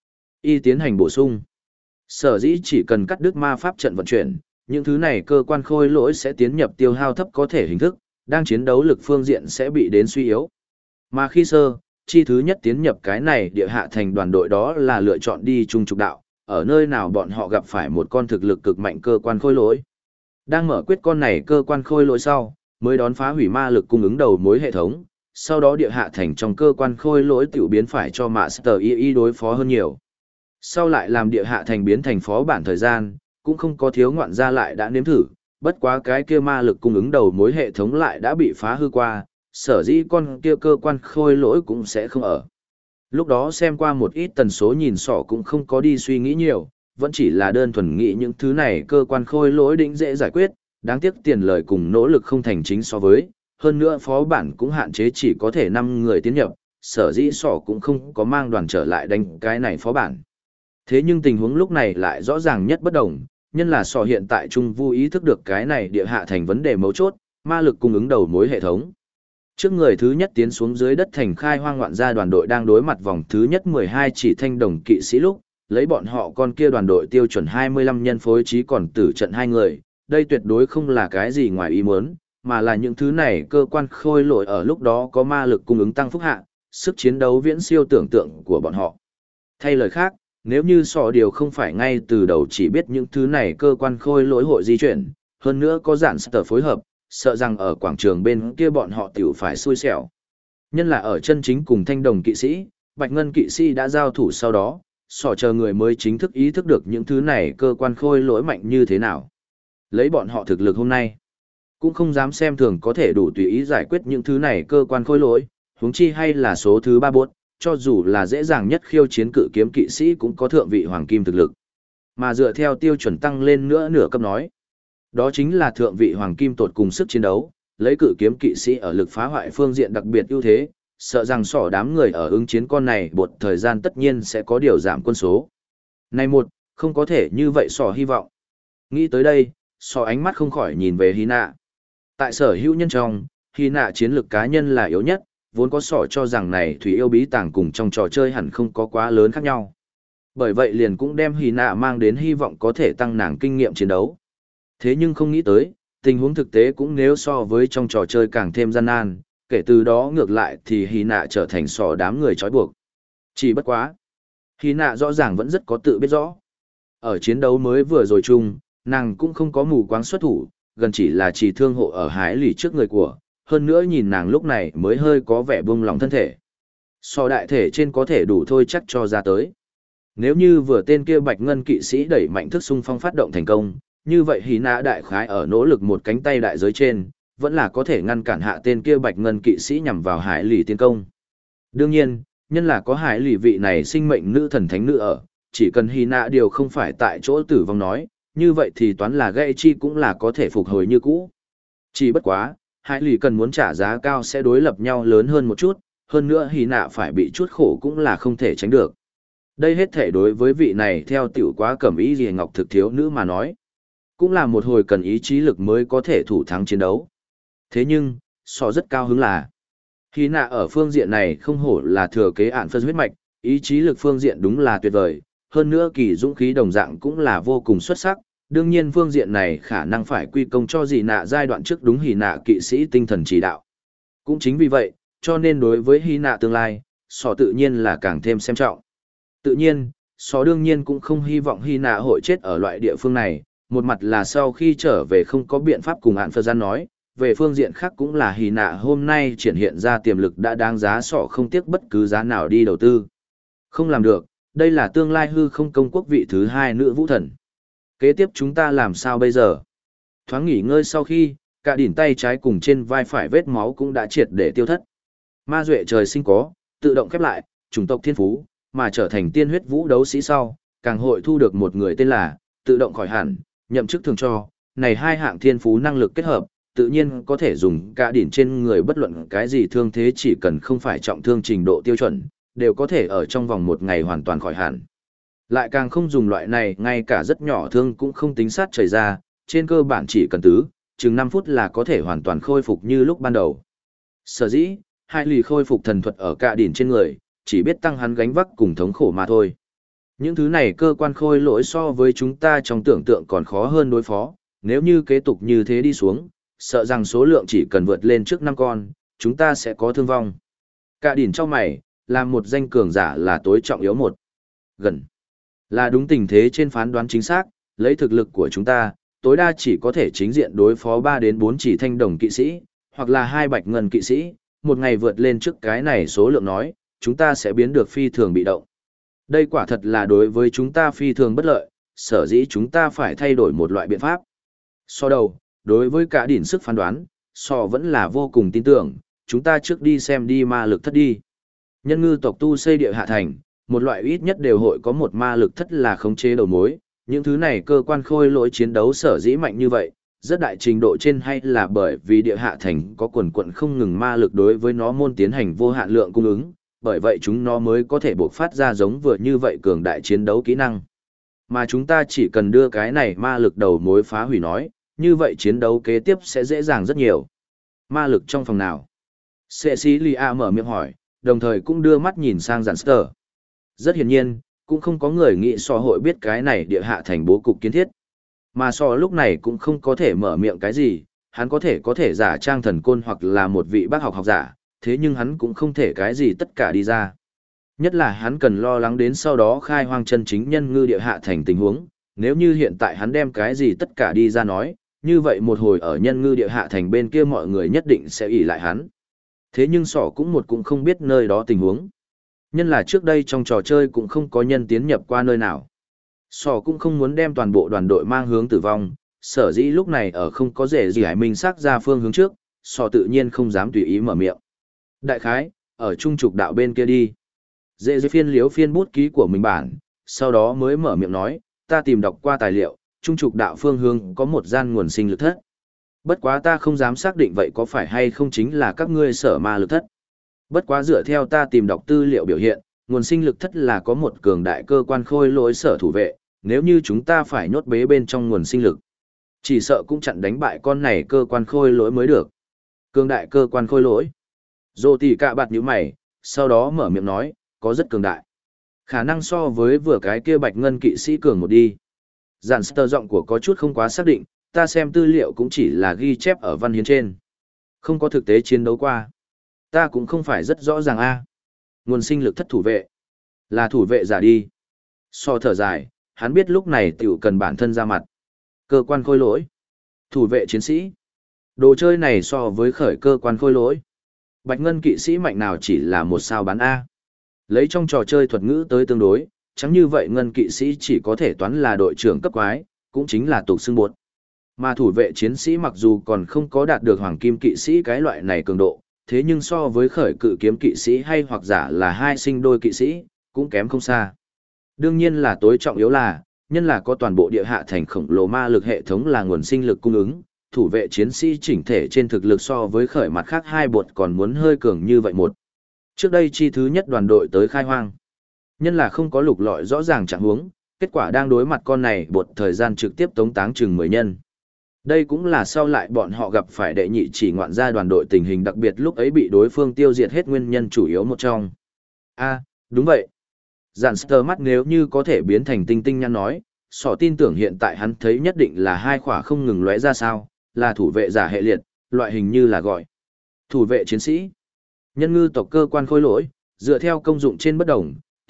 Y tiến hành bổ sung. Sở dĩ chỉ cần cắt đứt ma pháp trận vận chuyển, những thứ này cơ quan khôi lỗi sẽ tiến nhập tiêu hao thấp có thể hình thức, đang chiến đấu lực phương diện sẽ bị đến suy yếu. Mà khi chi thứ nhất tiến nhập cái này địa hạ thành đoàn đội đó là lựa chọn đi trung trục đạo, ở nơi nào bọn họ gặp phải một con thực lực cực mạnh cơ quan khôi lỗi. Đang mở quyết con này cơ quan khôi lỗi sau, mới đón phá hủy ma lực cung ứng đầu mối hệ thống, sau đó địa hạ thành trong cơ quan khôi lỗi tiểu biến phải cho Master Y đối phó hơn nhiều. Sau lại làm địa hạ thành biến thành phó bản thời gian, cũng không có thiếu ngoạn gia lại đã nếm thử, bất quá cái kia ma lực cung ứng đầu mối hệ thống lại đã bị phá hư qua, sở dĩ con kia cơ quan khôi lỗi cũng sẽ không ở. Lúc đó xem qua một ít tần số nhìn sỏ cũng không có đi suy nghĩ nhiều, vẫn chỉ là đơn thuần nghĩ những thứ này cơ quan khôi lỗi định dễ giải quyết, đáng tiếc tiền lời cùng nỗ lực không thành chính so với, hơn nữa phó bản cũng hạn chế chỉ có thể 5 người tiến nhập, sở dĩ sỏ cũng không có mang đoàn trở lại đánh cái này phó bản. Thế nhưng tình huống lúc này lại rõ ràng nhất bất đồng, nhân là sỏ hiện tại trung vu ý thức được cái này địa hạ thành vấn đề mấu chốt, ma lực cung ứng đầu mối hệ thống. Trước người thứ nhất tiến xuống dưới đất thành khai hoang ngoạn gia đoàn đội đang đối mặt vòng thứ nhất 12 chỉ thanh đồng kỵ sĩ lúc, lấy bọn họ con kia đoàn đội tiêu chuẩn 25 nhân phối trí còn tử trận 2 người, đây tuyệt đối không là cái gì ngoài ý muốn, mà là những thứ này cơ quan khôi lỗi ở lúc đó có ma lực cung ứng tăng phúc hạ, sức chiến đấu viễn siêu tưởng tượng của bọn họ. Thay lời khác, nếu như sọ điều không phải ngay từ đầu chỉ biết những thứ này cơ quan khôi lỗi hội di chuyển, hơn nữa có giản sở phối hợp, sợ rằng ở quảng trường bên kia bọn họ tiểu phải xui xẻo. Nhân là ở chân chính cùng thanh đồng kỵ sĩ, bạch ngân kỵ sĩ đã giao thủ sau đó, sọ chờ người mới chính thức ý thức được những thứ này cơ quan khôi lỗi mạnh như thế nào. Lấy bọn họ thực lực hôm nay, cũng không dám xem thường có thể đủ tùy ý giải quyết những thứ này cơ quan khôi lỗi, huống chi hay là số thứ 34, cho dù là dễ dàng nhất khiêu chiến cự kiếm kỵ sĩ cũng có thượng vị hoàng kim thực lực. Mà dựa theo tiêu chuẩn tăng lên nữa nửa cấp nói, đó chính là thượng vị hoàng kim tột cùng sức chiến đấu, lấy cự kiếm kỵ sĩ ở lực phá hoại phương diện đặc biệt ưu thế, sợ rằng sỏ đám người ở ứng chiến con này bột thời gian tất nhiên sẽ có điều giảm quân số. Này không có thể như vậy sỏ hy vọng. Nghĩ tới đây, sỏ ánh mắt không khỏi nhìn về Hy Nạ. Tại sở hữu nhân trong, Hy Nạ chiến lược cá nhân là yếu nhất, vốn có sỏ cho rằng này thủy yêu bí tàng cùng trong trò chơi hẳn không có quá lớn khác nhau. Bởi vậy liền cũng đem Hy Nạ mang đến hy vọng có thể tăng nàng kinh nghiệm chiến đấu. Thế nhưng không nghĩ tới, tình huống thực tế cũng nếu so với trong trò chơi càng thêm gian nan, kể từ đó ngược lại thì Hy Nạ trở thành sỏ đám người trói buộc. Chỉ bất quá. Hy Nạ rõ ràng vẫn rất có tự biết rõ. Ở chiến đấu mới vừa rồi chung, nàng cũng không có mù quáng xuất thủ, gần chỉ là chỉ thương hộ ở hái lì trước người của, hơn nữa nhìn nàng lúc này mới hơi có vẻ buông lòng thân thể. So đại thể trên có thể đủ thôi chắc cho ra tới. Nếu như vừa tên kia bạch ngân kỵ sĩ đẩy mạnh thức xung phong phát động thành công, như vậy Hy Nạ đại khái ở nỗ lực một cánh tay đại giới trên, vẫn là có thể ngăn cản hạ tên kia bạch ngân kỵ sĩ nhằm vào hải lì tiến công. Đương nhiên, nhân là có hải lì vị này sinh mệnh nữ thần thánh nữ ở, chỉ cần Hy Nạ điều không phải tại chỗ tử vong nói, như vậy thì toán là gây chi cũng là có thể phục hồi như cũ. Chỉ bất quá, hải lì cần muốn trả giá cao sẽ đối lập nhau lớn hơn một chút, hơn nữa Hy Nạ phải bị chút khổ cũng là không thể tránh được. Đây hết thể đối với vị này theo tiểu quá cẩm ý gì ngọc thực thiếu nữ mà nói, cũng là một hồi cần ý chí lực mới có thể thủ thắng chiến đấu. Thế nhưng, rất cao hứng là, Hy Nạ ở phương diện này không hổ là thừa kế ạn phân huyết mạch, ý chí lực phương diện đúng là tuyệt vời, hơn nữa kỳ dũng khí đồng dạng cũng là vô cùng xuất sắc, đương nhiên phương diện này khả năng phải quy công cho Dị Nạ giai đoạn trước đúng Hy Nạ kỵ sĩ tinh thần chỉ đạo. Cũng chính vì vậy, cho nên đối với Hy Nạ tương lai, tự nhiên là càng thêm xem trọng. Tự nhiên, Só đương nhiên cũng không hy vọng Hy Nạ hội chết ở loại địa phương này, một mặt là sau khi trở về không có biện pháp cùng Hạn Phật Gian nói, về phương diện khác cũng là Hy Nạ hôm nay triển hiện ra tiềm lực đã đáng giá Sọ không tiếc bất cứ giá nào đi đầu tư. Không làm được, đây là tương lai hư không công quốc vị thứ 2 nữ vũ thần. Kế tiếp chúng ta làm sao bây giờ? Thoáng nghỉ ngơi sau khi, cả đỉnh tay trái cùng trên vai phải vết máu cũng đã triệt để tiêu thất. Ma duệ trời sinh có, tự động khép lại, chủng tộc thiên phú, mà trở thành tiên huyết vũ đấu sĩ sau, càng hội thu được một người tên là, tự động khỏi hẳn, nhậm chức thường cho, này hai hạng thiên phú năng lực kết hợp, tự nhiên có thể dùng cả đỉnh trên người bất luận cái gì thương thế chỉ cần không phải trọng thương trình độ tiêu chuẩn, đều có thể ở trong vòng một ngày hoàn toàn khỏi hẳn. Lại càng không dùng loại này, ngay cả rất nhỏ thương cũng không tính sát chảy ra, trên cơ bản chỉ cần chừng 5 phút là có thể hoàn toàn khôi phục như lúc ban đầu. Sở dĩ, hai lì khôi phục thần thuật ở cả đỉnh trên người, chỉ biết tăng hắn gánh vác cùng thống khổ mà thôi. Những thứ này cơ quan khôi lỗi so với chúng ta trong tưởng tượng còn khó hơn đối phó, nếu như kế tục như thế đi xuống, sợ rằng số lượng chỉ cần vượt lên trước 5 con, chúng ta sẽ có thương vong. Cả đỉnh trong mày, làm một danh cường giả là tối trọng yếu một. Gần. Là đúng tình thế trên phán đoán chính xác, lấy thực lực của chúng ta, tối đa chỉ có thể chính diện đối phó 3 đến 4 chỉ thanh đồng kỵ sĩ, hoặc là 2 bạch ngân kỵ sĩ, một ngày vượt lên trước cái này số lượng nói, chúng ta sẽ biến được phi thường bị động. Đây quả thật là đối với chúng ta phi thường bất lợi, sở dĩ chúng ta phải thay đổi một loại biện pháp. So đầu, đối với cả đỉnh sức phán đoán, vẫn là vô cùng tin tưởng, chúng ta trước đi xem đi ma lực thất đi. Nhân ngư tộc tu xây địa hạ thành, một loại ít nhất đều hội có một ma lực thất là khống chế đầu mối, những thứ này cơ quan khôi lỗi chiến đấu sở dĩ mạnh như vậy, rất đại trình độ trên hay là bởi vì địa hạ thành có quần quận không ngừng ma lực đối với nó môn tiến hành vô hạn lượng cung ứng, bởi vậy chúng nó mới có thể bộc phát ra giống vừa như vậy cường đại chiến đấu kỹ năng. Mà chúng ta chỉ cần đưa cái này ma lực đầu mối phá hủy nói, như vậy chiến đấu kế tiếp sẽ dễ dàng rất nhiều. Ma lực trong phòng nào? Cecilia mở miệng hỏi, đồng thời cũng đưa mắt nhìn sang Gianster. Rất hiển nhiên, cũng không có người nghĩ hội biết cái này địa hạ thành bố cục kiến thiết. Mà lúc này cũng không có thể mở miệng cái gì, hắn có thể giả trang thần côn hoặc là một vị bác học giả, thế nhưng hắn cũng không thể cái gì tất cả đi ra. Nhất là hắn cần lo lắng đến sau đó khai hoang chân chính nhân ngư địa hạ thành tình huống, nếu như hiện tại hắn đem cái gì tất cả đi ra nói, như vậy một hồi ở nhân ngư địa hạ thành bên kia mọi người nhất định sẽ ỷ lại hắn. Thế nhưng cũng không biết nơi đó tình huống. Nhân là trước đây trong trò chơi cũng không có nhân tiến nhập qua nơi nào. Cũng không muốn đem toàn bộ đoàn đội mang hướng tử vong, sở dĩ lúc này ở không có rể gì hải minh xác ra phương hướng trước, tự nhiên không dám tùy ý mở miệng. Đại khái, ở trung trục đạo bên kia đi. Dễ phiên liếu phiên bút ký của mình bản, sau đó mới mở miệng nói, ta tìm đọc qua tài liệu, trung trục đạo phương hướng có một gian nguồn sinh lực thất. Bất quá ta không dám xác định vậy có phải hay không chính là các ngươi sở ma lực thất. Bất quá dựa theo ta tìm đọc tư liệu biểu hiện, nguồn sinh lực thất là có một cường đại cơ quan khôi lỗi sở thủ vệ, nếu như chúng ta phải nhốt bế bên trong nguồn sinh lực. Chỉ sợ cũng chặn đánh bại con này cơ quan khôi lỗi mới được. Cường đại cơ quan khôi lỗi. Dô tỉ cạ bạt như mày, sau đó mở miệng nói, có rất cường đại. Khả năng so với vừa cái kia bạch ngân kỵ sĩ cường một đi. Giản sơ giọng của có chút không quá xác định, ta xem tư liệu cũng chỉ là ghi chép ở văn hiến trên. Không có thực tế chiến đấu qua. Ta cũng không phải rất rõ ràng a. Nguồn sinh lực thất thủ vệ. Là thủ vệ giả đi. Thở dài, hắn biết lúc này tiểu cần bản thân ra mặt. Cơ quan khôi lỗi. Thủ vệ chiến sĩ. Đồ chơi này so với khởi cơ quan khôi lỗi. Bạch ngân kỵ sĩ mạnh nào chỉ là một sao bán A. Lấy trong trò chơi thuật ngữ tới tương đối, chẳng như vậy ngân kỵ sĩ chỉ có thể toán là đội trưởng cấp quái, cũng chính là tục xưng bột. Mà thủ vệ chiến sĩ mặc dù còn không có đạt được hoàng kim kỵ sĩ cái loại này cường độ, thế nhưng so với khởi cự kiếm kỵ sĩ hay hoặc giả là hai sinh đôi kỵ sĩ, cũng kém không xa. Đương nhiên là tối trọng yếu là, nhân là có toàn bộ địa hạ thành khổng lồ ma lực hệ thống là nguồn sinh lực cung ứng, thủ vệ chiến sĩ chỉnh thể trên thực lực so với khởi mặt khác hai bột còn muốn hơi cường như vậy một. Trước đây chi thứ nhất đoàn đội tới khai hoang. Nhân là không có lục lọi rõ ràng trạng huống, kết quả đang đối mặt con này bột thời gian trực tiếp tống táng chừng 10 nhân. Đây cũng là sau lại bọn họ gặp phải đệ nhị chỉ ngoạn gia đoàn đội tình hình đặc biệt lúc ấy bị đối phương tiêu diệt hết nguyên nhân chủ yếu một trong. Đúng vậy. Giản sơ mắt nếu như có thể biến thành tinh tinh nhăn nói, tin tưởng hiện tại hắn thấy nhất định là hai khỏa không ngừng lóe ra sao, là thủ vệ giả hệ liệt, loại hình như là gọi thủ vệ chiến sĩ. Nhân ngư tộc cơ quan khôi lỗi, dựa theo công dụng trên bất đồng,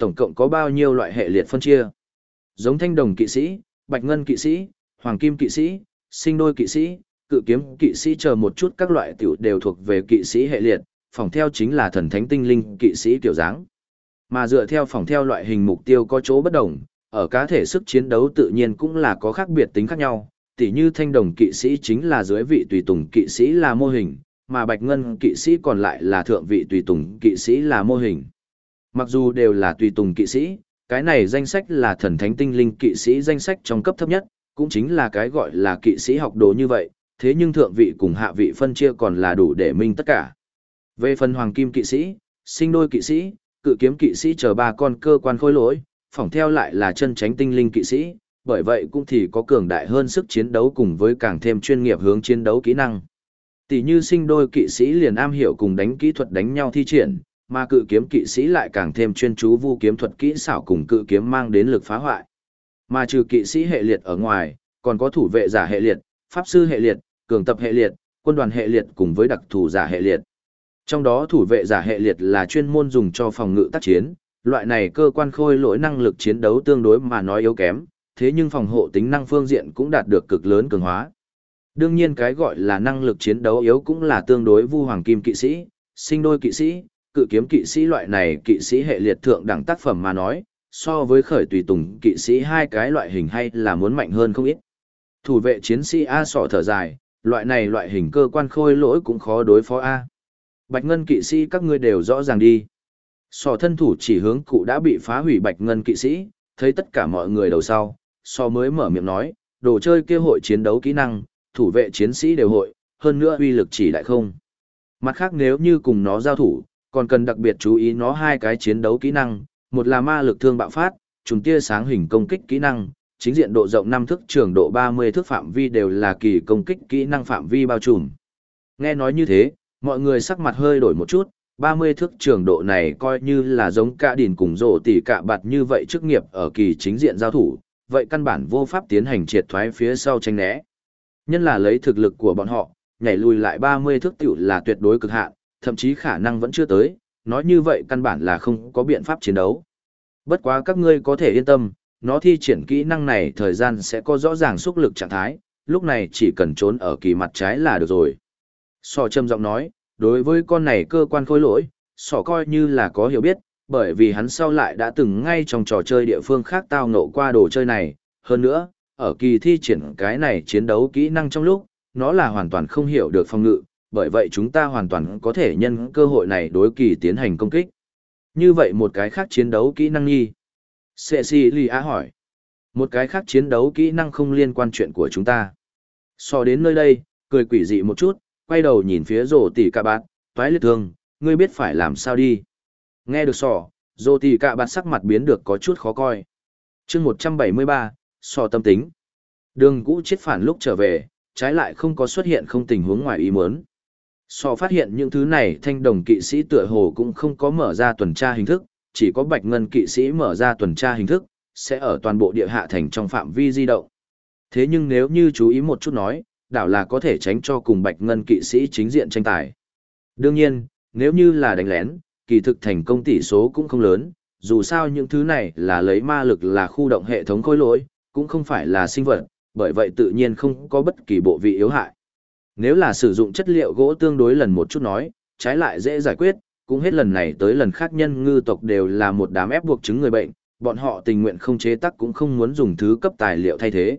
tổng cộng có bao nhiêu loại hệ liệt phân chia. Giống thanh đồng kỵ sĩ, bạch ngân kỵ sĩ, hoàng kim kỵ sĩ, sinh đôi kỵ sĩ, cự kiếm kỵ sĩ chờ một chút các loại tiểu đều thuộc về kỵ sĩ hệ liệt, phòng theo chính là thần thánh tinh linh kỵ sĩ kiểu dáng. Mà dựa theo phòng theo loại hình mục tiêu có chỗ bất đồng, ở cá thể sức chiến đấu tự nhiên cũng là có khác biệt tính khác nhau, tỉ như thanh đồng kỵ sĩ chính là dưới vị tùy tùng kỵ sĩ là mô hình, mà bạch ngân kỵ sĩ còn lại là thượng vị tùy tùng kỵ sĩ là mô hình. Mặc dù đều là tùy tùng kỵ sĩ, cái này danh sách là thần thánh tinh linh kỵ sĩ danh sách trong cấp thấp nhất, cũng chính là cái gọi là kỵ sĩ học đồ như vậy, thế nhưng thượng vị cùng hạ vị phân chia còn là đủ để minh tất cả. Về phần hoàng kim kỵ sĩ, sinh đôi kỵ sĩ, cự kiếm kỵ sĩ chờ ba con cơ quan khôi lỗi, phỏng theo lại là chân tránh tinh linh kỵ sĩ, bởi vậy cũng thì có cường đại hơn sức chiến đấu cùng với càng thêm chuyên nghiệp hướng chiến đấu kỹ năng. Tỷ như sinh đôi kỵ sĩ liền am hiểu cùng đánh kỹ thuật đánh nhau thi triển, mà cự kiếm kỵ sĩ lại càng thêm chuyên chú vu kiếm thuật kỹ xảo cùng cự kiếm mang đến lực phá hoại. Mà trừ kỵ sĩ hệ liệt ở ngoài, còn có thủ vệ giả hệ liệt, pháp sư hệ liệt, cường tập hệ liệt, quân đoàn hệ liệt cùng với đặc thù giả hệ liệt. Trong đó thủ vệ giả hệ liệt là chuyên môn dùng cho phòng ngự tác chiến, loại này cơ quan khôi lỗi năng lực chiến đấu tương đối mà nói yếu kém, thế nhưng phòng hộ tính năng phương diện cũng đạt được cực lớn cường hóa. Đương nhiên cái gọi là năng lực chiến đấu yếu cũng là tương đối vu hoàng kim kỵ sĩ, sinh đôi kỵ sĩ, cự kiếm kỵ sĩ loại này kỵ sĩ hệ liệt thượng đẳng tác phẩm mà nói, so với khởi tùy tùng kỵ sĩ hai cái loại hình hay là muốn mạnh hơn không ít. Thủ vệ chiến sĩ A sọ thở dài, loại này loại hình cơ quan khôi lỗi cũng khó đối phó A. Bạch ngân kỵ sĩ các ngươi đều rõ ràng đi. Sọ thân thủ chỉ hướng cụ đã bị phá hủy bạch ngân kỵ sĩ, thấy tất cả mọi người đầu sau, sọ mới mở miệng nói, đồ chơi kia hội chiến đấu kỹ năng, thủ vệ chiến sĩ đều hội, hơn nữa uy lực chỉ đại không. Mặt khác nếu như cùng nó giao thủ, còn cần đặc biệt chú ý nó hai cái chiến đấu kỹ năng, một là ma lực thương bạo phát, trùng tia sáng hình công kích kỹ năng, chính diện độ rộng 5 thước trường độ 30 thước phạm vi đều là kỳ công kích kỹ năng phạm vi bao trùm. Nghe nói như thế, mọi người sắc mặt hơi đổi một chút, 30 thước trường độ này coi như là giống cả đỉn cùng rổ tỉ cả bạt như vậy chức nghiệp ở kỳ chính diện giao thủ, vậy căn bản vô pháp tiến hành triệt thoái phía sau tranh né. Nhân là lấy thực lực của bọn họ, nhảy lùi lại 30 thước tiểu là tuyệt đối cực hạn, thậm chí khả năng vẫn chưa tới, nói như vậy căn bản là không có biện pháp chiến đấu. Bất quá các ngươi có thể yên tâm, nó thi triển kỹ năng này thời gian sẽ có rõ ràng xúc lực trạng thái, lúc này chỉ cần trốn ở kỳ mặt trái là được rồi. Sỏ trầm giọng nói, đối với con này cơ quan khôi lỗi, sỏ coi như là có hiểu biết, bởi vì hắn sau lại đã từng ngay trong trò chơi địa phương khác tao ngộ qua đồ chơi này, hơn nữa, ở kỳ thi triển cái này chiến đấu kỹ năng trong lúc, nó là hoàn toàn không hiểu được phòng ngự, bởi vậy chúng ta hoàn toàn có thể nhân cơ hội này đối kỳ tiến hành công kích. Như vậy một cái khác chiến đấu kỹ năng nhi. Cecilia hỏi. Một cái khác chiến đấu kỹ năng không liên quan chuyện của chúng ta. So đến nơi đây, cười quỷ dị một chút, quay đầu nhìn phía rổ tỉ cả bát, toái liệt thương, ngươi biết phải làm sao đi. Nghe được sò, rổ tỉ cả bát sắc mặt biến được có chút khó coi. chương 173, sò tâm tính. Đường cũ chết phản lúc trở về, trái lại không có xuất hiện không tình huống ngoài ý muốn. Sò phát hiện những thứ này thanh đồng kỵ sĩ tựa hồ cũng không có mở ra tuần tra hình thức, chỉ có bạch ngân kỵ sĩ mở ra tuần tra hình thức, sẽ ở toàn bộ địa hạ thành trong phạm vi di động. Thế nhưng nếu như chú ý một chút nói, đảo là có thể tránh cho cùng bạch ngân kỵ sĩ chính diện tranh tài. Đương nhiên, nếu như là đánh lén, kỳ thực thành công tỷ số cũng không lớn, dù sao những thứ này là lấy ma lực là khu động hệ thống khối lỗi, cũng không phải là sinh vật, bởi vậy tự nhiên không có bất kỳ bộ vị yếu hại. Nếu là sử dụng chất liệu gỗ tương đối lần một chút nói, trái lại dễ giải quyết, cũng hết lần này tới lần khác nhân ngư tộc đều là một đám ép buộc chứng người bệnh, bọn họ tình nguyện không chế tác cũng không muốn dùng thứ cấp tài liệu thay thế.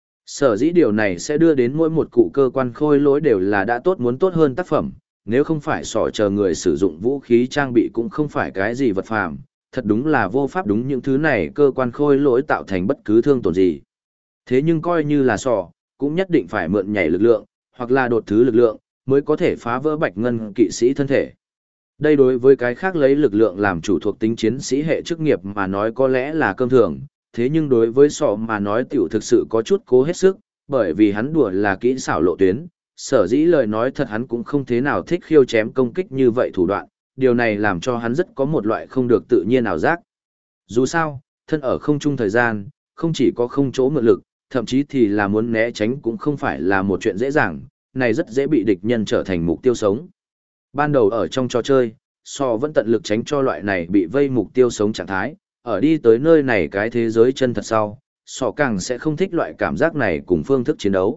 Sở dĩ điều này sẽ đưa đến mỗi một cụ cơ quan khôi lỗi đều là đã tốt muốn tốt hơn tác phẩm, nếu không phải sỏ chờ người sử dụng vũ khí trang bị cũng không phải cái gì vật phàm, thật đúng là vô pháp đúng những thứ này cơ quan khôi lỗi tạo thành bất cứ thương tổn gì. Thế nhưng coi như là sỏ, cũng nhất định phải mượn nhảy lực lượng, hoặc là đột thứ lực lượng, mới có thể phá vỡ bạch ngân kỵ sĩ thân thể. Đây đối với cái khác lấy lực lượng làm chủ thuộc tính chiến sĩ hệ chức nghiệp mà nói có lẽ là cơm thường, thế nhưng đối với sọ mà nói tiểu thực sự có chút cố hết sức, bởi vì hắn đùa là kỹ xảo lộ tuyến, sở dĩ lời nói thật hắn cũng không thế nào thích khiêu chém công kích như vậy thủ đoạn, điều này làm cho hắn rất có một loại không được tự nhiên ảo giác. Dù sao, thân ở không trung thời gian, không chỉ có không chỗ mượn lực, thậm chí thì là muốn né tránh cũng không phải là một chuyện dễ dàng, này rất dễ bị địch nhân trở thành mục tiêu sống. Ban đầu ở trong trò chơi, sò vẫn tận lực tránh cho loại này bị vây mục tiêu sống trạng thái, ở đi tới nơi này cái thế giới chân thật sau, sọ càng sẽ không thích loại cảm giác này cùng phương thức chiến đấu.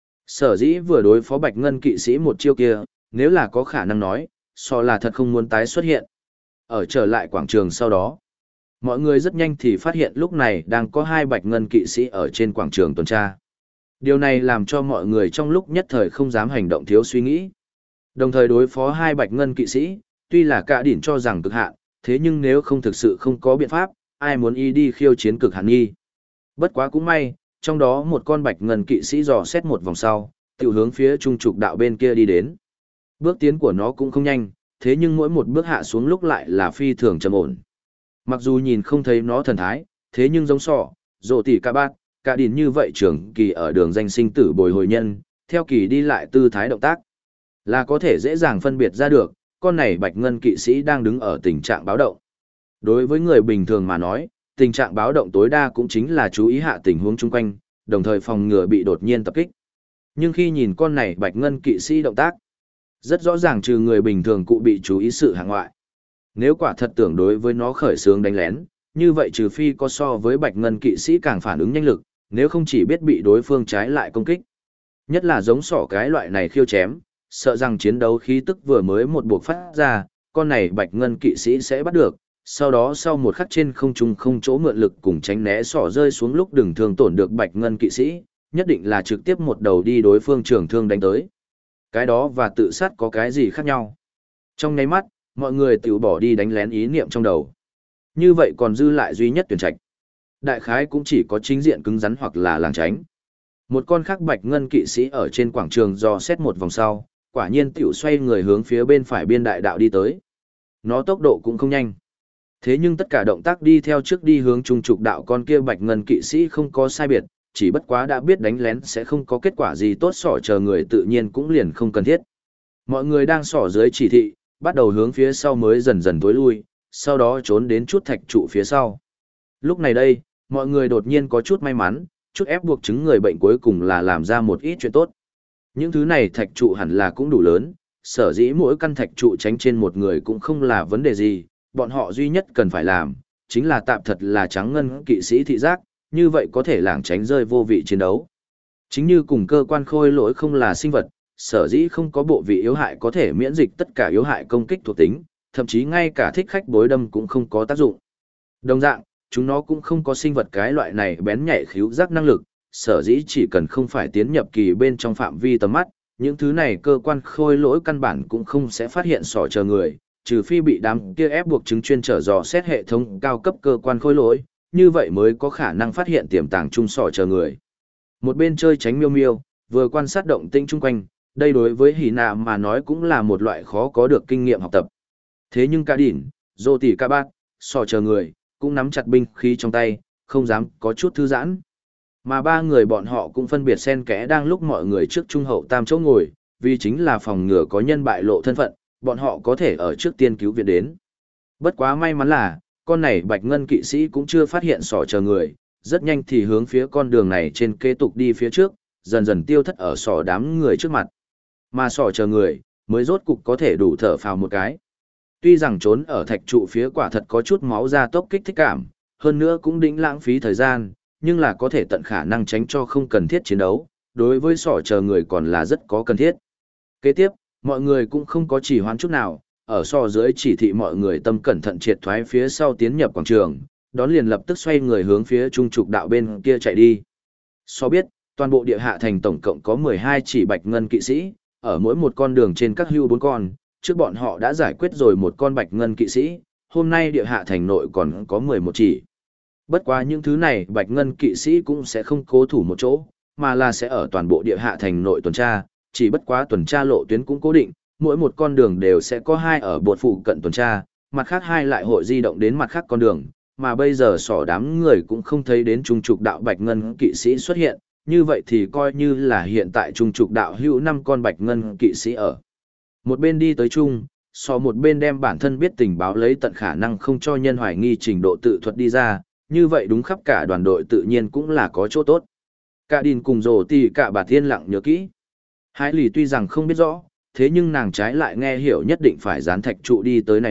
Sở dĩ vừa đối phó Bạch Ngân kỵ sĩ một chiêu kia, nếu là có khả năng nói, sọ là thật không muốn tái xuất hiện. Ở trở lại quảng trường sau đó, mọi người rất nhanh thì phát hiện lúc này đang có hai Bạch Ngân kỵ sĩ ở trên quảng trường tuần tra. Điều này làm cho mọi người trong lúc nhất thời không dám hành động thiếu suy nghĩ. Đồng thời đối phó hai Bạch Ngân kỵ sĩ, tuy là cả đỉnh cho rằng cực hạn, thế nhưng nếu không thực sự không có biện pháp, ai muốn y đi khiêu chiến cực hạn nghi. Bất quá cũng may, trong đó một con Bạch Ngân kỵ sĩ dò xét một vòng sau, tự hướng phía trung trục đạo bên kia đi đến. Bước tiến của nó cũng không nhanh, thế nhưng mỗi một bước hạ xuống lúc lại là phi thường trầm ổn. Mặc dù nhìn không thấy nó thần thái, thế nhưng giống sọ, rồ tỉ cả bát, cả đỉnh như vậy trưởng kỳ ở đường danh sinh tử bồi hồi nhân, theo kỳ đi lại tư thái động tác, là có thể dễ dàng phân biệt ra được, con này Bạch Ngân kỵ sĩ đang đứng ở tình trạng báo động. Đối với người bình thường mà nói, tình trạng báo động tối đa cũng chính là chú ý hạ tình huống chung quanh, đồng thời phòng ngừa bị đột nhiên tập kích. Nhưng khi nhìn con này Bạch Ngân kỵ sĩ động tác, rất rõ ràng trừ người bình thường cụ bị chú ý sự hàng ngoại. Nếu quả thật tưởng đối với nó khởi xướng đánh lén, như vậy trừ phi có so với Bạch Ngân kỵ sĩ càng phản ứng nhanh lực, nếu không chỉ biết bị đối phương trái lại công kích. Nhất là giống sỏ cái loại này khiêu chém, sợ rằng chiến đấu khí tức vừa mới một buộc phát ra, con này Bạch Ngân kỵ sĩ sẽ bắt được, sau đó sau một khắc trên không trung không chỗ mượn lực cùng tránh né sỏ rơi xuống lúc đừng thương tổn được Bạch Ngân kỵ sĩ, nhất định là trực tiếp một đầu đi đối phương trường thương đánh tới. Cái đó và tự sát có cái gì khác nhau? Trong nháy mắt, mọi người tự bỏ đi đánh lén ý niệm trong đầu. Như vậy còn dư lại duy nhất tuyển trạch. Đại khái cũng chỉ có chính diện cứng rắn hoặc là làng tránh. Một con khác Bạch Ngân kỵ sĩ ở trên quảng trường dò xét một vòng sau, quả nhiên tiểu xoay người hướng phía bên phải biên đại đạo đi tới. Nó tốc độ cũng không nhanh. Thế nhưng tất cả động tác đi theo trước đi hướng trung trục đạo con kia Bạch Ngân kỵ sĩ không có sai biệt, chỉ bất quá đã biết đánh lén sẽ không có kết quả gì tốt, sỏ chờ người tự nhiên cũng liền không cần thiết. Mọi người đang sỏ dưới chỉ thị, bắt đầu hướng phía sau mới dần dần tối lui, sau đó trốn đến chút thạch trụ phía sau. Lúc này đây, mọi người đột nhiên có chút may mắn, chút ép buộc chứng người bệnh cuối cùng là làm ra một ít chuyện tốt. Những thứ này thạch trụ hẳn là cũng đủ lớn, sở dĩ mỗi căn thạch trụ tránh trên một người cũng không là vấn đề gì, bọn họ duy nhất cần phải làm, chính là tạm thật là trắng ngân kỵ sĩ thị giác, như vậy có thể lảng tránh rơi vô vị chiến đấu. Chính như cùng cơ quan khôi lỗi không là sinh vật, sở dĩ không có bộ vị yếu hại có thể miễn dịch tất cả yếu hại công kích thuộc tính, thậm chí ngay cả thích khách bối đâm cũng không có tác dụng. Đồng dạng, chúng nó cũng không có sinh vật cái loại này bén nhạy khíu giác năng lực, sở dĩ chỉ cần không phải tiến nhập kỳ bên trong phạm vi tầm mắt, những thứ này cơ quan khôi lỗi căn bản cũng không sẽ phát hiện sỏ chờ người, trừ phi bị đám kia ép buộc chứng chuyên trở dò xét hệ thống cao cấp cơ quan khôi lỗi, như vậy mới có khả năng phát hiện tiềm tàng chung sỏ chờ người. Một bên chơi tránh miêu miêu, vừa quan sát động tĩnh chung quanh, đây đối với Hỉ Nạ mà nói cũng là một loại khó có được kinh nghiệm học tập. Thế nhưng cả đỉnh, Dô tỷ ca bát, sỏ chờ người, cũng nắm chặt binh khí trong tay, không dám có chút thư giãn. Mà ba người bọn họ cũng phân biệt xen kẽ đang lúc mọi người trước trung hậu tam chỗ ngồi, vì chính là phòng ngừa có nhân bại lộ thân phận, bọn họ có thể ở trước tiên cứu viện đến. Bất quá may mắn là, con này Bạch Ngân kỵ sĩ cũng chưa phát hiện sỏ chờ người, rất nhanh thì hướng phía con đường này trên kế tục đi phía trước, dần dần tiêu thất ở sỏ đám người trước mặt. Mà sỏ chờ người, mới rốt cục có thể đủ thở phào một cái. Tuy rằng trốn ở thạch trụ phía quả thật có chút máu ra tốc kích thích cảm, hơn nữa cũng đỉnh lãng phí thời gian, nhưng là có thể tận khả năng tránh cho không cần thiết chiến đấu, đối với sỏ chờ người còn là rất có cần thiết. Kế tiếp, mọi người cũng không có chỉ hoãn chút nào, ở sỏ dưới chỉ thị mọi người tâm cẩn thận triệt thoái phía sau tiến nhập quảng trường, đón liền lập tức xoay người hướng phía trung trục đạo bên kia chạy đi. So biết, toàn bộ địa hạ thành tổng cộng có 12 chỉ Bạch Ngân kỵ sĩ, ở mỗi một con đường trên các hưu 4 con, trước bọn họ đã giải quyết rồi một con Bạch Ngân kỵ sĩ, hôm nay địa hạ thành nội còn có 11 chỉ. Bất quá những thứ này Bạch Ngân kỵ sĩ cũng sẽ không cố thủ một chỗ, mà là sẽ ở toàn bộ địa hạ thành nội tuần tra, chỉ bất quá tuần tra lộ tuyến cũng cố định, mỗi một con đường đều sẽ có 2 ở bột phụ cận tuần tra, mặt khác 2 lại hội di động đến mặt khác con đường, mà bây giờ sỏ đám người cũng không thấy đến trung trục đạo Bạch Ngân kỵ sĩ xuất hiện, như vậy thì coi như là hiện tại trung trục đạo hữu 5 con Bạch Ngân kỵ sĩ ở. Một bên đi tới chung, so một bên đem bản thân biết tình báo lấy tận khả năng không cho nhân hoài nghi trình độ tự thuật đi ra, như vậy đúng khắp cả đoàn đội tự nhiên cũng là có chỗ tốt. Cả Đìn cùng Rồ Tì cả bà thiên lặng nhớ kỹ. Hải lì tuy rằng không biết rõ, thế nhưng nàng trái lại nghe hiểu nhất định phải dán thạch trụ đi tới này một,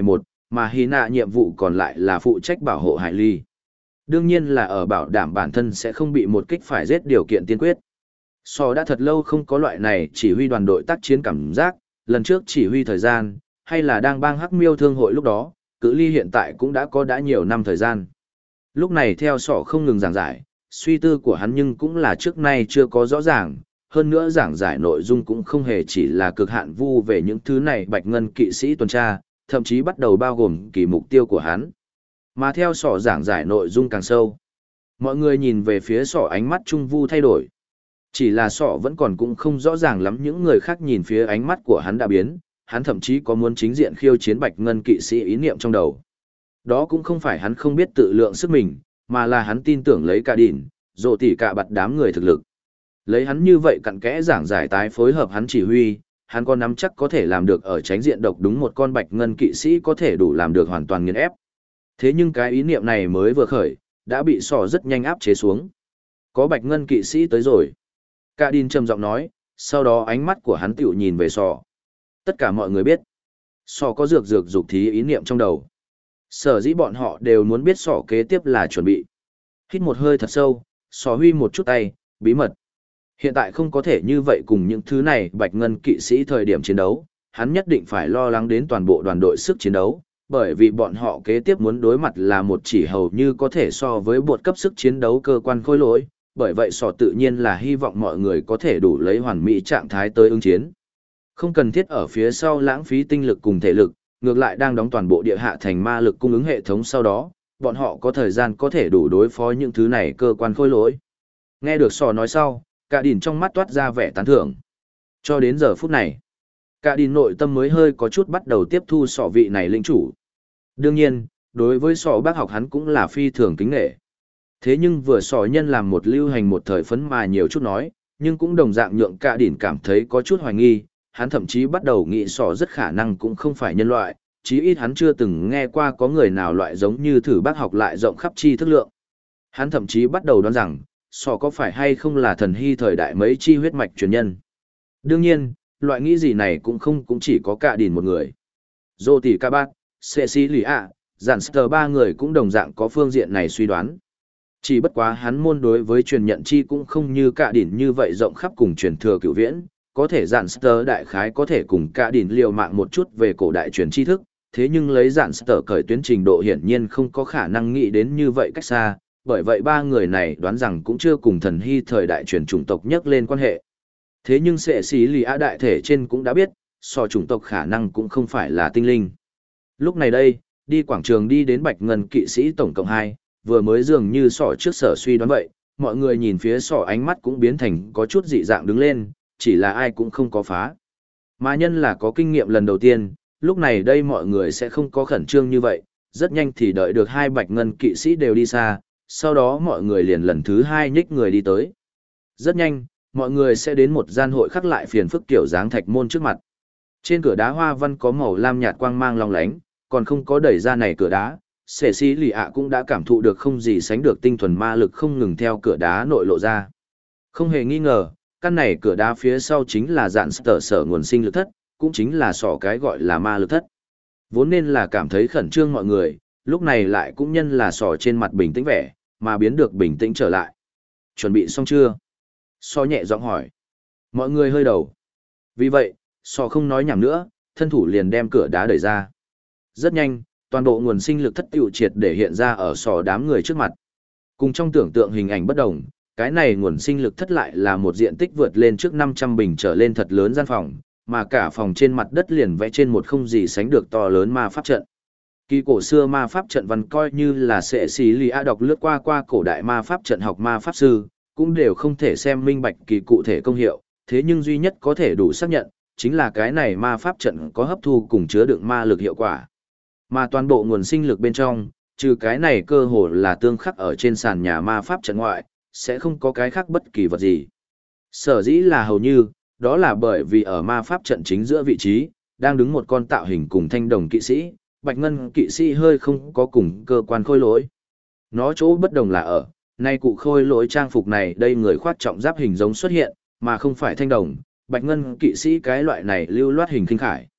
mà Hy nạ nhiệm vụ còn lại là phụ trách bảo hộ Hải Ly. Đương nhiên là ở bảo đảm bản thân sẽ không bị một kích phải giết điều kiện tiên quyết. Sò đã thật lâu không có loại này chỉ huy đoàn đội tác chiến cảm giác, lần trước chỉ huy thời gian, hay là đang bang Hắc Miêu thương hội lúc đó, cự ly hiện tại cũng đã nhiều năm thời gian. Lúc này theo sọ không ngừng giảng giải, suy tư của hắn nhưng cũng là trước nay chưa có rõ ràng, hơn nữa giảng giải nội dung cũng không hề chỉ là cực hạn vu về những thứ này bạch ngân kỵ sĩ tuần tra, thậm chí bắt đầu bao gồm kỳ mục tiêu của hắn. Mà theo sọ giảng giải nội dung càng sâu, mọi người nhìn về phía sọ ánh mắt trung vu thay đổi. Chỉ là sọ vẫn còn cũng không rõ ràng lắm những người khác nhìn phía ánh mắt của hắn đã biến, hắn thậm chí có muốn chính diện khiêu chiến bạch ngân kỵ sĩ ý niệm trong đầu. Đó cũng không phải hắn không biết tự lượng sức mình, mà là hắn tin tưởng lấy cả đỉn, rộ tỉ cả bạt đám người thực lực. Lấy hắn như vậy cặn kẽ giảng giải tái phối hợp hắn chỉ huy, hắn có nắm chắc có thể làm được ở tránh diện độc đúng một con bạch ngân kỵ sĩ có thể đủ làm được hoàn toàn nghiền ép. Thế nhưng cái ý niệm này mới vừa khởi, đã bị sò rất nhanh áp chế xuống. Có bạch ngân kỵ sĩ tới rồi. Cả đỉn trầm giọng nói, sau đó ánh mắt của hắn tiểu nhìn về sò. Tất cả mọi người biết, sò có dược dục thí ý niệm trong đầu. Sở dĩ bọn họ đều muốn biết sò kế tiếp là chuẩn bị. Hít một hơi thật sâu, sò huy một chút tay, bí mật. Hiện tại không có thể như vậy cùng những thứ này bạch ngân kỵ sĩ thời điểm chiến đấu, hắn nhất định phải lo lắng đến toàn bộ đoàn đội sức chiến đấu, bởi vì bọn họ kế tiếp muốn đối mặt là một chỉ hầu như có thể so với bột cấp sức chiến đấu cơ quan khối lỗi, bởi vậy sò tự nhiên là hy vọng mọi người có thể đủ lấy hoàn mỹ trạng thái tới ứng chiến. Không cần thiết ở phía sau lãng phí tinh lực cùng thể lực, ngược lại đang đóng toàn bộ địa hạ thành ma lực cung ứng hệ thống sau đó, bọn họ có thời gian có thể đủ đối phó những thứ này cơ quan khối lỗi. Nghe được sò nói sau, cả đỉn trong mắt toát ra vẻ tán thưởng. Cho đến giờ phút này, cả đỉn nội tâm mới hơi có chút bắt đầu tiếp thu sò vị này lĩnh chủ. Đương nhiên, đối với sò bác học hắn cũng là phi thường kính nghệ. Thế nhưng vừa sò nhân làm một lưu hành một thời phấn mà nhiều chút nói, nhưng cũng đồng dạng nhượng cả đỉn cảm thấy có chút hoài nghi, hắn thậm chí bắt đầu nghĩ sò rất khả năng cũng không phải nhân loại, chí ít hắn chưa từng nghe qua có người nào loại giống như thử bác học lại rộng khắp tri thức lượng. Hắn thậm chí bắt đầu đoán rằng, sò có phải hay không là thần hy thời đại mấy chi huyết mạch truyền nhân. Đương nhiên, loại nghĩ gì này cũng chỉ có cả đỉn một người. Dô tỷ ca bác, Cecilia, Gianster ba người cũng đồng dạng có phương diện này suy đoán. Chỉ bất quá hắn môn đối với truyền nhận chi cũng không như cả đỉn như vậy rộng khắp cùng truyền thừa cửu viễn, có thể Gianster đại khái có thể cùng cả đỉn liều mạng một chút về cổ đại truyền tri thức, thế nhưng lấy Gianster cởi tuyến trình độ hiển nhiên không có khả năng nghĩ đến như vậy cách xa, bởi vậy ba người này đoán rằng cũng chưa cùng thần hy thời đại truyền chủng tộc nhắc lên quan hệ. Thế nhưng sẽ xí lì á đại thể trên cũng đã biết, so chủng tộc khả năng cũng không phải là tinh linh. Lúc này đây, đi quảng trường đi đến bạch ngân kỵ sĩ tổng cộng 2, vừa mới dường như sọ trước sở suy đoán vậy, mọi người nhìn phía sọ ánh mắt cũng biến thành có chút dị dạng đứng lên, chỉ là ai cũng không có phá. Mà nhân là có kinh nghiệm lần đầu tiên, lúc này đây mọi người sẽ không có khẩn trương như vậy, rất nhanh thì đợi được 2 bạch ngân kỵ sĩ đều đi xa, sau đó mọi người liền lần thứ 2 nhích người đi tới. Rất nhanh, mọi người sẽ đến một gian hội khắc lại phiền phức kiểu dáng thạch môn trước mặt. Trên cửa đá hoa văn có màu lam nhạt quang mang long lánh, còn không có đẩy ra này cửa đá, Sẻ Xí Lì ạ cũng đã cảm thụ được không gì sánh được tinh thuần ma lực không ngừng theo cửa đá nội lộ ra. Không hề nghi ngờ, căn này cửa đá phía sau chính là dạn sở nguồn sinh lực thất, cũng chính là sỏ cái gọi là ma lực thất. Vốn nên là cảm thấy khẩn trương mọi người, lúc này lại cũng nhân là sỏ trên mặt bình tĩnh vẻ, mà biến được bình tĩnh trở lại. Chuẩn bị xong chưa? So nhẹ giọng hỏi. Mọi người hơi đầu. Vì vậy, sỏ không nói nhảm nữa, thân thủ liền đem cửa đá đẩy ra. Rất nhanh, toàn bộ nguồn sinh lực thất tiểu triệt để hiện ra ở sỏ đám người trước mặt. Cùng trong tưởng tượng hình ảnh bất đồng, cái này nguồn sinh lực thất lại là một diện tích vượt lên trước 500 bình trở lên thật lớn gian phòng, mà cả phòng trên mặt đất liền vẽ trên một không gì sánh được to lớn ma pháp trận. Kỳ cổ xưa ma pháp trận văn coi như là sẽ xí lì a đọc lướt qua cổ đại ma pháp trận học ma pháp sư, cũng đều không thể xem minh bạch kỳ cụ thể công hiệu, thế nhưng duy nhất có thể đủ xác nhận, chính là cái này ma pháp trận có hấp thu cùng chứa đựng ma lực hiệu quả. Mà toàn bộ nguồn sinh lực bên trong, trừ cái này cơ hồ là tương khắc ở trên sàn nhà ma pháp trận ngoại, sẽ không có cái khác bất kỳ vật gì. Sở dĩ là hầu như, đó là bởi vì ở ma pháp trận chính giữa vị trí, đang đứng một con tạo hình cùng thanh đồng kỵ sĩ, bạch ngân kỵ sĩ hơi không có cùng cơ quan khôi lỗi. Nó chỗ bất đồng là ở, nay cụ khôi lỗi trang phục này đây người khoát trọng giáp hình giống xuất hiện, mà không phải thanh đồng, bạch ngân kỵ sĩ cái loại này lưu loát hình khinh khải.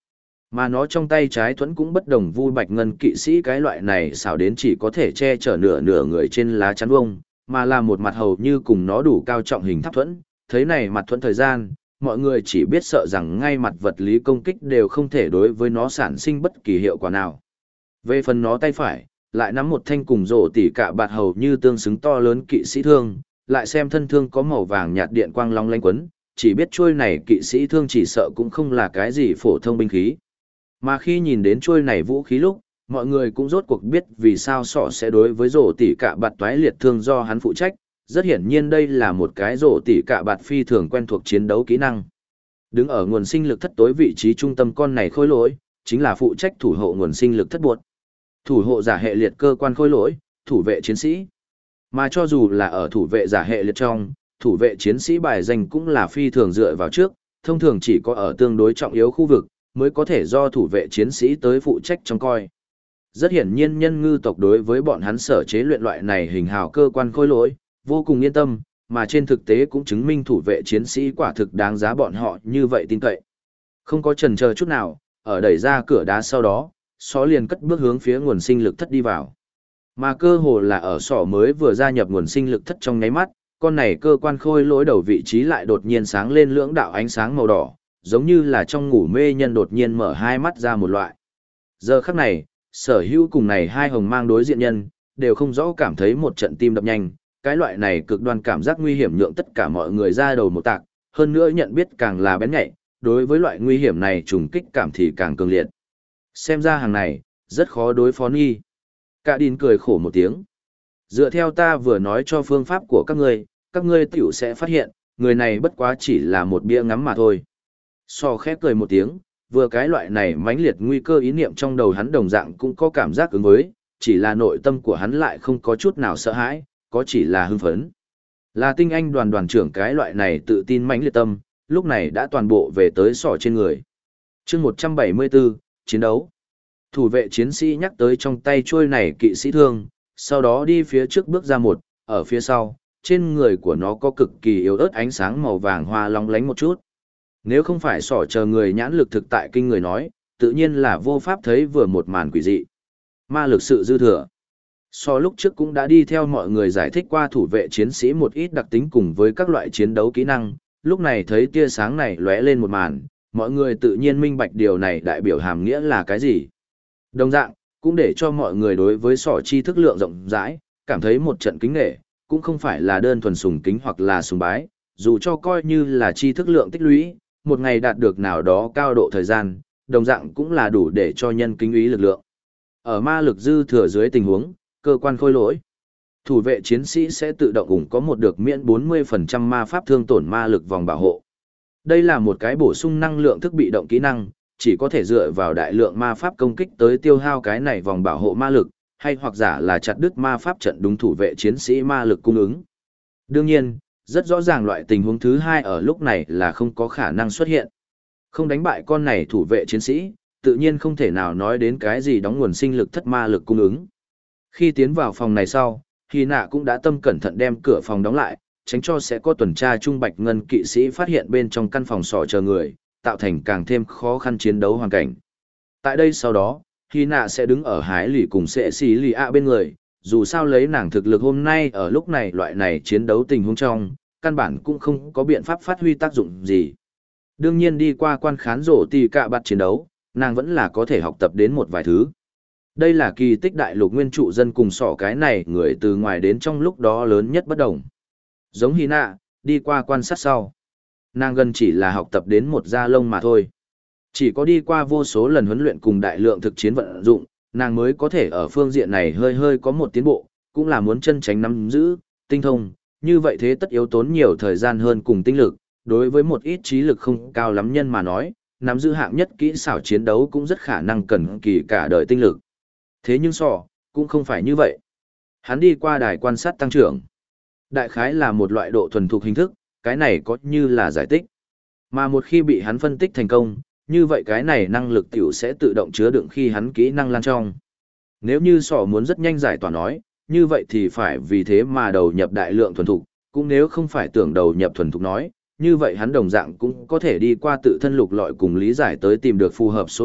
Mà nó trong tay trái thuẫn cũng bất đồng vu bạch ngân kỵ sĩ cái loại này xảo đến chỉ có thể che chở nửa nửa người trên lá chắn vông, mà là một mặt hầu như cùng nó đủ cao trọng hình tháp thuẫn. Thấy này mặt thuẫn thời gian, mọi người chỉ biết sợ rằng ngay mặt vật lý công kích đều không thể đối với nó sản sinh bất kỳ hiệu quả nào. Về phần nó tay phải, lại nắm một thanh cùng rổ tỉ cả bạt hầu như tương xứng to lớn kỵ sĩ thương, lại xem thân thương có màu vàng nhạt điện quang long lanh quấn, chỉ biết chuôi này kỵ sĩ thương chỉ sợ cũng không là cái gì phổ thông binh khí. Mà khi nhìn đến chuôi này vũ khí lúc, mọi người cũng rốt cuộc biết vì sao sọ sẽ đối với rổ tỉ cả bạt toái liệt thương do hắn phụ trách, rất hiển nhiên đây là một cái rổ tỉ cả bạt phi thường quen thuộc chiến đấu kỹ năng. Đứng ở nguồn sinh lực thất tối vị trí trung tâm con này khôi lỗi, chính là phụ trách thủ hộ nguồn sinh lực thất buộc. Thủ hộ giả hệ liệt cơ quan khôi lỗi, thủ vệ chiến sĩ. Mà cho dù là ở thủ vệ giả hệ liệt trong, thủ vệ chiến sĩ bài danh cũng là phi thường dựa vào trước, thông thường chỉ có ở tương đối trọng yếu khu vực, mới có thể do thủ vệ chiến sĩ tới phụ trách trông coi. Rất hiển nhiên nhân ngư tộc đối với bọn hắn sở chế luyện loại này hình hào cơ quan khôi lỗi, vô cùng yên tâm, mà trên thực tế cũng chứng minh thủ vệ chiến sĩ quả thực đáng giá bọn họ như vậy tin cậy. Không có chần chờ chút nào, ở đẩy ra cửa đá sau đó, sọ liền cất bước hướng phía nguồn sinh lực thất đi vào. Mà cơ hồ là ở sọ mới vừa gia nhập nguồn sinh lực thất trong nháy mắt, con này cơ quan khôi lỗi đầu vị trí lại đột nhiên sáng lên lưỡng đạo ánh sáng màu đỏ, giống như là trong ngủ mê nhân đột nhiên mở hai mắt ra một loại. Giờ khắc này, sở hữu cùng này hai hồng mang đối diện nhân, đều không rõ cảm thấy một trận tim đập nhanh, cái loại này cực đoan cảm giác nguy hiểm nhượng tất cả mọi người ra đầu một tạc, hơn nữa nhận biết càng là bén nhạy, đối với loại nguy hiểm này trùng kích cảm thì càng cường liệt. Xem ra hàng này, rất khó đối phó nghi. Cả đìn cười khổ một tiếng. Dựa theo ta vừa nói cho phương pháp của các ngươi tiểu sẽ phát hiện, người này bất quá chỉ là một bia ngắm mà thôi. So khép cười một tiếng, vừa cái loại này mãnh liệt nguy cơ ý niệm trong đầu hắn đồng dạng cũng có cảm giác ứng với, chỉ là nội tâm của hắn lại không có chút nào sợ hãi, có chỉ là hưng phấn. Là tinh anh đoàn trưởng cái loại này tự tin mãnh liệt tâm, lúc này đã toàn bộ về tới sọ trên người. Chương 174, chiến đấu. Thủ vệ chiến sĩ nhắc tới trong tay trôi này kỵ sĩ thương, sau đó đi phía trước bước ra một, ở phía sau, trên người của nó có cực kỳ yếu ớt ánh sáng màu vàng hoa long lánh một chút. Nếu không phải sỏ chờ người nhãn lực thực tại kinh người nói, tự nhiên là vô pháp thấy vừa một màn quỷ dị. Ma lực sự dư thừa. So lúc trước cũng đã đi theo mọi người giải thích qua thủ vệ chiến sĩ một ít đặc tính cùng với các loại chiến đấu kỹ năng, lúc này thấy tia sáng này lóe lên một màn, mọi người tự nhiên minh bạch điều này đại biểu hàm nghĩa là cái gì. Đồng dạng, cũng để cho mọi người đối với sỏ tri thức lượng rộng rãi, cảm thấy một trận kính nghệ, cũng không phải là đơn thuần sùng kính hoặc là sùng bái, dù cho coi như là tri thức lượng tích lũy, một ngày đạt được nào đó cao độ thời gian, đồng dạng cũng là đủ để cho nhân kính ý lực lượng. Ở ma lực dư thừa dưới tình huống, cơ quan khôi lỗi, thủ vệ chiến sĩ sẽ tự động ủng có một được miễn 40% ma pháp thương tổn ma lực vòng bảo hộ. Đây là một cái bổ sung năng lượng thức bị động kỹ năng, chỉ có thể dựa vào đại lượng ma pháp công kích tới tiêu hao cái này vòng bảo hộ ma lực, hay hoặc giả là chặt đứt ma pháp trận đúng thủ vệ chiến sĩ ma lực cung ứng. Đương nhiên, rất rõ ràng loại tình huống thứ hai ở lúc này là không có khả năng xuất hiện. Không đánh bại con này thủ vệ chiến sĩ, tự nhiên không thể nào nói đến cái gì đóng nguồn sinh lực thất ma lực cung ứng. Khi tiến vào phòng này sau, Hy Nạ cũng đã tâm cẩn thận đem cửa phòng đóng lại, tránh cho sẽ có tuần tra trung bạch ngân kỵ sĩ phát hiện bên trong căn phòng sọ chờ người, tạo thành càng thêm khó khăn chiến đấu hoàn cảnh. Tại đây sau đó, Hy Nạ sẽ đứng ở hái lì cùng sẽ xì lì ạ bên người, dù sao lấy nàng thực lực hôm nay ở lúc này loại này chiến đấu tình huống trong, căn bản cũng không có biện pháp phát huy tác dụng gì. Đương nhiên đi qua quan khán rổ tì cạ bạt chiến đấu, nàng vẫn là có thể học tập đến một vài thứ. Đây là kỳ tích đại lục nguyên trụ dân cùng sỏ cái này người từ ngoài đến trong lúc đó lớn nhất bất đồng. Giống Hy Nạ, đi qua quan sát sau. Nàng gần chỉ là học tập đến một da lông mà thôi. Chỉ có đi qua vô số lần huấn luyện cùng đại lượng thực chiến vận dụng, nàng mới có thể ở phương diện này hơi hơi có một tiến bộ, cũng là muốn chân tránh nắm giữ, tinh thông, như vậy thế tất yếu tốn nhiều thời gian hơn cùng tinh lực, đối với một ít trí lực không cao lắm nhân mà nói, nắm giữ hạng nhất kỹ xảo chiến đấu cũng rất khả năng cần kỳ cả đời tinh lực. Thế nhưng sọ, cũng không phải như vậy. Hắn đi qua đài quan sát tăng trưởng. Đại khái là một loại độ thuần thục hình thức, cái này có như là giải tích. Mà một khi bị hắn phân tích thành công, như vậy cái này năng lực tiểu sẽ tự động chứa đựng khi hắn kỹ năng lan trong. Nếu như sọ muốn rất nhanh giải tỏa nói, như vậy thì phải vì thế mà đầu nhập đại lượng thuần thục, cũng nếu không phải tưởng đầu nhập thuần thục nói, như vậy hắn đồng dạng cũng có thể đi qua tự thân lục lọi cùng lý giải tới tìm được phù hợp số liệu,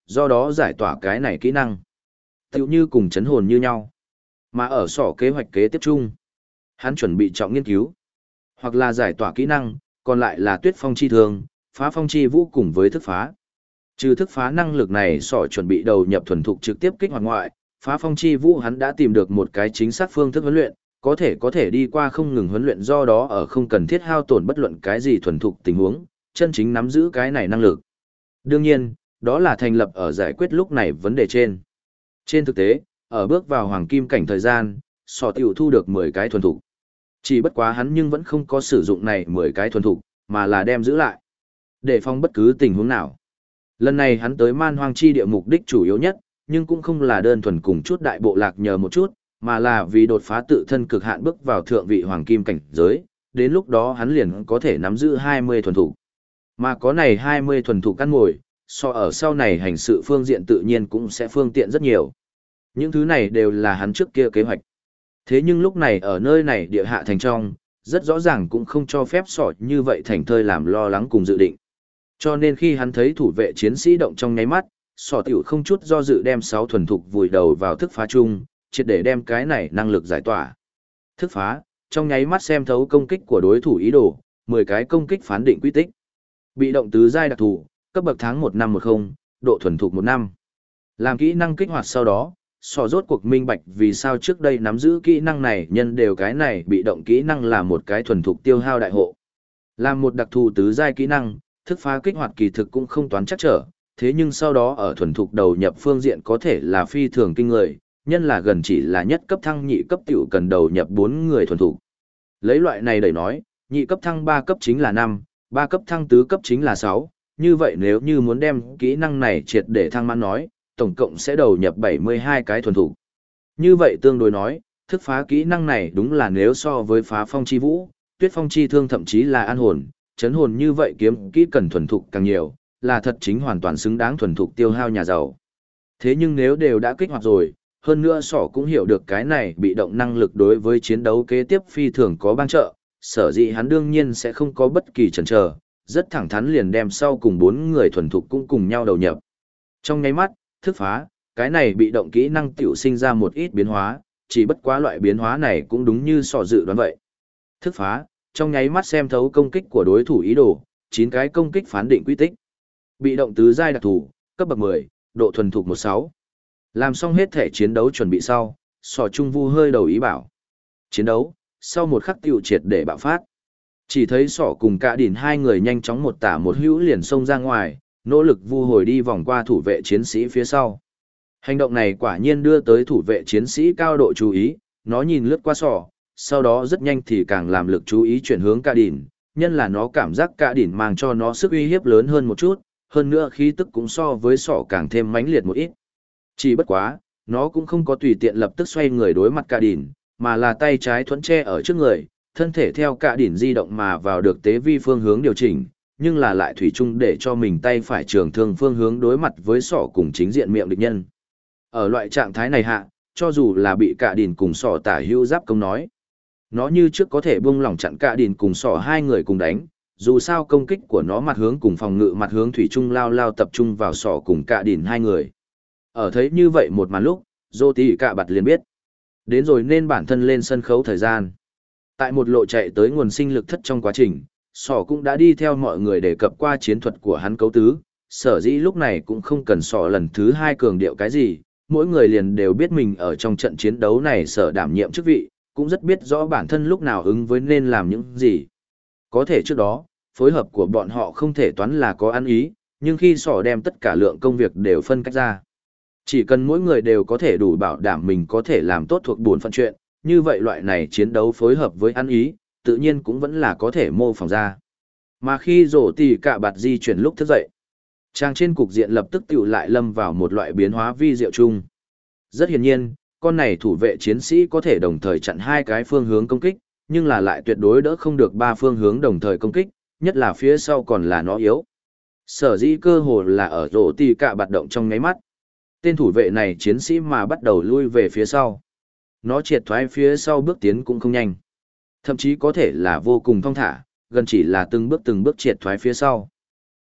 do đó giải tỏa cái này kỹ năng. Tựu như cùng chấn hồn như nhau. Mà ở sỏ kế hoạch kế tiếp chung, hắn chuẩn bị trọng nghiên cứu, hoặc là giải tỏa kỹ năng, còn lại là tuyết phong chi thương, phá phong chi vũ cùng với thức phá. Trừ thức phá năng lực này sỏ chuẩn bị đầu nhập thuần thục trực tiếp kích hoạt ngoại, phá phong chi vũ hắn đã tìm được một cái chính xác phương thức huấn luyện, có thể đi qua không ngừng huấn luyện, do đó ở không cần thiết hao tổn bất luận cái gì thuần thục tình huống, chân chính nắm giữ cái này năng lực. Đương nhiên, đó là thành lập ở giải quyết lúc này vấn đề trên. Trên thực tế, ở bước vào hoàng kim cảnh thời gian, sỏ tiểu thu được 10 cái thuần thục. Chỉ bất quá hắn nhưng vẫn không có sử dụng này 10 cái thuần thục, mà là đem giữ lại, để phòng bất cứ tình huống nào. Lần này hắn tới man hoang chi địa mục đích chủ yếu nhất, nhưng cũng không là đơn thuần cùng chút đại bộ lạc nhờ một chút, mà là vì đột phá tự thân cực hạn bước vào thượng vị hoàng kim cảnh giới, đến lúc đó hắn liền có thể nắm giữ 20 thuần thục. Mà có này 20 thuần thục căn ngồi, so ở sau này hành sự phương diện tự nhiên cũng sẽ phương tiện rất nhiều. Những thứ này đều là hắn trước kia kế hoạch. Thế nhưng lúc này ở nơi này địa hạ thành trong, rất rõ ràng cũng không cho phép sọ như vậy thành thơi làm lo lắng cùng dự định. Cho nên khi hắn thấy thủ vệ chiến sĩ động trong nháy mắt, sọ tiểu không chút do dự đem 6 thuần thục vùi đầu vào thức phá chung, triệt để đem cái này năng lực giải tỏa. Thức phá, trong nháy mắt xem thấu công kích của đối thủ ý đồ, 10 cái công kích phán định quy tích. Bị động tứ giai đặc thù, cấp bậc tháng 1510, độ thuần thục 1 năm. Làm kỹ năng kích hoạt sau đó, sọ rốt cuộc minh bạch vì sao trước đây nắm giữ kỹ năng này nhân đều cái này bị động kỹ năng là một cái thuần thục tiêu hao đại hộ. Làm một đặc thù tứ giai kỹ năng, thức phá kích hoạt kỳ thực cũng không toán chắc trở, thế nhưng sau đó ở thuần thục đầu nhập phương diện có thể là phi thường kinh người, nhân là gần chỉ là nhất cấp thăng nhị cấp tiểu cần đầu nhập 4 người thuần thục. Lấy loại này đẩy nói, nhị cấp thăng 3 cấp chính là 5, 3 cấp thăng tứ cấp chính là 6, như vậy nếu như muốn đem kỹ năng này triệt để thăng mãn nói, tổng cộng sẽ đầu nhập 72 cái thuần thục. Như vậy tương đối nói, thức phá kỹ năng này đúng là nếu so với phá phong chi vũ, tuyết phong chi thương thậm chí là an hồn, chấn hồn như vậy kiếm kỹ cần thuần thục càng nhiều, là thật chính hoàn toàn xứng đáng thuần thục tiêu hao nhà giàu. Thế nhưng nếu đều đã kích hoạt rồi, hơn nữa sỏ cũng hiểu được cái này bị động năng lực đối với chiến đấu kế tiếp phi thường có bang trợ, sở dĩ hắn đương nhiên sẽ không có bất kỳ chần chờ, rất thẳng thắn liền đem sau cùng 4 người thuần thục cũng cùng nhau đầu nhập. Trong nháy mắt, thức phá, cái này bị động kỹ năng tiểu sinh ra một ít biến hóa, chỉ bất quá loại biến hóa này cũng đúng như sỏ dự đoán vậy. Thức phá, trong nháy mắt xem thấu công kích của đối thủ ý đồ, 9 cái công kích phán định quy tích. Bị động tứ giai đặc thù, cấp bậc 10, độ thuần thục 16. Làm xong hết thể chiến đấu chuẩn bị sau, sỏ trung vu hơi đầu ý bảo. Chiến đấu, sau một khắc tiểu triệt để bạo phát. Chỉ thấy sỏ cùng cả đỉn hai người nhanh chóng một tả một hữu liền xông ra ngoài, nỗ lực vu hồi đi vòng qua thủ vệ chiến sĩ phía sau. Hành động này quả nhiên đưa tới thủ vệ chiến sĩ cao độ chú ý, nó nhìn lướt qua sỏ, sau đó rất nhanh thì càng làm lực chú ý chuyển hướng cả đỉn, nhân là nó cảm giác cả đỉn mang cho nó sức uy hiếp lớn hơn một chút, hơn nữa khí tức cũng so với sỏ càng thêm mãnh liệt một ít. Chỉ bất quá, nó cũng không có tùy tiện lập tức xoay người đối mặt cả đỉn, mà là tay trái thuẫn che ở trước người, thân thể theo cả đỉn di động mà vào được tế vi phương hướng điều chỉnh, nhưng là lại thủy chung để cho mình tay phải trường thương phương hướng đối mặt với sỏ cùng chính diện miệng địch nhân. Ở loại trạng thái này hạ, cho dù là bị cả đỉn cùng sỏ tả hữu giáp công nói, nó như trước có thể buông lỏng chặn cả đỉn cùng sỏ hai người cùng đánh, dù sao công kích của nó mặt hướng cùng phòng ngự mặt hướng thủy chung lao tập trung vào sỏ cùng cả đỉn hai người. Ở thấy như vậy một màn lúc, Dô Tì Cạ Bạt liền biết. Đến rồi nên bản thân lên sân khấu thời gian. Tại một lộ chạy tới nguồn sinh lực thất trong quá trình, sỏ cũng đã đi theo mọi người đề cập qua chiến thuật của hắn cấu tứ, sở dĩ lúc này cũng không cần sỏ lần thứ 2 cường điệu cái gì, mỗi người liền đều biết mình ở trong trận chiến đấu này sở đảm nhiệm chức vị, cũng rất biết rõ bản thân lúc nào ứng với nên làm những gì. Có thể trước đó, phối hợp của bọn họ không thể toán là có ăn ý, nhưng khi sỏ đem tất cả lượng công việc đều phân cách ra. Chỉ cần mỗi người đều có thể đủ bảo đảm mình có thể làm tốt thuộc buồn phận chuyện, như vậy loại này chiến đấu phối hợp với ăn ý, tự nhiên cũng vẫn là có thể mô phỏng ra. Mà khi Dô Tì Cạ Bạt di chuyển lúc thức dậy, trang trên cục diện lập tức tiểu lại lâm vào một loại biến hóa vi diệu chung. Rất hiển nhiên, con này thủ vệ chiến sĩ có thể đồng thời chặn 2 cái phương hướng công kích, nhưng là lại tuyệt đối đỡ không được 3 phương hướng đồng thời công kích, nhất là phía sau còn là nó yếu. Sở dĩ cơ hồ là ở Dô Tì Cạ Bạt động trong ngáy mắt. Tên thủ vệ này chiến sĩ mà bắt đầu lui về phía sau. Nó triệt thoái phía sau bước tiến cũng không nhanh. Thậm chí có thể là vô cùng thong thả, gần chỉ là từng bước triệt thoái phía sau.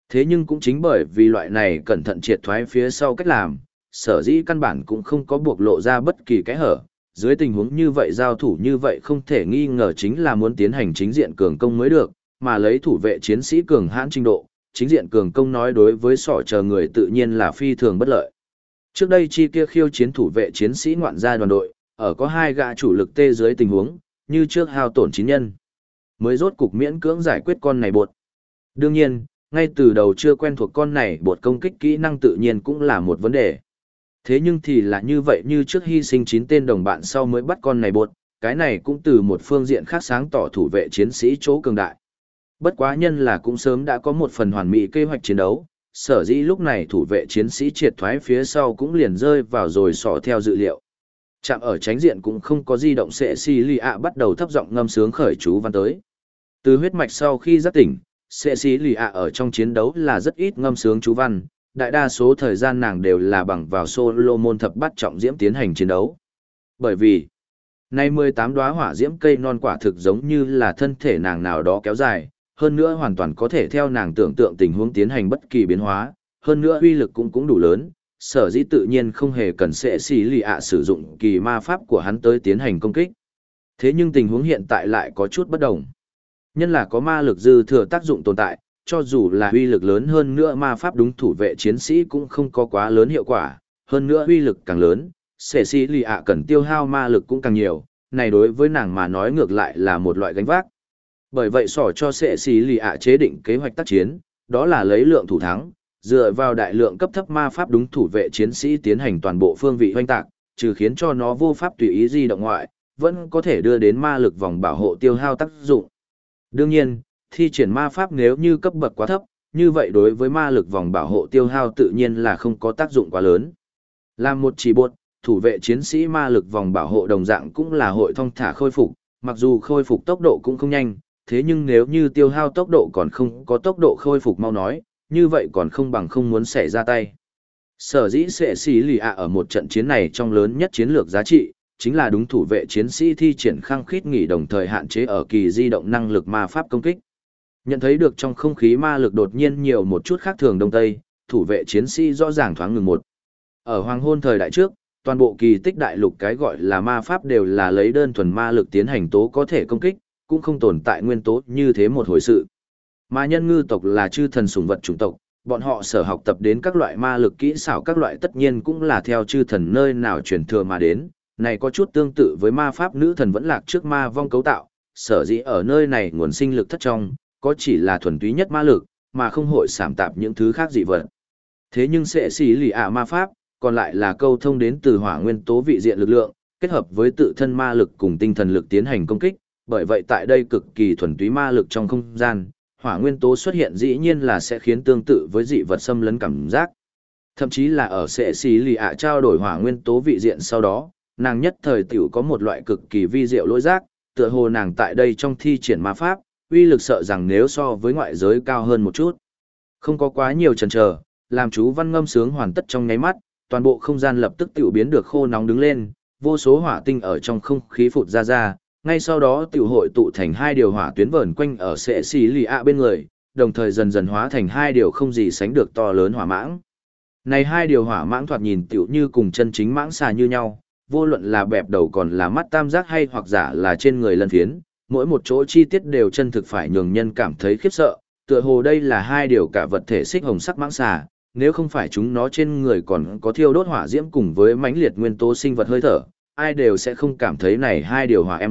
Thế nhưng cũng chính bởi vì loại này cẩn thận triệt thoái phía sau cách làm, sở dĩ căn bản cũng không có buộc lộ ra bất kỳ cái hở. Dưới tình huống như vậy giao thủ như vậy không thể nghi ngờ chính là muốn tiến hành chính diện cường công mới được, mà lấy thủ vệ chiến sĩ cường hãn trình độ, chính diện cường công nói đối với sỏ chờ người tự nhiên là phi thường bất lợi. Trước đây chi kia khiêu chiến thủ vệ chiến sĩ ngoạn gia đoàn đội, ở có 2 gã chủ lực tê dưới tình huống, như trước hao tổn 9 nhân. Mới rốt cục miễn cưỡng giải quyết con này bột. Đương nhiên, ngay từ đầu chưa quen thuộc con này bột công kích kỹ năng tự nhiên cũng là một vấn đề. Thế nhưng thì là như vậy như trước hy sinh 9 tên đồng bạn sau mới bắt con này bột, cái này cũng từ một phương diện khác sáng tỏ thủ vệ chiến sĩ chỗ cường đại. Bất quá nhân là cũng sớm đã có một phần hoàn mỹ kế hoạch chiến đấu, sở dĩ lúc này thủ vệ chiến sĩ triệt thoái phía sau cũng liền rơi vào rồi sỏ theo dự liệu. Chạm ở tránh diện cũng không có di động sẽ xì lì ạ bắt đầu thấp giọng ngâm sướng khởi chú văn tới. Từ huyết mạch sau khi giác tỉnh, sẽ xì lì ạ ở trong chiến đấu là rất ít ngâm sướng chú văn, đại đa số thời gian nàng đều là bằng vào solo môn thập bát trọng diễm tiến hành chiến đấu. Bởi vì, nay 18 đóa hỏa diễm cây non quả thực giống như là thân thể nàng nào đó kéo dài, hơn nữa hoàn toàn có thể theo nàng tưởng tượng tình huống tiến hành bất kỳ biến hóa, hơn nữa uy lực cũng đủ lớn, sở dĩ tự nhiên không hề cần sẽ xì lì ạ sử dụng kỳ ma pháp của hắn tới tiến hành công kích. Thế nhưng tình huống hiện tại lại có chút bất đồng. Nhân là có ma lực dư thừa tác dụng tồn tại, cho dù là uy lực lớn hơn nữa ma pháp đúng thủ vệ chiến sĩ cũng không có quá lớn hiệu quả, hơn nữa uy lực càng lớn, sẽ xì lì ạ cần tiêu hao ma lực cũng càng nhiều, này đối với nàng mà nói ngược lại là một loại gánh vác. Bởi vậy sỏ cho sẽ xì lì ạ chế định kế hoạch tác chiến, đó là lấy lượng thủ thắng, dựa vào đại lượng cấp thấp ma pháp đúng thủ vệ chiến sĩ tiến hành toàn bộ phương vị hoanh tạc, trừ khiến cho nó vô pháp tùy ý di động ngoại, vẫn có thể đưa đến ma lực vòng bảo hộ tiêu hao tác dụng. Đương nhiên, thi triển ma pháp nếu như cấp bậc quá thấp, như vậy đối với ma lực vòng bảo hộ tiêu hao tự nhiên là không có tác dụng quá lớn. Làm một chỉ bột, thủ vệ chiến sĩ ma lực vòng bảo hộ đồng dạng cũng là hội thông thả khôi phục, mặc dù khôi phục tốc độ cũng không nhanh, thế nhưng nếu như tiêu hao tốc độ còn không có tốc độ khôi phục mau nói, như vậy còn không bằng không muốn xảy ra tay. Sở dĩ sẽ xì lì ạ ở một trận chiến này trong lớn nhất chiến lược giá trị, chính là đúng thủ vệ chiến sĩ thi triển khăng khít nghỉ đồng thời hạn chế ở kỳ di động năng lực ma pháp công kích. Nhận thấy được trong không khí ma lực đột nhiên nhiều một chút khác thường đông tây, thủ vệ chiến sĩ rõ ràng thoáng ngừng một. Ở hoàng hôn thời đại trước, toàn bộ kỳ tích đại lục cái gọi là ma pháp đều là lấy đơn thuần ma lực tiến hành tố có thể công kích, cũng không tồn tại nguyên tố như thế một hồi sự. Ma nhân ngư tộc là chư thần sủng vật chủng tộc, bọn họ sở học tập đến các loại ma lực kỹ xảo các loại tất nhiên cũng là theo chư thần nơi nào truyền thừa mà đến, này có chút tương tự với ma pháp nữ thần vẫn lạc trước ma vong cấu tạo, sở dĩ ở nơi này nguồn sinh lực thất trong, có chỉ là thuần túy nhất ma lực, mà không hội sảm tạp những thứ khác dị vật. Thế nhưng sẽ xì lì ạ ma pháp, còn lại là câu thông đến từ hỏa nguyên tố vị diện lực lượng, kết hợp với tự thân ma lực cùng tinh thần lực tiến hành công kích, bởi vậy tại đây cực kỳ thuần túy ma lực trong không gian, hỏa nguyên tố xuất hiện dĩ nhiên là sẽ khiến tương tự với dị vật xâm lấn cảm giác. Thậm chí là ở sẽ xì lì ạ trao đổi hỏa nguyên tố vị diện sau đó, nàng nhất thời tiểu có một loại cực kỳ vi diệu lỗi giác, tựa hồ nàng tại đây trong thi triển ma pháp, uy lực sợ rằng nếu so với ngoại giới cao hơn một chút. Không có quá nhiều chần chờ, làm chú văn ngâm sướng hoàn tất trong nháy mắt, toàn bộ không gian lập tức tiểu biến được khô nóng đứng lên, vô số hỏa tinh ở trong không khí phụt ra, ngay sau đó tiểu hội tụ thành 2 điều hỏa tuyến vờn quanh ở sẽ xì lì ạ bên người, đồng thời dần dần hóa thành 2 điều không gì sánh được to lớn hỏa mãng. Này 2 điều hỏa mãng thoạt nhìn tiểu như cùng chân chính mãng xà như nhau, vô luận là bẹp đầu còn là mắt tam giác hay hoặc giả là trên người lân phiến, mỗi một chỗ chi tiết đều chân thực phải nhường nhân cảm thấy khiếp sợ, tựa hồ đây là 2 điều cả vật thể xích hồng sắc mãng xà, nếu không phải chúng nó trên người còn có thiêu đốt hỏa diễm cùng với mãnh liệt nguyên tố sinh vật hơi thở, ai đều sẽ không cảm thấy này 2 điều hỏa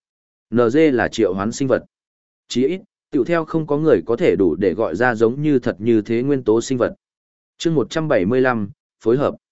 NG là triệu hoán sinh vật. Chỉ ít, tiểu theo không có người có thể đủ để gọi ra giống như thật như thế nguyên tố sinh vật. Chương 175, phối hợp.